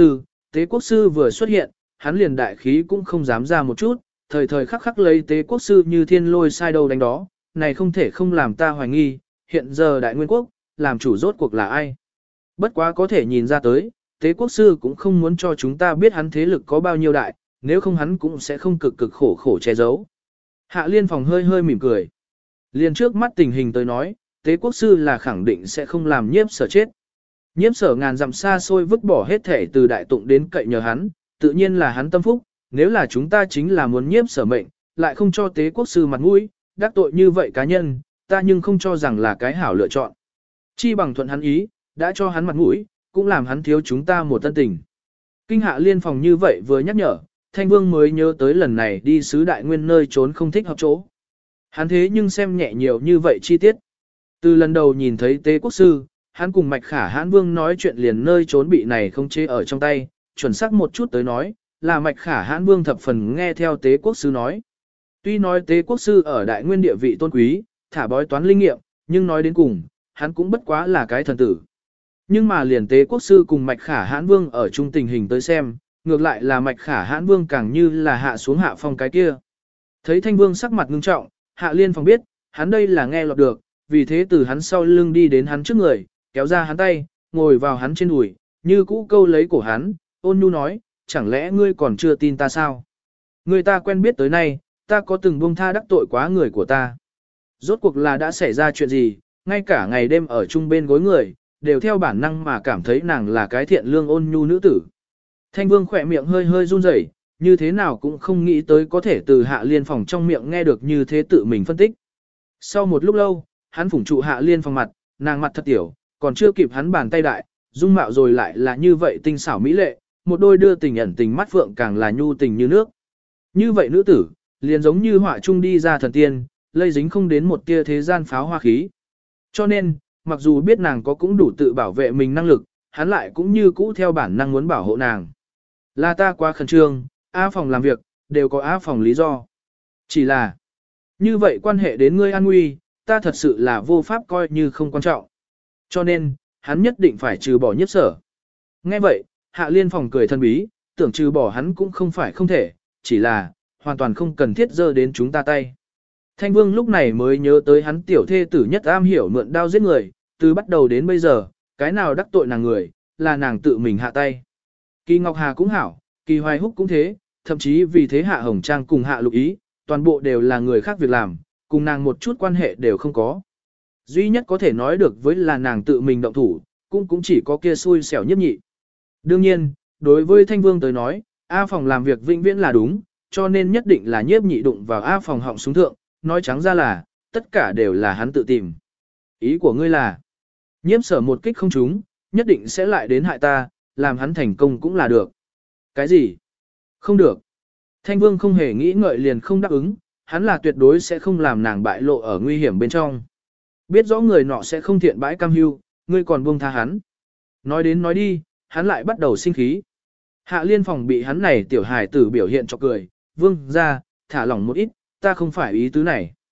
Tế Quốc Sư vừa xuất hiện, hắn liền đại khí cũng không dám ra một chút, thời thời khắc khắc lấy Tế Quốc Sư như thiên lôi sai đầu đánh đó, này không thể không làm ta hoài nghi, hiện giờ Đại Nguyên Quốc, làm chủ rốt cuộc là ai. Bất quá có thể nhìn ra tới, Tế Quốc Sư cũng không muốn cho chúng ta biết hắn thế lực có bao nhiêu đại, nếu không hắn cũng sẽ không cực cực khổ khổ che giấu. Hạ Liên phòng hơi hơi mỉm cười. Liền trước mắt tình hình tới nói, Tế Quốc Sư là khẳng định sẽ không làm Nhiếp Sở chết. Nhiếp Sở ngàn dặm xa xôi vứt bỏ hết thể từ đại tụng đến cậy nhờ hắn, tự nhiên là hắn tâm phúc, nếu là chúng ta chính là muốn Nhiếp Sở mệnh, lại không cho Tế Quốc Sư mặt mũi, đắc tội như vậy cá nhân, ta nhưng không cho rằng là cái hảo lựa chọn. Chi bằng thuận hắn ý, đã cho hắn mặt mũi, cũng làm hắn thiếu chúng ta một tân tình. Kinh Hạ Liên phòng như vậy vừa nhắc nhở, Thanh Vương mới nhớ tới lần này đi sứ Đại Nguyên nơi trốn không thích hợp chỗ. Hắn thế nhưng xem nhẹ nhiều như vậy chi tiết. Từ lần đầu nhìn thấy Tế Quốc Sư, hắn cùng Mạch Khả Hãn Vương nói chuyện liền nơi trốn bị này không chế ở trong tay, chuẩn xác một chút tới nói, là Mạch Khả Hãn Vương thập phần nghe theo Tế Quốc Sư nói. Tuy nói Tế Quốc Sư ở Đại Nguyên địa vị tôn quý, thả bói toán linh nghiệm, nhưng nói đến cùng, hắn cũng bất quá là cái thần tử. Nhưng mà liền Tế Quốc Sư cùng Mạch Khả Hãn Vương ở chung tình hình tới xem, ngược lại là Mạch Khả Hãn Vương càng như là hạ xuống hạ phong cái kia. Thấy Thanh Vương sắc mặt ngưng trọng, Hạ Liên phòng biết, hắn đây là nghe lọt được, vì thế từ hắn sau lưng đi đến hắn trước người, kéo ra hắn tay, ngồi vào hắn trên đùi, như cũ câu lấy cổ hắn, ôn nhu nói, chẳng lẽ ngươi còn chưa tin ta sao? Người ta quen biết tới nay, ta có từng buông tha đắc tội quá người của ta. Rốt cuộc là đã xảy ra chuyện gì, ngay cả ngày đêm ở chung bên gối người, đều theo bản năng mà cảm thấy nàng là cái thiện lương ôn nhu nữ tử. Thanh Vương khỏe miệng hơi hơi run rẩy, như thế nào cũng không nghĩ tới có thể từ Hạ Liên phòng trong miệng nghe được như thế tự mình phân tích. Sau một lúc lâu, hắn phủng trụ Hạ Liên phòng mặt, nàng mặt thật tiểu, còn chưa kịp hắn bàn tay đại, dung mạo rồi lại là như vậy tinh xảo mỹ lệ, một đôi đưa tình ẩn tình mắt phượng càng là nhu tình như nước. Như vậy nữ tử, liền giống như họa trung đi ra thần tiên, lây dính không đến một tia thế gian pháo hoa khí. Cho nên, mặc dù biết nàng có cũng đủ tự bảo vệ mình năng lực, hắn lại cũng như cũ theo bản năng muốn bảo hộ nàng. Là ta quá khẩn trương, A phòng làm việc, đều có A phòng lý do. Chỉ là, như vậy quan hệ đến ngươi an nguy, ta thật sự là vô pháp coi như không quan trọng. Cho nên, hắn nhất định phải trừ bỏ Nhiếp Sở. Nghe vậy, Hạ Liên phòng cười thân bí, tưởng trừ bỏ hắn cũng không phải không thể, chỉ là, hoàn toàn không cần thiết dơ đến chúng ta tay. Thanh Vương lúc này mới nhớ tới hắn tiểu thê tử nhất am hiểu mượn đao giết người, từ bắt đầu đến bây giờ, cái nào đắc tội nàng người, là nàng tự mình hạ tay. Kỳ Ngọc Hà cũng hảo, Kỳ Hoài Húc cũng thế, thậm chí vì thế Hạ Hồng Trang cùng Hạ Lục Ý, toàn bộ đều là người khác việc làm, cùng nàng một chút quan hệ đều không có. Duy nhất có thể nói được với là nàng tự mình động thủ, cũng chỉ có kia xui xẻo Nhiếp Nhị. Đương nhiên, đối với Thanh Vương tới nói, A phòng làm việc vĩnh viễn là đúng, cho nên nhất định là Nhiếp Nhị đụng vào A phòng họng súng thượng, nói trắng ra là, tất cả đều là hắn tự tìm. Ý của ngươi là, Nhiếp Sở một kích không trúng, nhất định sẽ lại đến hại ta, làm hắn thành công cũng là được. Cái gì? Không được. Thanh Vương không hề nghĩ ngợi liền không đáp ứng, hắn là tuyệt đối sẽ không làm nàng bại lộ ở nguy hiểm bên trong. Biết rõ người nọ sẽ không thiện bãi cam hưu, ngươi còn buông tha hắn. Nói đến nói đi, hắn lại bắt đầu sinh khí. Hạ Liên phòng bị hắn này tiểu hài tử biểu hiện cho cười, Vương ra, thả lỏng một ít, ta không phải ý tứ này.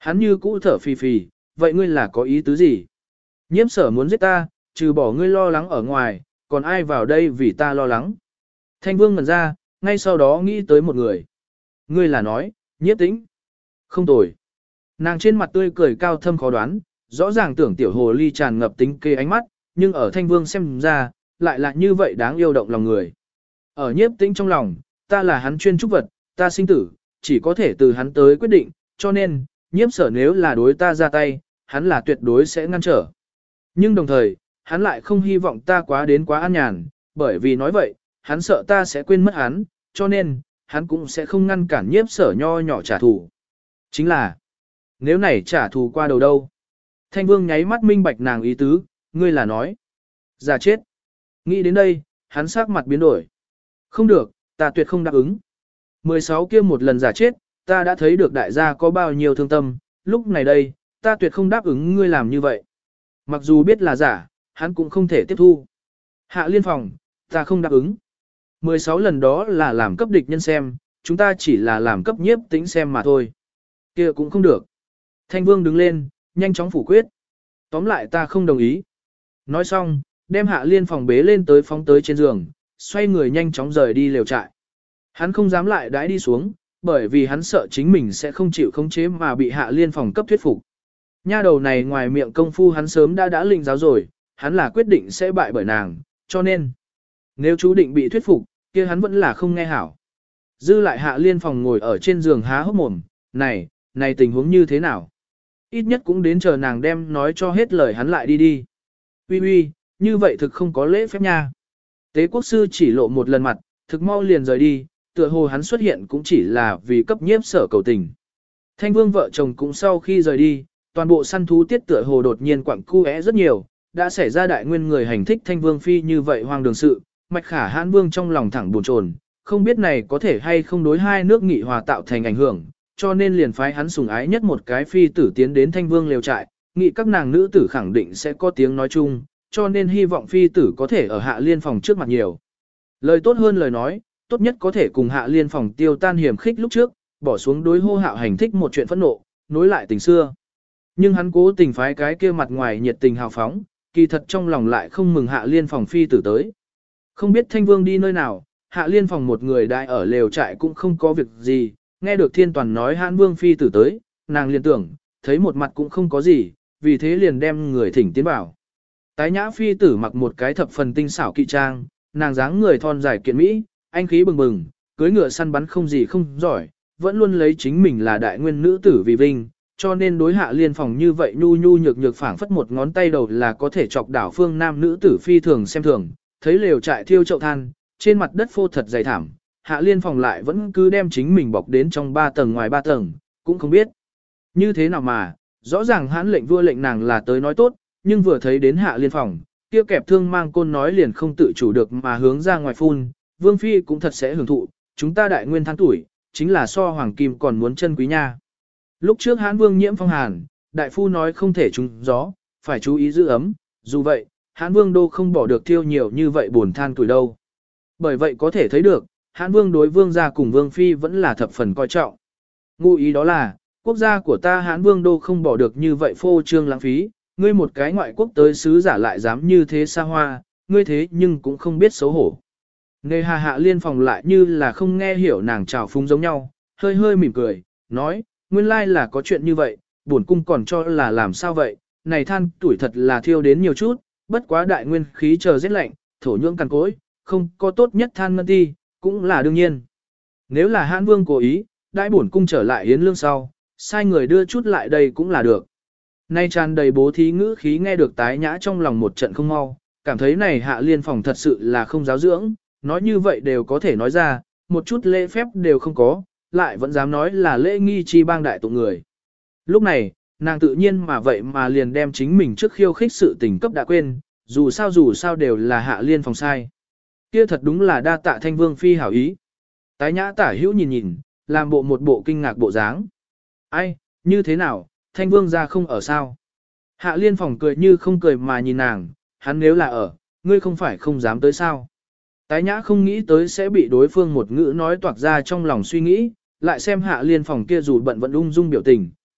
Hắn như cũ thở phì phì, vậy ngươi là có ý tứ gì? Nhiếp sở muốn giết ta, trừ bỏ ngươi lo lắng ở ngoài, còn ai vào đây vì ta lo lắng? Thanh Vương ngẩn ra, ngay sau đó nghĩ tới một người. Ngươi là nói, Nhiếp Tĩnh. Không tồi. Nàng trên mặt tươi cười cao thâm khó đoán, rõ ràng tưởng tiểu hồ ly tràn ngập tính kê ánh mắt, nhưng ở Thanh Vương xem ra, lại là như vậy đáng yêu động lòng người. Ở Nhiếp Tĩnh trong lòng, ta là hắn chuyên trúc vật, ta sinh tử, chỉ có thể từ hắn tới quyết định, cho nên, Nhiếp sở nếu là đối ta ra tay, hắn là tuyệt đối sẽ ngăn trở. Nhưng đồng thời, hắn lại không hy vọng ta quá đến quá an nhàn, bởi vì nói vậy, hắn sợ ta sẽ quên mất hắn, cho nên, hắn cũng sẽ không ngăn cản Nhiếp sở nho nhỏ trả thù. Chính là, nếu này trả thù qua đầu đâu? Thanh Vương nháy mắt minh bạch nàng ý tứ, ngươi là nói. Giả chết. Nghĩ đến đây, hắn sắc mặt biến đổi. Không được, ta tuyệt không đáp ứng. 16 kia một lần giả chết, ta đã thấy được đại gia có bao nhiêu thương tâm, lúc này đây, ta tuyệt không đáp ứng ngươi làm như vậy. Mặc dù biết là giả, hắn cũng không thể tiếp thu. Hạ Liên Phòng, ta không đáp ứng. 16 lần đó là làm cấp địch nhân xem, chúng ta chỉ là làm cấp Nhiếp Tĩnh xem mà thôi. Kia cũng không được. Thanh Vương đứng lên, nhanh chóng phủ quyết. Tóm lại ta không đồng ý. Nói xong, đem Hạ Liên Phòng bế lên tới phóng tới trên giường, xoay người nhanh chóng rời đi lều trại. Hắn không dám lại đãi đi xuống, bởi vì hắn sợ chính mình sẽ không chịu khống chế mà bị Hạ Liên Phòng cấp thuyết phục. Nha đầu này ngoài miệng công phu hắn sớm đã lĩnh giáo rồi, hắn là quyết định sẽ bại bởi nàng, cho nên, nếu chú định bị thuyết phục, kia hắn vẫn là không nghe hảo. Dư lại Hạ Liên Phòng ngồi ở trên giường há hốc mồm, này tình huống như thế nào? Ít nhất cũng đến chờ nàng đem nói cho hết lời hắn lại đi. Uy, như vậy thực không có lễ phép nha. Tế quốc sư chỉ lộ một lần mặt, thực mau liền rời đi, tựa hồ hắn xuất hiện cũng chỉ là vì cấp Nhiếp sở cầu tình. Thanh Vương vợ chồng cũng sau khi rời đi, toàn bộ săn thú tiết tựa hồ đột nhiên quặng cu é rất nhiều, đã xảy ra đại nguyên người hành thích Thanh Vương phi như vậy hoang đường sự, Mạch Khả Hãn Vương trong lòng thẳng buồn chồn, không biết này có thể hay không đối hai nước nghị hòa tạo thành ảnh hưởng, cho nên liền phái hắn sủng ái nhất một cái phi tử tiến đến Thanh Vương lều trại, nghị các nàng nữ tử khẳng định sẽ có tiếng nói chung, cho nên hy vọng phi tử có thể ở Hạ Liên Phòng trước mặt nhiều. Lời tốt hơn lời nói, tốt nhất có thể cùng Hạ Liên Phòng tiêu tan hiểm khích lúc trước, bỏ xuống đối Hô Hạo hành thích một chuyện phẫn nộ, nối lại tình xưa. Nhưng hắn cố tình phái cái kia mặt ngoài nhiệt tình hào phóng, kỳ thật trong lòng lại không mừng Hạ Liên Phòng phi tử tới. Không biết Thanh Vương đi nơi nào, Hạ Liên Phòng một người đại ở lều trại cũng không có việc gì, nghe được Thiên Toàn nói Hãn Vương phi tử tới, nàng liền tưởng, thấy một mặt cũng không có gì, vì thế liền đem người thỉnh tiến vào. Tái nhã phi tử mặc một cái thập phần tinh xảo kỵ trang, nàng dáng người thon dài kiện mỹ, anh khí bừng bừng, cưới ngựa săn bắn không gì không giỏi, vẫn luôn lấy chính mình là đại nguyên nữ tử vì vinh, cho nên đối Hạ Liên Phòng như vậy nhu nhu nhược nhược phảng phất một ngón tay đầu là có thể chọc đảo phương nam nữ tử phi thường xem thường, thấy lều trại thiêu chậu than, trên mặt đất phô thật dày thảm, Hạ Liên Phòng lại vẫn cứ đem chính mình bọc đến trong 3 tầng ngoài 3 tầng, cũng không biết như thế nào mà, rõ ràng hãn lệnh vua lệnh nàng là tới nói tốt, nhưng vừa thấy đến Hạ Liên Phòng, kia kẹp thương mang côn nói liền không tự chủ được mà hướng ra ngoài phun, Vương Phi cũng thật sẽ hưởng thụ, chúng ta đại nguyên tháng tuổi, chính là so hoàng kim còn muốn chân quý nha. Lúc trước Hãn Vương nhiễm phong hàn, đại phu nói không thể trúng gió, phải chú ý giữ ấm, dù vậy, Hãn Vương đô không bỏ được thiêu nhiều như vậy buồn than tuổi đâu. Bởi vậy có thể thấy được, Hãn Vương đối vương gia cùng Vương Phi vẫn là thập phần coi trọng. Ngụ ý đó là, quốc gia của ta Hãn Vương đô không bỏ được như vậy phô trương lãng phí, ngươi một cái ngoại quốc tới sứ giả lại dám như thế xa hoa, ngươi thế nhưng cũng không biết xấu hổ. Nề hà Hạ Liên Phòng lại như là không nghe hiểu nàng trào phúng giống nhau, hơi hơi mỉm cười, nói, nguyên lai là có chuyện như vậy, bổn cung còn cho là làm sao vậy, này than tuổi thật là thiêu đến nhiều chút, bất quá đại nguyên khí chờ rét lạnh, thổ nhưỡng cằn cỗi, không có tốt nhất than ngân ti, cũng là đương nhiên. Nếu là Hãn Vương cố ý, đại bổn cung trở lại hiến lương sau, sai người đưa chút lại đây cũng là được. Nay tràn đầy bố thí ngữ khí nghe được tái nhã trong lòng một trận không mau, cảm thấy này Hạ Liên Phòng thật sự là không giáo dưỡng, nói như vậy đều có thể nói ra, một chút lễ phép đều không có, lại vẫn dám nói là lễ nghi chi bang đại tụng người. Lúc này, nàng tự nhiên mà vậy mà liền đem chính mình trước khiêu khích sự tình cấp đã quên, dù sao đều là Hạ Liên Phòng sai. Kia thật đúng là đa tạ Thanh Vương phi hảo ý. Tái nhã tả hữu nhìn, làm một bộ kinh ngạc bộ dáng. Ai, như thế nào, Thanh Vương ra không ở sao? Hạ Liên Phòng cười như không cười mà nhìn nàng, hắn nếu là ở, ngươi không phải không dám tới sao? Tái nhã không nghĩ tới sẽ bị đối phương một ngữ nói toạc ra trong lòng suy nghĩ, lại xem Hạ Liên Phòng kia dù bận vẫn ung dung biểu tình,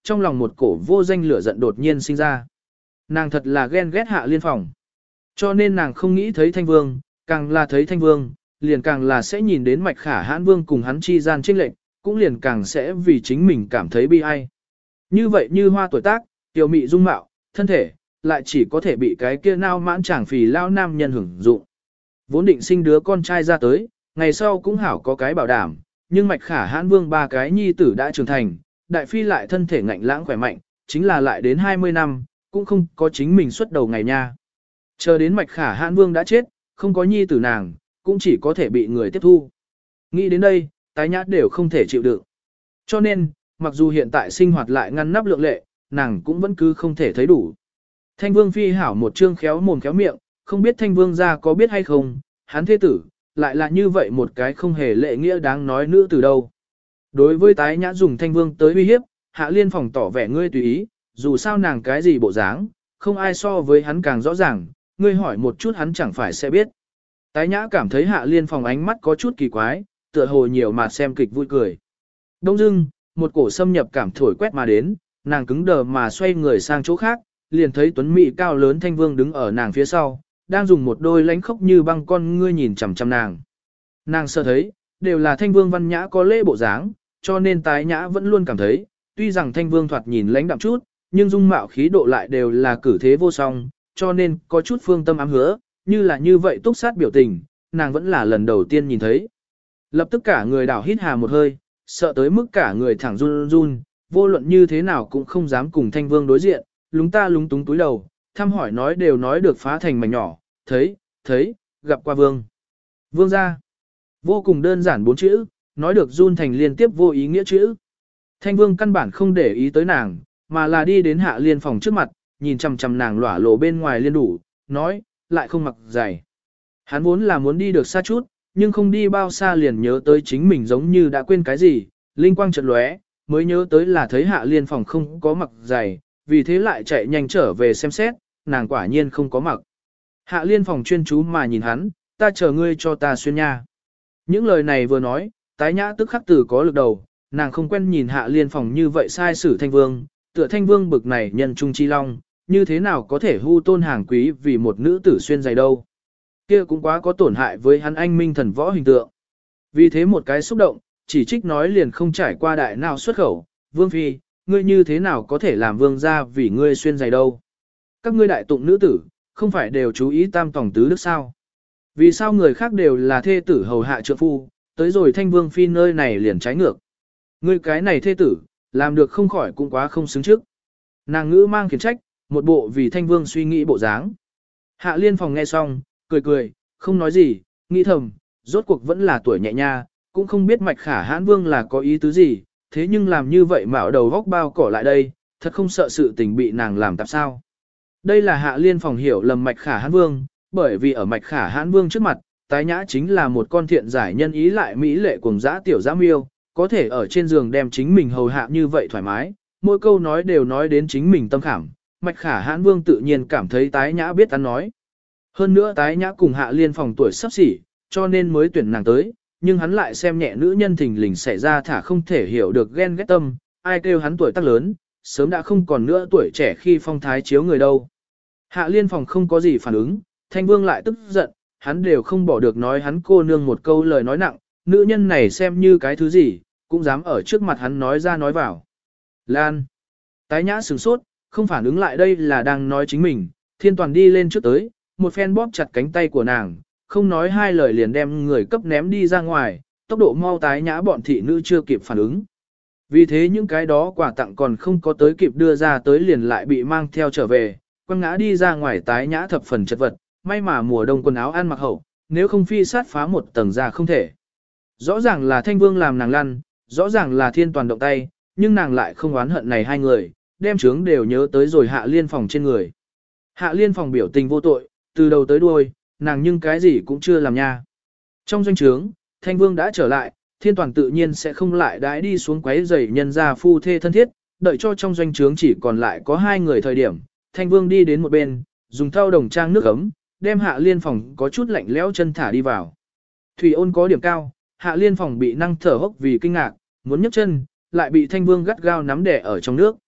trong lòng một cổ vô danh lửa giận đột nhiên sinh ra. Nàng thật là ghen ghét Hạ Liên Phòng. Cho nên nàng không nghĩ thấy Thanh Vương, càng là thấy Thanh Vương, liền càng là sẽ nhìn đến Mạch Khả Hãn Vương cùng hắn chi gian chênh lệch, cũng liền càng sẽ vì chính mình cảm thấy bi ai. Như vậy như hoa tuổi tác, tiểu mị dung mạo, thân thể, lại chỉ có thể bị cái kia nao mãn chàng phì lao nam nhân hưởng dụng. Vốn định sinh đứa con trai ra tới, ngày sau cũng hảo có cái bảo đảm, nhưng Mạch Khả Hãn Vương ba cái nhi tử đã trưởng thành, đại phi lại thân thể ngạnh lãng khỏe mạnh, chính là lại đến 20 năm, cũng không có chính mình xuất đầu ngày nha. Chờ đến Mạch Khả Hãn Vương đã chết, không có nhi tử nàng, cũng chỉ có thể bị người tiếp thu. Nghĩ đến đây, tái nhã đều không thể chịu đựng. Cho nên, mặc dù hiện tại sinh hoạt lại ngăn nắp lượng lệ, nàng cũng vẫn cứ không thể thấy đủ. Thanh Vương phi hảo một trương khéo mồm khéo miệng, không biết Thanh Vương gia có biết hay không, hắn thế tử, lại là như vậy một cái không hề lệ nghĩa đáng nói nữ từ đâu. Đối với tái nhã dùng Thanh Vương tới uy hiếp, Hạ Liên Phòng tỏ vẻ ngươi tùy ý, dù sao nàng cái gì bộ dáng, không ai so với hắn càng rõ ràng, ngươi hỏi một chút hắn chẳng phải sẽ biết. Tái nhã cảm thấy Hạ Liên Phòng ánh mắt có chút kỳ quái, tựa hồ nhiều mà xem kịch vui cười. Đông dưng, một cổ xâm nhập cảm thổi quét mà đến, nàng cứng đờ mà xoay người sang chỗ khác, liền thấy tuấn mỹ cao lớn Thanh Vương đứng ở nàng phía sau, đang dùng một đôi lánh khốc như băng con ngươi nhìn chằm chằm nàng. Nàng sơ thấy, đều là Thanh Vương văn nhã có lễ bộ dáng, cho nên tái nhã vẫn luôn cảm thấy, tuy rằng Thanh Vương thoạt nhìn lãnh đạm chút, nhưng dung mạo khí độ lại đều là cử thế vô song, cho nên có chút phương tâm ám hứa, như là như vậy túc sát biểu tình, nàng vẫn là lần đầu tiên nhìn thấy. Lập tức cả người đảo hít hà một hơi, sợ tới mức cả người thẳng run run, vô luận như thế nào cũng không dám cùng Thanh Vương đối diện, lúng ta lúng túng túi đầu, thăm hỏi nói đều nói được phá thành mảnh nhỏ, thấy, gặp qua Vương. Vương ra. Vô cùng đơn giản 4 chữ, nói được run thành liên tiếp vô ý nghĩa chữ. Thanh Vương căn bản không để ý tới nàng, mà là đi đến Hạ Liên Phòng trước mặt, nhìn chằm chằm nàng lỏa lộ bên ngoài liên đủ, nói, lại không mặc giày. Hắn vốn là muốn đi được xa chút, nhưng không đi bao xa liền nhớ tới chính mình giống như đã quên cái gì, linh quang chợt lóe, mới nhớ tới là thấy Hạ Liên Phòng không có mặc giày, vì thế lại chạy nhanh trở về xem xét, nàng quả nhiên không có mặc. Hạ Liên Phòng chuyên chú mà nhìn hắn, ta chờ ngươi cho ta xuyên nha. Những lời này vừa nói, tái nhã tức khắc từ có lực đầu, nàng không quen nhìn Hạ Liên Phòng như vậy sai xử Thanh Vương, tựa Thanh Vương bực này nhân trung chi long, như thế nào có thể hưu tôn hàng quý vì một nữ tử xuyên giày đâu. Kia cũng quá có tổn hại với hắn anh minh thần võ hình tượng. Vì thế một cái xúc động, chỉ trích nói liền không trải qua đại nào xuất khẩu, Vương Phi, ngươi như thế nào có thể làm vương gia vì ngươi xuyên giày đâu. Các ngươi đại tụng nữ tử, không phải đều chú ý tam tòng tứ đức sao. Vì sao người khác đều là thê tử hầu hạ trượng phu, tới rồi Thanh Vương Phi nơi này liền trái ngược. Ngươi cái này thê tử, làm được không khỏi cũng quá không xứng trước. Nàng ngữ mang khiển trách, một bộ vì Thanh Vương suy nghĩ bộ dáng. Hạ Liên Phòng nghe xong, cười, không nói gì, nghĩ thầm, rốt cuộc vẫn là tuổi nhẹ nha, cũng không biết Mạch Khả Hãn Vương là có ý tứ gì, thế nhưng làm như vậy mạo đầu vóc bao cỏ lại đây, thật không sợ sự tình bị nàng làm tạp sao. Đây là Hạ Liên Phòng hiểu lầm Mạch Khả Hãn Vương, bởi vì ở Mạch Khả Hãn Vương trước mặt, tái nhã chính là một con thiện giải nhân ý lại mỹ lệ cuồng dã tiểu dã miêu, có thể ở trên giường đem chính mình hầu hạ như vậy thoải mái, mỗi câu nói đều nói đến chính mình tâm khảm, Mạch Khả Hãn Vương tự nhiên cảm thấy tái nhã biết ăn nói. Hơn nữa tái nhã cùng Hạ Liên Phòng tuổi sắp xỉ, cho nên mới tuyển nàng tới, nhưng hắn lại xem nhẹ nữ nhân thình lình xảy ra thả không thể hiểu được ghen ghét tâm, ai kêu hắn tuổi tác lớn, sớm đã không còn nữa tuổi trẻ khi phong thái chiếu người đâu. Hạ Liên Phòng không có gì phản ứng, Thanh Vương lại tức giận, hắn đều không bỏ được nói hắn cô nương một câu lời nói nặng, nữ nhân này xem như cái thứ gì, cũng dám ở trước mặt hắn nói ra nói vào. Lan. Tái nhã sửng sốt, không phản ứng lại đây là đang nói chính mình, Thiên Toàn đi lên trước tới, một phen bóp chặt cánh tay của nàng, không nói hai lời liền đem người cấp ném đi ra ngoài, tốc độ mau tái nhã bọn thị nữ chưa kịp phản ứng. Vì thế những cái đó quà tặng còn không có tới kịp đưa ra tới liền lại bị mang theo trở về, quăng ngã đi ra ngoài tái nhã thập phần chật vật, may mà mùa đông quần áo ăn mặc hậu, nếu không phi sát phá một tầng ra không thể. Rõ ràng là Thanh Vương làm nàng lăn, rõ ràng là Thiên Toàn động tay, nhưng nàng lại không oán hận này hai người, đem chướng đều nhớ tới rồi Hạ Liên Phòng trên người. Hạ Liên Phòng biểu tình vô tội, từ đầu tới đuôi, nàng nhưng cái gì cũng chưa làm nha. Trong doanh trướng, Thanh Vương đã trở lại, Thiên Toàn tự nhiên sẽ không lại đãi đi xuống quấy rầy nhân gia phu thê thân thiết, đợi cho trong doanh trướng chỉ còn lại có hai người thời điểm, Thanh Vương đi đến một bên, dùng thau đồng trang nước ấm, đem Hạ Liên Phòng có chút lạnh lẽo chân thả đi vào. Thủy ôn có điểm cao, Hạ Liên Phòng bị năng thở hốc vì kinh ngạc, muốn nhấc chân, lại bị Thanh Vương gắt gao nắm đè ở trong nước.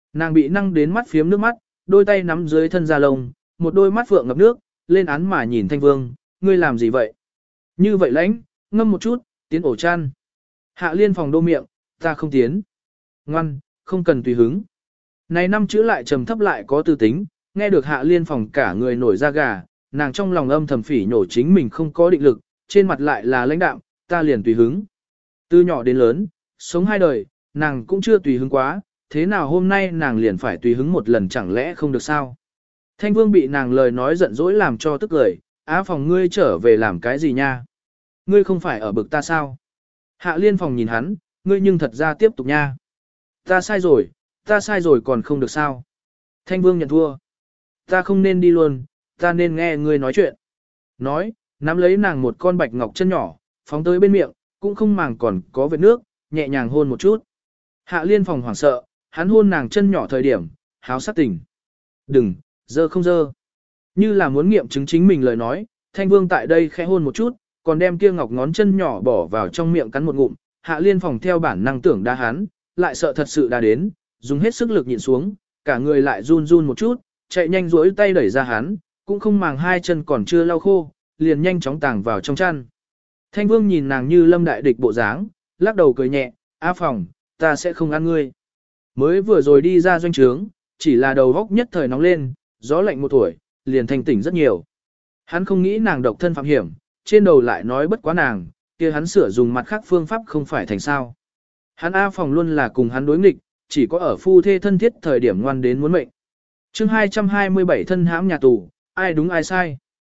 Nàng bị năng đến mắt phiếm nước mắt, đôi tay nắm dưới thân da lông, một đôi mắt phượng ngập nước, lên án mà nhìn Thanh Vương, ngươi làm gì vậy? Như vậy lãnh, ngâm một chút, tiến ổ chăn. Hạ Liên Phòng đô miệng, ta không tiến. Ngoan, không cần tùy hứng. Này năm chữ lại trầm thấp lại có tư tính, nghe được Hạ Liên Phòng cả người nổi da gà, nàng trong lòng âm thầm phỉ nhổ chính mình không có định lực, trên mặt lại là lãnh đạm, ta liền tùy hứng. Từ nhỏ đến lớn, sống hai đời, nàng cũng chưa tùy hứng quá, thế nào hôm nay nàng liền phải tùy hứng một lần chẳng lẽ không được sao? Thanh Vương bị nàng lời nói giận dỗi làm cho tức cười, Á Phòng ngươi trở về làm cái gì nha? Ngươi không phải ở bực ta sao? Hạ Liên Phòng nhìn hắn, ngươi nhưng thật ra tiếp tục nha. Ta sai rồi còn không được sao? Thanh Vương nhận thua. Ta không nên đi luôn, ta nên nghe ngươi nói chuyện. Nói, nắm lấy nàng một con bạch ngọc chân nhỏ, phóng tới bên miệng, cũng không màng còn có vết nước, nhẹ nhàng hôn một chút. Hạ Liên Phòng hoảng sợ, hắn hôn nàng chân nhỏ thời điểm, háo sắc tỉnh. Đừng, dơ không dơ. Như là muốn nghiệm chứng chính mình lời nói, Thanh Vương tại đây khẽ hôn một chút, còn đem kia ngọc ngón chân nhỏ bỏ vào trong miệng cắn một ngụm. Hạ Liên Phòng theo bản năng tưởng đá hắn, lại sợ thật sự đã đến, dùng hết sức lực nhịn xuống, cả người lại run run một chút, chạy nhanh duỗi tay đẩy ra hắn, cũng không màng hai chân còn chưa lau khô, liền nhanh chóng tàng vào trong chăn. Thanh Vương nhìn nàng như lâm đại địch bộ dáng, lắc đầu cười nhẹ, Á Phòng, ta sẽ không ăn ngươi. Mới vừa rồi đi ra doanh trướng, chỉ là đầu góc nhất thời nóng lên, gió lạnh một tuổi, liền thanh tỉnh rất nhiều. Hắn không nghĩ nàng độc thân phạm hiểm, trên đầu lại nói bất quá nàng, kia hắn sửa dùng mặt khác phương pháp không phải thành sao. Hắn A Phòng luôn là cùng hắn đối nghịch, chỉ có ở phu thê thân thiết thời điểm ngoan đến muốn mệnh. Chương 227 thân hãm nhà tù, ai đúng ai sai?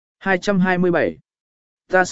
227. Ta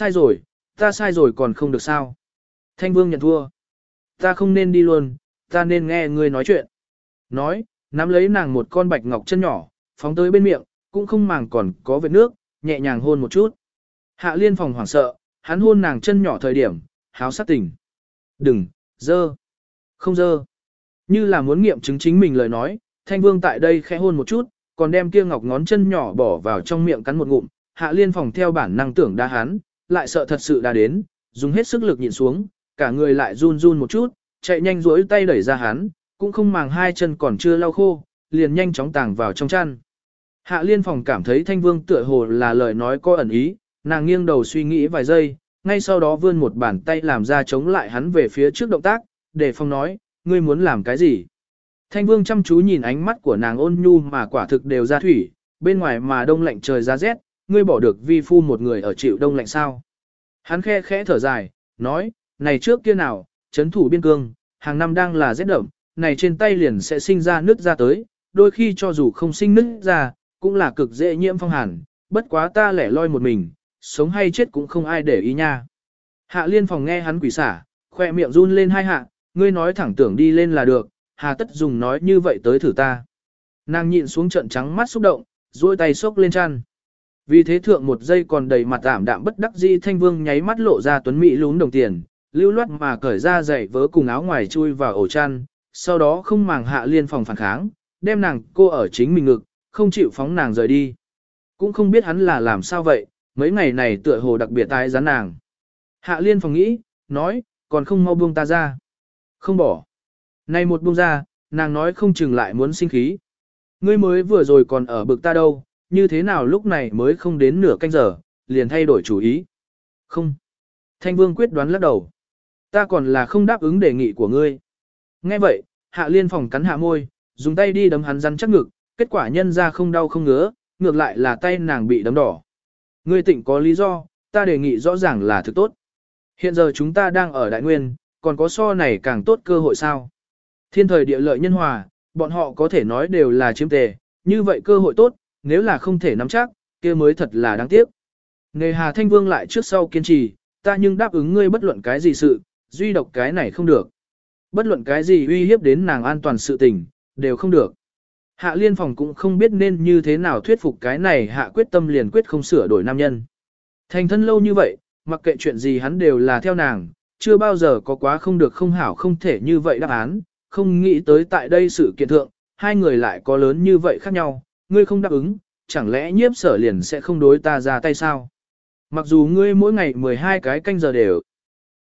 sai rồi còn không được sao? Thanh Vương nhận thua. Ta không nên đi luôn, ta nên nghe ngươi nói chuyện. Nói, nắm lấy nàng một con bạch ngọc chân nhỏ, phóng tới bên miệng, cũng không màng còn có vết nước, nhẹ nhàng hôn một chút. Hạ Liên Phòng hoảng sợ, hắn hôn nàng chân nhỏ thời điểm, háo sắc tỉnh. Đừng, dơ, không dơ. Như là muốn nghiệm chứng chính mình lời nói, Thanh Vương tại đây khẽ hôn một chút, còn đem kia ngọc ngón chân nhỏ bỏ vào trong miệng cắn một ngụm. Hạ Liên Phòng theo bản năng tưởng đá hắn, lại sợ thật sự đã đến, dùng hết sức lực nhịn xuống, cả người lại run run một chút, chạy nhanh duỗi tay đẩy ra hắn, cũng không màng hai chân còn chưa lau khô, liền nhanh chóng tàng vào trong chăn. Hạ Liên Phòng cảm thấy Thanh Vương tựa hồ là lời nói có ẩn ý, nàng nghiêng đầu suy nghĩ vài giây, ngay sau đó vươn một bàn tay làm ra chống lại hắn về phía trước động tác, để Phong nói, ngươi muốn làm cái gì? Thanh Vương chăm chú nhìn ánh mắt của nàng ôn nhu mà quả thực đều ra thủy, bên ngoài mà đông lạnh trời giá rét, ngươi bỏ được vi phu một người ở chịu đông lạnh sao? Hắn khe khẽ thở dài, nói, này trước kia nào, chấn thủ biên cương, hàng năm đang là rét đậm, này trên tay liền sẽ sinh ra nứt ra tới, đôi khi cho dù không sinh nứt ra, cũng là cực dễ nhiễm phong hàn, bất quá ta lẻ loi một mình, sống hay chết cũng không ai để ý nha. Hạ Liên Phòng nghe hắn quỷ xả, khoe miệng run lên hai hạ, ngươi nói thẳng tưởng đi lên là được, hà tất dùng nói như vậy tới thử ta. Nàng nhịn xuống trận trắng mắt xúc động, duỗi tay xốc lên chăn. Vì thế thượng một giây còn đầy mặt ảm đạm bất đắc dĩ Thanh Vương nháy mắt lộ ra tuấn mỹ lún đồng tiền, lưu loát mà cởi ra giày vớ cùng áo ngoài chui vào ổ chăn, sau đó không màng Hạ Liên Phòng phản kháng, đem nàng cô ở chính mình ngực, không chịu phóng nàng rời đi. Cũng không biết hắn là làm sao vậy, mấy ngày này tựa hồ đặc biệt tái gián nàng. Hạ Liên Phòng nghĩ, nói, còn không mau buông ta ra. Không bỏ. Này một buông ra, nàng nói không chừng lại muốn sinh khí. Ngươi mới vừa rồi còn ở bực ta đâu, như thế nào lúc này mới không đến nửa canh giờ, liền thay đổi chủ ý. Không. Thanh Vương quyết đoán lắc đầu. Ta còn là không đáp ứng đề nghị của ngươi. Nghe vậy, Hạ Liên Phòng cắn hạ môi, dùng tay đi đấm hắn rắn chắc ngực, kết quả nhân ra không đau không ngứa, ngược lại là tay nàng bị đấm đỏ. Ngươi tỉnh có lý do, ta đề nghị rõ ràng là thực tốt. Hiện giờ chúng ta đang ở Đại Nguyên, còn có so này càng tốt cơ hội sao? Thiên thời địa lợi nhân hòa, bọn họ có thể nói đều là chiếm tề, như vậy cơ hội tốt, nếu là không thể nắm chắc, kia mới thật là đáng tiếc. Nề hà Thanh Vương lại trước sau kiên trì, ta nhưng đáp ứng ngươi bất luận cái gì sự, duy độc cái này không được. Bất luận cái gì uy hiếp đến nàng an toàn sự tình, đều không được. Hạ Liên Phòng cũng không biết nên như thế nào thuyết phục cái này hạ quyết tâm liền quyết không sửa đổi nam nhân. Thành thân lâu như vậy, mặc kệ chuyện gì hắn đều là theo nàng, chưa bao giờ có quá không được không hảo không thể như vậy đáp án, không nghĩ tới tại đây sự kiện thượng, hai người lại có lớn như vậy khác nhau, ngươi không đáp ứng, chẳng lẽ Nhiếp Sở liền sẽ không đối ta ra tay sao? Mặc dù ngươi mỗi ngày 12 cái canh giờ đều